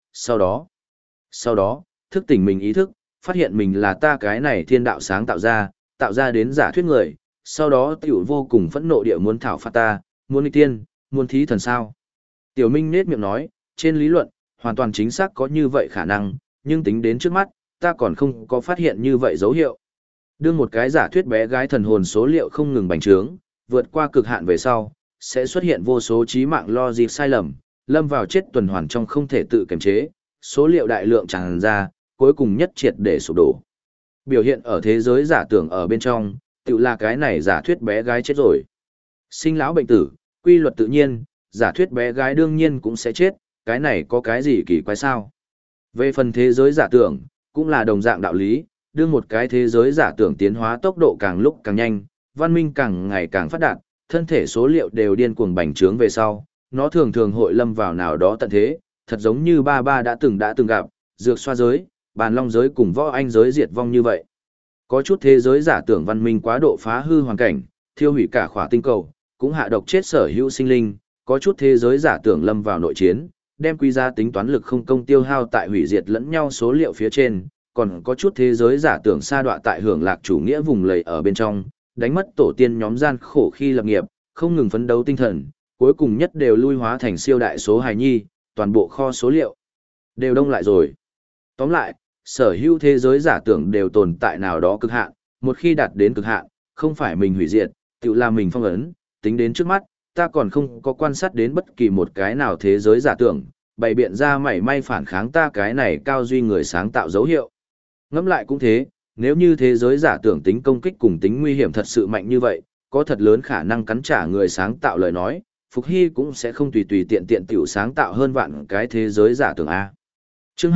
sau đó, thức tỉnh mình ý thức, phát hiện mình là ta cái này thiên đạo sáng tạo ra đến giả thuyết người, sau đó tiểu vô cùng phẫn nộ địa muốn thảo phạt ta, muốn nghịch tiên, muốn thí thần sao. Tiểu Minh nết miệng nói, trên lý luận, hoàn toàn chính xác có như vậy khả năng, nhưng tính đến trước mắt, ta còn không có phát hiện như vậy dấu hiệu. Đương một cái giả thuyết bé gái thần hồn số liệu không ngừng bành trướng, vượt qua cực hạn về sau, sẽ xuất hiện vô số trí mạng logic sai lầm, lâm vào chết tuần hoàn trong không thể tự kiềm chế, số liệu đại lượng tràn ra, cuối cùng nhất triệt để sụp đổ. Biểu hiện ở thế giới giả tưởng ở bên trong, tự là cái này giả thuyết bé gái chết rồi. Sinh lão bệnh tử, quy luật tự nhiên, giả thuyết bé gái đương nhiên cũng sẽ chết, cái này có cái gì kỳ quái sao? Về phần thế giới giả tưởng, cũng là đồng dạng đạo lý, đưa một cái thế giới giả tưởng tiến hóa tốc độ càng lúc càng nhanh, văn minh càng ngày càng phát đạt, thân thể số liệu đều điên cuồng bành trướng về sau, nó thường thường hội lâm vào nào đó tận thế, thật giống như ba ba đã từng gặp, dược xoa giới, bàn long giới cùng võ anh giới diệt vong như vậy. Có chút thế giới giả tưởng văn minh quá độ phá hư hoàn cảnh, thiêu hủy cả khỏa tinh cầu, cũng hạ độc chết sở hữu sinh linh, có chút thế giới giả tưởng lâm vào nội chiến, đem quy ra tính toán lực không công tiêu hao tại hủy diệt lẫn nhau số liệu phía trên, còn có chút thế giới giả tưởng sa đọa tại hưởng lạc chủ nghĩa vùng lầy ở bên trong, đánh mất tổ tiên nhóm gian khổ khi lập nghiệp, không ngừng phấn đấu tinh thần, cuối cùng nhất đều lui hóa thành siêu đại số hài nhi, toàn bộ kho số liệu đều đông lại rồi. Tóm lại, sở hữu thế giới giả tưởng đều tồn tại nào đó cực hạn, một khi đạt đến cực hạn, không phải mình hủy diệt, tự là mình phong ấn, tính đến trước mắt, ta còn không có quan sát đến bất kỳ một cái nào thế giới giả tưởng, bày biện ra mảy may phản kháng ta cái này cao duy người sáng tạo dấu hiệu. Ngẫm lại cũng thế, nếu như thế giới giả tưởng tính công kích cùng tính nguy hiểm thật sự mạnh như vậy, có thật lớn khả năng cắn trả người sáng tạo lời nói, Phục Hy cũng sẽ không tùy tùy tiện tiện tiểu sáng tạo hơn vạn cái thế giới giả tưởng A. Chương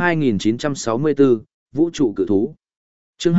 2964, Vũ trụ cự thú. Chương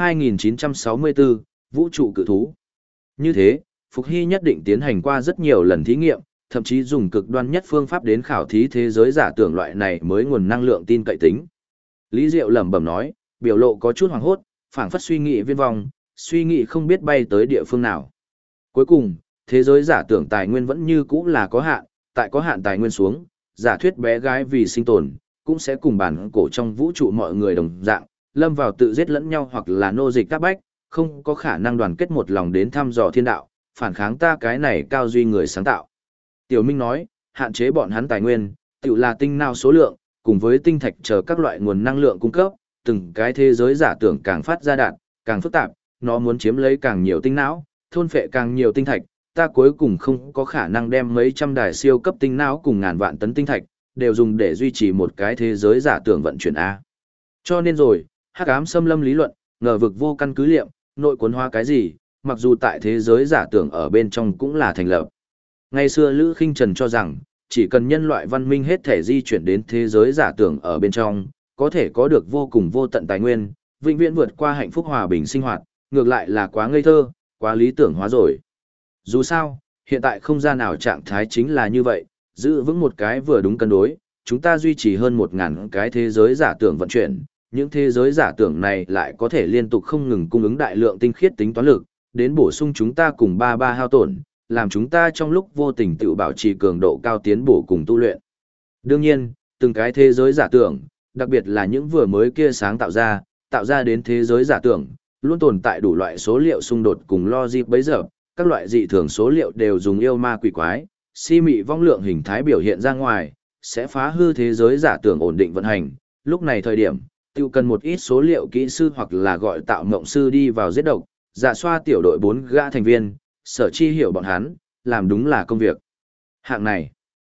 2964, Vũ trụ cự thú. Như thế, Phục Hy nhất định tiến hành qua rất nhiều lần thí nghiệm, thậm chí dùng cực đoan nhất phương pháp đến khảo thí thế giới giả tưởng loại này mới nguồn năng lượng tin cậy tính. Lý Diệu lẩm bẩm nói, biểu lộ có chút hoảng hốt, phảng phất suy nghĩ viên vong, suy nghĩ không biết bay tới địa phương nào. Cuối cùng, thế giới giả tưởng tài nguyên vẫn như cũ là có hạn, tại có hạn tài nguyên xuống, giả thuyết bé gái vì sinh tồn, cũng sẽ cùng bản cổ trong vũ trụ mọi người đồng dạng, lâm vào tự giết lẫn nhau hoặc là nô dịch các bách, không có khả năng đoàn kết một lòng đến thăm dò thiên đạo, phản kháng ta cái này cao duy người sáng tạo. Tiểu Minh nói, hạn chế bọn hắn tài nguyên, tự là tinh não số lượng, cùng với tinh thạch chờ các loại nguồn năng lượng cung cấp, từng cái thế giới giả tưởng càng phát ra đạn, càng phức tạp, nó muốn chiếm lấy càng nhiều tinh não, thôn phệ càng nhiều tinh thạch, ta cuối cùng không có khả năng đem mấy trăm đài siêu cấp tinh não cùng ngàn vạn tấn tinh thạch, đều dùng để duy trì một cái thế giới giả tưởng vận chuyển A. Cho nên rồi, hắc ám xâm lâm lý luận, ngờ vực vô căn cứ liệm, nội cuốn hóa cái gì, mặc dù tại thế giới giả tưởng ở bên trong cũng là thành lập. Ngày xưa Lữ Khinh Trần cho rằng, chỉ cần nhân loại văn minh hết thể di chuyển đến thế giới giả tưởng ở bên trong, có thể có được vô cùng vô tận tài nguyên, vĩnh viễn vượt qua hạnh phúc hòa bình sinh hoạt, ngược lại là quá ngây thơ, quá lý tưởng hóa rồi. Dù sao, hiện tại không gian nào trạng thái chính là như vậy, giữ vững một cái vừa đúng cân đối, chúng ta duy trì hơn 1.000 cái thế giới giả tưởng vận chuyển, những thế giới giả tưởng này lại có thể liên tục không ngừng cung ứng đại lượng tinh khiết tính toán lực, đến bổ sung chúng ta cùng ba hao tổn, làm chúng ta trong lúc vô tình tự bảo trì cường độ cao tiến bổ cùng tu luyện. Đương nhiên, từng cái thế giới giả tưởng, đặc biệt là những vừa mới kia sáng tạo ra đến thế giới giả tưởng, luôn tồn tại đủ loại số liệu xung đột cùng logic bấy giờ, các loại dị thường số liệu đều dùng yêu ma quỷ quái, si mị vong lượng hình thái biểu hiện ra ngoài, sẽ phá hư thế giới giả tưởng ổn định vận hành. Lúc này thời điểm, tiêu cần một ít số liệu kỹ sư hoặc là gọi tạo mộng sư đi vào giết độc, giả xoa tiểu đội 4 gã thành viên, sở chi hiểu bọn hắn, làm đúng là công việc. Hạng này,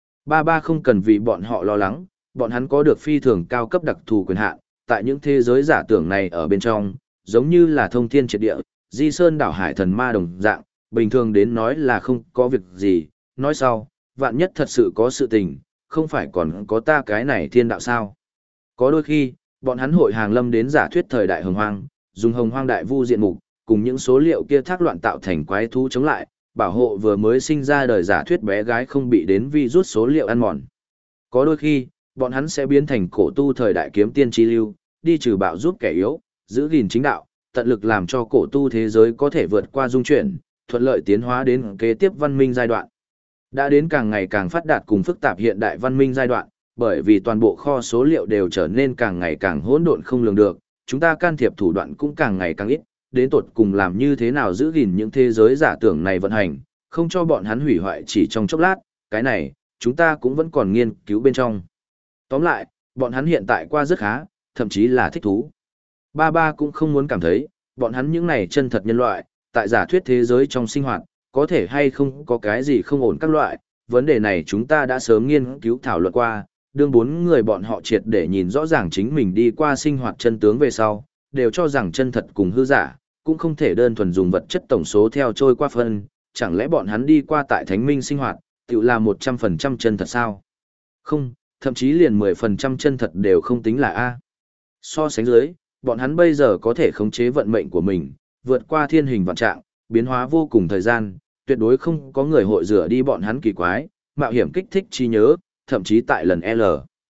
ba không cần vì bọn họ lo lắng, bọn hắn có được phi thường cao cấp đặc thù quyền hạn, tại những thế giới giả tưởng này ở bên trong, giống như là thông thiên triệt địa, di sơn đảo hải thần ma đồng dạng, bình thường đến nói là không có việc gì, nói sau, vạn nhất thật sự có sự tình, không phải còn có ta cái này thiên đạo sao? Có đôi khi, bọn hắn hội hàng lâm đến giả thuyết thời đại hồng hoang, dùng hồng hoang đại vu diện mục, cùng những số liệu kia thác loạn tạo thành quái thú chống lại, bảo hộ vừa mới sinh ra đời giả thuyết bé gái không bị đến virus số liệu ăn mòn. Có đôi khi, bọn hắn sẽ biến thành cổ tu thời đại kiếm tiên chi lưu, đi trừ bạo giúp kẻ yếu, giữ gìn chính đạo, tận lực làm cho cổ tu thế giới có thể vượt qua dung chuyển, thuận lợi tiến hóa đến kế tiếp văn minh giai đoạn. Đã đến càng ngày càng phát đạt cùng phức tạp hiện đại văn minh giai đoạn, bởi vì toàn bộ kho số liệu đều trở nên càng ngày càng hỗn độn không lường được, chúng ta can thiệp thủ đoạn cũng càng ngày càng ít, đến tột cùng làm như thế nào giữ gìn những thế giới giả tưởng này vận hành, không cho bọn hắn hủy hoại chỉ trong chốc lát, cái này, chúng ta cũng vẫn còn nghiên cứu bên trong. Tóm lại, bọn hắn hiện tại qua rất khá, thậm chí là thích thú. Ba ba cũng không muốn cảm thấy, bọn hắn những này chân thật nhân loại, tại giả thuyết thế giới trong sinh hoạt, có thể hay không có cái gì không ổn các loại, vấn đề này chúng ta đã sớm nghiên cứu thảo luận qua, đương bốn người bọn họ triệt để nhìn rõ ràng chính mình đi qua sinh hoạt chân tướng về sau, đều cho rằng chân thật cùng hư giả, cũng không thể đơn thuần dùng vật chất tổng số theo trôi qua phân, chẳng lẽ bọn hắn đi qua tại thánh minh sinh hoạt, tự là 100% chân thật sao? Không, thậm chí liền 10% chân thật đều không tính là A. So sánh dưới, bọn hắn bây giờ có thể khống chế vận mệnh của mình, vượt qua thiên hình vạn trạng, biến hóa vô cùng thời gian, tuyệt đối không có người hội rửa đi bọn hắn kỳ quái, mạo hiểm kích thích trí nhớ, thậm chí tại lần L.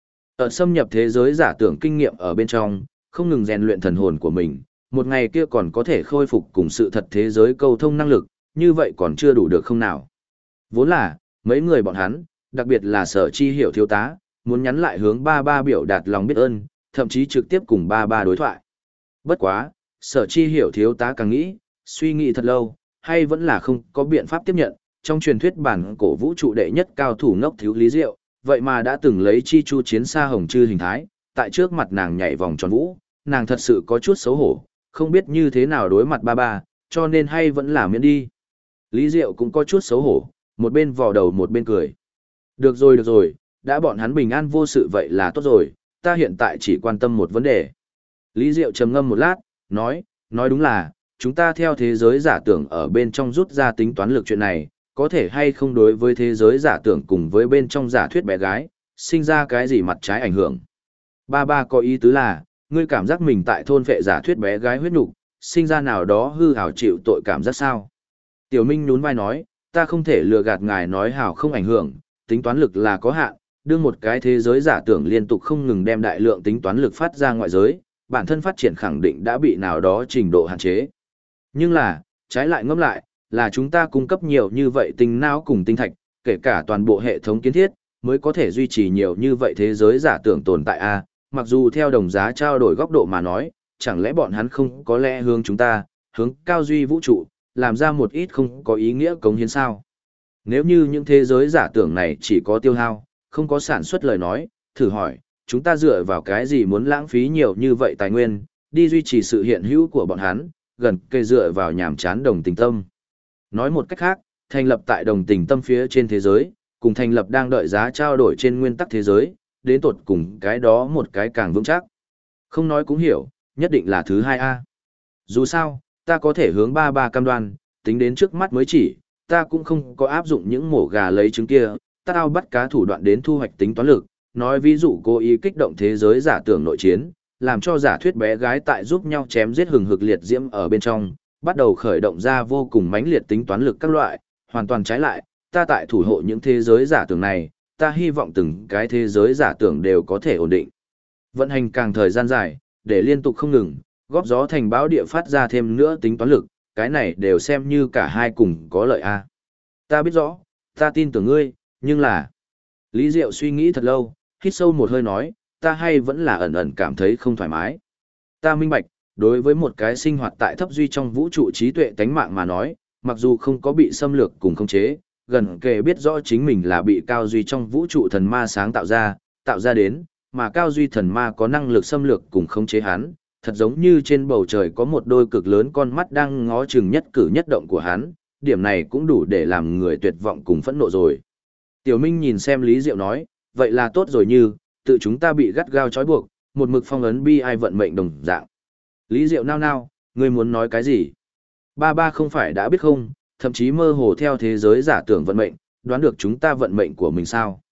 Ở xâm nhập thế giới giả tưởng kinh nghiệm ở bên trong, không ngừng rèn luyện thần hồn của mình, một ngày kia còn có thể khôi phục cùng sự thật thế giới câu thông năng lực, như vậy còn chưa đủ được không nào. Vốn là, mấy người bọn hắn, đặc biệt là Sở Chi Hiểu thiếu tá, muốn nhắn lại hướng ba ba biểu đạt lòng biết ơn, thậm chí trực tiếp cùng ba ba đối thoại. Bất quá, Sở Chi Hiểu thiếu tá càng nghĩ, suy nghĩ thật lâu, hay vẫn là không có biện pháp tiếp nhận, trong truyền thuyết bản cổ vũ trụ đệ nhất cao thủ ngốc thiếu Lý Diệu, vậy mà đã từng lấy chi chu chiến xa hồng chư hình thái, tại trước mặt nàng nhảy vòng tròn vũ, nàng thật sự có chút xấu hổ, không biết như thế nào đối mặt ba ba, cho nên hay vẫn là miễn đi. Lý Diệu cũng có chút xấu hổ, một bên vò đầu một bên cười. Được rồi, đã bọn hắn bình an vô sự vậy là tốt rồi, ta hiện tại chỉ quan tâm một vấn đề. Lý Diệu trầm ngâm một lát, nói đúng là, chúng ta theo thế giới giả tưởng ở bên trong rút ra tính toán lực chuyện này, có thể hay không đối với thế giới giả tưởng cùng với bên trong giả thuyết bé gái, sinh ra cái gì mặt trái ảnh hưởng. Ba ba có ý tứ là, ngươi cảm giác mình tại thôn vệ giả thuyết bé gái huyết nục, sinh ra nào đó hư hào chịu tội cảm giác sao? Tiểu Minh nhún vai nói, ta không thể lừa gạt ngài nói hào không ảnh hưởng, tính toán lực là có hạn, đương một cái thế giới giả tưởng liên tục không ngừng đem đại lượng tính toán lực phát ra ngoại giới, bản thân phát triển khẳng định đã bị nào đó trình độ hạn chế. Nhưng là, trái lại ngẫm lại, là chúng ta cung cấp nhiều như vậy tinh não cùng tinh thạch, kể cả toàn bộ hệ thống kiến thiết, mới có thể duy trì nhiều như vậy thế giới giả tưởng tồn tại a. Mặc dù theo đồng giá trao đổi góc độ mà nói, chẳng lẽ bọn hắn không có lẽ hướng chúng ta, hướng cao duy vũ trụ, làm ra một ít không có ý nghĩa cống hiến sao? Nếu như những thế giới giả tưởng này chỉ có tiêu hao, không có sản xuất lời nói, thử hỏi, chúng ta dựa vào cái gì muốn lãng phí nhiều như vậy tài nguyên, đi duy trì sự hiện hữu của bọn hắn, gần kề dựa vào nhàm chán đồng tình tâm. Nói một cách khác, thành lập tại đồng tình tâm phía trên thế giới, cùng thành lập đang đợi giá trao đổi trên nguyên tắc thế giới, đến tột cùng cái đó một cái càng vững chắc. Không nói cũng hiểu, nhất định là thứ hai A. Dù sao, ta có thể hướng ba ba cam đoan, tính đến trước mắt mới chỉ, ta cũng không có áp dụng những mổ gà lấy trứng kia, tao bắt cá thủ đoạn đến thu hoạch tính toán lực, nói ví dụ cố ý kích động thế giới giả tưởng nội chiến, làm cho giả thuyết bé gái tại giúp nhau chém giết hừng hực liệt diễm ở bên trong, bắt đầu khởi động ra vô cùng mãnh liệt tính toán lực các loại, hoàn toàn trái lại, ta tại thủ hộ những thế giới giả tưởng này, ta hy vọng từng cái thế giới giả tưởng đều có thể ổn định. Vận hành càng thời gian dài, để liên tục không ngừng, góp gió thành bão địa phát ra thêm nữa tính toán lực, cái này đều xem như cả hai cùng có lợi a. Ta biết rõ, ta tin tưởng ngươi, nhưng là... Lý Diệu suy nghĩ thật lâu, hít sâu một hơi nói, ta hay vẫn là ẩn ẩn cảm thấy không thoải mái. Ta minh bạch, đối với một cái sinh hoạt tại thấp duy trong vũ trụ trí tuệ tánh mạng mà nói, mặc dù không có bị xâm lược cùng khống chế, gần kề biết rõ chính mình là bị cao duy trong vũ trụ thần ma sáng tạo ra đến, mà cao duy thần ma có năng lực xâm lược cùng khống chế hắn, thật giống như trên bầu trời có một đôi cực lớn con mắt đang ngó chừng nhất cử nhất động của hắn, điểm này cũng đủ để làm người tuyệt vọng cùng phẫn nộ rồi. Tiểu Minh nhìn xem Lý Diệu nói, vậy là tốt rồi như, tự chúng ta bị gắt gao trói buộc, một mực phong ấn bi ai vận mệnh đồng dạng. Lý Diệu nao nao, ngươi muốn nói cái gì? Ba ba không phải đã biết không, thậm chí mơ hồ theo thế giới giả tưởng vận mệnh, đoán được chúng ta vận mệnh của mình sao?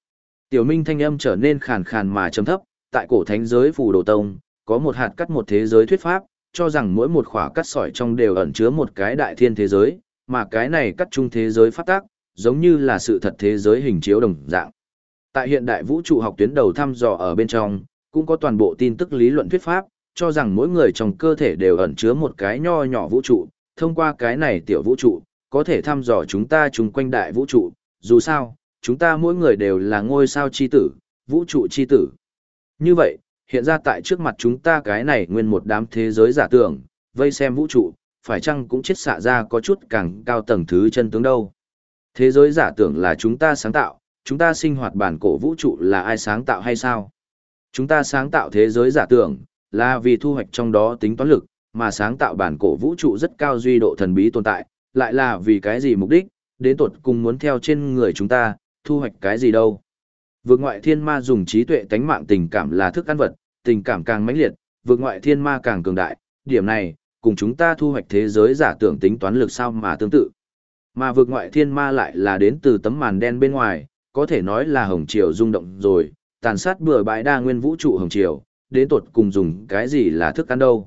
Tiểu Minh thanh âm trở nên khàn khàn mà trầm thấp, tại cổ thánh giới phù đồ tông, có một hạt cắt một thế giới thuyết pháp, cho rằng mỗi một khỏa cắt sỏi trong đều ẩn chứa một cái đại thiên thế giới, mà cái này cắt chung thế giới phát tác, giống như là sự thật thế giới hình chiếu đồng dạng. Tại hiện đại vũ trụ học tuyến đầu thăm dò ở bên trong, cũng có toàn bộ tin tức lý luận thuyết pháp, cho rằng mỗi người trong cơ thể đều ẩn chứa một cái nho nhỏ vũ trụ, thông qua cái này tiểu vũ trụ, có thể thăm dò chúng ta chung quanh đại vũ trụ, dù sao, chúng ta mỗi người đều là ngôi sao chi tử, vũ trụ chi tử. Như vậy, hiện ra tại trước mặt chúng ta cái này nguyên một đám thế giới giả tưởng, vây xem vũ trụ, phải chăng cũng chiết xạ ra có chút càng cao tầng thứ chân tướng đâu. Thế giới giả tưởng là chúng ta sáng tạo, chúng ta sinh hoạt bản cổ vũ trụ là ai sáng tạo hay sao? Chúng ta sáng tạo thế giới giả tưởng, là vì thu hoạch trong đó tính toán lực, mà sáng tạo bản cổ vũ trụ rất cao duy độ thần bí tồn tại, lại là vì cái gì mục đích, đến tột cùng muốn theo trên người chúng ta, thu hoạch cái gì đâu. Vượt ngoại thiên ma dùng trí tuệ tánh mạng tình cảm là thức ăn vật, tình cảm càng mãnh liệt, vượt ngoại thiên ma càng cường đại, điểm này, cùng chúng ta thu hoạch thế giới giả tưởng tính toán lực sao mà tương tự. Mà vượt ngoại thiên ma lại là đến từ tấm màn đen bên ngoài, có thể nói là hồng triều rung động rồi, tàn sát bừa bãi đa nguyên vũ trụ hồng triều, đến tột cùng dùng cái gì là thức ăn đâu.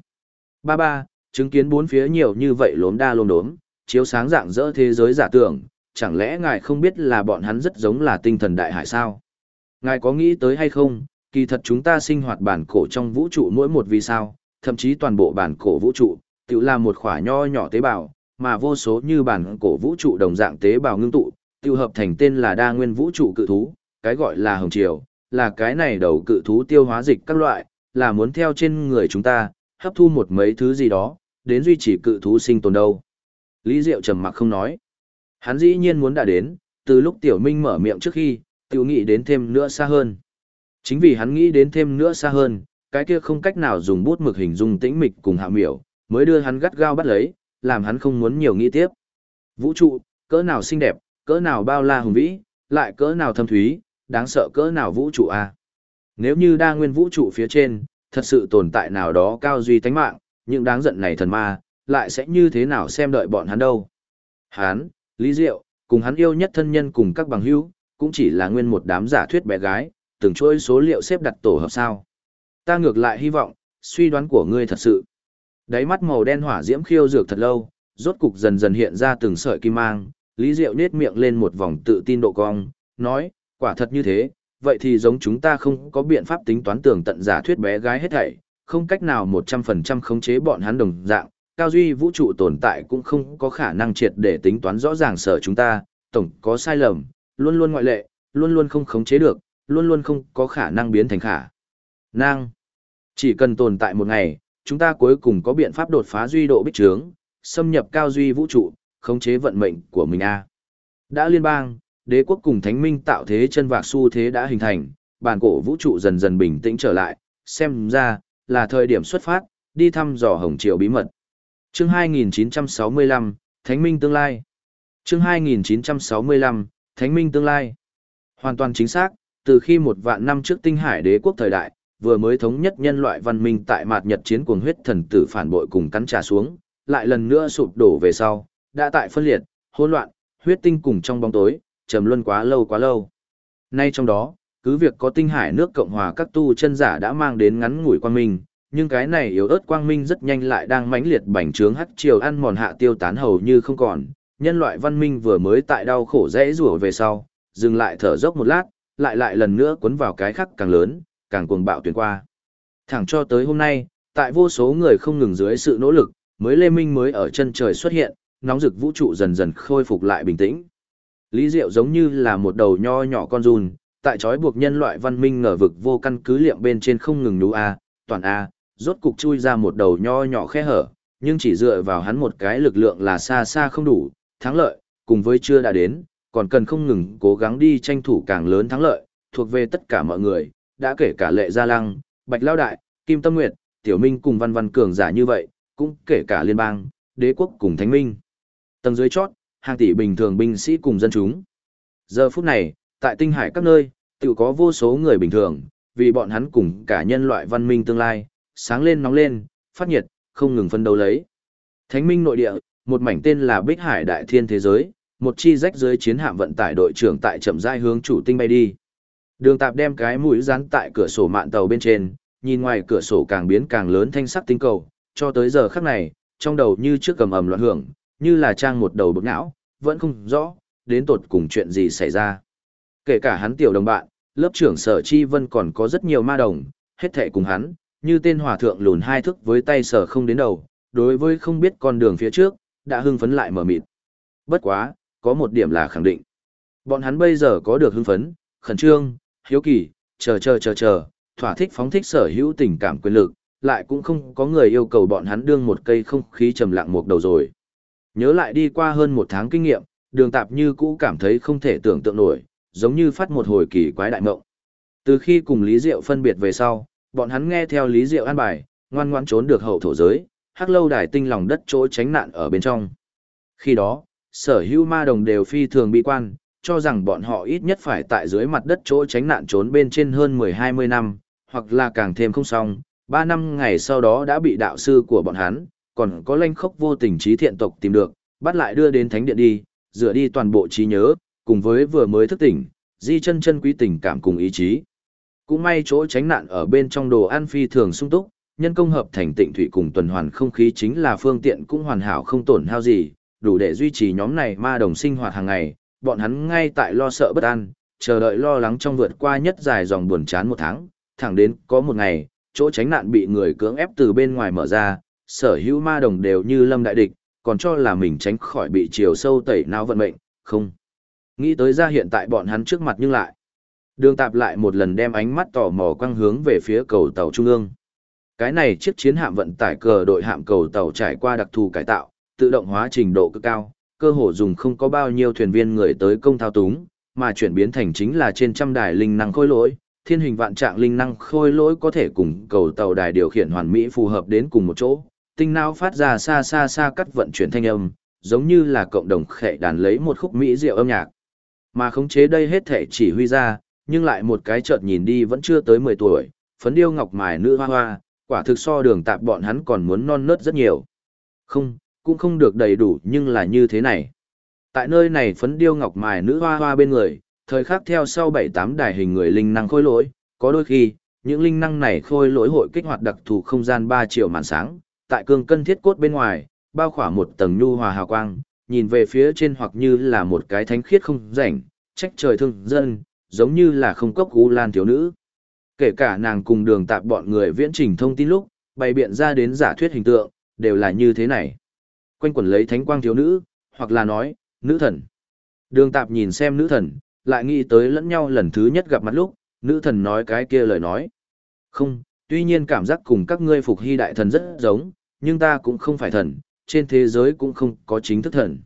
Ba, chứng kiến bốn phía nhiều như vậy lốm đa lốm đốm, chiếu sáng dạng dỡ thế giới giả tưởng, chẳng lẽ ngài không biết là bọn hắn rất giống là tinh thần đại hải sao? Ngài có nghĩ tới hay không, kỳ thật chúng ta sinh hoạt bản cổ trong vũ trụ mỗi một vì sao, thậm chí toàn bộ bản cổ vũ trụ, tự là một khỏa nho nhỏ tế bào, mà vô số như bản cổ vũ trụ đồng dạng tế bào ngưng tụ, tiêu hợp thành tên là đa nguyên vũ trụ cự thú, cái gọi là hồng triều, là cái này đầu cự thú tiêu hóa dịch các loại, là muốn theo trên người chúng ta, hấp thu một mấy thứ gì đó, đến duy trì cự thú sinh tồn đâu. Lý Diệu trầm mặc không nói. Hắn dĩ nhiên muốn đã đến, từ lúc Tiểu Minh mở miệng trước khi, Tiểu nghĩ đến thêm nữa xa hơn. Chính vì hắn nghĩ đến thêm nữa xa hơn, cái kia không cách nào dùng bút mực hình dung tĩnh mịch cùng hạ miểu, mới đưa hắn gắt gao bắt lấy, làm hắn không muốn nhiều nghĩ tiếp. Vũ trụ, cỡ nào xinh đẹp, cỡ nào bao la hùng vĩ, lại cỡ nào thâm thúy, đáng sợ cỡ nào vũ trụ a. Nếu như đa nguyên vũ trụ phía trên, thật sự tồn tại nào đó cao duy tánh mạng, những đáng giận này thần ma, lại sẽ như thế nào xem đợi bọn hắn đâu. Hắn, Lý Diệu, cùng hắn yêu nhất thân nhân cùng các bằng hữu, cũng chỉ là nguyên một đám giả thuyết bé gái, từng chuỗi số liệu xếp đặt tổ hợp sao. Ta ngược lại hy vọng, suy đoán của ngươi thật sự. Đáy mắt màu đen hỏa diễm khiêu dược thật lâu, rốt cục dần dần hiện ra từng sợi kim mang, Lý Diệu nết miệng lên một vòng tự tin độ cong, nói, quả thật như thế, vậy thì giống chúng ta không có biện pháp tính toán tường tận giả thuyết bé gái hết thảy, không cách nào 100% khống chế bọn hắn đồng dạng, cao duy vũ trụ tồn tại cũng không có khả năng triệt để tính toán rõ ràng sở chúng ta, tổng có sai lầm, luôn luôn ngoại lệ, luôn luôn không khống chế được, luôn luôn không có khả năng biến thành khả năng. Chỉ cần tồn tại một ngày, chúng ta cuối cùng có biện pháp đột phá duy độ bích trướng, xâm nhập cao duy vũ trụ, khống chế vận mệnh của mình a. Đã liên bang, đế quốc cùng thánh minh tạo thế chân vạc xu thế đã hình thành, bản cổ vũ trụ dần dần bình tĩnh trở lại, xem ra là thời điểm xuất phát, đi thăm dò hồng triều bí mật. Chương 2965, Thánh minh tương lai. Chương 2965, Thánh minh tương lai. Hoàn toàn chính xác, từ khi 1.000 năm trước Tinh Hải đế quốc thời đại, vừa mới thống nhất nhân loại văn minh tại mạt nhật chiến cuồng huyết thần tử phản bội cùng cắn trả xuống, lại lần nữa sụp đổ về sau, đã tại phân liệt, hỗn loạn, huyết tinh cùng trong bóng tối, trầm luân quá lâu. Nay trong đó, cứ việc có Tinh Hải nước Cộng hòa các tu chân giả đã mang đến ngắn ngủi quang minh, nhưng cái này yếu ớt quang minh rất nhanh lại đang mãnh liệt bành trướng hắc triều ăn mòn hạ tiêu tán hầu như không còn. Nhân loại văn minh vừa mới tại đau khổ rẽ rủa về sau, dừng lại thở dốc một lát, lại lần nữa cuốn vào cái khắc càng lớn, càng cuồng bạo tuyển qua. Thẳng cho tới hôm nay, tại vô số người không ngừng dưới sự nỗ lực, mới lê minh mới ở chân trời xuất hiện, nóng rực vũ trụ dần dần khôi phục lại bình tĩnh. Lý Diệu giống như là một đầu nho nhỏ con giun, tại trói buộc nhân loại văn minh ngờ vực vô căn cứ liệm bên trên không ngừng nú toàn rốt cục chui ra một đầu nho nhỏ khe hở, nhưng chỉ dựa vào hắn một cái lực lượng là xa xa không đủ, thắng lợi, cùng với chưa đã đến, còn cần không ngừng cố gắng đi tranh thủ càng lớn thắng lợi, thuộc về tất cả mọi người, đã kể cả Lệ Gia Lăng, Bạch Lao Đại, Kim Tâm Nguyệt, Tiểu Minh cùng Văn Văn cường giả như vậy, cũng kể cả liên bang, đế quốc cùng thánh minh. Tầng dưới chót, hàng tỷ bình thường binh sĩ cùng dân chúng. Giờ phút này, tại Tinh Hải các nơi, tự có vô số người bình thường, vì bọn hắn cùng cả nhân loại văn minh tương lai, sáng lên nóng lên, phát nhiệt, không ngừng phân đấu lấy. Thánh minh nội địa, một mảnh tên là Bích Hải Đại Thiên thế giới, một chi rách dưới chiến hạm vận tải đội trưởng tại chậm rãi hướng chủ tinh bay đi. Đường Tạp đem cái mũi dán tại cửa sổ mạn tàu bên trên, nhìn ngoài cửa sổ càng biến càng lớn thanh sắc tinh cầu, cho tới giờ khắc này, trong đầu như trước cầm ầm loạn hưởng, như là trang một đầu bực não, vẫn không rõ, đến tột cùng chuyện gì xảy ra. Kể cả hắn tiểu đồng bạn, lớp trưởng Sở Chi Vân còn có rất nhiều ma đồng, hết thảy cùng hắn, như tên hòa thượng lùn hai thước với tay sở không đến đầu, đối với không biết con đường phía trước, đã hưng phấn lại mờ mịt. Bất quá, có một điểm là khẳng định. Bọn hắn bây giờ có được hưng phấn, khẩn trương, hiếu kỳ, chờ, thỏa thích phóng thích sở hữu tình cảm quyền lực, lại cũng không có người yêu cầu bọn hắn đương một cây không khí trầm lặng một đầu rồi. Nhớ lại đi qua hơn một tháng kinh nghiệm, Đường Tạp như cũ cảm thấy không thể tưởng tượng nổi, giống như phát một hồi kỳ quái đại mộng. Từ khi cùng Lý Diệu phân biệt về sau, bọn hắn nghe theo Lý Diệu an bài, ngoan ngoãn trốn được hậu thổ giới, hắc lâu đài tinh lòng đất chỗ tránh nạn ở bên trong. Khi đó, sở hữu ma đồng đều phi thường bi quan, cho rằng bọn họ ít nhất phải tại dưới mặt đất chỗ tránh nạn trốn bên trên hơn 10-20 năm, hoặc là càng thêm không xong, 3 năm ngày sau đó đã bị đạo sư của bọn hắn, còn có lanh khốc vô tình trí thiện tộc tìm được, bắt lại đưa đến thánh điện đi, rửa đi toàn bộ trí nhớ, cùng với vừa mới thức tỉnh, di chân chân quý tình cảm cùng ý chí. Cũng may chỗ tránh nạn ở bên trong đồ ăn phi thường sung túc, nhân công hợp thành tịnh thủy cùng tuần hoàn không khí chính là phương tiện cũng hoàn hảo không tổn hao gì, đủ để duy trì nhóm này ma đồng sinh hoạt hàng ngày, bọn hắn ngay tại lo sợ bất an, chờ đợi lo lắng trong vượt qua nhất dài dòng buồn chán một tháng, thẳng đến có một ngày, chỗ tránh nạn bị người cưỡng ép từ bên ngoài mở ra, sở hữu ma đồng đều như lâm đại địch, còn cho là mình tránh khỏi bị chiều sâu tẩy não vận mệnh, không. Nghĩ tới ra hiện tại bọn hắn trước mặt nhưng lại. Đường Tạp lại một lần đem ánh mắt tò mò quăng hướng về phía cầu tàu trung ương. Cái này chiếc chiến hạm vận tải cờ đội hạm cầu tàu trải qua đặc thù cải tạo, tự động hóa trình độ cực cao, cơ hồ dùng không có bao nhiêu thuyền viên người tới công thao túng, mà chuyển biến thành chính là trên trăm đài linh năng khôi lỗi, thiên hình vạn trạng linh năng khôi lỗi có thể cùng cầu tàu đài điều khiển hoàn mỹ phù hợp đến cùng một chỗ, tinh não phát ra xa cắt vận chuyển thanh âm, giống như là cộng đồng khệ đàn lấy một khúc mỹ diệu âm nhạc. Mà khống chế đây hết thể chỉ huy ra, nhưng lại một cái chợt nhìn đi vẫn chưa tới 10 tuổi, phấn điêu ngọc mài nữ hoa hoa, quả thực so Đường Tạp bọn hắn còn muốn non nớt rất nhiều. Không, cũng không được đầy đủ nhưng là như thế này. Tại nơi này phấn điêu ngọc mài nữ hoa hoa bên người, thời khắc theo sau 7-8 đài hình người linh năng khôi lỗi, có đôi khi, những linh năng này khôi lỗi hội kích hoạt đặc thù không gian 3 triệu màn sáng, tại cương cân thiết cốt bên ngoài, bao khỏa một tầng nhu hòa hào quang, nhìn về phía trên hoặc như là một cái thánh khiết không rảnh, trách trời thương dân, giống như là không cốc u lan thiếu nữ. Kể cả nàng cùng Đường Tạp bọn người viễn trình thông tin lúc, bày biện ra đến giả thuyết hình tượng, đều là như thế này. Quanh quẩn lấy thánh quang thiếu nữ, hoặc là nói, nữ thần. Đường Tạp nhìn xem nữ thần, lại nghĩ tới lẫn nhau lần thứ nhất gặp mặt lúc, nữ thần nói cái kia lời nói. Không, tuy nhiên cảm giác cùng các ngươi phục hy đại thần rất giống, nhưng ta cũng không phải thần, trên thế giới cũng không có chính thức thần.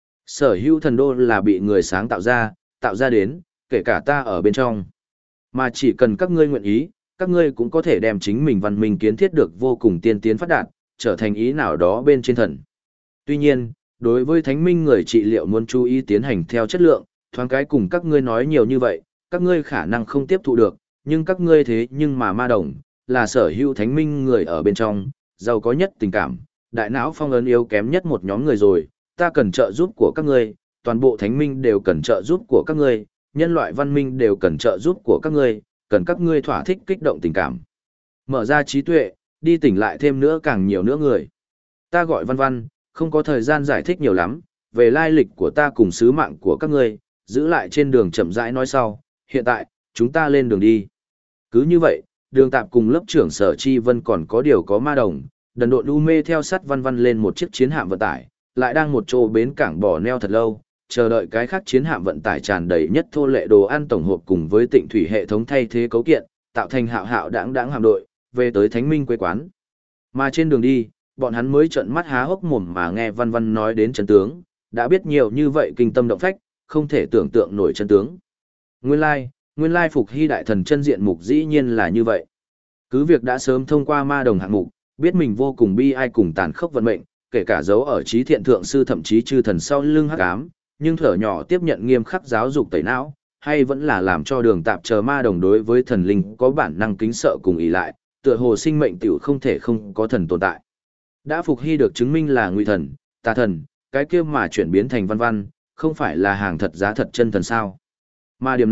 Sở hữu thần đô là bị người sáng tạo ra đến, kể cả ta ở bên trong. Mà chỉ cần các ngươi nguyện ý, các ngươi cũng có thể đem chính mình văn minh kiến thiết được vô cùng tiên tiến phát đạt, trở thành ý nào đó bên trên thần. Tuy nhiên, đối với thánh minh người trị liệu muốn chú ý tiến hành theo chất lượng, thoáng cái cùng các ngươi nói nhiều như vậy, các ngươi khả năng không tiếp thụ được, nhưng các ngươi thế nhưng mà ma đồng, là sở hữu thánh minh người ở bên trong, giàu có nhất tình cảm, đại não phong ấn yếu kém nhất một nhóm người rồi, ta cần trợ giúp của các ngươi, toàn bộ thánh minh đều cần trợ giúp của các ngươi, nhân loại văn minh đều cần trợ giúp của các ngươi, cần các ngươi thỏa thích kích động tình cảm. Mở ra trí tuệ, đi tỉnh lại thêm nữa càng nhiều nữa người. Ta gọi Văn Văn, không có thời gian giải thích nhiều lắm, về lai lịch của ta cùng sứ mạng của các ngươi, giữ lại trên đường chậm rãi nói sau, hiện tại, chúng ta lên đường đi. Cứ như vậy, Đường Tạp cùng lớp trưởng Sở Chi Vân còn có điều có ma đồng, đần độn u mê theo sát Văn Văn lên một chiếc chiến hạm vận tải, lại đang một chỗ bến cảng bỏ neo thật lâu, chờ đợi cái khác chiến hạm vận tải tràn đầy nhất thô lệ đồ ăn tổng hộp cùng với tịnh thủy hệ thống thay thế cấu kiện, tạo thành hạo hạo đãng hạm đội, về tới Thánh Minh quê quán. Mà trên đường đi, bọn hắn mới trợn mắt há hốc mồm mà nghe Văn Văn nói đến chân tướng, đã biết nhiều như vậy kinh tâm động phách, không thể tưởng tượng nổi chân tướng. Nguyên lai phục hy đại thần chân diện mục dĩ nhiên là như vậy. Cứ việc đã sớm thông qua ma đồng hạng mục, biết mình vô cùng bi ai cùng tàn khốc vận mệnh, kể cả dấu ở trí thiện thượng sư thậm chí chư thần sau lưng hắc ám, nhưng thở nhỏ tiếp nhận nghiêm khắc giáo dục tẩy não, hay vẫn là làm cho Đường Tạp chờ ma đồng đối với thần linh có bản năng kính sợ cùng ý lại, tựa hồ sinh mệnh tiểu không thể không có thần tồn tại. Đã phục hy được chứng minh là nguy thần, tà thần, cái kia mà chuyển biến thành Văn Văn, không phải là hàng thật giá thật chân thần sao. Mà điểm này,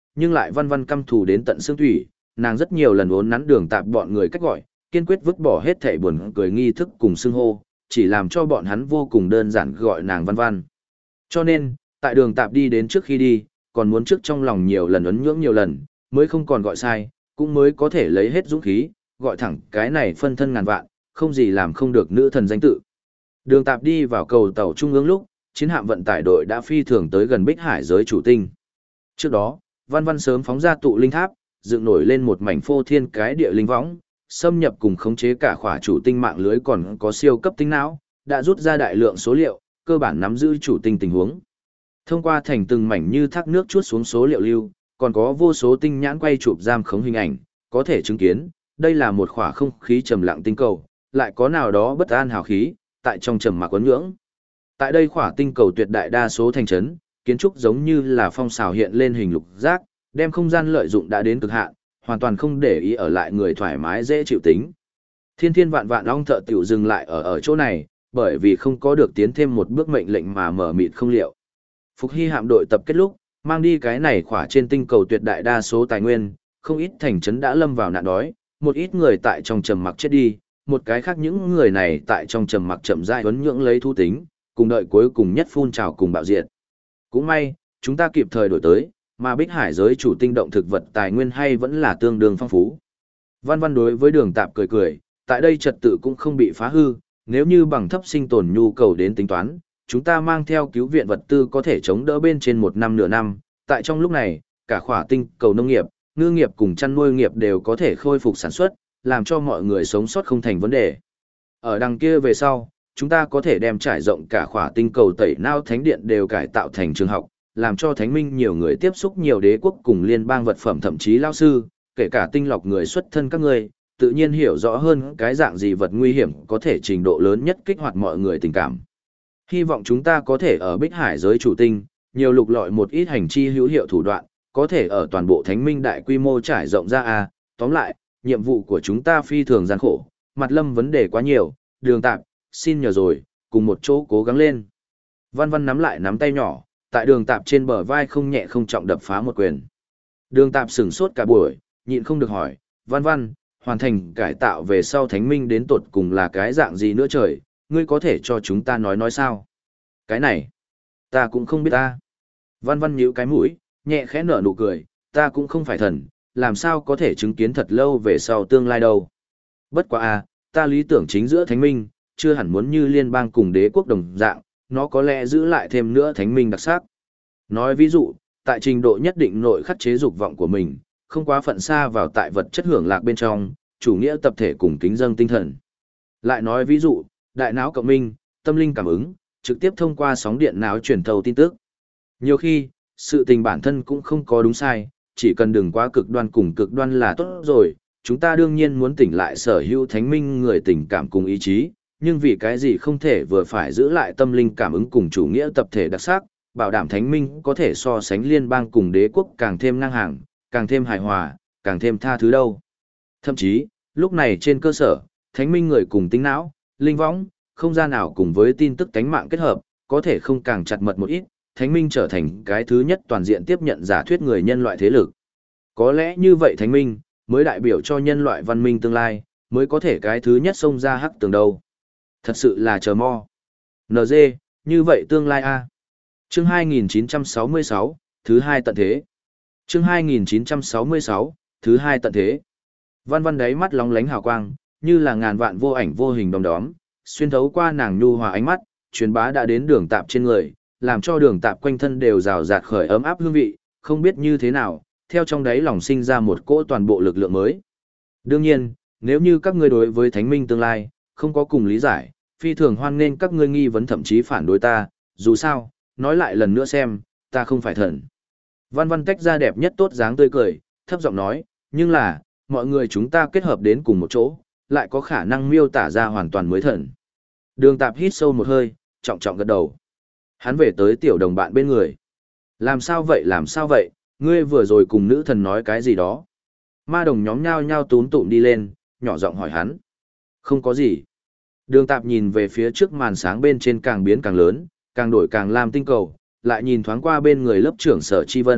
nhưng lại Văn Văn căm thù đến tận xương thủy, nàng rất nhiều lần uốn nắn Đường Tạp bọn người cách gọi, kiên quyết vứt bỏ hết thảy buồn cười nghi thức cùng xưng hô, chỉ làm cho bọn hắn vô cùng đơn giản gọi nàng Văn Văn. Cho nên, tại Đường Tạp đi đến trước khi đi, còn muốn trước trong lòng nhiều lần ấn nhưỡng nhiều lần, mới không còn gọi sai, cũng mới có thể lấy hết dũng khí, gọi thẳng cái này phân thân ngàn vạn, không gì làm không được nữ thần danh tự. Đường Tạp đi vào cầu tàu trung ương lúc, chiến hạm vận tải đội đã phi thường tới gần Bích Hải giới chủ tinh. Trước đó, Văn Văn sớm phóng ra tụ linh tháp, dựng nổi lên một mảnh phô thiên cái địa linh võng, xâm nhập cùng khống chế cả khỏa chủ tinh mạng lưới còn có siêu cấp tinh não, đã rút ra đại lượng số liệu, cơ bản nắm giữ chủ tinh tình huống. Thông qua thành từng mảnh như thác nước chuốt xuống số liệu lưu, còn có vô số tinh nhãn quay chụp giam khống hình ảnh, có thể chứng kiến, đây là một khỏa không khí trầm lặng tinh cầu, lại có nào đó bất an hào khí, tại trong trầm mặc quấn ngưỡng. Tại đây khỏa tinh cầu tuyệt đại đa số thành trấn, kiến trúc giống như là phong xào hiện lên hình lục giác, đem không gian lợi dụng đã đến cực hạn, hoàn toàn không để ý ở lại người thoải mái dễ chịu tính. Thiên thiên vạn vạn ong thợ tiểu dừng lại ở chỗ này, bởi vì không có được tiến thêm một bước mệnh lệnh mà mở mịt không liệu. Phục Hy hạm đội tập kết lúc, mang đi cái này khỏa trên tinh cầu tuyệt đại đa số tài nguyên, không ít thành trấn đã lâm vào nạn đói, một ít người tại trong trầm mặc chết đi, một cái khác những người này tại trong trầm mặc chậm rãi huấn nhưỡng lấy thu tính, cùng đợi cuối cùng nhất phun trào cùng bạo diệt. Cũng may, chúng ta kịp thời đổi tới, mà Bích Hải giới chủ tinh động thực vật tài nguyên hay vẫn là tương đương phong phú. Văn Văn đối với Đường Tạp cười cười, tại đây trật tự cũng không bị phá hư, nếu như bằng thấp sinh tồn nhu cầu đến tính toán, chúng ta mang theo cứu viện vật tư có thể chống đỡ bên trên 1 năm nửa năm, tại trong lúc này, cả khỏa tinh cầu nông nghiệp, ngư nghiệp cùng chăn nuôi nghiệp đều có thể khôi phục sản xuất, làm cho mọi người sống sót không thành vấn đề. Ở đằng kia về sau, chúng ta có thể đem trải rộng cả khỏa tinh cầu tẩy não thánh điện đều cải tạo thành trường học, làm cho thánh minh nhiều người tiếp xúc nhiều đế quốc cùng liên bang vật phẩm thậm chí lao sư, kể cả tinh lọc người xuất thân các ngươi, tự nhiên hiểu rõ hơn cái dạng gì vật nguy hiểm có thể trình độ lớn nhất kích hoạt mọi người tình cảm. Hy vọng chúng ta có thể ở Bích Hải giới chủ tinh, nhiều lục lọi một ít hành chi hữu hiệu thủ đoạn, có thể ở toàn bộ thánh minh đại quy mô trải rộng ra tóm lại, nhiệm vụ của chúng ta phi thường gian khổ, mặt lâm vấn đề quá nhiều, Đường Tạp, xin nhờ rồi, cùng một chỗ cố gắng lên. Văn Văn nắm lại nắm tay nhỏ, tại Đường Tạp trên bờ vai không nhẹ không trọng đập phá một quyền. Đường Tạp sửng sốt cả buổi, nhịn không được hỏi, Văn Văn, hoàn thành cải tạo về sau thánh minh đến tột cùng là cái dạng gì nữa trời, ngươi có thể cho chúng ta nói sao? Cái này, ta cũng không biết ta. Văn Văn nhíu cái mũi, nhẹ khẽ nở nụ cười, ta cũng không phải thần, làm sao có thể chứng kiến thật lâu về sau tương lai đâu. Bất quá ta lý tưởng chính giữa thánh minh, chưa hẳn muốn như liên bang cùng đế quốc đồng dạng, nó có lẽ giữ lại thêm nữa thánh minh đặc sắc. Nói ví dụ, tại trình độ nhất định nội khắc chế dục vọng của mình, không quá phận xa vào tại vật chất hưởng lạc bên trong, chủ nghĩa tập thể cùng kính dâng tinh thần. Lại nói ví dụ, đại não cộng minh, tâm linh cảm ứng, trực tiếp thông qua sóng điện não truyền thâu tin tức. Nhiều khi, sự tình bản thân cũng không có đúng sai, chỉ cần đừng quá cực đoan cùng cực đoan là tốt rồi. Chúng ta đương nhiên muốn tỉnh lại sở hữu thánh minh người tình cảm cùng ý chí, nhưng vì cái gì không thể vừa phải giữ lại tâm linh cảm ứng cùng chủ nghĩa tập thể đặc sắc, bảo đảm thánh minh có thể so sánh liên bang cùng đế quốc càng thêm ngang hàng, càng thêm hài hòa, càng thêm tha thứ đâu. Thậm chí, lúc này trên cơ sở, thánh minh người cùng tính não, linh võng, không gian nào cùng với tin tức tánh mạng kết hợp, có thể không càng chặt mật một ít, thánh minh trở thành cái thứ nhất toàn diện tiếp nhận giả thuyết người nhân loại thế lực. Có lẽ như vậy thánh minh, mới đại biểu cho nhân loại văn minh tương lai, mới có thể cái thứ nhất xông ra hắc tường đâu. Thật sự là chờ mo. NG, như vậy tương lai a. Chương 2966, thứ hai tận thế. Chương 2966, thứ hai tận thế. Văn Văn đáy mắt lóng lánh hào quang, như là ngàn vạn vô ảnh vô hình đom đóm, xuyên thấu qua nàng nhu hòa ánh mắt, truyền bá đã đến Đường Tạp trên người, làm cho Đường Tạp quanh thân đều rào rạt khởi ấm áp hương vị, không biết như thế nào, theo trong đáy lòng sinh ra một cỗ toàn bộ lực lượng mới. Đương nhiên, nếu như các ngươi đối với thánh minh tương lai, không có cùng lý giải, phi thường hoan nên các ngươi nghi vấn thậm chí phản đối ta, dù sao, nói lại lần nữa xem, ta không phải thần. Văn Văn tách ra đẹp nhất tốt dáng tươi cười, thấp giọng nói, nhưng là, mọi người chúng ta kết hợp đến cùng một chỗ, lại có khả năng miêu tả ra hoàn toàn mới thần. Đường Tạp hít sâu một hơi, trọng trọng gật đầu. Hắn về tới tiểu đồng bạn bên người. Làm sao vậy, ngươi vừa rồi cùng nữ thần nói cái gì đó. Ma đồng nhóm nhao nhao túm tụm đi lên, nhỏ giọng hỏi hắn. Không có gì. Đường Tạp nhìn về phía trước màn sáng bên trên càng biến càng lớn, càng đổi càng lam tinh cầu, lại nhìn thoáng qua bên người lớp trưởng Sở Chi Vân,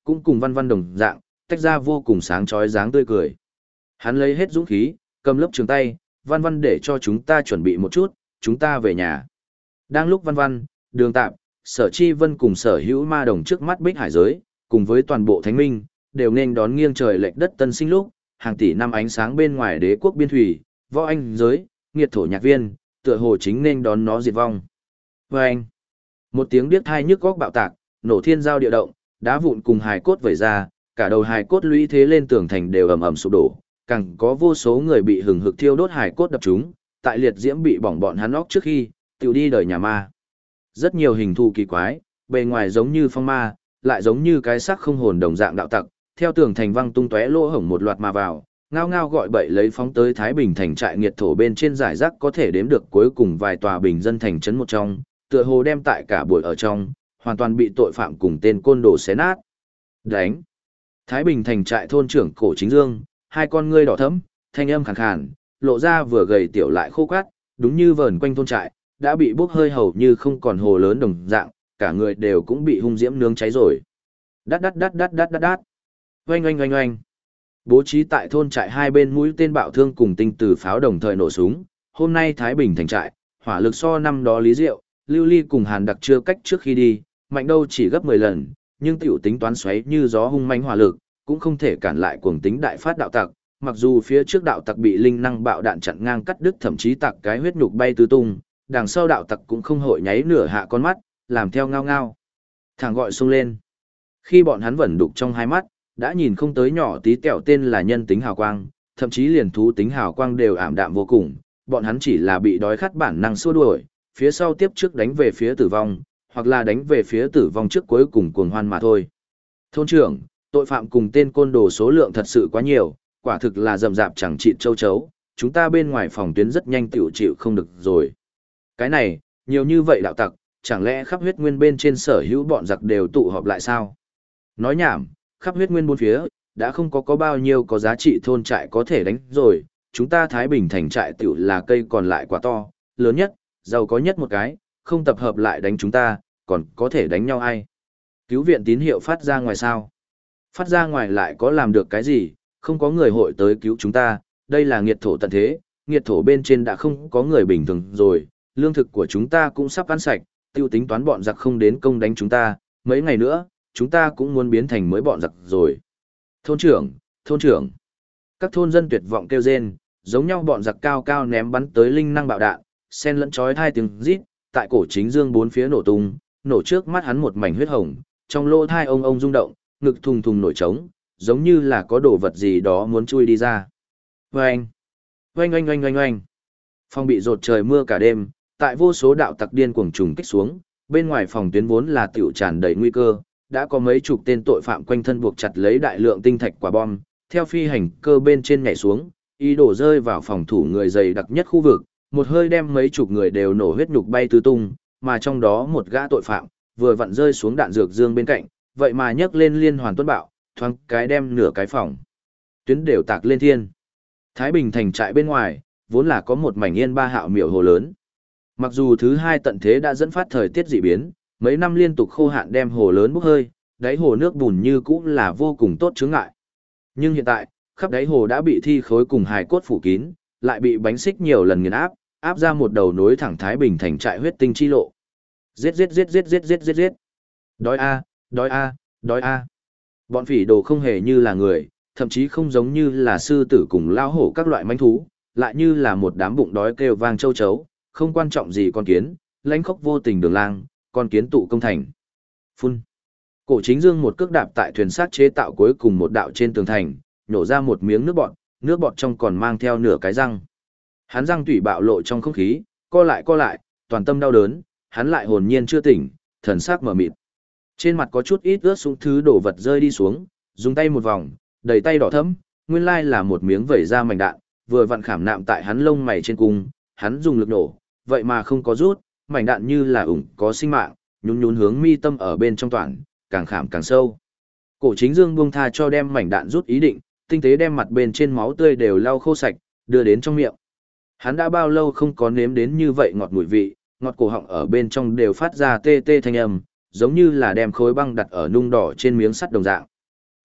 cũng cùng Văn Văn đồng dạng, tách ra vô cùng sáng chói dáng tươi cười. Hắn lấy hết dũng khí, cầm lớp trường tay, Văn Văn để cho chúng ta chuẩn bị một chút, chúng ta về nhà. Đang lúc Văn Văn, Đường Tạp, Sở Chi Vân cùng Sở Hữu Ma Đồng trước mắt Bích Hải giới, cùng với toàn bộ Thánh Minh, đều nên đón nghiêng trời lệch đất tân sinh lúc, hàng tỷ năm ánh sáng bên ngoài đế quốc biên thủy, võ anh giới, nghiệt thổ nhạc viên, tựa hồ chính nên đón nó diệt vong. Vâng! Một tiếng điếc thai nhức góc bạo tạc, nổ thiên giao địa động, đá vụn cùng hài cốt vẩy ra, cả đầu hài cốt lũy thế lên tường thành đều ầm ầm sụp đổ, càng có vô số người bị hừng hực thiêu đốt hài cốt đập trúng, tại liệt diễm bị bỏng bọn hắn óc trước khi tiểu đi đời nhà ma. Rất nhiều hình thù kỳ quái, bề ngoài giống như phong ma, lại giống như cái xác không hồn đồng dạng đạo tặc, theo tường thành văng tung tóe lỗ hổng một loạt mà vào, ngao ngao gọi bậy lấy phóng tới Thái Bình thành trại nghiệt thổ bên trên giải rác có thể đếm được cuối cùng vài tòa bình dân thành trấn một trong, tựa hồ đem tại cả buổi ở trong, hoàn toàn bị tội phạm cùng tên côn đồ xé nát. Đánh! Thái Bình thành trại thôn trưởng Cổ Chính Dương, hai con ngươi đỏ thẫm, thanh âm khàn khàn, lộ ra vừa gầy tiểu lại khô quắt, đúng như vờn quanh thôn trại, đã bị bốc hơi hầu như không còn hồ lớn đồng dạng, cả người đều cũng bị hung diễm nướng cháy rồi. Đát đát đát đát đát đát đát. Oanh oanh oanh oanh. Bố trí tại thôn trại hai bên mũi tên bạo thương cùng tinh từ pháo đồng thời nổ súng. Hôm nay Thái Bình thành trại, hỏa lực so năm đó Lý Diệu, Lưu Ly cùng Hàn Đặc chưa cách trước khi đi, mạnh đâu chỉ gấp 10 lần, nhưng tiểu tính toán xoáy như gió hung mãnh hỏa lực, cũng không thể cản lại cuồng tính đại phát đạo tặc. Mặc dù phía trước đạo tặc bị linh năng bạo đạn chặn ngang cắt đứt, thậm chí tạc cái huyết nhục bay tứ tung, đằng sau đạo tặc cũng không hội nháy nửa hạ con mắt, làm theo ngao ngao. Thẳng gọi xông lên. Khi bọn hắn vẩn đục trong hai mắt, đã nhìn không tới nhỏ tí tẹo tên là nhân tính hào quang, thậm chí liền thú tính hào quang đều ảm đạm vô cùng, bọn hắn chỉ là bị đói khát bản năng xua đuổi, phía sau tiếp trước đánh về phía tử vong, hoặc là đánh về phía tử vong trước cuối cùng cuồng hoan mà thôi. Thôn trưởng, tội phạm cùng tên côn đồ số lượng thật sự quá nhiều, quả thực là rầm rạp chẳng chịt châu chấu, chúng ta bên ngoài phòng tuyến rất nhanh tiểu chịu không được rồi. Cái này, nhiều như vậy đạo tặc, chẳng lẽ khắp huyết nguyên bên trên sở hữu bọn giặc đều tụ họp lại sao? Nói nhảm, khắp huyết nguyên bốn phía, đã không có bao nhiêu có giá trị thôn trại có thể đánh rồi, chúng ta Thái Bình thành trại tiểu là cây còn lại quá to, lớn nhất, giàu có nhất một cái, không tập hợp lại đánh chúng ta, còn có thể đánh nhau ai? Cứu viện tín hiệu phát ra ngoài sao? Phát ra ngoài lại có làm được cái gì, không có người hội tới cứu chúng ta, đây là nghiệt thổ tận thế, nghiệt thổ bên trên đã không có người bình thường rồi, lương thực của chúng ta cũng sắp ăn sạch, tiêu tính toán bọn giặc không đến công đánh chúng ta, mấy ngày nữa, chúng ta cũng muốn biến thành mới bọn giặc rồi. Thôn trưởng, thôn trưởng. Các thôn dân tuyệt vọng kêu rên, giống nhau bọn giặc cao cao ném bắn tới linh năng bạo đạn, sen lẫn chói hai tiếng rít, tại Cổ Chính Dương bốn phía nổ tung, nổ trước mắt hắn một mảnh huyết hồng, trong lỗ thai ông rung động, ngực thùng thùng nổi trống, giống như là có đồ vật gì đó muốn chui đi ra. Oanh! Oanh oanh oanh oanh oanh! Phòng bị rột trời mưa cả đêm, tại vô số đạo tặc điên cuồng trùng kích xuống, bên ngoài phòng tuyến vốn là tiểu tràn đầy nguy cơ, đã có mấy chục tên tội phạm quanh thân buộc chặt lấy đại lượng tinh thạch quả bom, theo phi hành cơ bên trên nhảy xuống, ý đồ rơi vào phòng thủ người dày đặc nhất khu vực, một hơi đem mấy chục người đều nổ huyết nhục bay tứ tung, mà trong đó một gã tội phạm vừa vặn rơi xuống đạn dược dương bên cạnh, vậy mà nhấc lên liên hoàn tuấn bạo, thoáng cái đem nửa cái phòng tuyến đều tạc lên thiên. Thái Bình thành trại bên ngoài, vốn là có một mảnh yên ba hạo miểu hồ lớn. Mặc dù thứ hai tận thế đã dẫn phát thời tiết dị biến, mấy năm liên tục khô hạn đem hồ lớn bốc hơi, đáy hồ nước bùn như cũ là vô cùng tốt chướng ngại. Nhưng hiện tại, khắp đáy hồ đã bị thi khối cùng hài cốt phủ kín, lại bị bánh xích nhiều lần nghiền áp, áp ra một đầu nối thẳng Thái Bình thành trại huyết tinh chi lộ. Giết giết giết giết giết giết giết giết. Đói a, đói a, đói a. Bọn phỉ đồ không hề như là người, thậm chí không giống như là sư tử cùng lao hổ các loại manh thú, lại như là một đám bụng đói kêu vang châu chấu, không quan trọng gì con kiến, lãnh khốc vô tình đường lang, con kiến tụ công thành. Phun. Cổ Chính Dương một cước đạp tại thuyền xác chế tạo cuối cùng một đạo trên tường thành, nhổ ra một miếng nước bọt trong còn mang theo nửa cái răng. Hắn răng tủy bạo lộ trong không khí, co lại, toàn tâm đau đớn, hắn lại hồn nhiên chưa tỉnh, thần sắc mờ mịt. Trên mặt có chút ít ướt sũng thứ đổ vật rơi đi xuống, dùng tay một vòng, đầy tay đỏ thẫm, nguyên lai là một miếng vẩy ra mảnh đạn, vừa vặn khảm nạm tại hắn lông mày trên cung, hắn dùng lực nổ, vậy mà không có rút, mảnh đạn như là có sinh mạng, nhún nhún hướng mi tâm ở bên trong toàn, càng khảm càng sâu. Cổ Chính Dương buông tha cho đem mảnh đạn rút ý định, tinh tế đem mặt bên trên máu tươi đều lau khô sạch, đưa đến trong miệng. Hắn đã bao lâu không có nếm đến như vậy ngọt mùi vị, ngọt cổ họng ở bên trong đều phát ra tê tê thanh âm, giống như là đem khối băng đặt ở nung đỏ trên miếng sắt đồng dạng.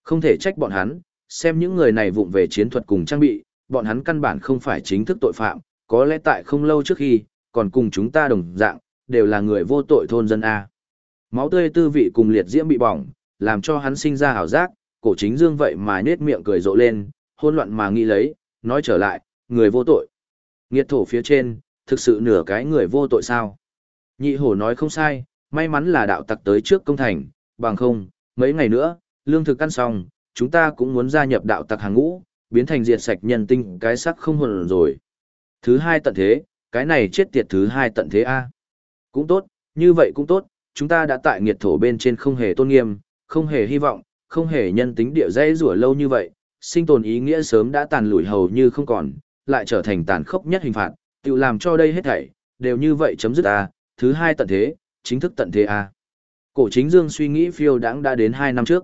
Không thể trách bọn hắn, xem những người này vụng về chiến thuật cùng trang bị, bọn hắn căn bản không phải chính thức tội phạm, có lẽ tại không lâu trước khi, còn cùng chúng ta đồng dạng, đều là người vô tội thôn dân A. Máu tươi tư vị cùng liệt diễm bị bỏng, làm cho hắn sinh ra ảo giác, cổ chính dương vậy mà nết miệng cười rộ lên, hôn loạn mà nghĩ lấy, nói trở lại, người vô tội. Nghiệt thổ phía trên, thực sự nửa cái người vô tội sao? Nhị hổ nói không sai, may mắn là đạo tặc tới trước công thành, bằng không, mấy ngày nữa, lương thực ăn xong, chúng ta cũng muốn gia nhập đạo tặc hàng ngũ, biến thành diệt sạch nhân tinh cái sắc không hồn rồi. Thứ hai tận thế, cái này chết tiệt thứ hai tận thế A. Cũng tốt, như vậy cũng tốt, chúng ta đã tại nghiệt thổ bên trên không hề tôn nghiêm, không hề hy vọng, không hề nhân tính địa dây rủa lâu như vậy, sinh tồn ý nghĩa sớm đã tàn lủi hầu như không còn, lại trở thành tàn khốc nhất hình phạt, tự làm cho đây hết thảy, đều như vậy chấm dứt A, thứ hai tận thế, chính thức tận thế A. Cổ chính dương suy nghĩ phiêu đãng đã đến 2 năm trước.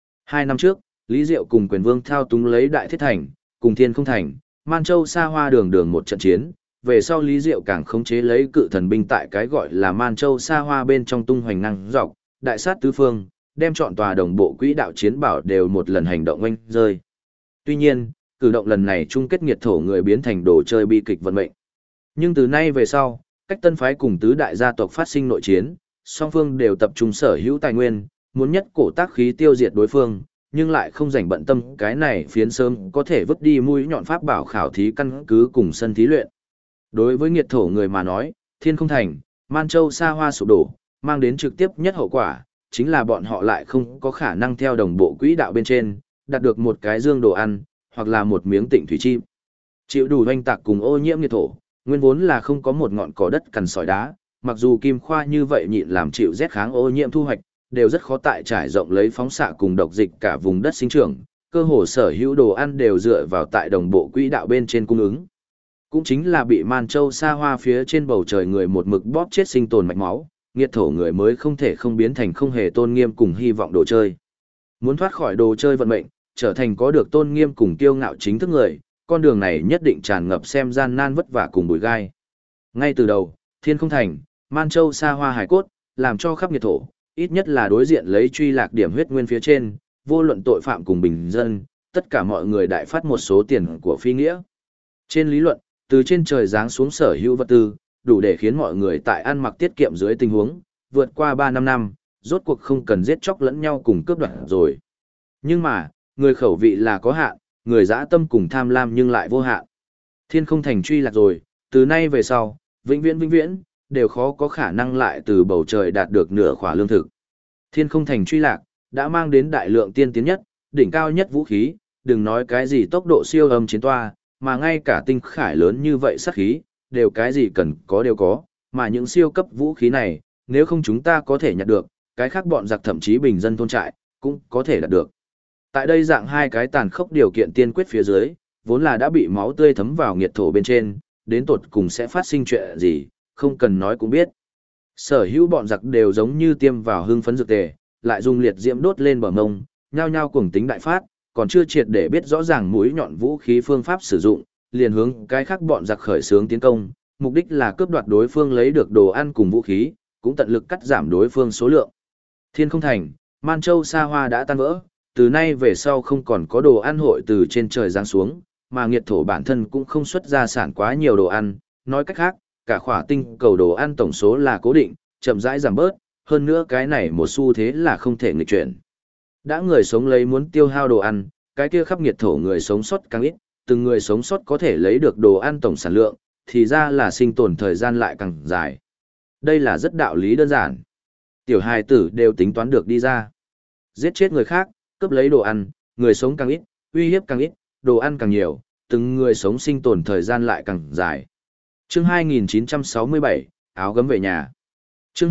2 năm trước, Lý Diệu cùng quyền vương thao túng lấy Đại Thiết Thành, cùng Thiên Không Thành, Man Châu xa hoa đường đường một trận chiến, về sau Lý Diệu càng khống chế lấy cự thần binh tại cái gọi là Man Châu xa hoa bên trong tung hoành năng dọc, đại sát tứ phương, đem chọn tòa đồng bộ quỹ đạo chiến bảo đều một lần hành động oanh rơi. Tuy nhiên, cử động lần này chung kết nghiệt thổ người biến thành đồ chơi bi kịch vận mệnh. Nhưng từ nay về sau, cách tân phái cùng tứ đại gia tộc phát sinh nội chiến, song phương đều tập trung sở hữu tài nguyên, muốn nhất cổ tác khí tiêu diệt đối phương, nhưng lại không rảnh bận tâm cái này phiến sớm có thể vứt đi mũi nhọn pháp bảo khảo thí căn cứ cùng sân thí luyện. Đối với nghiệt thổ người mà nói, Thiên Không Thành, Man Châu xa hoa sụp đổ, mang đến trực tiếp nhất hậu quả, chính là bọn họ lại không có khả năng theo đồng bộ quỹ đạo bên trên, đạt được một cái dương đồ ăn, hoặc là một miếng tịnh thủy chim. Chịu đủ hoanh tạc cùng ô nhiễm nghiệt thổ, nguyên vốn là không có một ngọn cỏ đất cằn sỏi đá, mặc dù kim khoa như vậy nhịn làm chịu rét kháng ô nhiễm thu hoạch, đều rất khó tại trải rộng lấy phóng xạ cùng độc dịch cả vùng đất sinh trưởng, cơ hồ sở hữu đồ ăn đều dựa vào tại đồng bộ quỹ đạo bên trên cung ứng. Cũng chính là bị Man Châu xa hoa phía trên bầu trời người một mực bóp chết sinh tồn mạch máu, nghiệt thổ người mới không thể không biến thành không hề tôn nghiêm cùng hy vọng đồ chơi. Muốn thoát khỏi đồ chơi vận mệnh, trở thành có được tôn nghiêm cùng kiêu ngạo chính thức người, con đường này nhất định tràn ngập xem gian nan vất vả cùng bụi gai. Ngay từ đầu, Thiên Không Thành, Man Châu xa hoa hải cốt, làm cho khắp nghiệt thổ, ít nhất là đối diện lấy truy lạc điểm huyết nguyên phía trên, vô luận tội phạm cùng bình dân, tất cả mọi người đại phát một số tiền của phi nghĩa. Trên lý luận, từ trên trời giáng xuống sở hữu vật tư, đủ để khiến mọi người tại ăn mặc tiết kiệm dưới tình huống, vượt qua 3-5 năm, rốt cuộc không cần giết chóc lẫn nhau cùng cướp đoạt rồi. Nhưng mà, người khẩu vị là có hạn, người dã tâm cùng tham lam nhưng lại vô hạn. Thiên Không Thành truy lạc rồi, từ nay về sau, vĩnh viễn, đều khó có khả năng lại từ bầu trời đạt được nửa khỏa lương thực. Thiên Không Thành truy lạc, đã mang đến đại lượng tiên tiến nhất, đỉnh cao nhất vũ khí, đừng nói cái gì tốc độ siêu âm chiến toa, mà ngay cả tinh khải lớn như vậy sát khí, đều cái gì cần có đều có, mà những siêu cấp vũ khí này, nếu không chúng ta có thể nhặt được, cái khác bọn giặc thậm chí bình dân thôn trại, cũng có thể đạt được. Tại đây dạng hai cái tàn khốc điều kiện tiên quyết phía dưới, vốn là đã bị máu tươi thấm vào nghiệt thổ bên trên, đến tột cùng sẽ phát sinh chuyện gì, không cần nói cũng biết. Sở hữu bọn giặc đều giống như tiêm vào hưng phấn dược tề, lại dùng liệt diễm đốt lên bờ mông, nhao nhao cuồng tính đại phát, còn chưa triệt để biết rõ ràng mũi nhọn vũ khí phương pháp sử dụng, liền hướng cái khác bọn giặc khởi xướng tiến công, mục đích là cướp đoạt đối phương lấy được đồ ăn cùng vũ khí, cũng tận lực cắt giảm đối phương số lượng. Thiên Không Thành, Man Châu xa hoa đã tan vỡ, từ nay về sau không còn có đồ ăn hội từ trên trời giáng xuống, mà nghiệt thổ bản thân cũng không xuất ra sản quá nhiều đồ ăn, nói cách khác, cả khỏa tinh cầu đồ ăn tổng số là cố định, chậm rãi giảm bớt, hơn nữa cái này một xu thế là không thể nghịch chuyển. Đã người sống lấy muốn tiêu hao đồ ăn, cái kia khắp nghiệt thổ người sống sót càng ít, từng người sống sót có thể lấy được đồ ăn tổng sản lượng, thì ra là sinh tồn thời gian lại càng dài. Đây là rất đạo lý đơn giản. Tiểu hài tử đều tính toán được đi ra. Giết chết người khác, cướp lấy đồ ăn, người sống càng ít, uy hiếp càng ít, đồ ăn càng nhiều, từng người sống sinh tồn thời gian lại càng dài. Chương 2967, áo gấm về nhà. Chương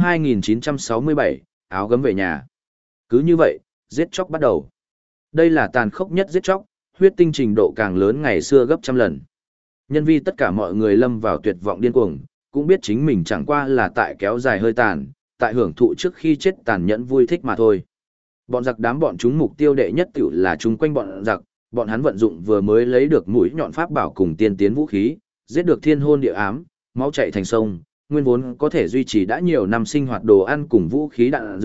2967, áo gấm về nhà. Cứ như vậy, giết chóc bắt đầu. Đây là tàn khốc nhất giết chóc, huyết tinh trình độ càng lớn ngày xưa gấp trăm lần. Nhân vi tất cả mọi người lâm vào tuyệt vọng điên cuồng, cũng biết chính mình chẳng qua là tại kéo dài hơi tàn, tại hưởng thụ trước khi chết tàn nhẫn vui thích mà thôi. Bọn giặc đám bọn chúng mục tiêu đệ nhất tiểu là chung quanh bọn giặc, bọn hắn vận dụng vừa mới lấy được mũi nhọn pháp bảo cùng tiên tiến vũ khí, giết được thiên hôn địa ám, máu chảy thành sông, nguyên vốn có thể duy trì đã nhiều năm sinh hoạt đồ ăn cùng vũ khí đạn dược,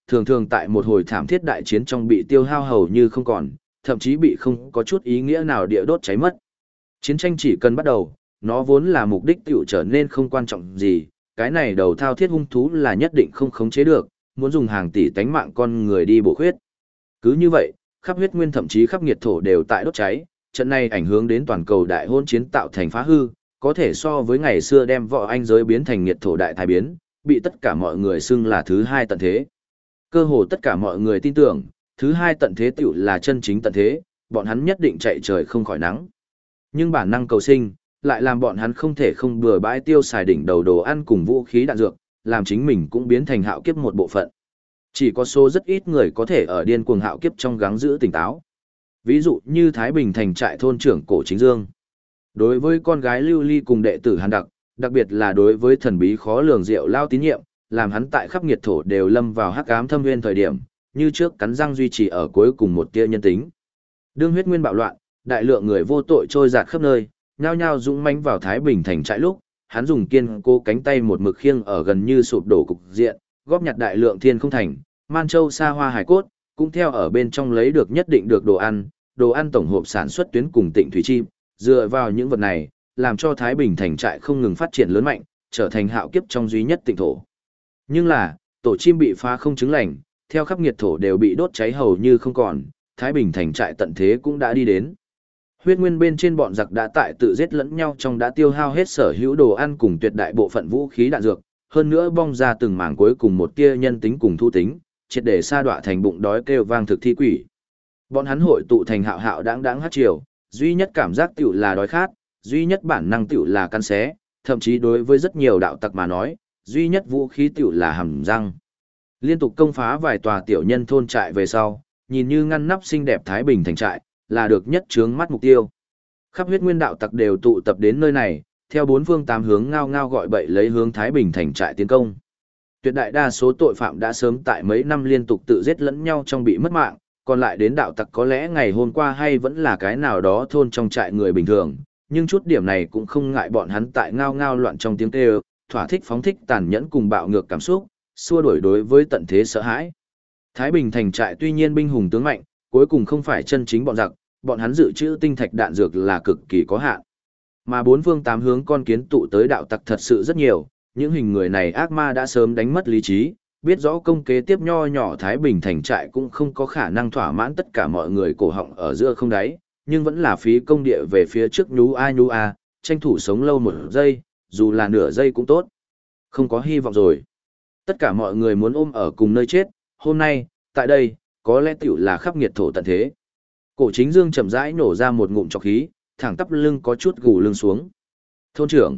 thường thường tại một hồi thảm thiết đại chiến trong bị tiêu hao hầu như không còn, thậm chí bị không có chút ý nghĩa nào địa đốt cháy mất. Chiến tranh chỉ cần bắt đầu, nó vốn là mục đích tiểu trở nên không quan trọng gì, cái này đầu thao thiết hung thú là nhất định không khống chế được, muốn dùng hàng tỷ tánh mạng con người đi bổ khuyết. Cứ như vậy, khắp huyết nguyên thậm chí khắp nghiệt thổ đều tại đốt cháy, trận này ảnh hưởng đến toàn cầu đại hôn chiến tạo thành phá hư, có thể so với ngày xưa đem võ anh giới biến thành nghiệt thổ đại thái biến, bị tất cả mọi người xưng là thứ hai tận thế. Cơ hồ tất cả mọi người tin tưởng, thứ hai tận thế tiểu là chân chính tận thế, bọn hắn nhất định chạy trời không khỏi nắng. Nhưng bản năng cầu sinh, lại làm bọn hắn không thể không bừa bãi tiêu xài đỉnh đầu đồ ăn cùng vũ khí đạn dược, làm chính mình cũng biến thành hạo kiếp một bộ phận. Chỉ có số rất ít người có thể ở điên cuồng hạo kiếp trong gắng giữ tỉnh táo. Ví dụ như Thái Bình thành trại thôn trưởng Cổ Chính Dương. Đối với con gái Lưu Ly cùng đệ tử Hàn Đặc, đặc biệt là đối với thần bí khó lường Diệu Lao tín nhiệm, làm hắn tại khắp nghiệt thổ đều lâm vào hắc ám thâm nguyên thời điểm, như trước cắn răng duy trì ở cuối cùng một tia nhân tính. Đương huyết nguyên bạo loạn, đại lượng người vô tội trôi dạt khắp nơi, nhao nhao dũng mãnh vào Thái Bình thành trại lúc, hắn dùng kiên cố cánh tay một mực khiêng ở gần như sụp đổ cục diện, góp nhặt đại lượng thiên không thành, man châu sa hoa hải cốt, cũng theo ở bên trong lấy được nhất định được đồ ăn tổng hộp sản xuất tuyến cùng Tịnh Thủy Chim, dựa vào những vật này, làm cho Thái Bình thành trại không ngừng phát triển lớn mạnh, trở thành hạo kiếp trong duy nhất tịnh thổ. Nhưng là, tổ chim bị phá không chứng lành, theo khắp nghiệt thổ đều bị đốt cháy hầu như không còn, Thái Bình thành trại tận thế cũng đã đi đến. Huyết nguyên bên trên bọn giặc đã tại tự giết lẫn nhau trong đã tiêu hao hết sở hữu đồ ăn cùng tuyệt đại bộ phận vũ khí đạn dược, hơn nữa bong ra từng mảng cuối cùng một tia nhân tính cùng thu tính, triệt để sa đọa thành bụng đói kêu vang thực thi quỷ. Bọn hắn hội tụ thành hạo hạo đáng đáng hát triều, duy nhất cảm giác tiểu là đói khát, duy nhất bản năng tiểu là căn xé, thậm chí đối với rất nhiều đạo tặc mà nói, duy nhất vũ khí tiểu là hàm răng. Liên tục công phá vài tòa tiểu nhân thôn trại về sau, nhìn như ngăn nắp xinh đẹp Thái Bình thành trại, là được nhất chướng mắt mục tiêu. Khắp huyết nguyên đạo tặc đều tụ tập đến nơi này, theo bốn phương tám hướng ngao ngao gọi bậy lấy hướng Thái Bình thành trại tiến công. Tuyệt đại đa số tội phạm đã sớm tại mấy năm liên tục tự giết lẫn nhau trong bị mất mạng, còn lại đến đạo tặc có lẽ ngày hôm qua hay vẫn là cái nào đó thôn trong trại người bình thường, nhưng chút điểm này cũng không ngại bọn hắn tại ngao ngao loạn trong tiếng kêu, thỏa thích phóng thích tàn nhẫn cùng bạo ngược cảm xúc, xua đuổi đối với tận thế sợ hãi. Thái Bình thành trại tuy nhiên binh hùng tướng mạnh, cuối cùng không phải chân chính bọn giặc, bọn hắn dự trữ tinh thạch đạn dược là cực kỳ có hạn. Mà bốn phương tám hướng con kiến tụ tới đạo tặc thật sự rất nhiều, những hình người này ác ma đã sớm đánh mất lý trí, biết rõ công kế tiếp nho nhỏ Thái Bình thành trại cũng không có khả năng thỏa mãn tất cả mọi người cổ họng ở giữa không đáy, nhưng vẫn là phí công địa về phía trước nhú a, tranh thủ sống lâu một giây, dù là nửa giây cũng tốt. Không có hy vọng rồi. Tất cả mọi người muốn ôm ở cùng nơi chết, hôm nay, tại đây, có lẽ tiểu là khắp nghiệt thổ tận thế. Cổ Chính Dương chậm rãi nổ ra một ngụm trọc khí, thẳng tắp lưng có chút gù lưng xuống. Thôn trưởng.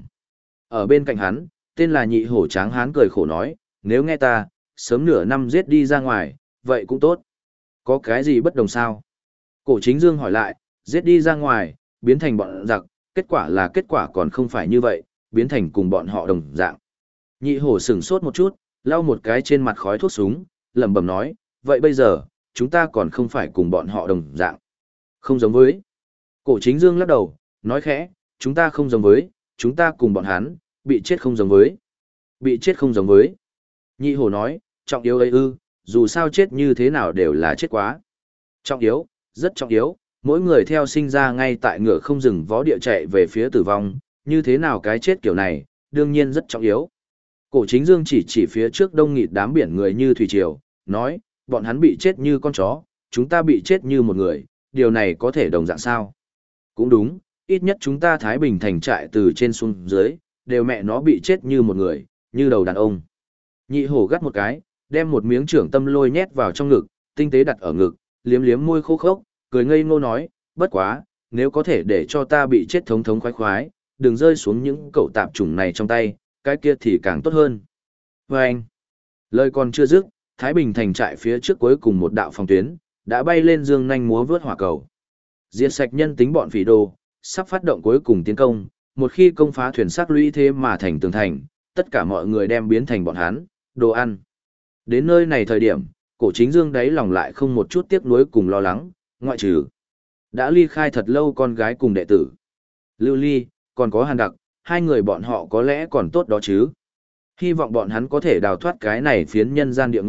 Ở bên cạnh hắn, tên là Nhị Hổ Tráng Hán cười khổ nói, nếu nghe ta, sớm nửa năm giết đi ra ngoài, vậy cũng tốt. Có cái gì bất đồng sao? Cổ Chính Dương hỏi lại, giết đi ra ngoài, biến thành bọn giặc, kết quả còn không phải như vậy, biến thành cùng bọn họ đồng dạng. Nhị Hổ sửng sốt một chút, lau một cái trên mặt khói thuốc súng, lẩm bẩm nói, vậy bây giờ, chúng ta còn không phải cùng bọn họ đồng dạng. Không giống với. Cổ Chính Dương lắc đầu, nói khẽ, chúng ta không giống với, chúng ta cùng bọn hắn, bị chết không giống với. Bị chết không giống với. Nhị Hổ nói, trọng yếu ấy ư, dù sao chết như thế nào đều là chết quá. Trọng yếu, rất trọng yếu, mỗi người theo sinh ra ngay tại ngựa không dừng vó địa chạy về phía tử vong, như thế nào cái chết kiểu này, đương nhiên rất trọng yếu. Cổ Chính Dương chỉ phía trước đông nghịt đám biển người như thủy triều, nói, bọn hắn bị chết như con chó, chúng ta bị chết như một người, điều này có thể đồng dạng sao? Cũng đúng, ít nhất chúng ta Thái Bình thành trại từ trên xuống dưới, đều mẹ nó bị chết như một người, như đầu đàn ông. Nhị Hổ gắt một cái, đem một miếng trưởng tâm lôi nhét vào trong ngực, tinh tế đặt ở ngực, liếm liếm môi khô khốc, cười ngây ngô nói, bất quá, nếu có thể để cho ta bị chết thống thống khoái khoái, đừng rơi xuống những cậu tạp chủng này trong tay, cái kia thì càng tốt hơn. Và anh, lời còn chưa dứt, Thái Bình thành trại phía trước cuối cùng một đạo phòng tuyến, đã bay lên dương nhanh múa vớt hỏa cầu. Diệt sạch nhân tính bọn phỉ đồ, sắp phát động cuối cùng tiến công, một khi công phá thuyền sắc lũy thế mà thành tường thành, tất cả mọi người đem biến thành bọn hắn, đồ ăn. Đến nơi này thời điểm, Cổ Chính Dương đáy lòng lại không một chút tiếc nuối cùng lo lắng, ngoại trừ đã ly khai thật lâu con gái cùng đệ tử. Lưu Ly, còn có Hàn Đặc, hai người bọn họ có lẽ còn tốt đó chứ. Hy vọng bọn hắn có thể đào thoát cái này phiến nhân gian địa ngục,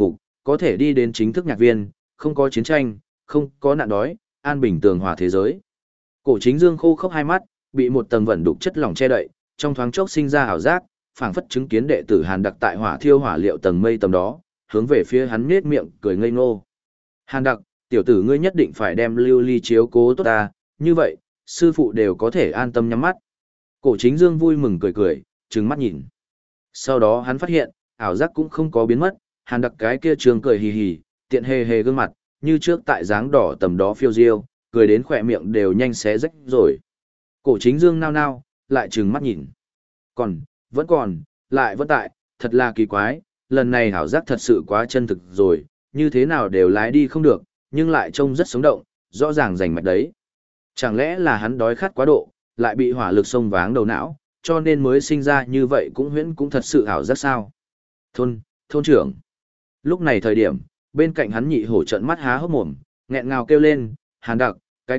có thể đi đến chính thức nhạc viên, không có chiến tranh, không có nạn đói, an bình tường hòa thế giới. Cổ Chính Dương khô khốc hai mắt, bị một tầng vẩn đục chất lỏng che đậy, trong thoáng chốc sinh ra ảo giác, phảng phất chứng kiến đệ tử Hàn Đặc tại hỏa thiêu hỏa liệu tầng mây tầm đó, hướng về phía hắn nhếch miệng cười ngây ngô. Hàn Đặc, tiểu tử ngươi nhất định phải đem Lưu Ly chiếu cố tốt ta, như vậy, sư phụ đều có thể an tâm nhắm mắt. Cổ Chính Dương vui mừng cười cười, trừng mắt nhìn. Sau đó hắn phát hiện, ảo giác cũng không có biến mất, Hàn Đặc cái kia trường cười hì hì, tiện hề hề gương mặt, như trước tại dáng đỏ tầm đó phiêu diêu, cười đến khỏe miệng đều nhanh xé rách rồi. Cổ Chính Dương nao nao, lại trừng mắt nhìn. Vẫn còn, lại vẫn tại, thật là kỳ quái, lần này ảo giác thật sự quá chân thực rồi, như thế nào đều lái đi không được, nhưng lại trông rất sống động, rõ ràng rành mạch đấy. Chẳng lẽ là hắn đói khát quá độ, lại bị hỏa lực xông váng đầu não, cho nên mới sinh ra như vậy cũng huyễn cũng thật sự ảo giác sao? Thôn trưởng. Lúc này thời điểm, bên cạnh hắn nhị hổ trợn mắt há hốc mồm, nghẹn ngào kêu lên, Hàn Đặc, cái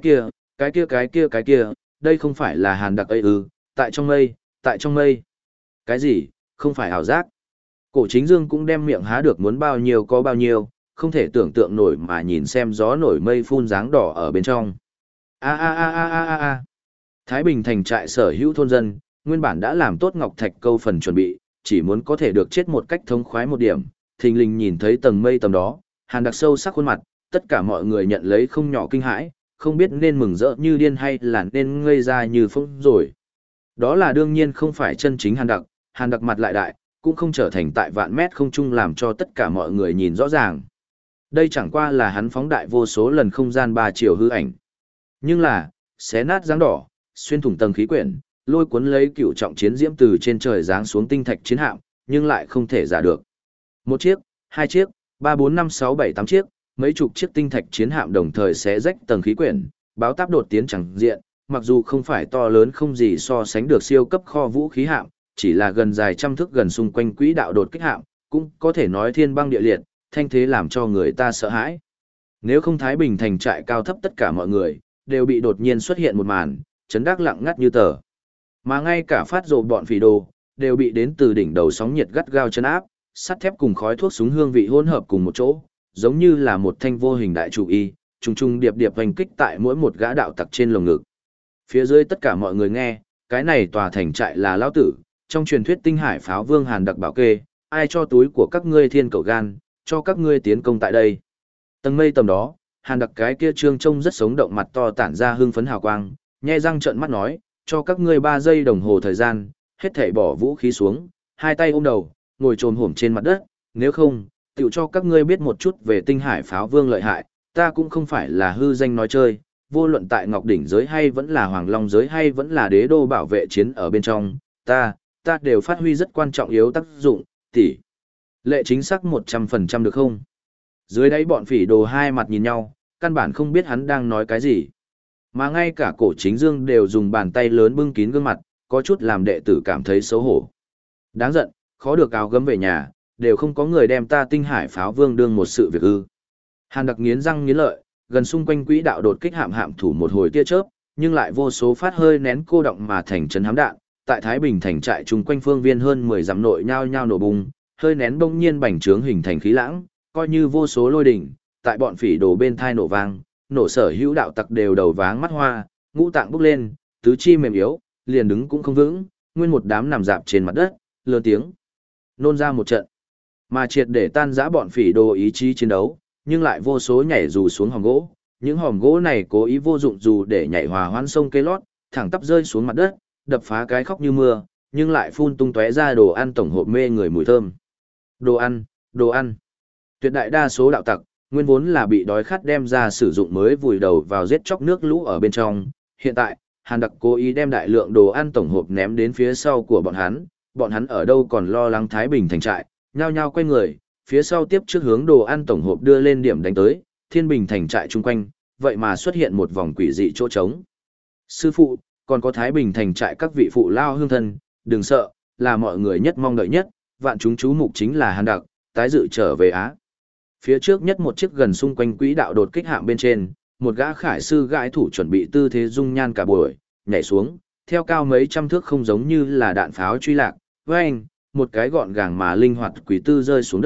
kia, đây không phải là Hàn Đặc ấy ư, tại trong mây. Cái gì, không phải ảo giác. Cổ Chính Dương cũng đem miệng há được muốn bao nhiêu có bao nhiêu, không thể tưởng tượng nổi mà nhìn xem gió nổi mây phun dáng đỏ ở bên trong. A. Thái Bình thành trại sở hữu thôn dân, nguyên bản đã làm tốt ngọc thạch câu phần chuẩn bị, chỉ muốn có thể được chết một cách thống khoái một điểm, thình lình nhìn thấy tầng mây tầm đó, Hàn Đặc sâu sắc khuôn mặt, tất cả mọi người nhận lấy không nhỏ kinh hãi, không biết nên mừng rỡ như điên hay là nên ngây ra như phỗng rồi. Đó là đương nhiên không phải chân chính Hàn Đặc mặt lại đại, cũng không trở thành tại vạn mét không trung làm cho tất cả mọi người nhìn rõ ràng. Đây chẳng qua là hắn phóng đại vô số lần không gian 3 chiều hư ảnh. Nhưng là, xé nát dáng đỏ, xuyên thủng tầng khí quyển, lôi cuốn lấy cựu trọng chiến diễm từ trên trời giáng xuống tinh thạch chiến hạm, nhưng lại không thể giả được. Một chiếc, hai chiếc, 3 4 5 6 7 8 chiếc, mấy chục chiếc tinh thạch chiến hạm đồng thời xé rách tầng khí quyển, báo táp đột tiến chẳng diện, mặc dù không phải to lớn không gì so sánh được siêu cấp kho vũ khí hạm, chỉ là gần dài trăm thước gần xung quanh quỹ đạo đột kích hạm, cũng có thể nói thiên băng địa liệt, thanh thế làm cho người ta sợ hãi. Nếu không Thái Bình thành trại cao thấp tất cả mọi người, đều bị đột nhiên xuất hiện một màn, chấn đắc lặng ngắt như tờ. Mà ngay cả phát rồ bọn phỉ đồ, đều bị đến từ đỉnh đầu sóng nhiệt gắt gao chấn áp, sắt thép cùng khói thuốc súng hương vị hỗn hợp cùng một chỗ, giống như là một thanh vô hình đại trụ y, trùng trùng điệp điệp hoành kích tại mỗi một gã đạo tặc trên lồng ngực. Phía dưới tất cả mọi người nghe, cái này tòa thành trại là lão tử, trong truyền thuyết tinh hải pháo vương Hàn Đặc bảo kê, ai cho túi của các ngươi thiên cầu gan, cho các ngươi tiến công tại đây. Tầng mây tầm đó, Hàn Đặc cái kia trương trông rất sống động mặt to tản ra hưng phấn hào quang, nhe răng trợn mắt nói, cho các ngươi 3 giây đồng hồ thời gian, hết thảy bỏ vũ khí xuống, hai tay ôm đầu, ngồi trồm hổm trên mặt đất, nếu không, tiểu cho các ngươi biết một chút về tinh hải pháo vương lợi hại, ta cũng không phải là hư danh nói chơi, vô luận tại Ngọc Đỉnh giới hay vẫn là Hoàng Long giới hay vẫn là đế đô bảo vệ chiến ở bên trong, ta đều phát huy rất quan trọng yếu tác dụng, tỷ lệ chính xác 100% được không? Dưới đáy bọn phỉ đồ hai mặt nhìn nhau, căn bản không biết hắn đang nói cái gì. Mà ngay cả Cổ Chính Dương đều dùng bàn tay lớn bưng kín gương mặt, có chút làm đệ tử cảm thấy xấu hổ. Đáng giận, khó được áo gấm về nhà, đều không có người đem ta tinh hải pháo vương đương một sự việc ư. Hàn Đặc nghiến răng nghiến lợi, gần xung quanh quỹ đạo đột kích hạm thủ một hồi tia chớp, nhưng lại vô số phát hơi nén cô động mà thành chấn hám đạn, tại Thái Bình thành trại chung quanh phương viên hơn 10 dặm nội nhao nhao nổ bùng, hơi nén bỗng nhiên bành trướng hình thành khí lãng, coi như vô số lôi đỉnh, tại bọn phỉ đồ bên thai nổ vang, nổ sở hữu đạo tặc đều đầu váng mắt hoa, ngũ tạng bốc lên, tứ chi mềm yếu, liền đứng cũng không vững, nguyên một đám nằm dạp trên mặt đất, lơ tiếng nôn ra một trận. Mà triệt để tan rã bọn phỉ đồ ý chí chiến đấu, nhưng lại vô số nhảy dù xuống hòm gỗ, những hòm gỗ này cố ý vô dụng dù để nhảy hòa hoãn sông cây lót, thẳng tắp rơi xuống mặt đất, đập phá cái khóc như mưa, nhưng lại phun tung tóe ra đồ ăn tổng hộp mê người mùi thơm. Đồ ăn. Tuyệt đại đa số đạo tặc, nguyên vốn là bị đói khát đem ra sử dụng mới vùi đầu vào giết chóc nước lũ ở bên trong. Hiện tại, Hàn Đặc cố ý đem đại lượng đồ ăn tổng hộp ném đến phía sau của bọn hắn ở đâu còn lo lắng Thái Bình thành trại, nhao nhao quay người, phía sau tiếp trước hướng đồ ăn tổng hộp đưa lên điểm đánh tới, Thiên Bình thành trại chung quanh, vậy mà xuất hiện một vòng quỷ dị chỗ trống. Sư phụ, còn có Thái Bình thành trại các vị phụ lao hương thân, đừng sợ, là mọi người nhất mong đợi nhất, vạn chúng chú mục chính là Hàn Đặc, tái dự trở về Á. Phía trước nhất một chiếc gần xung quanh quỹ đạo đột kích hạm bên trên, một gã khải sư gãi thủ chuẩn bị tư thế dung nhan cả buổi, nhảy xuống, theo cao mấy trăm thước không giống như là đạn pháo truy lạc, với anh, một cái gọn gàng mà linh hoạt quỷ tư rơi xuống đất,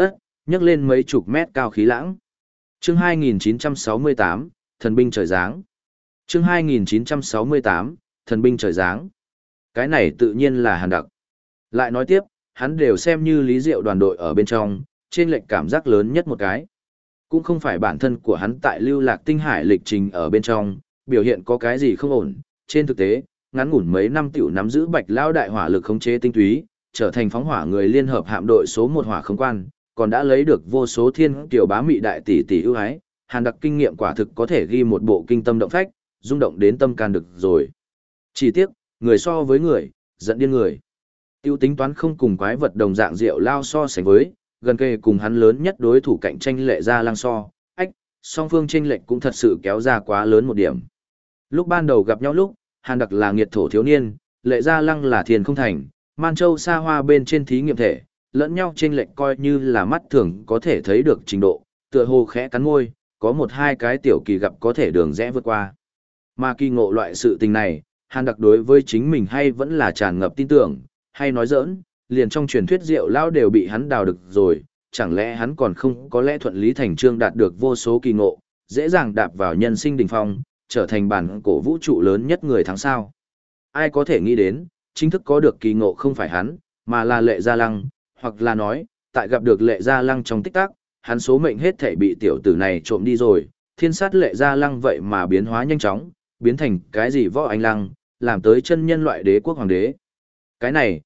nhấc lên mấy chục mét cao khí lãng. Chương 2968, Thần binh trời giáng. Chương 2968, Thần binh trời giáng. Cái này tự nhiên là Hàn Đặc. Lại nói tiếp, hắn đều xem như Lý Diệu đoàn đội ở bên trong, trên lệch cảm giác lớn nhất một cái. Cũng không phải bản thân của hắn tại Lưu Lạc Tinh Hải lịch trình ở bên trong, biểu hiện có cái gì không ổn. Trên thực tế, ngắn ngủn mấy năm tiểu nắm giữ Bạch Lao đại hỏa lực khống chế tinh túy, trở thành phóng hỏa người liên hợp hạm đội số 1 hỏa không quan, còn đã lấy được vô số thiên tiểu bá mị đại tỷ tỷ ưu ái. Hàn Đặc kinh nghiệm quả thực có thể ghi một bộ kinh tâm động phách, rung động đến tâm can được rồi. Chỉ tiếc, người so với người, giận điên người. Tiêu tính toán không cùng quái vật đồng dạng Diệu Lao so sánh với, gần kề cùng hắn lớn nhất đối thủ cạnh tranh Lệ Gia Lăng so, song phương chênh lệch cũng thật sự kéo ra quá lớn một điểm. Lúc ban đầu gặp nhau lúc, Hàn Đặc là nghiệt thổ thiếu niên, Lệ Gia Lăng là thiền không thành, Man Châu xa hoa bên trên thí nghiệm thể, lẫn nhau chênh lệch coi như là mắt thường có thể thấy được trình độ, tựa hồ khẽ cắn môi, có một hai cái tiểu kỳ gặp có thể đường rẽ vượt qua. Mà kỳ ngộ loại sự tình này, Hàn Đặc đối với chính mình hay vẫn là tràn ngập tin tưởng, hay nói giỡn, liền trong truyền thuyết Diệu Lao đều bị hắn đào được rồi, chẳng lẽ hắn còn không có lẽ thuận lý thành trương đạt được vô số kỳ ngộ, dễ dàng đạp vào nhân sinh đỉnh phong, trở thành bản cổ vũ trụ lớn nhất người thắng sao. Ai có thể nghĩ đến, chính thức có được kỳ ngộ không phải hắn, mà là Lệ Gia Lăng, hoặc là nói, tại gặp được Lệ Gia Lăng trong tích tắc, hắn số mệnh hết thảy bị tiểu tử này trộm đi rồi, thiên sát Lệ Gia Lăng vậy mà biến hóa nhanh chóng, biến thành cái gì võ anh lăng, làm tới chân nhân loại đế quốc hoàng đế. Cái này,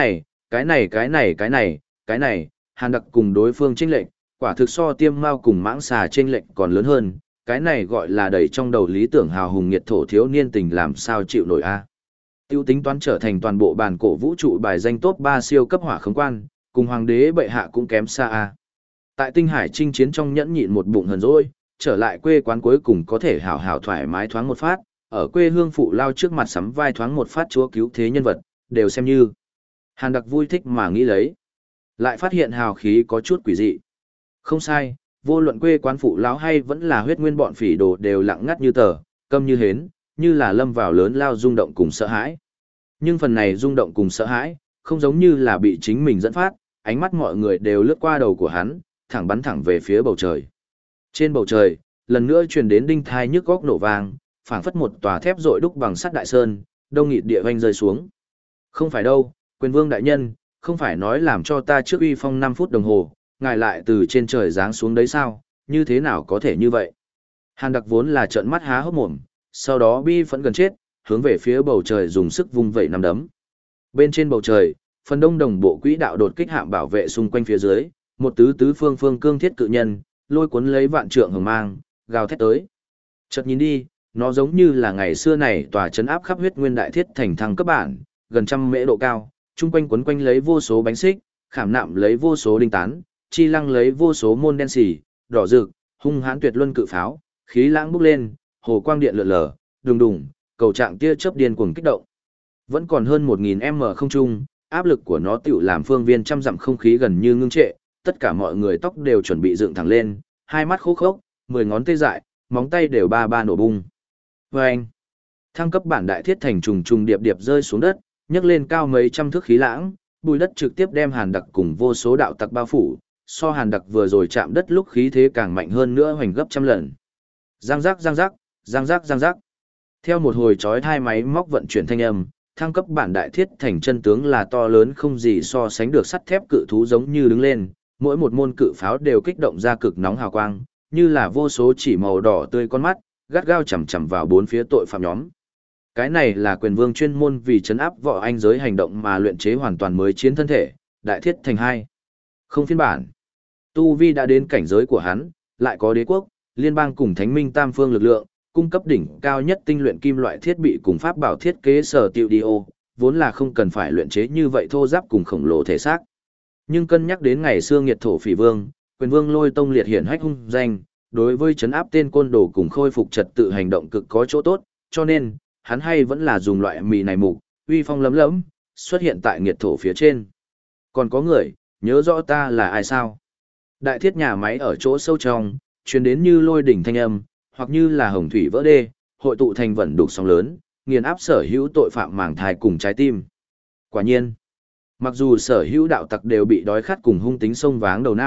Hàn Đặc cùng đối phương chênh lệnh, quả thực so Tiêm Mao cùng Mãng Xà chênh lệnh còn lớn hơn, cái này gọi là đầy trong đầu lý tưởng hào hùng nghiệt thổ thiếu niên tình làm sao chịu nổi a. Tiêu tính toán trở thành toàn bộ bản cổ vũ trụ bài danh top 3 siêu cấp hỏa khống quan, cùng hoàng đế bệ hạ cũng kém xa a. Tại Tinh Hải chinh chiến trong nhẫn nhịn một bụng hờn dỗi, trở lại quê quán cuối cùng có thể hảo hảo thoải mái thoáng một phát, ở quê hương phụ lao trước mặt sắm vai thoáng một phát chúa cứu thế nhân vật, đều xem như. Hàn Đặc vui thích mà nghĩ lấy. Lại phát hiện hào khí có chút quỷ dị. Không sai, vô luận quê quán phụ lão hay vẫn là huyết nguyên bọn phỉ đồ đều lặng ngắt như tờ, câm như hến, như là lâm vào lớn lao rung động cùng sợ hãi. Nhưng phần này rung động cùng sợ hãi, không giống như là bị chính mình dẫn phát, ánh mắt mọi người đều lướt qua đầu của hắn, thẳng bắn thẳng về phía bầu trời. Trên bầu trời, lần nữa truyền đến đinh thai nhức góc nổ vang, phảng phất một tòa thép rội đúc bằng sắt đại sơn, đông nghịt địa vanh rơi xuống. Không phải đâu, quyền vương đại nhân, không phải nói làm cho ta trước uy phong 5 phút đồng hồ, ngài lại từ trên trời giáng xuống đấy sao, như thế nào có thể như vậy? Hàn Đặc vốn là trợn mắt há hốc mồm, sau đó bi phẫn gần chết, hướng về phía bầu trời dùng sức vung vẩy nắm đấm. Bên trên bầu trời, phần đông đồng bộ quỹ đạo đột kích hạm bảo vệ xung quanh phía dưới, một tứ phương phương cương thiết cự nhân, lôi cuốn lấy vạn trượng hồng mang, gào thét tới. Chợt nhìn đi, nó giống như là ngày xưa này tòa trấn áp khắp huyết nguyên đại thiết thành thăng cấp bản, gần trăm mễ độ cao, chung quanh quấn quanh lấy vô số bánh xích, khảm nạm lấy vô số đinh tán, chi lăng lấy vô số môn đen xỉ, đỏ rực, hung hãn tuyệt luân cự pháo, khí lãng bốc lên, hồ quang điện lượn lờ, đùng đùng, cầu trạng tia chớp điên cuồng kích động. Vẫn còn hơn 1000m không trung, áp lực của nó tựu làm phương viên trăm dặm không khí gần như ngưng trệ, tất cả mọi người tóc đều chuẩn bị dựng thẳng lên, hai mắt khô khốc, 10 ngón tay dại, móng tay đều ba ba nổ bung. Vâng! Thăng cấp bản đại thiết thành trùng trùng điệp điệp rơi xuống đất, nhấc lên cao mấy trăm thước khí lãng, bùi đất trực tiếp đem Hàn Đặc cùng vô số đạo tặc bao phủ, so Hàn Đặc vừa rồi chạm đất lúc khí thế càng mạnh hơn nữa hoành gấp trăm lần. Giang giác giang giác, giang giác giang giác. Theo một hồi chói hai máy móc vận chuyển thanh âm, thăng cấp bản đại thiết thành chân tướng là to lớn không gì so sánh được sắt thép cự thú giống như đứng lên, mỗi một môn cự pháo đều kích động ra cực nóng hào quang, như là vô số chỉ màu đỏ tươi con mắt, gắt gao chằm chằm vào bốn phía tội phạm nhóm. Cái này là quyền vương chuyên môn vì trấn áp võ anh giới hành động mà luyện chế hoàn toàn mới chiến thân thể, đại thiết thành 2. Không phiên bản. Tu vi đã đến cảnh giới của hắn, lại có đế quốc, liên bang cùng thánh minh tam phương lực lượng, cung cấp đỉnh cao nhất tinh luyện kim loại thiết bị cùng pháp bảo thiết kế sở tiệu đi ô, vốn là không cần phải luyện chế như vậy thô giáp cùng khổng lồ thể xác. Nhưng cân nhắc đến ngày xưa nghiệt thổ phỉ vương, quyền vương Lôi Tông liệt hiển hách hung danh, đối với trấn áp tên côn đồ cùng khôi phục trật tự hành động cực có chỗ tốt, cho nên hắn hay vẫn là dùng loại mì này mục, uy phong lấm lẫm, xuất hiện tại nghiệt thổ phía trên. Còn có người, nhớ rõ ta là ai sao? Đại thiết nhà máy ở chỗ sâu trong, truyền đến như lôi đỉnh thanh âm, hoặc như là hồng thủy vỡ đê, hội tụ thành vẩn đục sóng lớn, nghiền áp sở hữu tội phạm màng thai cùng trái tim. Quả nhiên, mặc dù sở hữu đạo tặc đều bị đói khát cùng hung tính sông váng đầu não,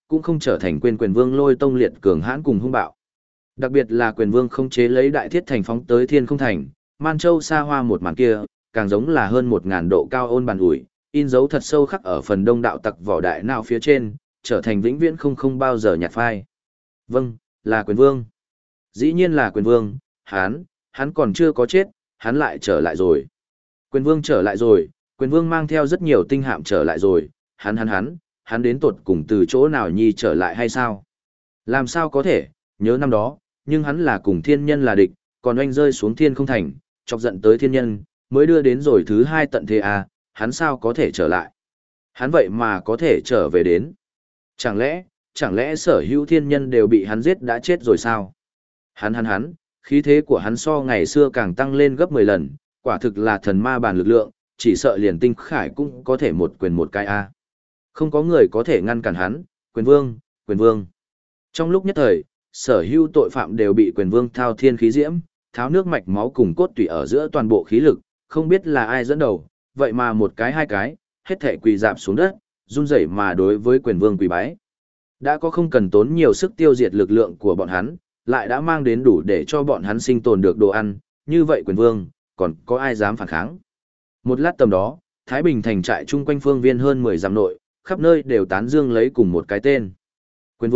cũng không trở thành quên quyền vương Lôi Tông liệt cường hãn cùng hung bạo. Đặc biệt là quyền vương không chế lấy đại thiết thành phóng tới thiên không thành, Man Châu xa hoa một màn kia, càng giống là hơn 1000 độ cao ôn bàn ủi, in dấu thật sâu khắc ở phần đông đạo tặc vỏ đại não phía trên, trở thành vĩnh viễn không bao giờ nhạt phai. Vâng, là quyền vương. Dĩ nhiên là quyền vương, hắn còn chưa có chết, hắn lại trở lại rồi. Quyền vương trở lại rồi, quyền vương mang theo rất nhiều tinh hạm trở lại rồi, hắn đến tột cùng từ chỗ nào nhi trở lại hay sao? Làm sao có thể, nhớ năm đó, nhưng hắn là cùng thiên nhân là địch, còn oanh rơi xuống thiên không thành, chọc giận tới thiên nhân, mới đưa đến rồi thứ 2 tận thế à, hắn sao có thể trở lại? Hắn vậy mà có thể trở về đến. Chẳng lẽ sở hữu thiên nhân đều bị hắn giết đã chết rồi sao? Hắn, khí thế của hắn so ngày xưa càng tăng lên gấp 10 lần, quả thực là thần ma bản lực lượng, chỉ sợ liền tinh khải cũng có thể một quyền một cái a. Không có người có thể ngăn cản hắn, quyền vương. Trong lúc nhất thời, sở hữu tội phạm đều bị quyền vương thao thiên khí diễm, tháo nước mạch máu cùng cốt tủy ở giữa toàn bộ khí lực, không biết là ai dẫn đầu, vậy mà một cái hai cái, hết thể quỳ dạp xuống đất, run rẩy mà đối với quyền vương quỳ bái. Đã có không cần tốn nhiều sức tiêu diệt lực lượng của bọn hắn, lại đã mang đến đủ để cho bọn hắn sinh tồn được đồ ăn, như vậy quyền vương, còn có ai dám phản kháng. Một lát tầm đó, Thái Bình thành trại chung quanh phương viên hơn 10 dặm nội, khắp nơi đều tán dương lấy cùng một cái tên. Quyền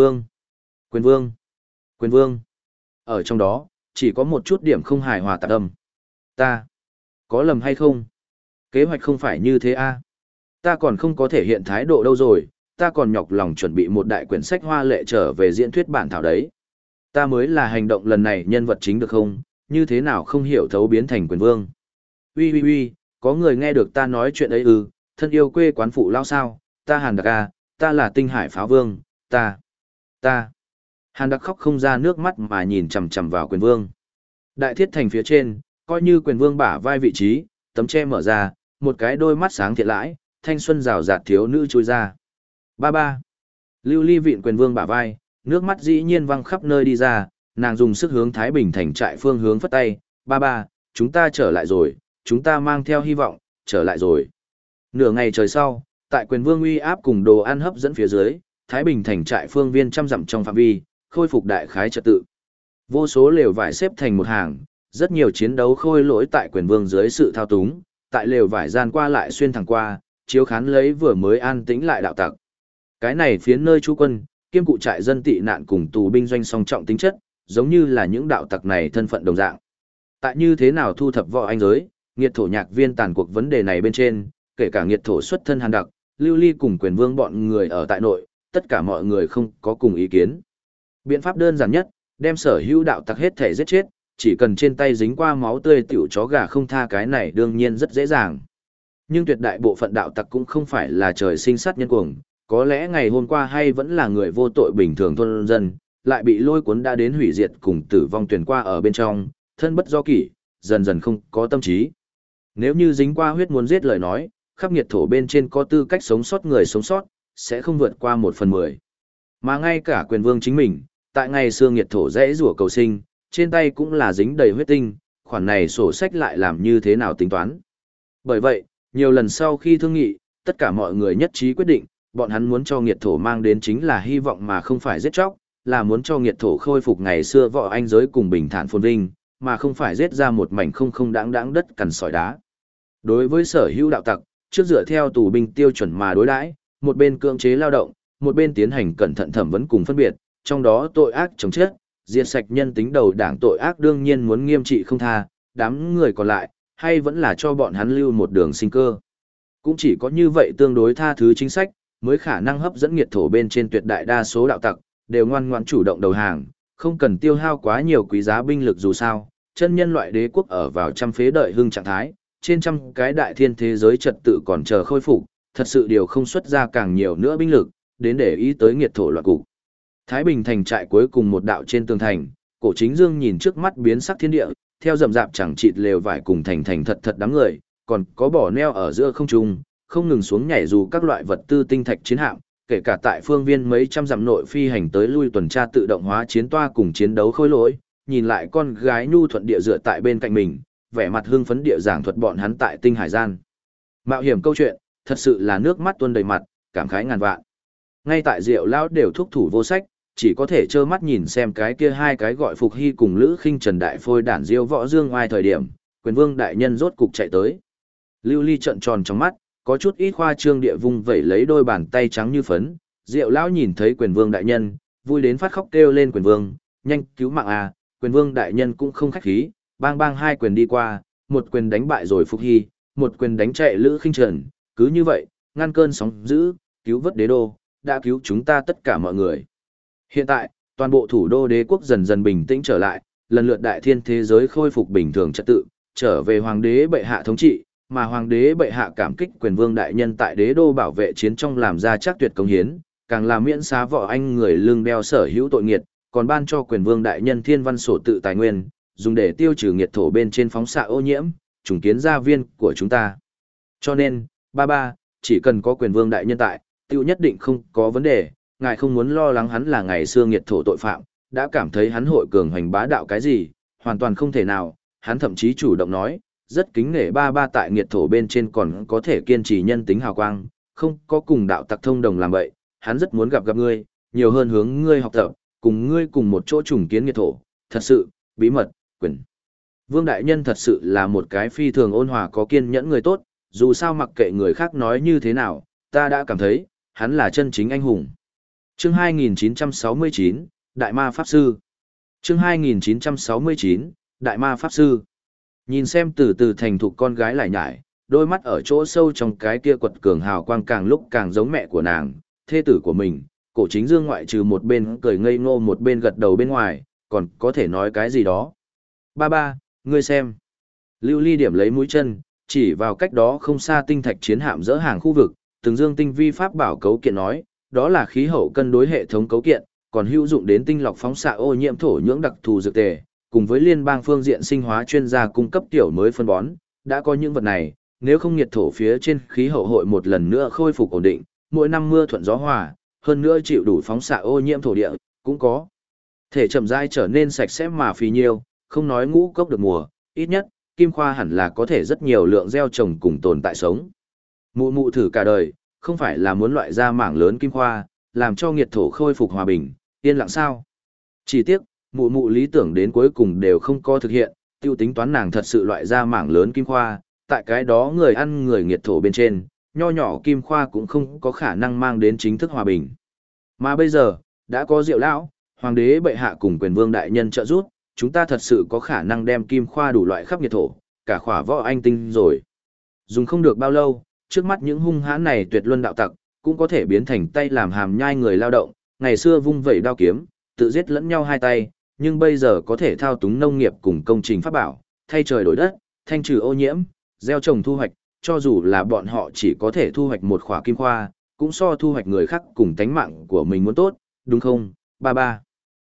vương. Ở trong đó, chỉ có một chút điểm không hài hòa tạp âm. Ta, có lầm hay không? Kế hoạch không phải như thế a. Ta còn không có thể hiện thái độ đâu rồi, ta còn nhọc lòng chuẩn bị một đại quyển sách hoa lệ trở về diễn thuyết bản thảo đấy. Ta mới là hành động lần này nhân vật chính được không, như thế nào không hiểu thấu biến thành quyền vương. Uy, có người nghe được ta nói chuyện ấy ư, thân yêu quê quán phụ lao sao, ta Hàn Đặc a, ta là tinh hải pháo vương, ta. Hàn Đặc khóc không ra nước mắt mà nhìn chằm chằm vào quyền vương. Đại thiết thành phía trên, coi như quyền vương bả vai vị trí, tấm che mở ra, một cái đôi mắt sáng thiện lãi, thanh xuân rào rạt thiếu nữ trôi ra. Ba. Lưu Ly vịn quyền vương bả vai, nước mắt dĩ nhiên văng khắp nơi đi ra, nàng dùng sức hướng Thái Bình thành trại phương hướng phất tay. Ba, chúng ta trở lại rồi, chúng ta mang theo hy vọng, trở lại rồi. Nửa ngày trời sau, tại quyền vương uy áp cùng đồ ăn hấp dẫn phía dưới, Thái Bình thành trại phương viên trăm dặm trong phạm vi, khôi phục đại khái trật tự. Vô số lều vải xếp thành một hàng, rất nhiều chiến đấu khôi lỗi tại quyền vương dưới sự thao túng, tại lều vải gian qua lại xuyên thẳng qua, chiếu khán lấy vừa mới an tĩnh lại đạo tặc. Cái này phiến nơi trú quân, kiêm cụ trại dân tị nạn cùng tù binh doanh song trọng tính chất, giống như là những đạo tặc này thân phận đồng dạng. Tại như thế nào thu thập võ anh giới, nghiệt thổ nhạc viên tàn cuộc vấn đề này bên trên, kể cả nghiệt thổ xuất thân Hàn Đặc, Lưu Ly cùng quyền vương bọn người ở tại nội, tất cả mọi người không có cùng ý kiến. Biện pháp đơn giản nhất, đem sở hữu đạo tặc hết thể giết chết, chỉ cần trên tay dính qua máu tươi tiểu chó gà không tha, cái này đương nhiên rất dễ dàng. Nhưng tuyệt đại bộ phận đạo tặc cũng không phải là trời sinh sát nhân cuồng, có lẽ ngày hôm qua hay vẫn là người vô tội bình thường thôn dân, lại bị lôi cuốn đã đến hủy diệt cùng tử vong tuyển qua ở bên trong, thân bất do kỷ, dần dần không có tâm trí. Nếu như dính qua huyết muốn giết lời nói, khắp nghiệt thổ bên trên có tư cách sống sót người sống sót, sẽ không vượt qua 1/10. Mà ngay cả quyền vương chính mình, tại ngày xưa nghiệt thổ dễ rủa cầu sinh, trên tay cũng là dính đầy huyết tinh, khoản này sổ sách lại làm như thế nào tính toán. Bởi vậy, nhiều lần sau khi thương nghị, tất cả mọi người nhất trí quyết định, bọn hắn muốn cho nghiệt thổ mang đến chính là hy vọng mà không phải giết chóc, là muốn cho nghiệt thổ khôi phục ngày xưa võ anh giới cùng bình thản phồn vinh, mà không phải giết ra một mảnh không đáng đất cằn sỏi đá. Đối với sở hữu đạo tặc, trước dựa theo tù binh tiêu chuẩn mà đối đãi, một bên cưỡng chế lao động, một bên tiến hành cẩn thận thẩm vấn cùng phân biệt, trong đó tội ác chống chết, diệt sạch nhân tính đầu đảng tội ác đương nhiên muốn nghiêm trị không tha, đám người còn lại, hay vẫn là cho bọn hắn lưu một đường sinh cơ. Cũng chỉ có như vậy tương đối tha thứ chính sách, mới khả năng hấp dẫn nghiệt thổ bên trên tuyệt đại đa số đạo tặc, đều ngoan ngoãn chủ động đầu hàng, không cần tiêu hao quá nhiều quý giá binh lực dù sao, chân nhân loại đế quốc ở vào trăm phế đợi hưng trạng thái, trên trăm cái đại thiên thế giới trật tự còn chờ khôi phục, thật sự điều không xuất ra càng nhiều nữa binh lực, đến để ý tới nghiệt thổ loạn cục. Thái Bình thành trại cuối cùng một đạo trên tường thành, Cổ Chính Dương nhìn trước mắt biến sắc thiên địa, theo rậm rạp chẳng chịt lều vải cùng thành thật đám người, còn có bỏ neo ở giữa không trung, không ngừng xuống nhảy dù các loại vật tư tinh thạch chiến hạm, kể cả tại phương viên mấy trăm dặm nội phi hành tới lui tuần tra tự động hóa chiến toa cùng chiến đấu khôi lỗi, nhìn lại con gái nhu thuận địa dựa tại bên cạnh mình, vẻ mặt hưng phấn địa giảng thuật bọn hắn tại tinh hải gian. Mạo hiểm câu chuyện, thật sự là nước mắt tuôn đầy mặt, cảm khái ngàn vạn. Ngay tại Diệu lão đều thúc thủ vô sách, chỉ có thể trơ mắt nhìn xem cái kia hai cái gọi Phục Hy cùng Lữ Khinh Trần đại phôi đản Diêu Võ Dương Oai thời điểm, Quyền Vương đại nhân rốt cục chạy tới. Lưu Ly trợn tròn trong mắt, có chút ít khoa trương địa vung vẩy lấy đôi bàn tay trắng như phấn, Diệu lão nhìn thấy Quyền Vương đại nhân, vui đến phát khóc kêu lên Quyền Vương, nhanh cứu mạng à, Quyền Vương đại nhân cũng không khách khí, bang bang hai quyền đi qua, một quyền đánh bại rồi Phục Hy, một quyền đánh chạy Lữ Khinh Trần, cứ như vậy, ngăn cơn sóng dữ, cứu vớt đế đô, đã cứu chúng ta tất cả mọi người. Hiện tại, toàn bộ thủ đô đế quốc dần dần bình tĩnh trở lại, lần lượt đại thiên thế giới khôi phục bình thường trật tự, trở về hoàng đế bệ hạ thống trị, mà hoàng đế bệ hạ cảm kích Quyền Vương đại nhân tại đế đô bảo vệ chiến trong làm ra chắc tuyệt công hiến, càng là miễn xá võ anh người lương đeo sở hữu tội nghiệt, còn ban cho Quyền Vương đại nhân thiên văn sổ tự tài nguyên, dùng để tiêu trừ nghiệt thổ bên trên phóng xạ ô nhiễm, trùng kiến gia viên của chúng ta. Cho nên, ba, chỉ cần có Quyền Vương đại nhân tại, tiêu nhất định không có vấn đề, ngài không muốn lo lắng hắn là ngày xưa nghiệt thổ tội phạm, đã cảm thấy hắn hội cường hành bá đạo cái gì, hoàn toàn không thể nào, hắn thậm chí chủ động nói, rất kính nể ba tại nghiệt thổ bên trên còn có thể kiên trì nhân tính hào quang, không có cùng đạo tặc thông đồng làm vậy, hắn rất muốn gặp ngươi, nhiều hơn hướng ngươi học tập, cùng ngươi cùng một chỗ trùng kiến nghiệt thổ, thật sự, bí mật, Quyền Vương đại nhân thật sự là một cái phi thường ôn hòa có kiên nhẫn người tốt, dù sao mặc kệ người khác nói như thế nào, ta đã cảm thấy, hắn là chân chính anh hùng. Chương 2969, Đại Ma Pháp Sư. Chương 2969, Đại Ma Pháp Sư. Nhìn xem từ từ thành thục con gái lại nhải, đôi mắt ở chỗ sâu trong cái kia quật cường hào quang càng lúc càng giống mẹ của nàng, thê tử của mình, Cổ Chính Dương ngoại trừ một bên cười ngây ngô một bên gật đầu bên ngoài, còn có thể nói cái gì đó. Ba, ngươi xem. Lưu Ly điểm lấy mũi chân, chỉ vào cách đó không xa tinh thạch chiến hạm dỡ hàng khu vực, từng dương tinh vi pháp bảo cấu kiện nói, đó là khí hậu cân đối hệ thống cấu kiện, còn hữu dụng đến tinh lọc phóng xạ ô nhiễm thổ nhưỡng đặc thù dược tề, cùng với liên bang phương diện sinh hóa chuyên gia cung cấp tiểu mới phân bón, đã có những vật này, nếu không nhiệt thổ phía trên khí hậu hội một lần nữa khôi phục ổn định, mỗi năm mưa thuận gió hòa, hơn nữa chịu đủ phóng xạ ô nhiễm thổ địa, cũng có thể chậm rãi trở nên sạch sẽ mà phì nhiêu, không nói ngũ cốc được mùa, ít nhất, kim khoa hẳn là có thể rất nhiều lượng gieo trồng cùng tồn tại sống. Mụ mụ thử cả đời, không phải là muốn loại ra mảng lớn kim khoa, làm cho nghiệt thổ khôi phục hòa bình, yên lặng sao. Chỉ tiếc, mụ mụ lý tưởng đến cuối cùng đều không có thực hiện, tiêu tính toán nàng thật sự loại ra mảng lớn kim khoa, tại cái đó người ăn người nghiệt thổ bên trên, nho nhỏ kim khoa cũng không có khả năng mang đến chính thức hòa bình. Mà bây giờ, đã có Diệu lão, hoàng đế bệ hạ cùng Quyền Vương đại nhân trợ giúp, chúng ta thật sự có khả năng đem kim khoa đủ loại khắp nhiệt thổ, cả khỏa võ anh tinh rồi. Dùng không được bao lâu, trước mắt những hung hãn này tuyệt luân đạo tặc, cũng có thể biến thành tay làm hàm nhai người lao động, ngày xưa vung vẩy đao kiếm, tự giết lẫn nhau hai tay, nhưng bây giờ có thể thao túng nông nghiệp cùng công trình pháp bảo, thay trời đổi đất, thanh trừ ô nhiễm, gieo trồng thu hoạch, cho dù là bọn họ chỉ có thể thu hoạch một khỏa kim khoa, cũng so thu hoạch người khác cùng tánh mạng của mình muốn tốt, đúng không, ba?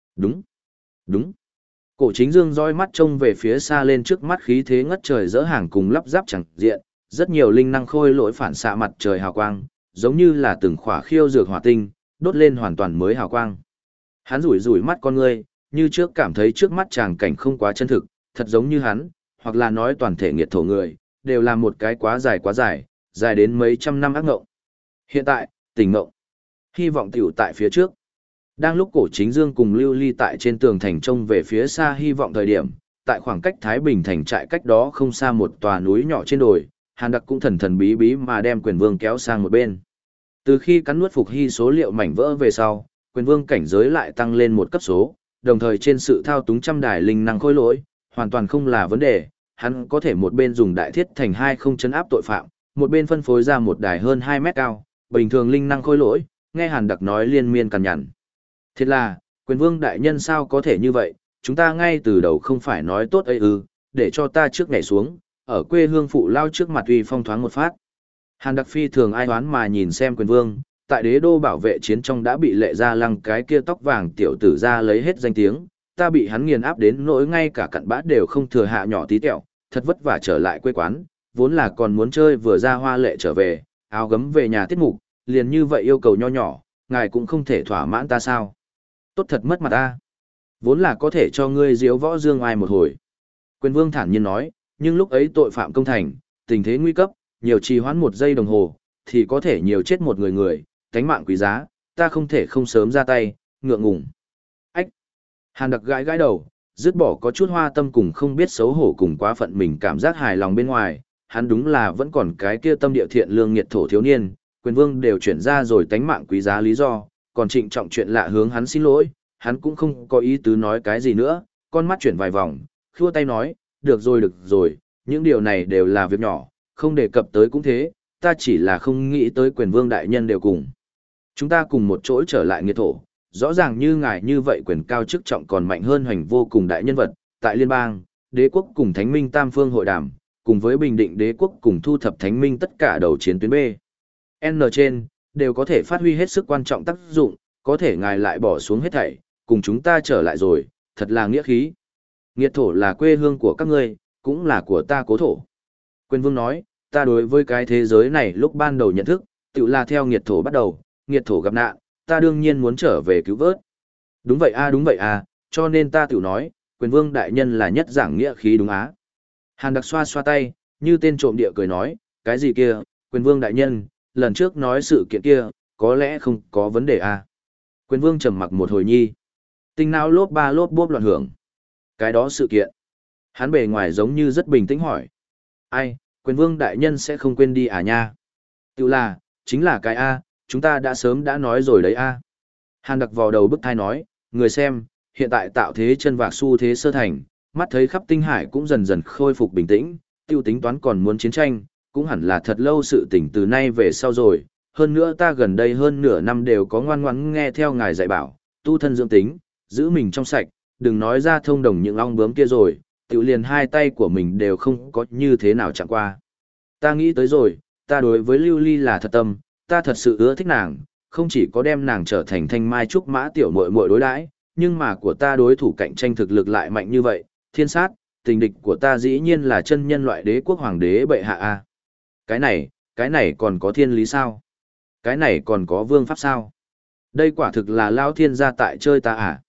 Đúng. Cổ Chính Dương roi mắt trông về phía xa lên trước mắt khí thế ngất trời dỡ hàng cùng lắp ráp chẳng diện, rất nhiều linh năng khôi lỗi phản xạ mặt trời hào quang, giống như là từng khỏa khiêu dược hỏa tinh, đốt lên hoàn toàn mới hào quang. Hắn rủi mắt con ngươi, như trước cảm thấy trước mắt chàng cảnh không quá chân thực, thật giống như hắn, hoặc là nói toàn thể nghiệt thổ người, đều là một cái quá dài, dài đến mấy trăm năm ác ngộng. Hiện tại, tỉnh ngộng. Hy vọng tiểu tại phía trước. Đang lúc Cổ Chính Dương cùng Lưu Ly tại trên tường thành trông về phía xa hy vọng thời điểm, tại khoảng cách Thái Bình thành trại cách đó không xa một tòa núi nhỏ trên đồi, Hàn Đặc cũng thần thần bí bí mà đem Quyền Vương kéo sang một bên. Từ khi cắn nuốt Phục Hy số liệu mảnh vỡ về sau, Quyền Vương cảnh giới lại tăng lên một cấp số, đồng thời trên sự thao túng trăm đài linh năng khôi lỗi, hoàn toàn không là vấn đề, hắn có thể một bên dùng đại thiết thành hai không chấn áp tội phạm, một bên phân phối ra một đài hơn 2 mét cao, bình thường linh năng khôi lỗi, nghe Hàn Đặc nói liên miên cằn nhằn. Thiệt là, Quyền Vương đại nhân sao có thể như vậy, chúng ta ngay từ đầu không phải nói tốt ấy ư, để cho ta trước nhảy xuống, ở quê hương phụ lao trước mặt uy phong thoáng một phát. Hàn Đặc phi thường ai oán mà nhìn xem Quyền Vương, tại đế đô bảo vệ chiến trong đã bị Lệ Gia Lăng cái kia tóc vàng tiểu tử ra lấy hết danh tiếng, ta bị hắn nghiền áp đến nỗi ngay cả cặn bã đều không thừa hạ nhỏ tí tẹo, thật vất vả trở lại quê quán, vốn là còn muốn chơi vừa ra hoa lệ trở về, áo gấm về nhà tiết mục, liền như vậy yêu cầu nho nhỏ, ngài cũng không thể thỏa mãn ta sao? Tốt thật mất mặt ta. Vốn là có thể cho ngươi diếu võ dương ai một hồi. Quyền Vương thản nhiên nói, nhưng lúc ấy tội phạm công thành, tình thế nguy cấp, nhiều trì hoãn 1 giây đồng hồ, thì có thể nhiều chết một người, tánh mạng quý giá, ta không thể không sớm ra tay, ngượng ngùng. Ách! Hàn Đặc gãi gãi đầu, dứt bỏ có chút hoa tâm cùng không biết xấu hổ cùng quá phận mình cảm giác hài lòng bên ngoài, hắn đúng là vẫn còn cái kia tâm địa thiện lương nghiệt thổ thiếu niên, quyền vương đều chuyển ra rồi tánh mạng quý giá lý do, còn trịnh trọng chuyện lạ hướng hắn xin lỗi, hắn cũng không có ý tứ nói cái gì nữa, con mắt chuyển vài vòng, khua tay nói, được rồi, những điều này đều là việc nhỏ, không đề cập tới cũng thế, ta chỉ là không nghĩ tới quyền vương đại nhân đều cùng. Chúng ta cùng một chỗ trở lại nghiệt thổ, rõ ràng như ngài như vậy quyền cao chức trọng còn mạnh hơn hoành vô cùng đại nhân vật, tại liên bang, đế quốc cùng thánh minh tam phương hội đàm, cùng với bình định đế quốc cùng thu thập thánh minh tất cả đầu chiến tuyến B. N trên, đều có thể phát huy hết sức quan trọng tác dụng, có thể ngài lại bỏ xuống hết thảy, cùng chúng ta trở lại rồi, thật là nghĩa khí. Nghiệt thổ là quê hương của các ngươi, cũng là của ta cố thổ. Quyền vương nói, ta đối với cái thế giới này lúc ban đầu nhận thức, tự là theo nghiệt thổ bắt đầu, nghiệt thổ gặp nạn, ta đương nhiên muốn trở về cứu vớt. Đúng vậy à, cho nên ta tự nói, quyền vương đại nhân là nhất giảng nghĩa khí đúng á. Hàn Đặc xoa xoa tay, như tên trộm địa cười nói, cái gì kia, quyền vương đại nhân, lần trước nói sự kiện kia, có lẽ không có vấn đề à. Quyền vương trầm mặc một hồi nhi. Tinh não lốp ba lốp bốp loạn hưởng. Cái đó sự kiện. Hắn bề ngoài giống như rất bình tĩnh hỏi. Ai, quyền vương đại nhân sẽ không quên đi à nha. Tự là, chính là cái A, chúng ta đã sớm đã nói rồi đấy A. Hàn Đặc vào đầu bức thai nói, người xem, hiện tại tạo thế chân vạc xu thế sơ thành, mắt thấy khắp tinh hải cũng dần dần khôi phục bình tĩnh, tiêu tính toán còn muốn chiến tranh, cũng hẳn là thật lâu sự tỉnh từ nay về sau rồi. Hơn nữa ta gần đây hơn nửa năm đều có ngoan ngoãn nghe theo ngài dạy bảo, tu thân dưỡng tính, giữ mình trong sạch, đừng nói ra thông đồng những ong bướm kia rồi, tiểu liền hai tay của mình đều không có như thế nào chẳng qua. Ta nghĩ tới rồi, ta đối với Lưu Ly là thật tâm, ta thật sự ưa thích nàng, không chỉ có đem nàng trở thành thanh mai trúc mã tiểu muội muội đối đãi, nhưng mà của ta đối thủ cạnh tranh thực lực lại mạnh như vậy, thiên sát, tình địch của ta dĩ nhiên là chân nhân loại đế quốc hoàng đế bệ hạ a. Cái này còn có thiên lý sao? Cái này còn có vương pháp sao? Đây quả thực là lao thiên gia tại chơi ta à?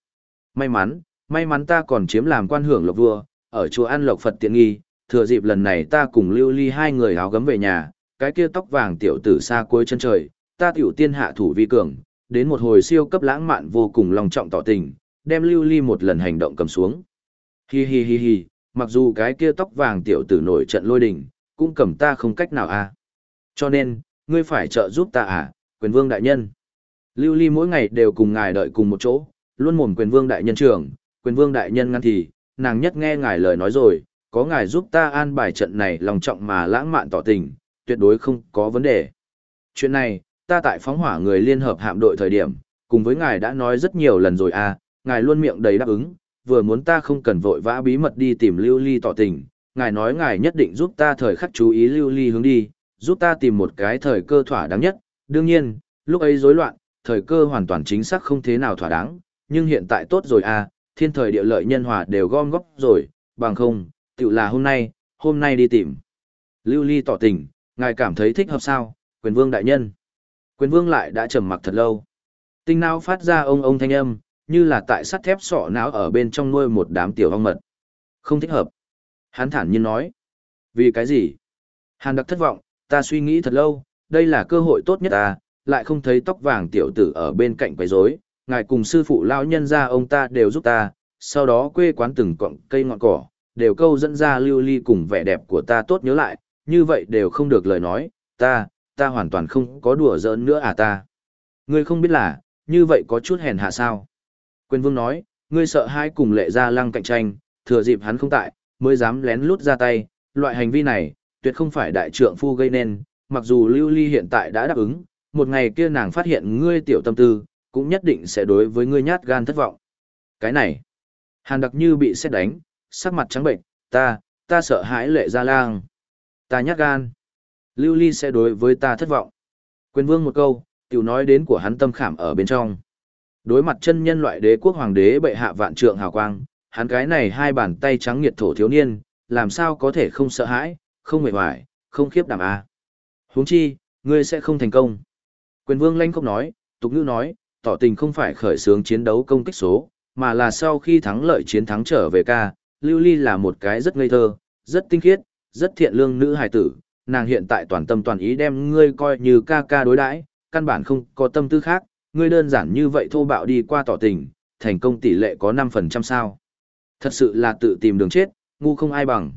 May mắn ta còn chiếm làm quan hưởng lộc vua, ở chùa ăn lộc Phật tiện nghi, thừa dịp lần này ta cùng Lưu Ly hai người áo gấm về nhà, cái kia tóc vàng tiểu tử xa cuối chân trời, ta tiểu tiên hạ thủ vi cường, đến một hồi siêu cấp lãng mạn vô cùng long trọng tỏ tình, đem Lưu Ly một lần hành động cầm xuống. Hi hi hi hi, mặc dù cái kia tóc vàng tiểu tử nổi trận lôi đình, cũng cầm ta không cách nào à. Cho nên, ngươi phải trợ giúp ta à, quyền vương đại nhân. Lưu Ly mỗi ngày đều cùng ngài đợi cùng một chỗ, luôn mồm quyền vương đại nhân trưởng, quyền vương đại nhân ngăn thì, nàng nhất nghe ngài lời nói rồi, có ngài giúp ta an bài trận này lòng trọng mà lãng mạn tỏ tình, tuyệt đối không có vấn đề. Chuyện này, ta tại phóng hỏa người liên hợp hạm đội thời điểm, cùng với ngài đã nói rất nhiều lần rồi à, ngài luôn miệng đầy đáp ứng, vừa muốn ta không cần vội vã bí mật đi tìm Lưu Ly tỏ tình, ngài nói ngài nhất định giúp ta thời khắc chú ý Lưu Ly hướng đi, giúp ta tìm một cái thời cơ thỏa đáng nhất, đương nhiên, lúc ấy rối loạn, thời cơ hoàn toàn chính xác không thế nào thỏa đáng, nhưng hiện tại tốt rồi à, thiên thời địa lợi nhân hòa đều gom góp rồi, bằng không, tự là hôm nay đi tìm. Lưu Ly tỏ tình, ngài cảm thấy thích hợp sao, quyền vương đại nhân. Quyền vương lại đã trầm mặc thật lâu. Tinh não phát ra ông thanh âm, như là tại sắt thép sọ não ở bên trong nuôi một đám tiểu ong mật. Không thích hợp. Hắn thản nhiên nói. Vì cái gì? Hàn Đặc thất vọng, ta suy nghĩ thật lâu, đây là cơ hội tốt nhất ta, lại không thấy tóc vàng tiểu tử ở bên cạnh quấy rối, ngài cùng sư phụ lão nhân gia ông ta đều giúp ta, sau đó quê quán từng cọng cây ngọn cỏ, đều câu dẫn ra Lưu Ly cùng vẻ đẹp của ta tốt nhớ lại, như vậy đều không được lời nói, ta hoàn toàn không có đùa giỡn nữa à ta. Ngươi không biết là, như vậy có chút hèn hạ sao. Quyền vương nói, ngươi sợ hai cùng Lệ Gia Lăng cạnh tranh, thừa dịp hắn không tại, mới dám lén lút ra tay, loại hành vi này, tuyệt không phải đại trượng phu gây nên, mặc dù Lưu Ly hiện tại đã đáp ứng, một ngày kia nàng phát hiện ngươi tiểu tâm tư, cũng nhất định sẽ đối với ngươi nhát gan thất vọng. Cái này, Hàn Đặc như bị sét đánh, sắc mặt trắng bệnh, ta sợ hãi Lệ Gia Lang. Ta nhát gan. Lưu Ly sẽ đối với ta thất vọng. Quyền vương một câu, tiểu nói đến của hắn tâm khảm ở bên trong. Đối mặt chân nhân loại đế quốc hoàng đế bệ hạ vạn trượng hào quang, hắn cái này hai bàn tay trắng nghiệt thổ thiếu niên, làm sao có thể không sợ hãi, không mệt mỏi, không khiếp đảm a. Huống chi, ngươi sẽ không thành công. Quyền vương lanh không nói, tục ngữ nói, tỏ tình không phải khởi xướng chiến đấu công kích số, mà là sau khi thắng lợi chiến thắng trở về ca. Lưu Ly là một cái rất ngây thơ, rất tinh khiết, rất thiện lương nữ hài tử, nàng hiện tại toàn tâm toàn ý đem ngươi coi như ca ca đối đãi, căn bản không có tâm tư khác, ngươi đơn giản như vậy thô bạo đi qua tỏ tình, thành công tỷ lệ có 5% sao. Thật sự là tự tìm đường chết, ngu không ai bằng.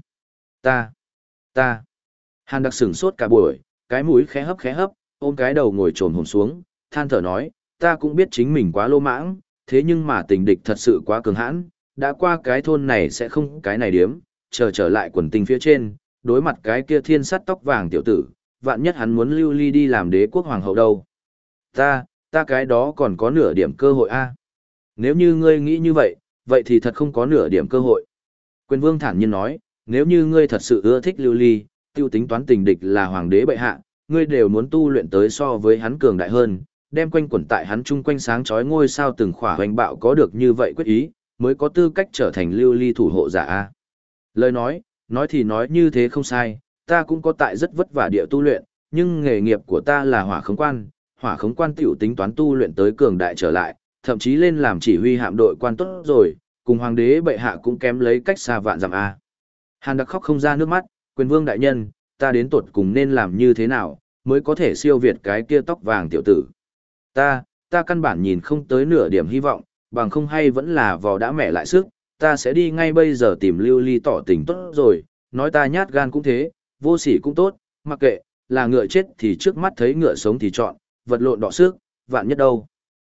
Ta. Hàn Đặc sửng sốt cả buổi, cái mũi khẽ hấp, ôm cái đầu ngồi trồm hổm xuống, than thở nói, ta cũng biết chính mình quá lô mãng, thế nhưng mà tình địch thật sự quá cường hãn, đã qua cái thôn này sẽ không cái này điếm, trở lại quần tình phía trên, đối mặt cái kia thiên sắt tóc vàng tiểu tử, vạn nhất hắn muốn lưu ly đi làm đế quốc hoàng hậu đâu. Ta cái đó còn có nửa điểm cơ hội a. Nếu như ngươi nghĩ như vậy, vậy thì thật không có nửa điểm cơ hội. Quyền vương thản nhiên nói, nếu như ngươi thật sự ưa thích lưu ly, tiêu tính toán tình địch là hoàng đế bệ hạ, ngươi đều muốn tu luyện tới so với hắn cường đại hơn, đem quanh quẩn tại hắn chung quanh sáng chói ngôi sao từng khỏa hoành bạo có được như vậy quyết ý, mới có tư cách trở thành lưu ly thủ hộ giả a. Lời nói thì nói như thế không sai, ta cũng có tại rất vất vả địa tu luyện, nhưng nghề nghiệp của ta là hỏa khống quan tiểu tính toán tu luyện tới cường đại trở lại, thậm chí lên làm chỉ huy hạm đội quan tốt rồi, cùng hoàng đế bệ hạ cũng kém lấy cách xa vạn dặm a. Hàn Đặc khóc không ra nước mắt, quyền vương đại nhân, ta đến tột cùng nên làm như thế nào, mới có thể siêu việt cái kia tóc vàng tiểu tử. Ta căn bản nhìn không tới nửa điểm hy vọng, bằng không hay vẫn là vò đã mẹ lại sức, ta sẽ đi ngay bây giờ tìm lưu ly tỏ tình tốt rồi, nói ta nhát gan cũng thế, vô sỉ cũng tốt, mặc kệ, là ngựa chết thì trước mắt thấy ngựa sống thì chọn, vật lộn đọ sức, vạn nhất đâu.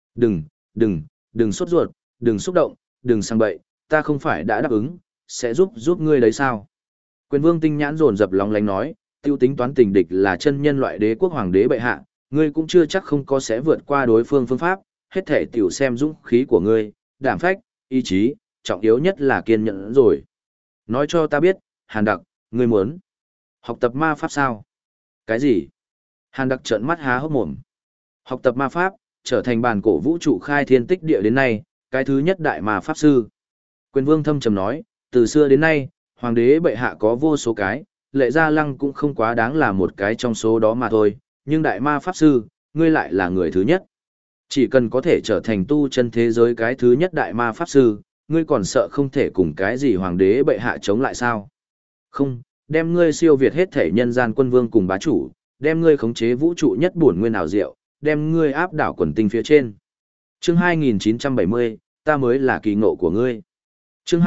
Đừng sốt ruột, đừng xúc động, đừng sang bậy, ta không phải đã đáp ứng, sẽ giúp ngươi đấy sao. Quyền vương tinh nhãn rồn rập lóng lánh nói, tiêu tính toán tình địch là chân nhân loại đế quốc hoàng đế bệ hạ, ngươi cũng chưa chắc không có sẽ vượt qua đối phương phương pháp, hết thể tiểu xem dũng khí của ngươi, đảm phách, ý chí, trọng yếu nhất là kiên nhẫn rồi. Nói cho ta biết, Hàn Đặc, ngươi muốn học tập ma pháp sao? Cái gì? Hàn Đặc trợn mắt há hốc mồm. Học tập ma pháp, trở thành bản cổ vũ trụ khai thiên tích địa đến nay, cái thứ nhất đại ma pháp sư. Quyền vương thâm trầm nói, từ xưa đến nay, hoàng đế bệ hạ có vô số cái, Lệ Gia Lăng cũng không quá đáng là một cái trong số đó mà thôi, nhưng đại ma pháp sư, ngươi lại là người thứ nhất. Chỉ cần có thể trở thành tu chân thế giới cái thứ nhất đại ma pháp sư, ngươi còn sợ không thể cùng cái gì hoàng đế bệ hạ chống lại sao? Không, đem ngươi siêu việt hết thể nhân gian quân vương cùng bá chủ, đem ngươi khống chế vũ trụ nhất bổn nguyên ảo diệu, đem ngươi áp đảo quần tinh phía trên. Chương 2970, ta mới là kỳ ngộ của ngươi. Chương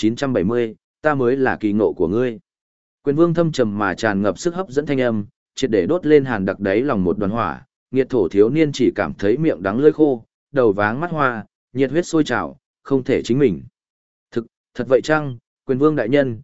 2970, ta mới là kỳ ngộ của ngươi. Quyền vương thâm trầm mà tràn ngập sức hấp dẫn thanh âm, triệt để đốt lên Hàn Đặc đáy lòng một đoàn hỏa, nghiệt thổ thiếu niên chỉ cảm thấy miệng đắng lưỡi khô, đầu váng mắt hoa, nhiệt huyết sôi trào, không thể chính mình. Thật vậy chăng, quyền vương đại nhân,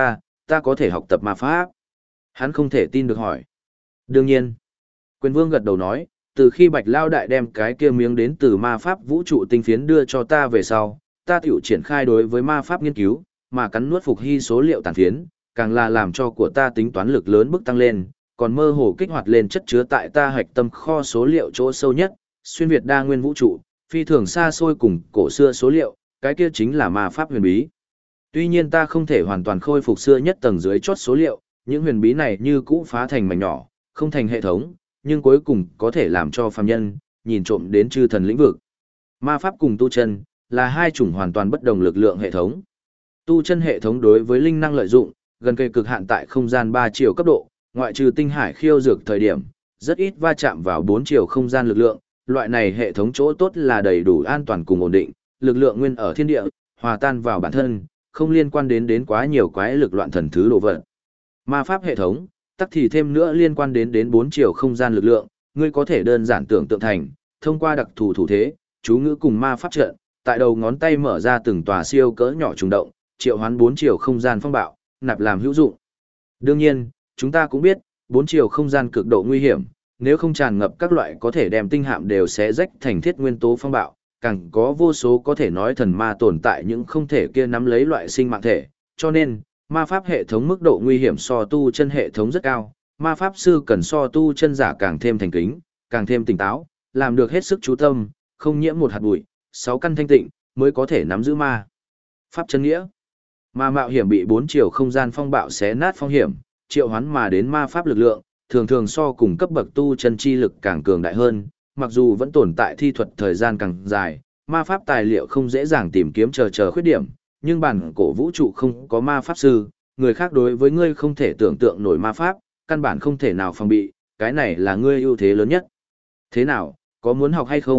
ta có thể học tập ma pháp? Hắn không thể tin được hỏi. Đương nhiên. Quyền vương gật đầu nói, từ khi Bạch Lao Đại đem cái kia miếng đến từ ma pháp vũ trụ tinh phiến đưa cho ta về sau, ta tiểu triển khai đối với ma pháp nghiên cứu, mà cắn nuốt phục hy số liệu tàn phiến, càng là làm cho của ta tính toán lực lớn bước tăng lên, còn mơ hồ kích hoạt lên chất chứa tại ta hạch tâm kho số liệu chỗ sâu nhất, xuyên việt đa nguyên vũ trụ, phi thường xa xôi cùng cổ xưa số liệu, cái kia chính là ma pháp huyền bí. Tuy nhiên ta không thể hoàn toàn khôi phục xưa nhất tầng dưới chốt số liệu, những huyền bí này như cũ phá thành mảnh nhỏ, không thành hệ thống, nhưng cuối cùng có thể làm cho phàm nhân nhìn trộm đến chư thần lĩnh vực. Ma pháp cùng tu chân là hai chủng hoàn toàn bất đồng lực lượng hệ thống. Tu chân hệ thống đối với linh năng lợi dụng, gần kề cực hạn tại không gian 3 chiều cấp độ, ngoại trừ tinh hải khiêu dược thời điểm, rất ít va chạm vào 4 chiều không gian lực lượng, loại này hệ thống chỗ tốt là đầy đủ an toàn cùng ổn định, lực lượng nguyên ở thiên địa, hòa tan vào bản thân, không liên quan đến quá nhiều quái lực loạn thần thứ đồ vật. Ma pháp hệ thống, tắc thì thêm nữa liên quan đến 4 chiều không gian lực lượng, ngươi có thể đơn giản tưởng tượng thành, thông qua đặc thù thủ thế, chú ngữ cùng ma pháp trận, tại đầu ngón tay mở ra từng tòa siêu cỡ nhỏ trùng động, triệu hoán 4 chiều không gian phong bạo, nạp làm hữu dụng. Đương nhiên, chúng ta cũng biết, 4 chiều không gian cực độ nguy hiểm, nếu không tràn ngập các loại có thể đem tinh hạm đều xé rách thành thiết nguyên tố phong bạo, càng có vô số có thể nói thần ma tồn tại những không thể kia nắm lấy loại sinh mạng thể, cho nên, ma pháp hệ thống mức độ nguy hiểm so tu chân hệ thống rất cao, ma pháp sư cần so tu chân giả càng thêm thành kính, càng thêm tỉnh táo, làm được hết sức chú tâm, không nhiễm một hạt bụi, 6 căn thanh tịnh, mới có thể nắm giữ ma pháp chân nghĩa. Ma mạo hiểm bị 4 chiều không gian phong bạo xé nát phong hiểm, triệu hoán mà đến ma pháp lực lượng, thường thường so cùng cấp bậc tu chân chi lực càng cường đại hơn, mặc dù vẫn tồn tại thi thuật thời gian càng dài, ma pháp tài liệu không dễ dàng tìm kiếm chờ khuyết điểm, nhưng bản cổ vũ trụ không có ma pháp sư, người khác đối với ngươi không thể tưởng tượng nổi ma pháp, căn bản không thể nào phòng bị, cái này là ngươi ưu thế lớn nhất. Thế nào, có muốn học hay không,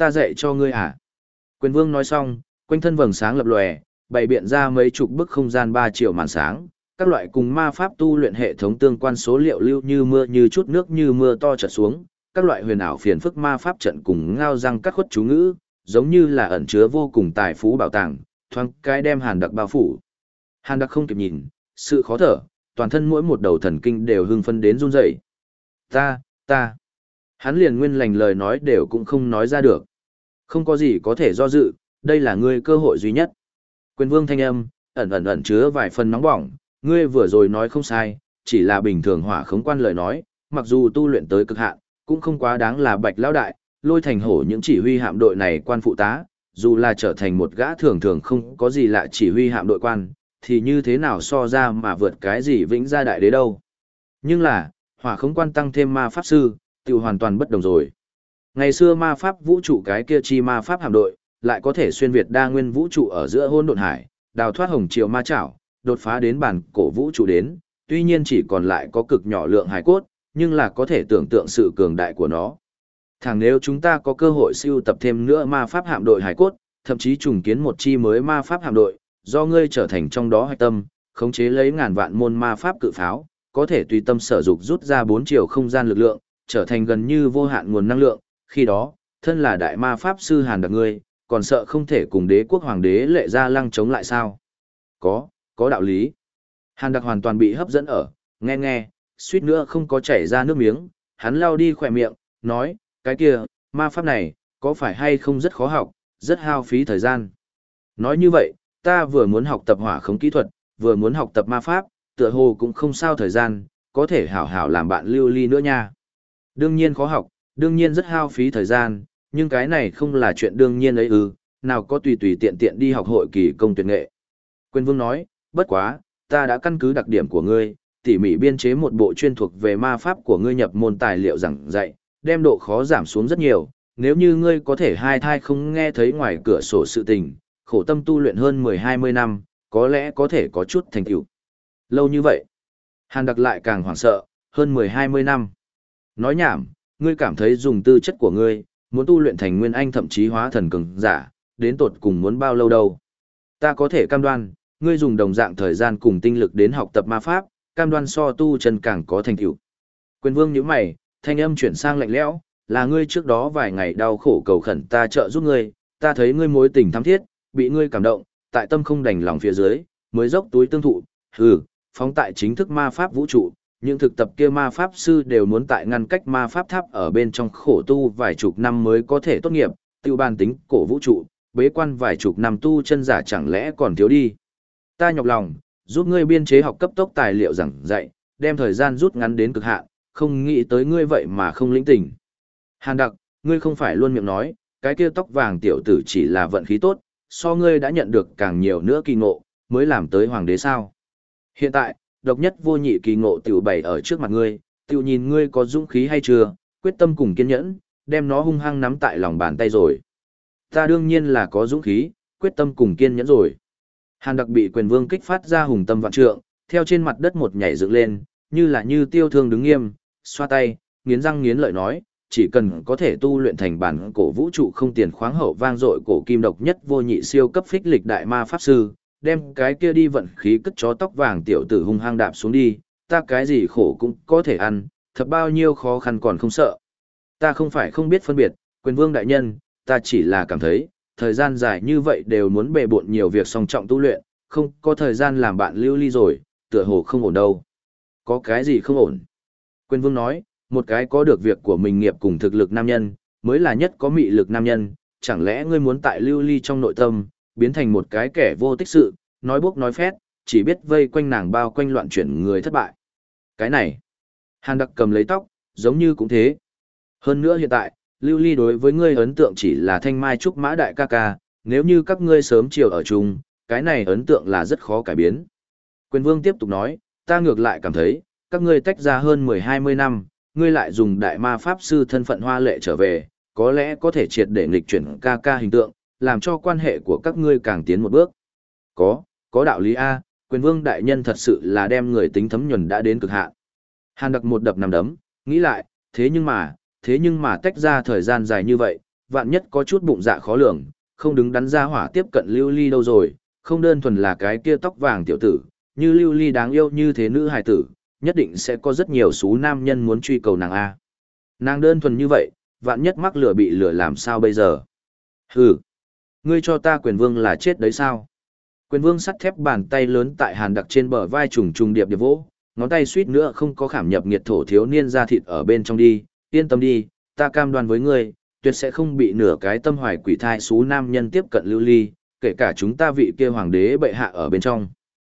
ta dạy cho ngươi à? Quyền vương nói xong, quanh thân vầng sáng lập lòe, bày biện ra mấy chục bức không gian 3 triệu màn sáng, các loại cùng ma pháp tu luyện hệ thống tương quan số liệu lưu như mưa như chút nước như mưa to trật xuống, các loại huyền ảo phiền phức ma pháp trận cùng ngao răng cắt khuất chú ngữ, giống như là ẩn chứa vô cùng tài phú bảo tàng, thoáng cái đem Hàn Đặc bao phủ. Hàn Đặc không kịp nhìn, sự khó thở, toàn thân mỗi một đầu thần kinh đều hưng phấn đến run rẩy. Ta. Hắn liền nguyên lành lời nói đều cũng không nói ra được. Không có gì có thể do dự, đây là ngươi cơ hội duy nhất. Quyền vương thanh âm, ẩn chứa vài phần nóng bỏng, ngươi vừa rồi nói không sai, chỉ là bình thường hỏa khống quan lời nói, mặc dù tu luyện tới cực hạn, cũng không quá đáng là Bạch lão đại, lôi thành hổ những chỉ huy hạm đội này quan phụ tá, dù là trở thành một gã thường thường không có gì lạ chỉ huy hạm đội quan, thì như thế nào so ra mà vượt cái gì vĩnh gia đại đế đâu. Nhưng là, hỏa khống quan tăng thêm ma pháp sư, tự hoàn toàn bất đồng rồi. Ngày xưa ma pháp vũ trụ cái kia chi ma pháp hạm đội, lại có thể xuyên việt đa nguyên vũ trụ ở giữa hôn độn hải, đào thoát hồng triều ma chảo, đột phá đến bản cổ vũ trụ đến, tuy nhiên chỉ còn lại có cực nhỏ lượng hải cốt, nhưng là có thể tưởng tượng sự cường đại của nó. Thẳng nếu chúng ta có cơ hội siêu tập thêm nữa ma pháp hạm đội hải cốt, thậm chí trùng kiến một chi mới ma pháp hạm đội, do ngươi trở thành trong đó hạch tâm, khống chế lấy ngàn vạn môn ma pháp cự pháo, có thể tùy tâm sở dục rút ra 4 chiều không gian lực lượng, trở thành gần như vô hạn nguồn năng lượng, khi đó, thân là đại ma pháp sư Hàn Đặc ngươi, còn sợ không thể cùng đế quốc hoàng đế Lệ Gia Lăng chống lại sao? Có đạo lý. Hàn Đặc hoàn toàn bị hấp dẫn ở, nghe, suýt nữa không có chảy ra nước miếng, hắn lao đi khỏe miệng, nói, cái kia, ma pháp này, có phải hay không rất khó học, rất hao phí thời gian. Nói như vậy, ta vừa muốn học tập hỏa khống kỹ thuật, vừa muốn học tập ma pháp, tựa hồ cũng không sao thời gian, có thể hảo hảo làm bạn lưu ly nữa nha. Đương nhiên khó học, đương nhiên rất hao phí thời gian, nhưng cái này không là chuyện đương nhiên ấy nào có tùy tùy tiện tiện đi học hội kỳ công tuyệt nghệ. Quyền vương nói, bất quá, ta đã căn cứ đặc điểm của ngươi, tỉ mỉ biên chế một bộ chuyên thuộc về ma pháp của ngươi nhập môn tài liệu giảng dạy, đem độ khó giảm xuống rất nhiều, nếu như ngươi có thể hai thai không nghe thấy ngoài cửa sổ sự tình, khổ tâm tu luyện hơn 10-20 năm, có lẽ có thể có chút thành tựu. Lâu như vậy, Hàn Đặc lại càng hoảng sợ, hơn 10-20 năm. Nói nhảm, ngươi cảm thấy dùng tư chất của ngươi, muốn tu luyện thành nguyên anh thậm chí hóa thần cường giả, đến tột cùng muốn bao lâu đâu. Ta có thể cam đoan, ngươi dùng đồng dạng thời gian cùng tinh lực đến học tập ma pháp, cam đoan so tu chân càng có thành tựu. Quyền vương nhíu mày, thanh âm chuyển sang lạnh lẽo, là ngươi trước đó vài ngày đau khổ cầu khẩn ta trợ giúp ngươi, ta thấy ngươi mối tình thắm thiết, bị ngươi cảm động, tại tâm không đành lòng phía dưới, mới dốc túi tương thụ, phóng tại chính thức ma pháp vũ trụ, những thực tập kia ma pháp sư đều muốn tại ngăn cách ma pháp tháp ở bên trong khổ tu vài chục năm mới có thể tốt nghiệp, tiêu bàn tính cổ vũ trụ, bế quan vài chục năm tu chân giả chẳng lẽ còn thiếu đi. Ta nhọc lòng, giúp ngươi biên chế học cấp tốc tài liệu giảng dạy, đem thời gian rút ngắn đến cực hạn, không nghĩ tới ngươi vậy mà không lĩnh tình. Hàn Đặc, ngươi không phải luôn miệng nói, cái kia tóc vàng tiểu tử chỉ là vận khí tốt, so ngươi đã nhận được càng nhiều nữa kỳ ngộ, mới làm tới hoàng đế sao. Hiện tại, độc nhất vô nhị kỳ ngộ tiểu bày ở trước mặt ngươi, tiểu nhìn ngươi có dũng khí hay chưa, quyết tâm cùng kiên nhẫn, đem nó hung hăng nắm tại lòng bàn tay rồi. Ta đương nhiên là có dũng khí, quyết tâm cùng kiên nhẫn rồi. Hàn Đặc bị quyền vương kích phát ra hùng tâm vạn trượng, theo trên mặt đất một nhảy dựng lên, như tiêu thương đứng nghiêm, xoa tay, nghiến răng nghiến lợi nói, chỉ cần có thể tu luyện thành bản cổ vũ trụ không tiền khoáng hậu vang dội cổ kim độc nhất vô nhị siêu cấp phích lịch đại ma pháp sư, đem cái kia đi vận khí cất chó tóc vàng tiểu tử hung hăng đạp xuống đi, ta cái gì khổ cũng có thể ăn, thật bao nhiêu khó khăn còn không sợ. Ta không phải không biết phân biệt, quyền vương đại nhân, ta chỉ là cảm thấy, thời gian dài như vậy đều muốn bề bộn nhiều việc song trọng tu luyện, không có thời gian làm bạn lưu ly rồi, tựa hồ không ổn đâu. Có cái gì không ổn? Quyền vương nói, một cái có được việc của mình nghiệp cùng thực lực nam nhân, mới là nhất có mị lực nam nhân, chẳng lẽ ngươi muốn tại lưu ly trong nội tâm, biến thành một cái kẻ vô tích sự, nói bốc nói phét, chỉ biết vây quanh nàng bao quanh loạn chuyển người thất bại. Cái này, Hàn Đặc cầm lấy tóc, giống như cũng thế. Hơn nữa hiện tại, lưu ly đối với ngươi ấn tượng chỉ là thanh mai trúc mã đại ca ca, nếu như các ngươi sớm chiều ở chung, cái này ấn tượng là rất khó cải biến. Quyền vương tiếp tục nói, ta ngược lại cảm thấy, các ngươi tách ra hơn 10-20 năm, ngươi lại dùng đại ma pháp sư thân phận hoa lệ trở về, có lẽ có thể triệt để nghịch chuyển ca ca hình tượng, làm cho quan hệ của các ngươi càng tiến một bước. Có đạo lý A, quyền vương đại nhân thật sự là đem người tính thấm nhuần đã đến cực hạn. Hàn Đặc một đập nằm đấm, nghĩ lại, thế nhưng mà tách ra thời gian dài như vậy, vạn nhất có chút bụng dạ khó lường, không đứng đắn ra hỏa tiếp cận Lưu Ly đâu rồi, không đơn thuần là cái kia tóc vàng tiểu tử, như Lưu Ly đáng yêu như thế nữ hài tử, nhất định sẽ có rất nhiều số nam nhân muốn truy cầu nàng A. Nàng đơn thuần như vậy, vạn nhất mắc lửa bị lửa làm sao bây giờ? Hừ, ngươi cho ta quyền vương là chết đấy sao? Quyền vương sắt thép bàn tay lớn tại Hàn Đặc trên bờ vai trùng trùng điệp điệp vỗ, ngón tay suýt nữa không có khảm nhập nghiệt thổ thiếu niên ra thịt ở bên trong đi, yên tâm đi, ta cam đoan với ngươi, tuyệt sẽ không bị nửa cái tâm hoài quỷ thai xú nam nhân tiếp cận Lưu Ly, kể cả chúng ta vị kia hoàng đế bệ hạ ở bên trong.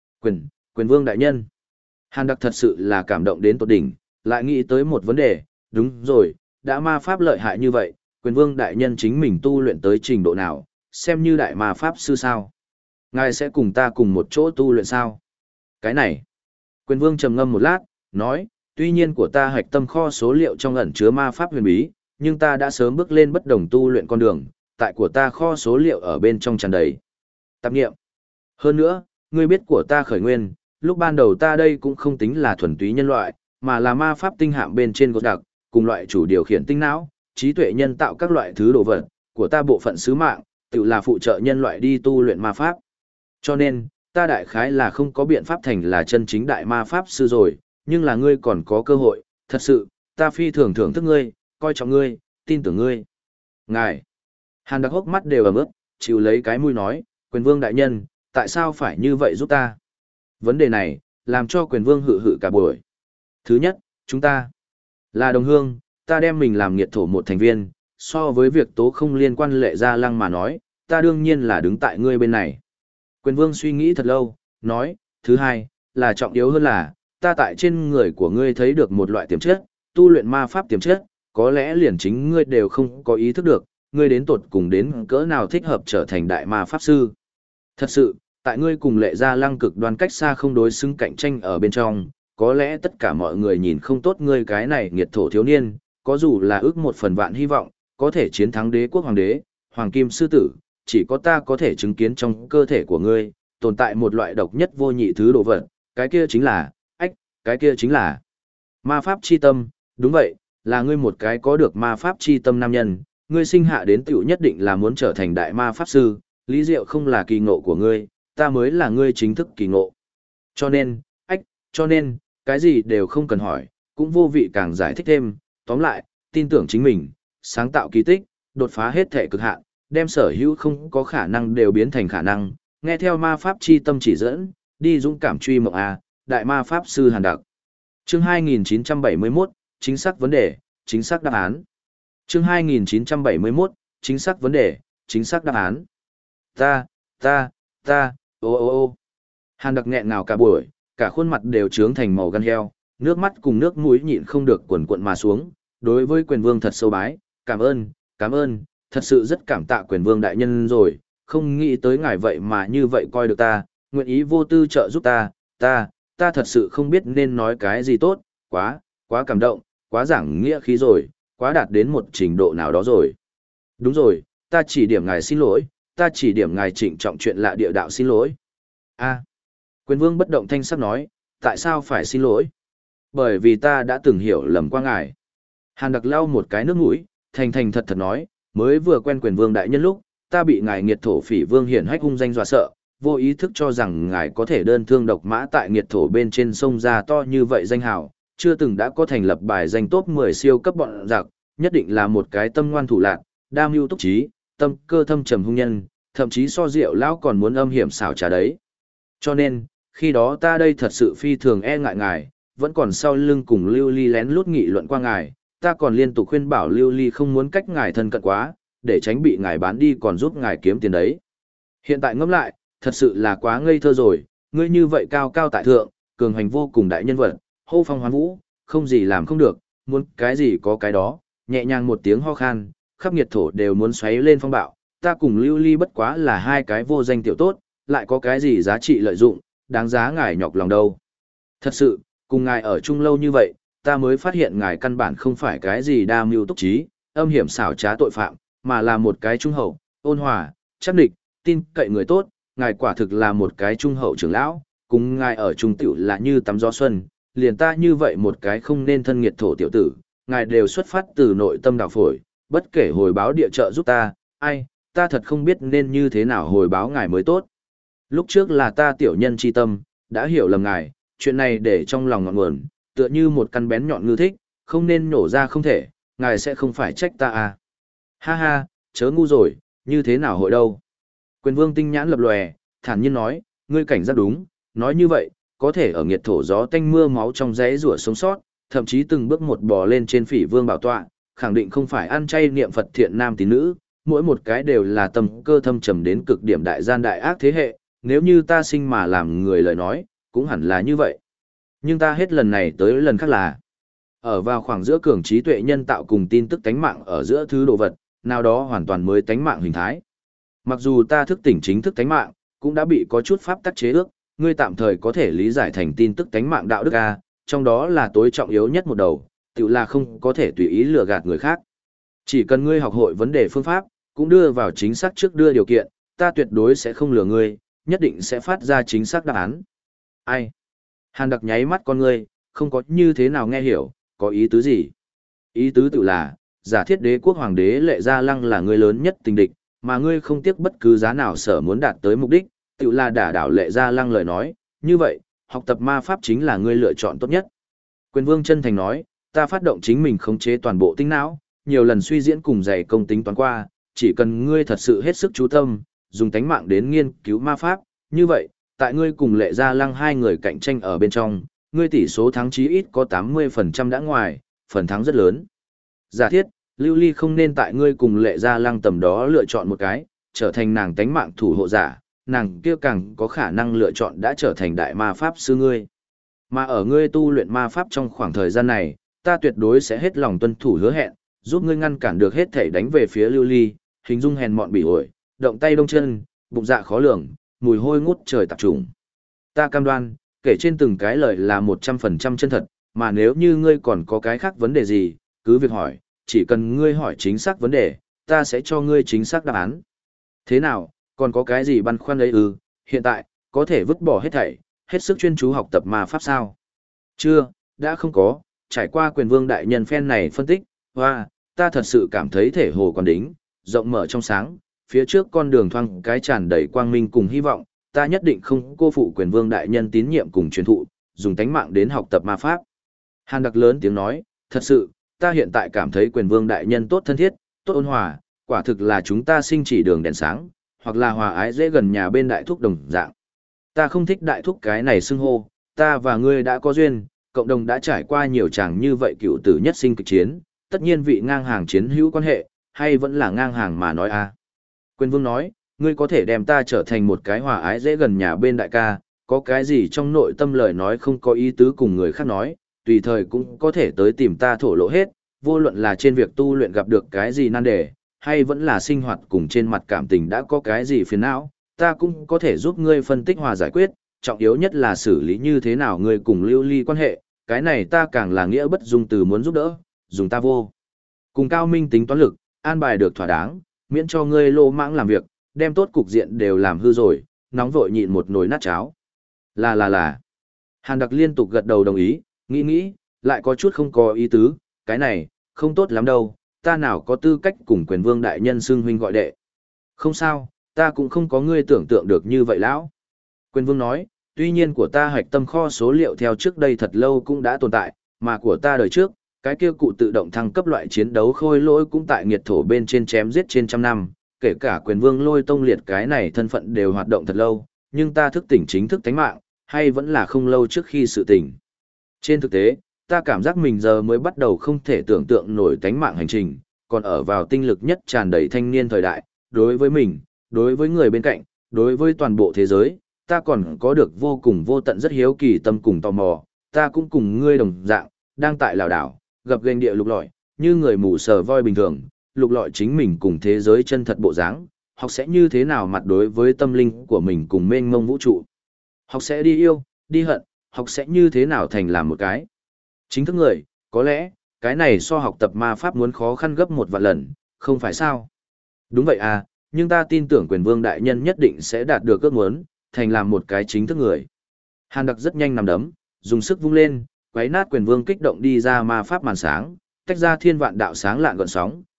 Quyền vương đại nhân. Hàn Đặc thật sự là cảm động đến tột đỉnh, lại nghĩ tới một vấn đề, đúng rồi, đã ma pháp lợi hại như vậy, quyền vương đại nhân chính mình tu luyện tới trình độ nào, xem như đại ma pháp sư sao. Ngài sẽ cùng ta cùng một chỗ tu luyện sao? Cái này. Quyền vương trầm ngâm một lát, nói, tuy nhiên của ta hạch tâm kho số liệu trong ẩn chứa ma pháp huyền bí, nhưng ta đã sớm bước lên bất đồng tu luyện con đường, tại của ta kho số liệu ở bên trong tràn đầy tạp nghiệm. Hơn nữa, ngươi biết của ta khởi nguyên, lúc ban đầu ta đây cũng không tính là thuần túy nhân loại, mà là ma pháp tinh hạm bên trên gột đặc, cùng loại chủ điều khiển tinh não, trí tuệ nhân tạo các loại thứ đồ vật, của ta bộ phận sứ mạng, tự là phụ trợ nhân loại đi tu luyện ma pháp. Cho nên, ta đại khái là không có biện pháp thành là chân chính đại ma pháp sư rồi, nhưng là ngươi còn có cơ hội, thật sự, ta phi thường thưởng thức ngươi, coi trọng ngươi, tin tưởng ngươi. Ngài, Hàn Đặc hốc mắt đều ẩm ướt, chịu lấy cái mũi nói, quyền vương đại nhân, tại sao phải như vậy giúp ta? Vấn đề này, làm cho quyền vương hự hự cả buổi. Thứ nhất, chúng ta là đồng hương, ta đem mình làm nghiệt thổ một thành viên, so với việc tố không liên quan Lệ Gia Lăng mà nói, ta đương nhiên là đứng tại ngươi bên này. Quyền vương suy nghĩ thật lâu, nói, thứ hai, là trọng yếu hơn là, ta tại trên người của ngươi thấy được một loại tiềm chất, tu luyện ma pháp tiềm chất, có lẽ liền chính ngươi đều không có ý thức được, ngươi đến tột cùng đến cỡ nào thích hợp trở thành đại ma pháp sư. Thật sự, tại ngươi cùng Lệ Gia Lăng cực đoan cách xa không đối xứng cạnh tranh ở bên trong, có lẽ tất cả mọi người nhìn không tốt ngươi cái này nghiệt thổ thiếu niên, có dù là ước một phần vạn hy vọng, có thể chiến thắng đế quốc hoàng đế, hoàng kim sư tử, chỉ có ta có thể chứng kiến trong cơ thể của ngươi, tồn tại một loại độc nhất vô nhị thứ đồ vật, cái kia chính là, cái kia chính là ma pháp chi tâm, đúng vậy, là ngươi một cái có được ma pháp chi tâm nam nhân, ngươi sinh hạ đến tiểu nhất định là muốn trở thành đại ma pháp sư, lý diệu không là kỳ ngộ của ngươi, ta mới là ngươi chính thức kỳ ngộ. Cho nên, cái gì đều không cần hỏi, cũng vô vị càng giải thích thêm, tóm lại, tin tưởng chính mình, sáng tạo kỳ tích, đột phá hết thể cực hạn, đem sở hữu không có khả năng đều biến thành khả năng, nghe theo ma pháp chi tâm chỉ dẫn, đi dũng cảm truy mộng A, đại ma pháp sư Hàn Đặc. Chương 2971, chính xác vấn đề, chính xác đáp án. Chương 2971, chính xác vấn đề, chính xác đáp án. Ô. Hàn Đặc nghẹn ngào cả buổi, cả khuôn mặt đều trướng thành màu gan heo, nước mắt cùng nước mũi nhịn không được quần cuộn mà xuống, đối với quyền vương thật sâu bái, cảm ơn, thật sự rất cảm tạ quyền vương đại nhân rồi, không nghĩ tới ngài vậy mà như vậy coi được ta, nguyện ý vô tư trợ giúp ta thật sự không biết nên nói cái gì tốt, quá cảm động, quá giảng nghĩa khí rồi, quá đạt đến một trình độ nào đó rồi. Đúng rồi, ta chỉ điểm ngài xin lỗi, ta chỉ điểm ngài trịnh trọng chuyện lạ địa đạo xin lỗi. Quyền vương bất động thanh sắc nói, tại sao phải xin lỗi? Bởi vì ta đã từng hiểu lầm qua ngài. Hàn Đặc lau một cái nước mũi, thành thật nói, mới vừa quen quyền vương đại nhân lúc, ta bị ngài nghiệt thổ phỉ vương hiển hách hung danh dọa sợ, vô ý thức cho rằng ngài có thể đơn thương độc mã tại nghiệt thổ bên trên sông ra to như vậy danh hào, chưa từng đã có thành lập bài danh top 10 siêu cấp bọn giặc, nhất định là một cái tâm ngoan thủ lạn, đa mưu túc trí, tâm cơ thâm trầm hung nhân, thậm chí so Diệu lão còn muốn âm hiểm xảo trá đấy. Cho nên, khi đó ta đây thật sự phi thường e ngại ngài, vẫn còn sau lưng cùng Lưu Ly lén lút nghị luận qua ngài, ta còn liên tục khuyên bảo Lưu Ly không muốn cách ngài thân cận quá, để tránh bị ngài bán đi còn giúp ngài kiếm tiền đấy. Hiện tại ngẫm lại, thật sự là quá ngây thơ rồi, ngươi như vậy cao cao tại thượng, cường hành vô cùng đại nhân vật, hô phong hoán vũ, không gì làm không được, muốn cái gì có cái đó, nhẹ nhàng một tiếng ho khan, khắp nghiệt thổ đều muốn xoáy lên phong bạo, ta cùng Lưu Ly bất quá là hai cái vô danh tiểu tốt, lại có cái gì giá trị lợi dụng, đáng giá ngài nhọc lòng đâu. Thật sự, cùng ngài ở chung lâu như vậy, ta mới phát hiện ngài căn bản không phải cái gì đa mưu túc trí, âm hiểm xảo trá tội phạm, mà là một cái trung hậu, ôn hòa, chắc địch, tin cậy người tốt, ngài quả thực là một cái trung hậu trưởng lão, cùng ngài ở trung tiểu là như tắm gió xuân, liền ta như vậy một cái không nên thân nghiệt thổ tiểu tử, ngài đều xuất phát từ nội tâm đạo phổi, bất kể hồi báo địa trợ giúp ta, ai, ta thật không biết nên như thế nào hồi báo ngài mới tốt. Lúc trước là ta tiểu nhân chi tâm, đã hiểu lầm ngài, chuyện này để trong lòng ngọn nguồn, tựa như một căn bén nhọn ngư thích, không nên nổ ra không thể, ngài sẽ không phải trách ta à. Ha ha, chớ ngu rồi, như thế nào hội đâu. Quyền vương tinh nhãn lập lòe, thản nhiên nói, ngươi cảnh giác đúng, nói như vậy, có thể ở nghiệt thổ gió tanh mưa máu trong rẽ rủa sống sót, thậm chí từng bước một bò lên trên phỉ vương bảo tọa, khẳng định không phải ăn chay niệm Phật thiện nam tín nữ, mỗi một cái đều là tâm cơ thâm trầm đến cực điểm đại gian đại ác thế hệ, nếu như ta sinh mà làm người lời nói, cũng hẳn là như vậy. Nhưng ta hết lần này tới lần khác là, ở vào khoảng giữa cường trí tuệ nhân tạo cùng tin tức tánh mạng ở giữa thứ đồ vật, nào đó hoàn toàn mới tánh mạng hình thái. Mặc dù ta thức tỉnh chính thức tánh mạng, cũng đã bị có chút pháp tắc chế ước, ngươi tạm thời có thể lý giải thành tin tức tánh mạng đạo đức A, trong đó là tối trọng yếu nhất một đầu, tự là không có thể tùy ý lừa gạt người khác. Chỉ cần ngươi học hội vấn đề phương pháp, cũng đưa vào chính xác trước đưa điều kiện, ta tuyệt đối sẽ không lừa ngươi, nhất định sẽ phát ra chính xác đáp án. Ai? Hàn Đặc nháy mắt con ngươi, không có như thế nào nghe hiểu, có ý tứ gì? Ý tứ tự là, giả thiết đế quốc hoàng đế Lệ Gia Lăng là ngươi lớn nhất tình địch, mà ngươi không tiếc bất cứ giá nào sở muốn đạt tới mục đích, tự là đả đảo Lệ Gia Lăng lời nói, như vậy, học tập ma pháp chính là ngươi lựa chọn tốt nhất. Quyền Vương chân thành nói, ta phát động chính mình khống chế toàn bộ tinh não, nhiều lần suy diễn cùng dày công tính toán qua, chỉ cần ngươi thật sự hết sức chú tâm, dùng tánh mạng đến nghiên cứu ma pháp, như vậy, tại ngươi cùng Lệ Gia Lăng hai người cạnh tranh ở bên trong, ngươi tỷ số thắng chí ít có 80% đã ngoài, phần thắng rất lớn. Giả thiết, Lưu Ly không nên tại ngươi cùng Lệ Gia Lăng tầm đó lựa chọn một cái, trở thành nàng tánh mạng thủ hộ giả, nàng kia càng có khả năng lựa chọn đã trở thành đại ma pháp sư ngươi. Mà ở ngươi tu luyện ma pháp trong khoảng thời gian này, ta tuyệt đối sẽ hết lòng tuân thủ hứa hẹn, giúp ngươi ngăn cản được hết thể đánh về phía Lưu Ly, hình dung hèn mọn bỉ ổi, động tay đông chân, bụng dạ khó lường, mùi hôi ngút trời tạp trùng. Ta cam đoan, kể trên từng cái lời là 100% chân thật, mà nếu như ngươi còn có cái khác vấn đề gì, cứ việc hỏi, chỉ cần ngươi hỏi chính xác vấn đề, ta sẽ cho ngươi chính xác đáp án. Thế nào, còn có cái gì băn khoăn ấy ư, hiện tại, có thể vứt bỏ hết thảy, hết sức chuyên chú học tập ma pháp sao? Chưa, đã không có, trải qua Quyền Vương đại nhân phen này phân tích, hoa, ta thật sự cảm thấy thể hồ còn đính, rộng mở trong sáng, phía trước con đường thoang cái tràn đầy quang minh cùng hy vọng, ta nhất định không cô phụ Quyền Vương đại nhân tín nhiệm cùng truyền thụ, dùng tánh mạng đến học tập ma pháp. Hàn Đặc lớn tiếng nói, thật sự, ta hiện tại cảm thấy Quyền Vương đại nhân tốt thân thiết, tốt ôn hòa, quả thực là chúng ta sinh chỉ đường đèn sáng, hoặc là hòa ái dễ gần nhà bên đại thúc đồng dạng. Ta không thích đại thúc cái này xưng hô, ta và ngươi đã có duyên, cộng đồng đã trải qua nhiều chàng như vậy cựu tử nhất sinh kịch chiến, tất nhiên vị ngang hàng chiến hữu quan hệ, hay vẫn là ngang hàng mà nói a. Quyền Vương nói, ngươi có thể đem ta trở thành một cái hòa ái dễ gần nhà bên đại ca, có cái gì trong nội tâm lời nói không có ý tứ cùng người khác nói, tùy thời cũng có thể tới tìm ta thổ lộ hết, vô luận là trên việc tu luyện gặp được cái gì nan đề, hay vẫn là sinh hoạt cùng trên mặt cảm tình đã có cái gì phiền não, ta cũng có thể giúp ngươi phân tích hòa giải quyết, trọng yếu nhất là xử lý như thế nào ngươi cùng Lưu Ly quan hệ, cái này ta càng là nghĩa bất dung từ muốn giúp đỡ, dùng ta vô. Cùng cao minh tính toán lực, an bài được thỏa đáng, miễn cho ngươi lô mãng làm việc, đem tốt cục diện đều làm hư rồi, nóng vội nhịn một nồi nát cháo. Là. Hàn Đặc liên tục gật đầu đồng ý, nghĩ, lại có chút không có ý tứ, cái này, không tốt lắm đâu, ta nào có tư cách cùng Quyền Vương đại nhân xưng huynh gọi đệ. Không sao, ta cũng không có ngươi tưởng tượng được như vậy lão. Quyền Vương nói, tuy nhiên của ta hạch tâm kho số liệu theo trước đây thật lâu cũng đã tồn tại, mà của ta đời trước, cái kia cụ tự động thăng cấp loại chiến đấu khôi lỗi cũng tại nghiệt thổ bên trên chém giết trên trăm năm, kể cả Quyền Vương Lôi Tông liệt cái này thân phận đều hoạt động thật lâu, nhưng ta thức tỉnh chính thức tánh mạng, hay vẫn là không lâu trước khi sự tỉnh. Trên thực tế, ta cảm giác mình giờ mới bắt đầu không thể tưởng tượng nổi tánh mạng hành trình, còn ở vào tinh lực nhất tràn đầy thanh niên thời đại, đối với mình, đối với người bên cạnh, đối với toàn bộ thế giới, ta còn có được vô cùng vô tận rất hiếu kỳ tâm cùng tò mò, ta cũng cùng ngươi đồng dạng, đang tại lào đảo, gặp gành địa lục lọi, như người mù sờ voi bình thường, lục lọi chính mình cùng thế giới chân thật bộ dáng, học sẽ như thế nào mặt đối với tâm linh của mình cùng mênh mông vũ trụ. Học sẽ đi yêu, đi hận, học sẽ như thế nào thành làm một cái. Chính thức người, có lẽ, cái này so học tập ma pháp muốn khó khăn gấp 1 vạn lần, không phải sao? Đúng vậy à, nhưng ta tin tưởng Quyền Vương đại nhân nhất định sẽ đạt được ước muốn, thành làm một cái chính thức người. Hàn Đặc rất nhanh nằm đấm, dùng sức vung lên, quấy nát Quyền Vương kích động đi ra ma pháp màn sáng, tách ra thiên vạn đạo sáng lạn gợn sóng,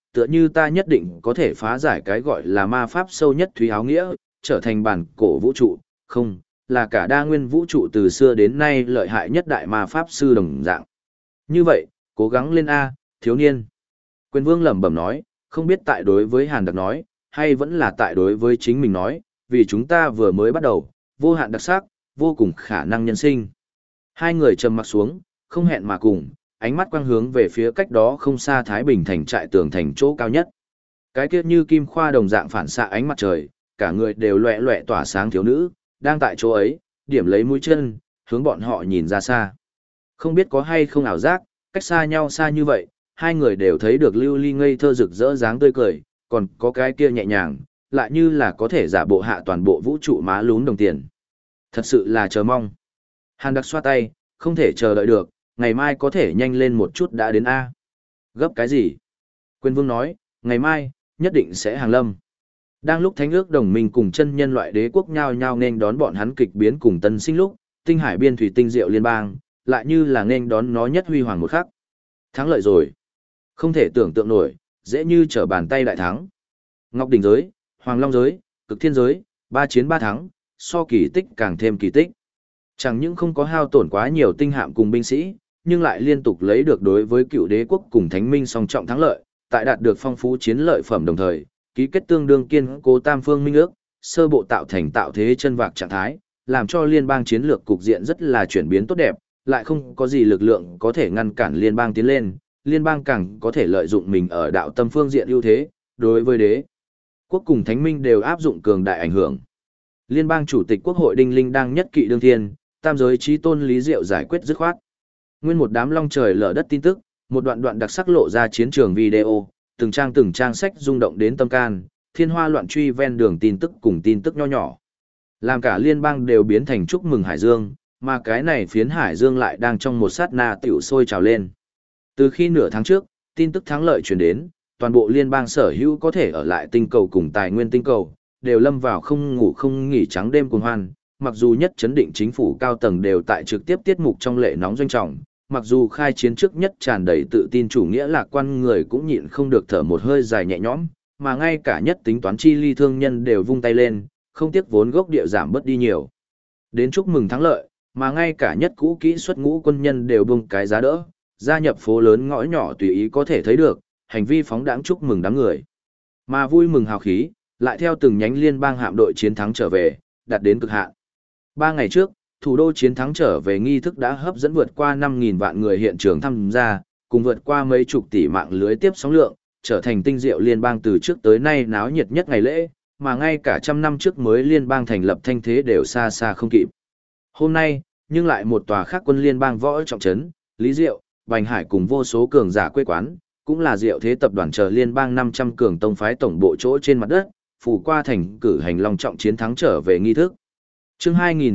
tựa như ta nhất định có thể phá giải cái gọi là ma pháp sâu nhất thúy áo nghĩa, trở thành bản cổ vũ trụ, không, là cả đa nguyên vũ trụ từ xưa đến nay lợi hại nhất đại ma pháp sư đồng dạng. Như vậy, cố gắng lên A, thiếu niên. Quyền vương lẩm bẩm nói, không biết tại đối với Hàn Đặc nói, hay vẫn là tại đối với chính mình nói, vì chúng ta vừa mới bắt đầu, vô hạn đặc sắc, vô cùng khả năng nhân sinh. Hai người trầm mặc xuống, không hẹn mà cùng, ánh mắt quang hướng về phía cách đó không xa Thái Bình thành trại tường thành chỗ cao nhất. Cái kia như kim khoa đồng dạng phản xạ ánh mặt trời, cả người đều loẹ loẹ tỏa sáng thiếu nữ, đang tại chỗ ấy, điểm lấy mũi chân, hướng bọn họ nhìn ra xa. Không biết có hay không ảo giác, cách xa nhau xa như vậy, hai người đều thấy được Lưu Ly ngây thơ rực rỡ dáng tươi cười, còn có cái kia nhẹ nhàng, lại như là có thể giả bộ hạ toàn bộ vũ trụ má lún đồng tiền. Thật sự là chờ mong. Hàn Đặc xoa tay, không thể chờ đợi được, ngày mai có thể nhanh lên một chút đã đến A. Gấp cái gì? Quyền vương nói, ngày mai, nhất định sẽ hàng lâm. Đang lúc thánh ước đồng minh cùng chân nhân loại đế quốc nhao nhao nên đón bọn hắn kịch biến cùng tân sinh lúc, tinh hải biên thủy tinh diệu liên bang, lại như là nên đón nó nhất huy hoàng một khắc. Thắng lợi rồi. Không thể tưởng tượng nổi, dễ như trở bàn tay đại thắng. Ngọc đỉnh giới, Hoàng Long giới, Cực Thiên giới, 3 chiến 3 thắng, so kỳ tích càng thêm kỳ tích. Chẳng những không có hao tổn quá nhiều tinh hạm cùng binh sĩ, nhưng lại liên tục lấy được đối với cựu đế quốc cùng thánh minh song trọng thắng lợi, tại đạt được phong phú chiến lợi phẩm đồng thời, ký kết tương đương kiên cố tam phương minh ước, sơ bộ tạo thành tạo thế chân vạc trạng thái, làm cho liên bang chiến lược cục diện rất là chuyển biến tốt đẹp, lại không có gì lực lượng có thể ngăn cản liên bang tiến lên, liên bang càng có thể lợi dụng mình ở đạo tâm phương diện ưu thế, đối với đế quốc cùng thánh minh đều áp dụng cường đại ảnh hưởng. Liên bang chủ tịch quốc hội Đinh Linh đang nhất kỵ đương thiên, tam giới chí tôn Lý Diệu giải quyết dứt khoát. Nguyên một đám long trời lở đất tin tức, một đoạn đoạn đặc sắc lộ ra chiến trường video, từng trang sách rung động đến tâm can, thiên hoa loạn truy ven đường tin tức cùng tin tức nho nhỏ. Làm cả liên bang đều biến thành chúc mừng Hải Dương, mà cái này phiến Hải Dương lại đang trong một sát na tiểu sôi trào lên. Từ khi nửa tháng trước, tin tức thắng lợi truyền đến, toàn bộ liên bang sở hữu có thể ở lại tinh cầu cùng tài nguyên tinh cầu, đều lâm vào không ngủ không nghỉ trắng đêm cuồng hoan, mặc dù nhất chấn định chính phủ cao tầng đều tại trực tiếp tiết mục trong lệ nóng doanh trọng, mặc dù khai chiến trước nhất tràn đầy tự tin chủ nghĩa lạc quan người cũng nhịn không được thở một hơi dài nhẹ nhõm, mà ngay cả nhất tính toán chi ly thương nhân đều vung tay lên, không tiếc vốn gốc địa giảm bớt đi nhiều. Đến chúc mừng thắng lợi, mà ngay cả nhất cũ kỹ xuất ngũ quân nhân đều bung cái giá đỡ, gia nhập phố lớn ngõ nhỏ tùy ý có thể thấy được, hành vi phóng đãng chúc mừng đám người. Mà vui mừng hào khí, lại theo từng nhánh liên bang hạm đội chiến thắng trở về, đạt đến cực hạn. 3 ngày trước, thủ đô chiến thắng trở về nghi thức đã hấp dẫn vượt qua 5.000 vạn người hiện trường tham gia, cùng vượt qua mấy chục tỷ mạng lưới tiếp sóng lượng, trở thành tinh diệu liên bang từ trước tới nay náo nhiệt nhất ngày lễ, mà ngay cả trăm năm trước mới liên bang thành lập thanh thế đều xa xa không kịp. Hôm nay, nhưng lại một tòa khác quân liên bang võ trọng trấn, Lý Diệu, Bành Hải cùng vô số cường giả quê quán, cũng là Diệu Thế tập đoàn chờ liên bang 500 cường tông phái tổng bộ chỗ trên mặt đất, phủ qua thành cử hành long trọng chiến thắng trở về nghi thức. Chương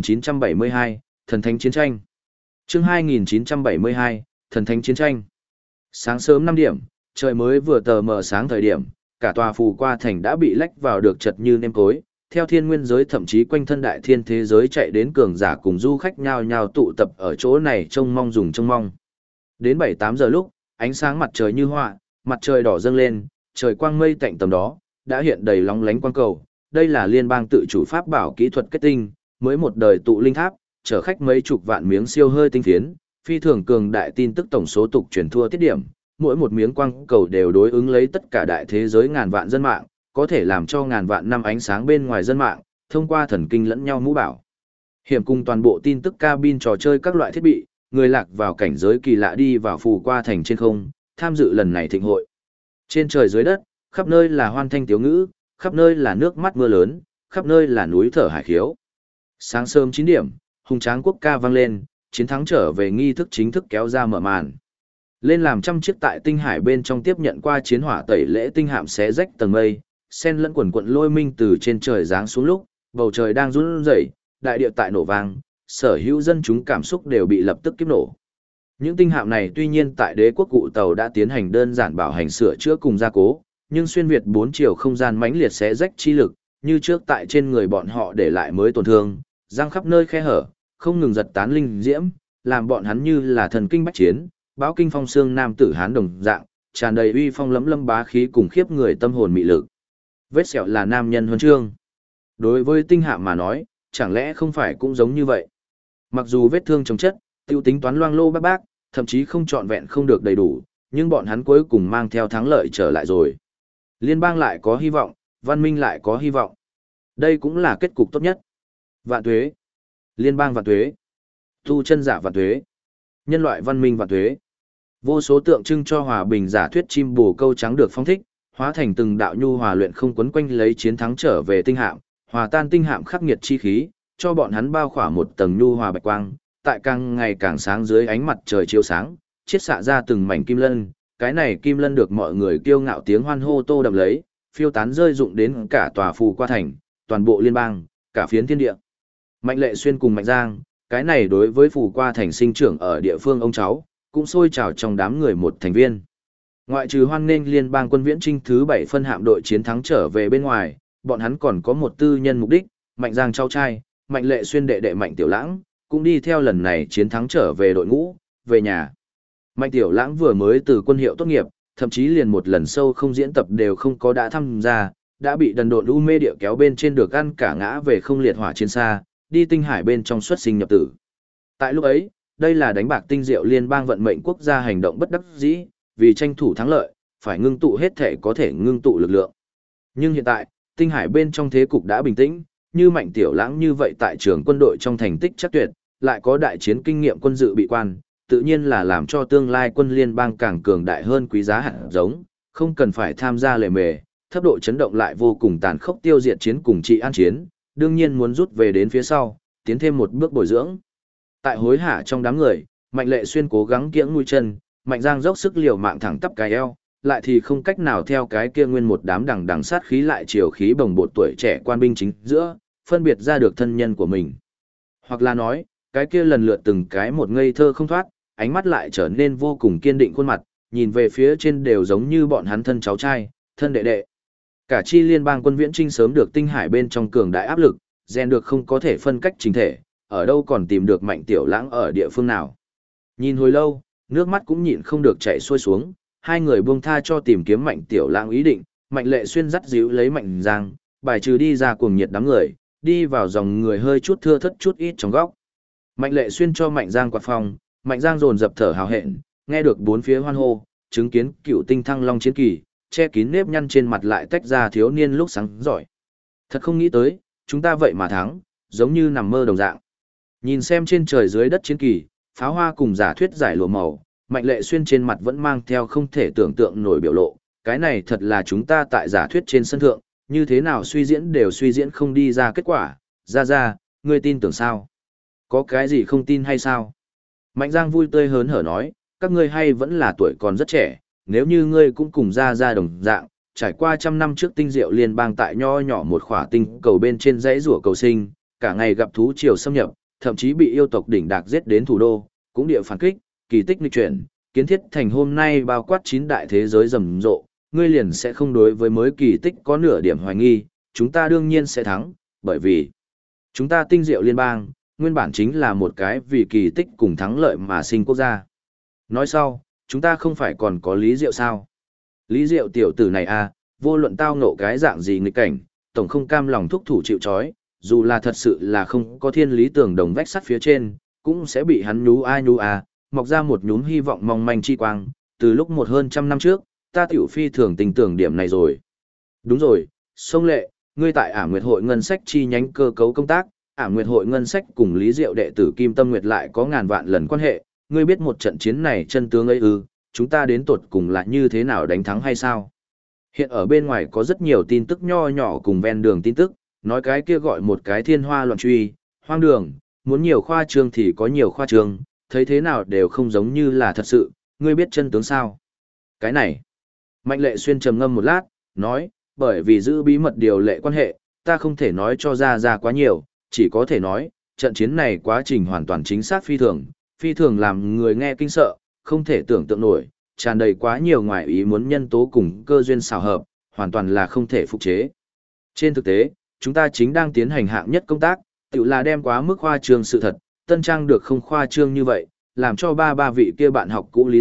2972, Thần Thánh Chiến tranh. Chương 2972, Thần Thánh Chiến tranh. Sáng sớm 5 điểm, trời mới vừa tờ mờ sáng thời điểm, cả tòa phù qua thành đã bị lách vào được chật như nêm cối. Theo thiên nguyên giới thậm chí quanh thân đại thiên thế giới chạy đến cường giả cùng du khách nhao nhao tụ tập ở chỗ này trông mong dùng trông mong. Đến 7-8 giờ lúc, ánh sáng mặt trời như họa, mặt trời đỏ dâng lên, trời quang mây tạnh tầm đó, đã hiện đầy lóng lánh quang cầu. Đây là liên bang tự chủ pháp bảo kỹ thuật kết tinh, mới một đời tụ linh tháp, chở khách mấy chục vạn miếng siêu hơi tinh phiến, phi thường cường đại tin tức tổng số tục truyền thua tiết điểm, mỗi một miếng quang cầu đều đối ứng lấy tất cả đại thế giới ngàn vạn dân mạng, có thể làm cho ngàn vạn năm ánh sáng bên ngoài dân mạng, thông qua thần kinh lẫn nhau mũ bảo. Hiểm cùng toàn bộ tin tức cabin trò chơi các loại thiết bị, người lạc vào cảnh giới kỳ lạ đi vào phù qua thành trên không, tham dự lần này thịnh hội. Trên trời dưới đất, khắp nơi là hoan thanh tiếu ngữ, khắp nơi là nước mắt mưa lớn, khắp nơi là núi thở hải khiếu. Sáng sớm 9 điểm, hùng tráng quốc ca vang lên, chiến thắng trở về nghi thức chính thức kéo ra mở màn. Lên làm trăm chiếc tại tinh hải bên trong tiếp nhận qua chiến hỏa tẩy lễ tinh hạm xé rách tầng mây, sen lẫn quần quận lôi minh từ trên trời giáng xuống lúc, bầu trời đang run rẩy, đại địa tại nổ vang, sở hữu dân chúng cảm xúc đều bị lập tức kiếp nổ. Những tinh hạm này tuy nhiên tại đế quốc cụ tàu đã tiến hành đơn giản bảo hành sửa chữa cùng gia cố, nhưng xuyên việt 4 chiều không gian mãnh liệt xé rách chi lực, như trước tại trên người bọn họ để lại mới tổn thương, răng khắp nơi khe hở, không ngừng giật tán linh diễm, làm bọn hắn như là thần kinh bách chiến, báo kinh phong xương nam tử hán đồng dạng, tràn đầy uy phong lẫm lâm bá khí cùng khiếp người tâm hồn mị lực. Vết sẹo là nam nhân huân chương. Đối với tinh hạm mà nói, chẳng lẽ không phải cũng giống như vậy? Mặc dù vết thương chồng chất, tiêu tính toán loang lô bác bác, thậm chí không trọn vẹn không được đầy đủ, nhưng bọn hắn cuối cùng mang theo thắng lợi trở lại rồi. Liên bang lại có hy vọng, văn minh lại có hy vọng. Đây cũng là kết cục tốt nhất. Vạn tuế. Liên bang vạn tuế. Tu chân giả vạn tuế. Nhân loại văn minh vạn tuế. Vô số tượng trưng cho hòa bình giả thuyết chim bồ câu trắng được phong thích, hóa thành từng đạo nhu hòa luyện không quấn quanh lấy chiến thắng trở về tinh hạm, hòa tan tinh hạm khắc nghiệt chi khí, cho bọn hắn bao khỏa một tầng nhu hòa bạch quang, tại càng ngày càng sáng dưới ánh mặt trời chiếu sáng, chiết xạ ra từng mảnh kim lân, cái này kim lân được mọi người kiêu ngạo tiếng hoan hô tô đậm lấy, phiêu tán rơi rụng đến cả tòa phù qua thành, toàn bộ liên bang, cả phiến thiên địa. Mạnh Lệ Xuyên cùng Mạnh Giang, cái này đối với phù qua thành sinh trưởng ở địa phương ông cháu, cũng sôi trào trong đám người một thành viên. Ngoại trừ hoan nghênh liên bang quân viễn trinh thứ 7 phân hạm đội chiến thắng trở về bên ngoài, bọn hắn còn có một tư nhân mục đích, Mạnh Giang cháu trai, Mạnh Lệ Xuyên đệ đệ Mạnh Tiểu Lãng, cũng đi theo lần này chiến thắng trở về đội ngũ, về nhà. Mạnh Tiểu Lãng vừa mới từ quân hiệu tốt nghiệp, thậm chí liền một lần sâu không diễn tập đều không có đã tham gia, đã bị đần độn u mê địa kéo bên trên được ăn cả ngã về không liệt hỏa chiến xa, đi tinh hải bên trong xuất sinh nhập tử. Tại lúc ấy, đây là đánh bạc tinh diệu liên bang vận mệnh quốc gia hành động bất đắc dĩ, vì tranh thủ thắng lợi, phải ngưng tụ hết thể có thể ngưng tụ lực lượng. Nhưng hiện tại, tinh hải bên trong thế cục đã bình tĩnh, như Mạnh Tiểu Lãng như vậy tại trường quân đội trong thành tích chắc tuyệt, lại có đại chiến kinh nghiệm quân dự bị quan, tự nhiên là làm cho tương lai quân liên bang càng cường đại hơn quý giá hạt giống, không cần phải tham gia lề mề, thấp độ chấn động lại vô cùng tàn khốc tiêu diệt chiến cùng trị an chiến, đương nhiên muốn rút về đến phía sau, tiến thêm một bước bồi dưỡng. Tại hối hả trong đám người, Mạnh Lệ Xuyên cố gắng kiễng mũi chân, Mạnh Giang dốc sức liều mạng thẳng tắp cái eo, lại thì không cách nào theo cái kia nguyên một đám đằng đằng sát khí lại chiều khí bồng bột tuổi trẻ quan binh chính giữa, phân biệt ra được thân nhân của mình. Hoặc là nói, cái kia lần lượt từng cái một ngây thơ không thoát, ánh mắt lại trở nên vô cùng kiên định khuôn mặt, nhìn về phía trên đều giống như bọn hắn thân cháu trai, thân đệ đệ. Cả chi liên bang quân viễn trinh sớm được tinh hải bên trong cường đại áp lực, rèn được không có thể phân cách chính thể, ở đâu còn tìm được Mạnh Tiểu Lãng ở địa phương nào. Nhìn hồi lâu, nước mắt cũng nhịn không được chảy xuôi xuống, hai người buông tha cho tìm kiếm Mạnh Tiểu Lãng ý định, Mạnh Lệ Xuyên dắt díu lấy Mạnh Giang, bài trừ đi ra cuồng nhiệt đám người, đi vào dòng người hơi chút thưa thất chút ít trong góc. Mạnh Lệ Xuyên cho Mạnh Giang quạt phòng, Mạnh Giang dồn dập thở hào hẹn, nghe được bốn phía hoan hô, chứng kiến cựu tinh thăng long chiến kỳ, che kín nếp nhăn trên mặt lại tách ra thiếu niên lúc sáng giỏi. Thật không nghĩ tới, chúng ta vậy mà thắng, giống như nằm mơ đồng dạng. Nhìn xem trên trời dưới đất chiến kỳ, pháo hoa cùng giả thuyết giải lụa màu, Mạnh Lệ Xuyên trên mặt vẫn mang theo không thể tưởng tượng nổi biểu lộ, cái này thật là chúng ta tại giả thuyết trên sân thượng, như thế nào suy diễn đều suy diễn không đi ra kết quả, ra, ngươi tin tưởng sao? Có cái gì không tin hay sao? Mạnh Giang vui tươi hớn hở nói, các ngươi hay vẫn là tuổi còn rất trẻ, nếu như ngươi cũng cùng ra đồng dạng, trải qua trăm năm trước tinh diệu liên bang tại nho nhỏ một khỏa tinh cầu bên trên dãy rủa cầu sinh, cả ngày gặp thú triều xâm nhập, thậm chí bị yêu tộc đỉnh đạc giết đến thủ đô, cũng địa phản kích, kỳ tích nghịch chuyển, kiến thiết thành hôm nay bao quát 9 đại thế giới rầm rộ, ngươi liền sẽ không đối với mới kỳ tích có nửa điểm hoài nghi, chúng ta đương nhiên sẽ thắng, bởi vì chúng ta tinh diệu liên bang, nguyên bản chính là một cái vì kỳ tích cùng thắng lợi mà sinh quốc gia. Nói sau, chúng ta không phải còn có Lý Diệu sao? Lý Diệu tiểu tử này à, vô luận tao ngộ cái dạng gì nghịch cảnh, tổng không cam lòng thúc thủ chịu trói, dù là thật sự là không có thiên lý tường đồng vách sắt phía trên, cũng sẽ bị hắn nhú a, mọc ra một nhúm hy vọng mong manh chi quang, từ lúc một hơn trăm năm trước, ta tiểu phi thường tình tưởng điểm này rồi. Đúng rồi, Sông Lệ, ngươi tại Ả Nguyệt hội ngân sách chi nhánh cơ cấu công tác, Ả Nguyệt hội ngân sách cùng Lý Diệu đệ tử Kim Tâm Nguyệt lại có ngàn vạn lần quan hệ, ngươi biết một trận chiến này chân tướng ấy ư, chúng ta đến tột cùng là như thế nào đánh thắng hay sao? Hiện ở bên ngoài có rất nhiều tin tức nho nhỏ cùng ven đường tin tức, nói cái kia gọi một cái thiên hoa loạn truy, hoang đường, muốn nhiều khoa trương thì có nhiều khoa trương, thấy thế nào đều không giống như là thật sự, ngươi biết chân tướng sao? Cái này, Mạnh Lệ Xuyên trầm ngâm một lát, nói, bởi vì giữ bí mật điều lệ quan hệ, ta không thể nói cho ra quá nhiều, chỉ có thể nói, trận chiến này quá trình hoàn toàn chính xác phi thường làm người nghe kinh sợ, không thể tưởng tượng nổi, tràn đầy quá nhiều ngoại ý muốn nhân tố cùng cơ duyên xào hợp, hoàn toàn là không thể phục chế. Trên thực tế, chúng ta chính đang tiến hành hạng nhất công tác, tự là đem quá mức khoa trương sự thật, tân trang được không khoa trương như vậy, làm cho ba vị kia bạn học cũ Lý Diệu,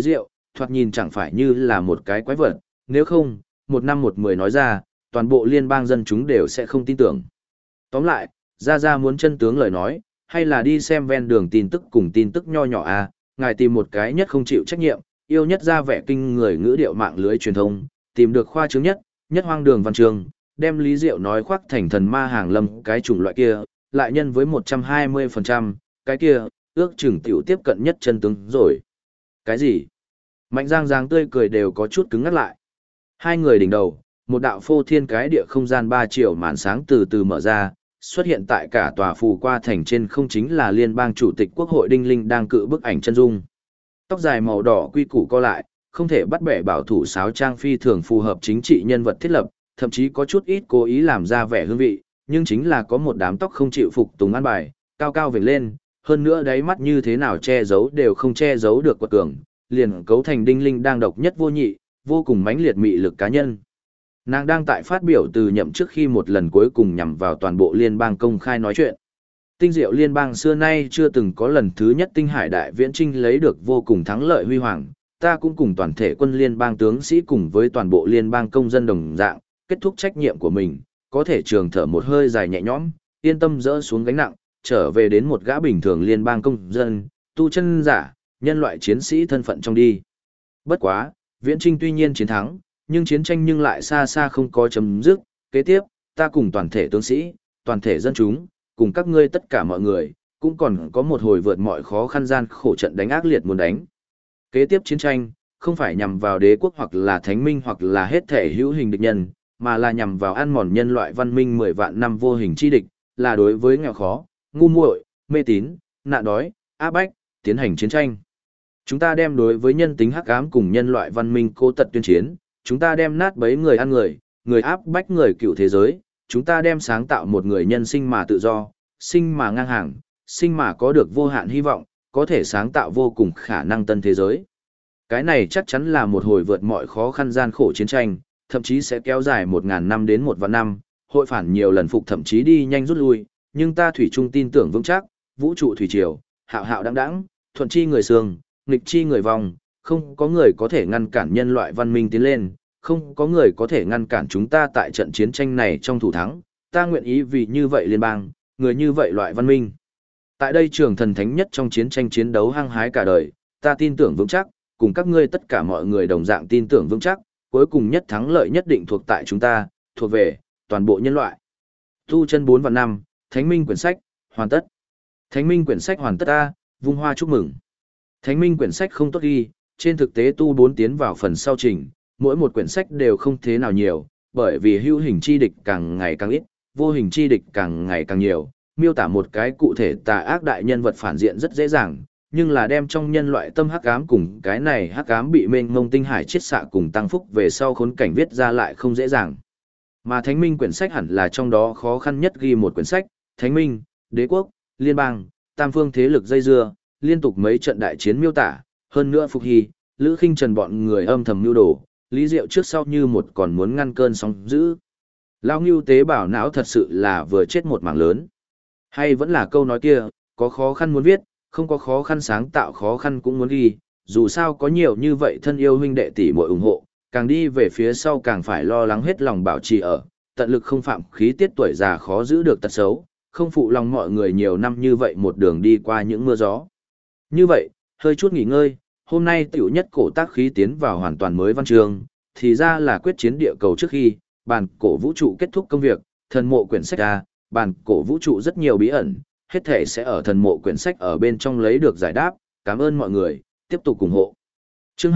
thoạt nhìn chẳng phải như là một cái quái vật, nếu không, 1 năm 1 10 nói ra, toàn bộ liên bang dân chúng đều sẽ không tin tưởng. Tóm lại, Ra muốn chân tướng lời nói, hay là đi xem ven đường tin tức cùng tin tức nho nhỏ à, ngài tìm một cái nhất không chịu trách nhiệm, yêu nhất ra vẻ kinh người ngữ điệu mạng lưới truyền thông, tìm được khoa trương nhất hoang đường văn trường, đem Lý Diệu nói khoác thành thần ma hàng lâm cái chủng loại kia, lại nhân với 120%, cái kia, ước chừng tiểu tiếp cận nhất chân tướng rồi. Cái gì? Mạnh Giang Giang tươi cười đều có chút cứng ngắt lại. Hai người đỉnh đầu, một đạo phô thiên cái địa không gian 3 triệu màn sáng từ từ mở ra, xuất hiện tại cả tòa phù qua thành trên không chính là liên bang chủ tịch quốc hội Đinh Linh đang cự bức ảnh chân dung. Tóc dài màu đỏ quy củ co lại, không thể bắt bẻ bảo thủ sáo trang phi thường phù hợp chính trị nhân vật thiết lập, thậm chí có chút ít cố ý làm ra vẻ hương vị, nhưng chính là có một đám tóc không chịu phục tùng an bài, cao cao vểnh lên, hơn nữa đáy mắt như thế nào che giấu đều không che giấu được quật cường, liền cấu thành Đinh Linh đang độc nhất vô nhị, vô cùng mãnh liệt mị lực cá nhân. Nàng đang tại phát biểu từ nhậm trước khi một lần cuối cùng nhằm vào toàn bộ liên bang công khai nói chuyện. Tinh diệu liên bang xưa nay chưa từng có lần thứ nhất tinh hải đại viễn trinh lấy được vô cùng thắng lợi huy hoàng, ta cũng cùng toàn thể quân liên bang tướng sĩ cùng với toàn bộ liên bang công dân đồng dạng, kết thúc trách nhiệm của mình, có thể trường thở một hơi dài nhẹ nhõm, yên tâm dỡ xuống gánh nặng, trở về đến một gã bình thường liên bang công dân, tu chân giả, nhân loại chiến sĩ thân phận trong đi. Bất quá, viễn trinh tuy nhiên chiến thắng, nhưng chiến tranh nhưng lại xa xa không có chấm dứt, kế tiếp, ta cùng toàn thể tướng sĩ, toàn thể dân chúng, cùng các ngươi tất cả mọi người, cũng còn có một hồi vượt mọi khó khăn gian khổ trận đánh ác liệt muốn đánh. Kế tiếp chiến tranh, không phải nhằm vào đế quốc hoặc là thánh minh hoặc là hết thể hữu hình địch nhân, mà là nhằm vào ăn mòn nhân loại văn minh 10 vạn năm vô hình chi địch, là đối với nghèo khó, ngu muội, mê tín, nạn đói, áp bách, tiến hành chiến tranh. Chúng ta đem đối với nhân tính hắc ám cùng nhân loại văn minh cố tật tuyên chiến, chúng ta đem nát bấy người ăn người, người áp bách người cựu thế giới, chúng ta đem sáng tạo một người nhân sinh mà tự do, sinh mà ngang hàng, sinh mà có được vô hạn hy vọng, có thể sáng tạo vô cùng khả năng tân thế giới. Cái này chắc chắn là một hồi vượt mọi khó khăn gian khổ chiến tranh, thậm chí sẽ kéo dài 1000 năm đến 1 vạn năm, hội phản nhiều lần phục thậm chí đi nhanh rút lui, nhưng ta thủy chung tin tưởng vững chắc, vũ trụ thủy triều, hạo hạo đãng đãng, thuận chi người sương, nghịch chi người vòng, không có người có thể ngăn cản nhân loại văn minh tiến lên, không có người có thể ngăn cản chúng ta tại trận chiến tranh này trong thủ thắng, ta nguyện ý vì như vậy liên bang, người như vậy loại văn minh. Tại đây trường thần thánh nhất trong chiến tranh chiến đấu hăng hái cả đời, ta tin tưởng vững chắc, cùng các ngươi tất cả mọi người đồng dạng tin tưởng vững chắc, cuối cùng nhất thắng lợi nhất định thuộc tại chúng ta, thuộc về toàn bộ nhân loại. Tu chân 4 vạn năm, Thánh Minh quyển sách, hoàn tất. Thánh Minh quyển sách hoàn tất ta, vung hoa chúc mừng. Thánh Minh quyển sách không tốt ghi, trên thực tế tu 4 tiến vào phần sau trình, mỗi một quyển sách đều không thế nào nhiều, bởi vì hữu hình chi địch càng ngày càng ít, vô hình chi địch càng ngày càng nhiều, miêu tả một cái cụ thể tà ác đại nhân vật phản diện rất dễ dàng, nhưng là đem trong nhân loại tâm hắc ám cùng cái này hắc ám bị mênh mông tinh hải chiết xạ cùng tăng phúc về sau khốn cảnh viết ra lại không dễ dàng. Mà Thánh Minh quyển sách hẳn là trong đó khó khăn nhất ghi một quyển sách, Thánh Minh, Đế quốc, Liên bang, tam phương thế lực dây dưa, liên tục mấy trận đại chiến miêu tả, hơn nữa Phục Hy, Lữ Khinh Trần bọn người âm thầm mưu đồ, Lý Diệu trước sau như một còn muốn ngăn cơn sóng dữ. Lão Ngưu tế bào não thật sự là vừa chết một mảng lớn. Hay vẫn là câu nói kia, có khó khăn muốn viết, không có khó khăn sáng tạo khó khăn cũng muốn ghi, dù sao có nhiều như vậy thân yêu huynh đệ tỷ muội ủng hộ, càng đi về phía sau càng phải lo lắng hết lòng bảo trì ở, tận lực không phạm khí tiết tuổi già khó giữ được tật xấu, không phụ lòng mọi người nhiều năm như vậy một đường đi qua những mưa gió. Như vậy, hơi chút nghỉ ngơi, hôm nay tiểu nhất cổ tác khí tiến vào hoàn toàn mới văn chương, thì ra là quyết chiến địa cầu trước khi, bàn cổ vũ trụ kết thúc công việc, thần mộ quyển sách A, bàn cổ vũ trụ rất nhiều bí ẩn, hết thể sẽ ở thần mộ quyển sách ở bên trong lấy được giải đáp, cảm ơn mọi người, tiếp tục ủng hộ. Chương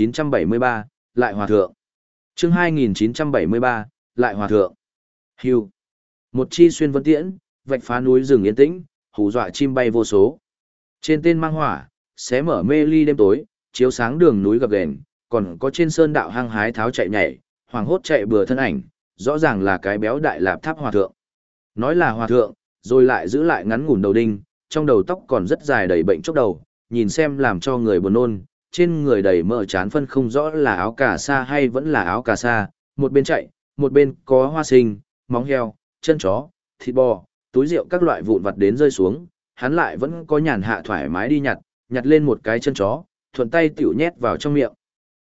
2973, lại hòa thượng. Chương 2973, lại hòa thượng. Hưu. Một chi xuyên vân tiễn, vạch phá núi rừng yên tĩnh, hù dọa chim bay vô số. Trên tên mang hỏa, xé mở mê ly đêm tối, chiếu sáng đường núi gập ghềnh, còn có trên sơn đạo hăng hái tháo chạy nhảy, hoàng hốt chạy bừa thân ảnh, rõ ràng là cái béo đại lạp tháp hòa thượng. Nói là hòa thượng, rồi lại giữ lại ngắn ngủn đầu đinh, trong đầu tóc còn rất dài đầy bệnh chốc đầu, nhìn xem làm cho người buồn nôn, trên người đầy mỡ chán phân không rõ là áo cà sa hay vẫn là áo cà sa, một bên chạy, một bên có hoa sinh, móng heo, chân chó, thịt bò, túi rượu các loại vụn vặt đến rơi xuống, hắn lại vẫn có nhàn hạ thoải mái đi nhặt lên một cái chân chó, thuận tay tiểu nhét vào trong miệng,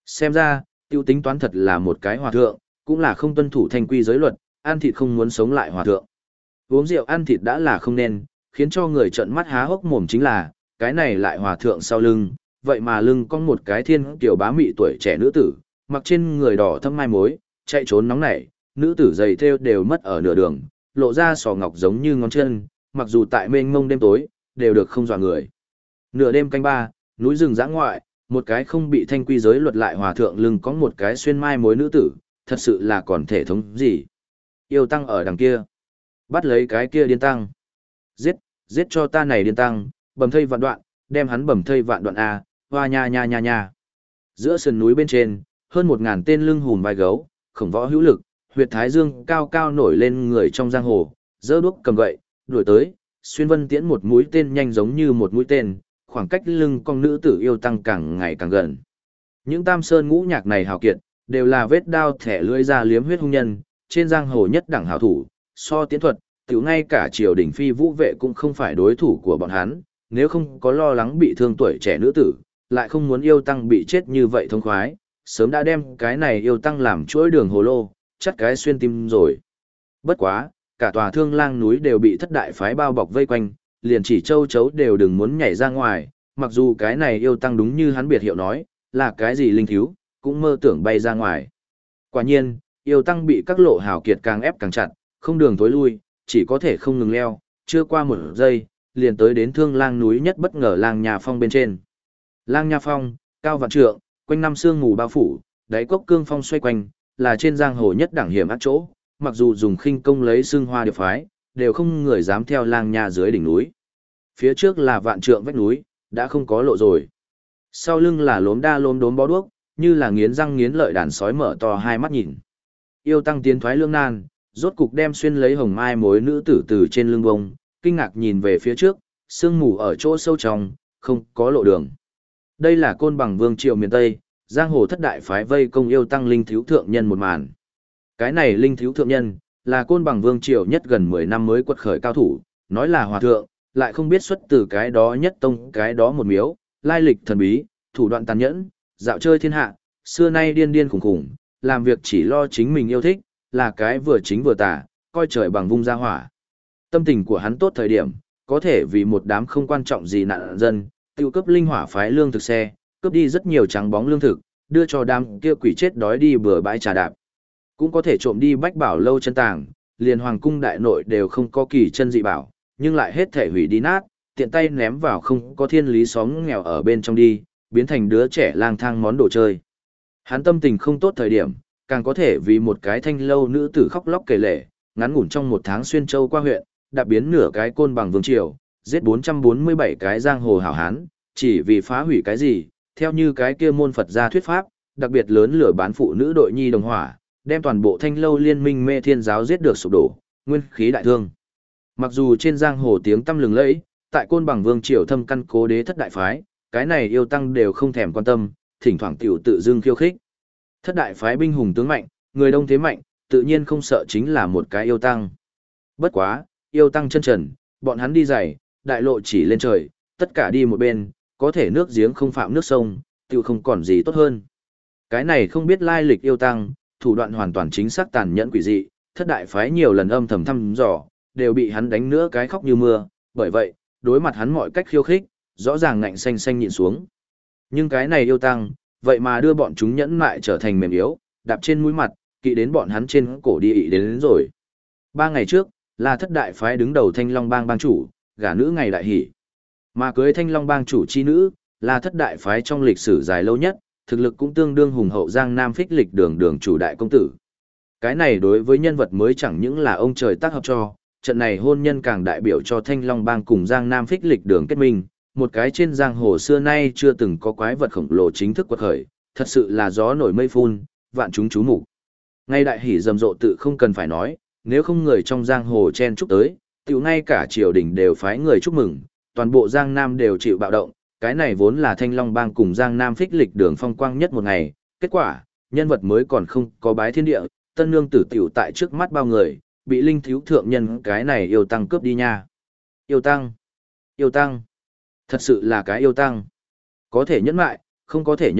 Xem ra, tiêu tính toán thật là một cái hòa thượng, cũng là không tuân thủ thanh quy giới luật, ăn thịt không muốn sống lại hòa thượng. Uống rượu ăn thịt đã là không nên, khiến cho người trợn mắt há hốc mồm chính là, cái này lại hòa thượng sau lưng, vậy mà lưng có một cái thiên tiểu bá mị tuổi trẻ nữ tử, mặc trên người đỏ thâm mai mối, chạy trốn nóng nảy, nữ tử giày thêu đều mất ở nửa đường, lộ ra sò ngọc giống như ngón chân, mặc dù tại mênh mông đêm tối, đều được không dọa người. Nửa đêm canh ba, núi rừng dã ngoại, một cái không bị thanh quy giới luật lại hòa thượng lưng có một cái xuyên mai mối nữ tử, thật sự là còn thể thống gì. Yêu tăng ở đằng kia. Bắt lấy cái kia điên tăng. Giết, giết cho ta này điên tăng, bầm thây vạn đoạn, đem hắn bầm thây vạn đoạn A, hoa nha nha nha nha. Giữa sườn núi bên trên, hơn 1000 tên lưng hùm vai gấu, khổng võ hữu lực, huyệt thái dương cao cao nổi lên người trong giang hồ, giơ đuốc cầm gậy, đuổi tới, xuyên vân tiễn một mũi tên nhanh giống như một mũi tên, khoảng cách lưng con nữ tử yêu tăng càng ngày càng gần. Những tam sơn ngũ nhạc này hào kiệt, đều là vết đao thẻ lưỡi ra liếm huyết hung nhân, trên giang hồ nhất đẳng hảo thủ, so tiến thuật, tiểu ngay cả triều đình phi vũ vệ cũng không phải đối thủ của bọn hắn, nếu không có lo lắng bị thương tuổi trẻ nữ tử, lại không muốn yêu tăng bị chết như vậy thông khoái, sớm đã đem cái này yêu tăng làm chuỗi đường hồ lô, chắc cái xuyên tim rồi. Bất quá, cả tòa Thương Lang núi đều bị thất đại phái bao bọc vây quanh, liền chỉ châu chấu đều đừng muốn nhảy ra ngoài, mặc dù cái này yêu tăng đúng như hắn biệt hiệu nói, là cái gì linh thiếu, cũng mơ tưởng bay ra ngoài. Quả nhiên, yêu tăng bị các lộ hào kiệt càng ép càng chặt, không đường tối lui, chỉ có thể không ngừng leo, chưa qua một giây, liền tới đến Thương Lang núi nhất bất ngờ Lang Nha Phong bên trên. Lang Nha Phong, cao vạn trượng, quanh năm sương mù bao phủ, đáy cốc cương phong xoay quanh, là trên giang hồ nhất đẳng hiểm ác chỗ, mặc dù dùng khinh công lấy xương hoa điệp phái, đều không người dám theo Lang Nha dưới đỉnh núi. Phía trước là vạn trượng vách núi, đã không có lộ rồi. Sau lưng là lốm đa lốm đốm bó đuốc, như là nghiến răng nghiến lợi đàn sói mở to hai mắt nhìn. Yêu tăng tiến thoái lương nan, rốt cục đem xuyên lấy hồng mai mối nữ tử từ trên lưng bông, kinh ngạc nhìn về phía trước, sương mù ở chỗ sâu trong, không có lộ đường. Đây là Côn Bằng Vương triều miền Tây, giang hồ thất đại phái vây công yêu tăng linh thiếu thượng nhân một màn. Cái này linh thiếu thượng nhân, là Côn Bằng Vương triều nhất gần 10 năm mới quật khởi cao thủ, nói là hòa thượng, lại không biết xuất từ cái đó nhất tông cái đó một miếu, lai lịch thần bí, thủ đoạn tàn nhẫn, dạo chơi thiên hạ, xưa nay điên điên khủng khủng, làm việc chỉ lo chính mình yêu thích, là cái vừa chính vừa tà, coi trời bằng vung ra hỏa. Tâm tình của hắn tốt thời điểm, có thể vì một đám không quan trọng gì nạn dân, tiêu cấp linh hỏa phái lương thực xe, cướp đi rất nhiều trắng bóng lương thực, đưa cho đám kia quỷ chết đói đi bừa bãi trà đạp. Cũng có thể trộm đi bách bảo lâu chân tàng, liền hoàng cung đại nội đều không có kỳ chân dị bảo, nhưng lại hết thể hủy đi nát, tiện tay ném vào không có thiên lý xóm nghèo ở bên trong đi, biến thành đứa trẻ lang thang món đồ chơi. Hắn tâm tình không tốt thời điểm, càng có thể vì một cái thanh lâu nữ tử khóc lóc kể lể, ngắn ngủn trong một tháng xuyên châu qua huyện, đạp biến nửa cái Côn Bằng Vương triều, giết 447 cái giang hồ hảo hán, chỉ vì phá hủy cái gì, theo như cái kia môn Phật gia thuyết pháp, đặc biệt lớn lửa bán phụ nữ đội nhi đồng hỏa, đem toàn bộ thanh lâu liên minh mê thiên giáo giết được sụp đổ, nguyên khí đại thương. Mặc dù trên giang hồ tiếng tăm lừng lẫy, tại Côn Bằng Vương triều thâm căn cố đế thất đại phái, cái này yêu tăng đều không thèm quan tâm, thỉnh thoảng tiểu tự dưng khiêu khích. Thất đại phái binh hùng tướng mạnh, người đông thế mạnh, tự nhiên không sợ chính là một cái yêu tăng. Bất quá, yêu tăng chân trần, bọn hắn đi dày, đại lộ chỉ lên trời, tất cả đi một bên, có thể nước giếng không phạm nước sông, tiểu không còn gì tốt hơn. Cái này không biết lai lịch yêu tăng, thủ đoạn hoàn toàn chính xác tàn nhẫn quỷ dị, thất đại phái nhiều lần âm thầm thăm dò, đều bị hắn đánh nữa cái khóc như mưa, bởi vậy, đối mặt hắn mọi cách khiêu khích, rõ ràng ngạnh xanh xanh nhịn xuống. Nhưng cái này yêu tăng, vậy mà đưa bọn chúng nhẫn mại trở thành mềm yếu, đạp trên mũi mặt, kỵ đến bọn hắn trên cổ đi ị đến rồi. 3 ngày trước, là thất đại phái đứng đầu Thanh Long Bang bang chủ, gả nữ ngày đại hỷ. Mà cưới Thanh Long Bang chủ chi nữ, là thất đại phái trong lịch sử dài lâu nhất, thực lực cũng tương đương hùng hậu Giang Nam Phích Lịch đường đường chủ đại công tử. Cái này đối với nhân vật mới chẳng những là ông trời tác hợp cho, trận này hôn nhân càng đại biểu cho Thanh Long Bang cùng Giang Nam Phích Lịch đường kết minh, một cái trên giang hồ xưa nay chưa từng có quái vật khổng lồ chính thức quật khởi, thật sự là gió nổi mây phun, vạn chúng chú mục. Ngay đại hỷ rầm rộ tự không cần phải nói, nếu không người trong giang hồ chen chúc tới, tiểu ngay cả triều đình đều phái người chúc mừng, toàn bộ Giang Nam đều chịu bạo động, cái này vốn là Thanh Long Bang cùng Giang Nam Phích Lịch đường phong quang nhất một ngày, kết quả, nhân vật mới còn không có bái thiên địa, tân nương tử tiểu tại trước mắt bao người, bị linh thiếu thượng nhân cái này yêu tăng cướp đi nha. Yêu tăng, yêu tăng, thật sự là cái yêu tăng, có thể nhẫn mại, không có thể nhẫn đủ,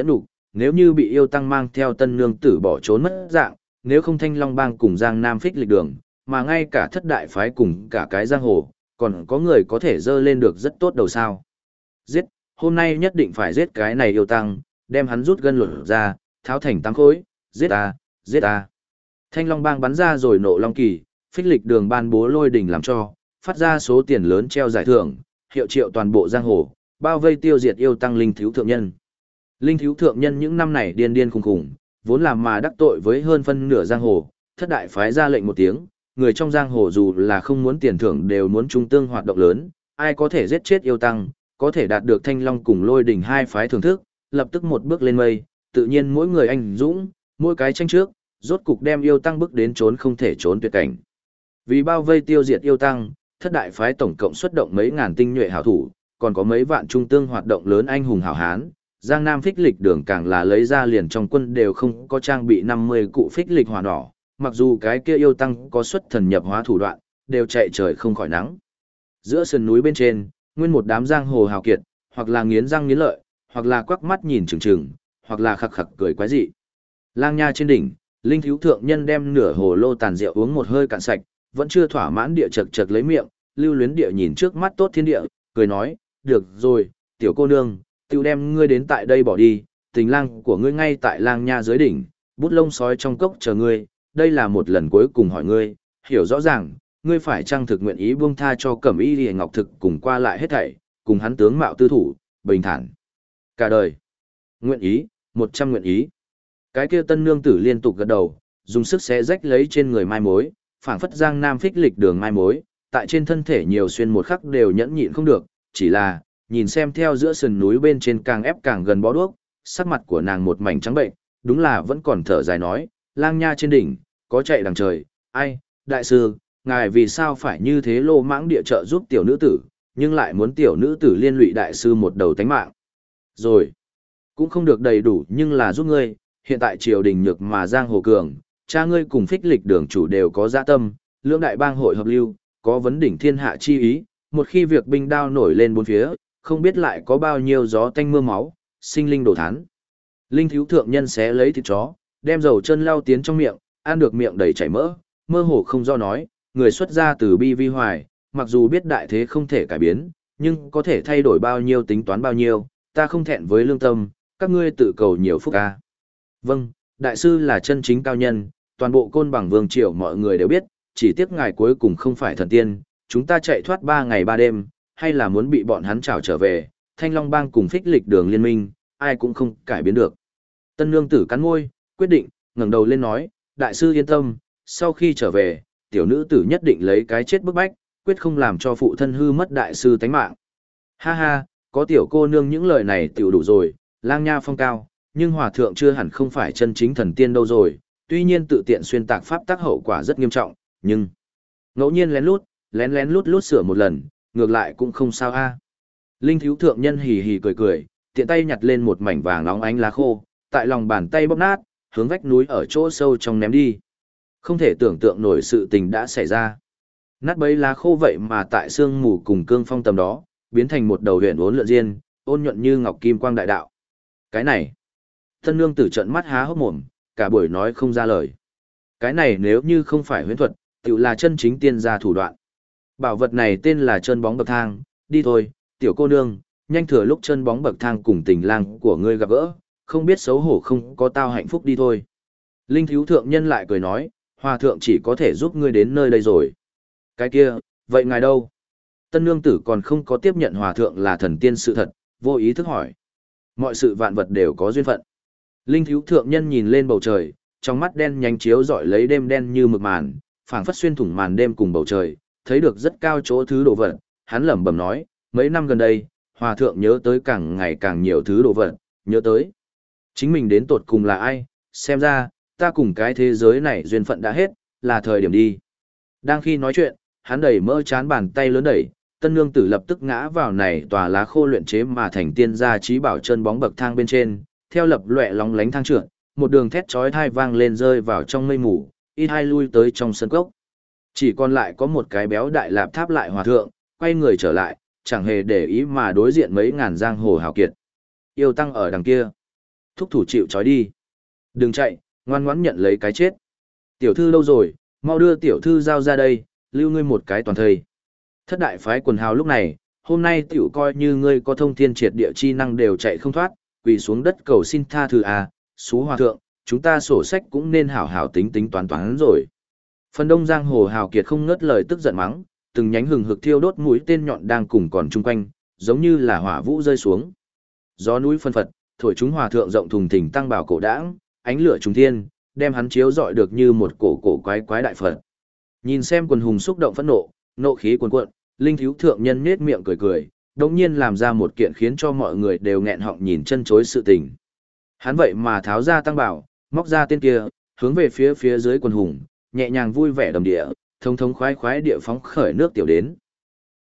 nếu như bị yêu tăng mang theo tân nương tử bỏ trốn mất dạng, nếu không Thanh Long bang cùng Giang Nam phích lịch đường, mà ngay cả thất đại phái cùng cả cái giang hồ, còn có người có thể dơ lên được rất tốt đầu sao. Giết, hôm nay nhất định phải giết cái này yêu tăng, đem hắn rút gân lột ra, tháo thành tám khối, giết ta, giết ta. Thanh Long bang bắn ra rồi nộ long kỳ, phích lịch đường ban bố lôi đình làm cho, phát ra số tiền lớn treo giải thưởng, hiệu triệu toàn bộ giang hồ, bao vây tiêu diệt yêu tăng linh thiếu thượng nhân. Linh thiếu thượng nhân những năm này điên điên khùng khùng, vốn làm mà đắc tội với hơn phân nửa giang hồ, thất đại phái ra lệnh một tiếng, người trong giang hồ dù là không muốn tiền thưởng đều muốn trung tương hoạt động lớn, ai có thể giết chết yêu tăng, có thể đạt được Thanh Long cùng Lôi Đỉnh hai phái thưởng thức, lập tức một bước lên mây, tự nhiên mỗi người anh dũng, mỗi cái tranh trước, rốt cục đem yêu tăng bước đến trốn không thể trốn tuyệt cảnh. Vì bao vây tiêu diệt yêu tăng, thất đại phái tổng cộng xuất động mấy ngàn tinh nhuệ hảo thủ, còn có mấy vạn trung tương hoạt động lớn anh hùng hảo hán. Giang Nam phích lịch đường càng là lấy ra liền trong quân đều không có trang bị 50 cụ phích lịch hỏa nỏ, mặc dù cái kia yêu tăng có xuất thần nhập hóa thủ đoạn, đều chạy trời không khỏi nắng. Giữa sườn núi bên trên, nguyên một đám giang hồ hào kiệt, hoặc là nghiến răng nghiến lợi, hoặc là quắc mắt nhìn chừng chừng, hoặc là khặc khặc cười quái dị. Lang Nha trên đỉnh, linh thiếu thượng nhân đem nửa hồ lô tàn rượu uống một hơi cạn sạch, vẫn chưa thỏa mãn địa chật chật lấy miệng, lưu luyến địa nhìn trước mắt tốt thiên địa, cười nói, được rồi, tiểu cô nương, tiêu đem ngươi đến tại đây bỏ đi, tình lang của ngươi ngay tại Lang Nha dưới đỉnh, bút lông sói trong cốc chờ ngươi, đây là một lần cuối cùng hỏi ngươi, hiểu rõ ràng, ngươi phải chăng thực nguyện ý buông tha cho Cẩm Y Liễu Ngọc Thực cùng qua lại hết thảy, cùng hắn tướng mạo tư thủ, bình thản. Cả đời. Nguyện ý, 100 nguyện ý. Cái kia tân nương tử liên tục gật đầu, dùng sức xé rách lấy trên người mai mối, phảng phất Giang Nam phích lịch đường mai mối, tại trên thân thể nhiều xuyên một khắc đều nhẫn nhịn không được, chỉ là, nhìn xem theo giữa sườn núi bên trên càng ép càng gần bó đuốc, sắc mặt của nàng một mảnh trắng bệnh, đúng là vẫn còn thở dài nói, Lang Nha trên đỉnh, có chạy đằng trời, ai, đại sư, ngài vì sao phải như thế lô mãng địa trợ giúp tiểu nữ tử, nhưng lại muốn tiểu nữ tử liên lụy đại sư một đầu tánh mạng. Rồi, cũng không được đầy đủ nhưng là giúp ngươi, hiện tại triều đình nhược mà giang hồ cường, cha ngươi cùng phích lịch đường chủ đều có dạ tâm, lưỡng đại bang hội hợp lưu, có vấn đỉnh thiên hạ chi ý, một khi việc binh đao nổi lên bốn phía, không biết lại có bao nhiêu gió tanh mưa máu, sinh linh đổ thán. Linh thiếu thượng nhân xé lấy thịt chó, đem dầu chân lao tiến trong miệng, ăn được miệng đầy chảy mỡ, mơ hồ không do nói, người xuất gia từ bi vi hoài, mặc dù biết đại thế không thể cải biến, nhưng có thể thay đổi bao nhiêu tính toán bao nhiêu, ta không thẹn với lương tâm, các ngươi tự cầu nhiều phúc ca. Vâng, đại sư là chân chính cao nhân, toàn bộ Côn Bằng Vương triều mọi người đều biết, chỉ tiếc ngài cuối cùng không phải thần tiên, chúng ta chạy thoát 3 ngày 3 đêm, hay là muốn bị bọn hắn trảo trở về, Thanh Long bang cùng phích lịch đường liên minh, ai cũng không cải biến được. Tân nương tử cắn môi, quyết định, ngẩng đầu lên nói, đại sư yên tâm, sau khi trở về, tiểu nữ tử nhất định lấy cái chết bức bách, quyết không làm cho phụ thân hư mất đại sư tánh mạng. Ha ha, có tiểu cô nương những lời này tiểu đủ rồi, Lang Nha phong cao, nhưng hòa thượng chưa hẳn không phải chân chính thần tiên đâu rồi, tuy nhiên tự tiện xuyên tạc pháp tác hậu quả rất nghiêm trọng, nhưng ngẫu nhiên lén lén lút lút sửa một lần, ngược lại cũng không sao a. Linh thiếu thượng nhân hì hì cười cười, tiện tay nhặt lên một mảnh vàng óng ánh lá khô, tại lòng bàn tay bóp nát, hướng vách núi ở chỗ sâu trong ném đi. Không thể tưởng tượng nổi sự tình đã xảy ra. Nát bấy lá khô vậy mà tại sương mù cùng cương phong tầm đó, biến thành một đầu huyền uốn lượn diên, ôn nhuận như ngọc kim quang đại đạo. Cái này, tân nương tử trợn mắt há hốc mồm, cả buổi nói không ra lời. Cái này nếu như không phải huyễn thuật, tự là chân chính tiên gia thủ đoạn. Bảo vật này tên là chân bóng bậc thang, đi thôi, tiểu cô nương, nhanh thừa lúc chân bóng bậc thang cùng tình lang của ngươi gặp gỡ, không biết xấu hổ không có tao hạnh phúc đi thôi. Linh thiếu thượng nhân lại cười nói, hòa thượng chỉ có thể giúp ngươi đến nơi đây rồi. Cái kia, vậy ngài đâu? Tân nương tử còn không có tiếp nhận hòa thượng là thần tiên sự thật, vô ý thức hỏi. Mọi sự vạn vật đều có duyên phận. Linh thiếu thượng nhân nhìn lên bầu trời, trong mắt đen nhánh chiếu rọi lấy đêm đen như mực màn, phảng phất xuyên thủng màn đêm cùng bầu trời, thấy được rất cao chỗ thứ đồ vật, hắn lẩm bẩm nói, mấy năm gần đây, hòa thượng nhớ tới càng ngày càng nhiều thứ đồ vật, nhớ tới chính mình đến tột cùng là ai, xem ra, ta cùng cái thế giới này duyên phận đã hết, là thời điểm đi. Đang khi nói chuyện, hắn đẩy mỡ chán bàn tay lớn đẩy, tân nương tử lập tức ngã vào này tòa lá khô luyện chế mà thành tiên gia trí bảo chân bóng bậc thang bên trên, theo lập loè lóng lánh thang trượt, một đường thét chói tai vang lên rơi vào trong mây mù, ít hai lui tới trong sân cốc. Chỉ còn lại có một cái béo đại lạp tháp lại hòa thượng, quay người trở lại, chẳng hề để ý mà đối diện mấy ngàn giang hồ hào kiệt. Yêu tăng ở đằng kia. Thúc thủ chịu trói đi. Đừng chạy, ngoan ngoãn nhận lấy cái chết. Tiểu thư đâu rồi, mau đưa tiểu thư giao ra đây, lưu ngươi một cái toàn thây. Thất đại phái quần hào lúc này, hôm nay tiểu coi như ngươi có thông thiên triệt địa chi năng đều chạy không thoát, quỳ xuống đất cầu xin tha thứ à, xú hòa thượng, chúng ta sổ sách cũng nên hảo hảo tính tính toán toán rồi. Phần đông giang hồ hào kiệt không ngớt lời tức giận mắng, từng nhánh hừng hực thiêu đốt mũi tên nhọn đang cùng còn chung quanh, giống như là hỏa vũ rơi xuống. Gió núi phân phật, thổi chúng hòa thượng rộng thùng thình tăng bảo cổ đãng, ánh lửa trùng thiên, đem hắn chiếu rọi được như một cổ cổ quái quái đại phật. Nhìn xem quần hùng xúc động phẫn nộ, nộ khí cuồn cuộn, linh thiếu thượng nhân nhếch miệng cười cười, đột nhiên làm ra một kiện khiến cho mọi người đều nghẹn họng nhìn chân chối sự tình. Hắn vậy mà tháo ra tăng bảo, móc ra tên kia, hướng về phía phía dưới quần hùng, nhẹ nhàng vui vẻ đầm địa, thông thống khoái khoái địa phóng khởi nước tiểu đến.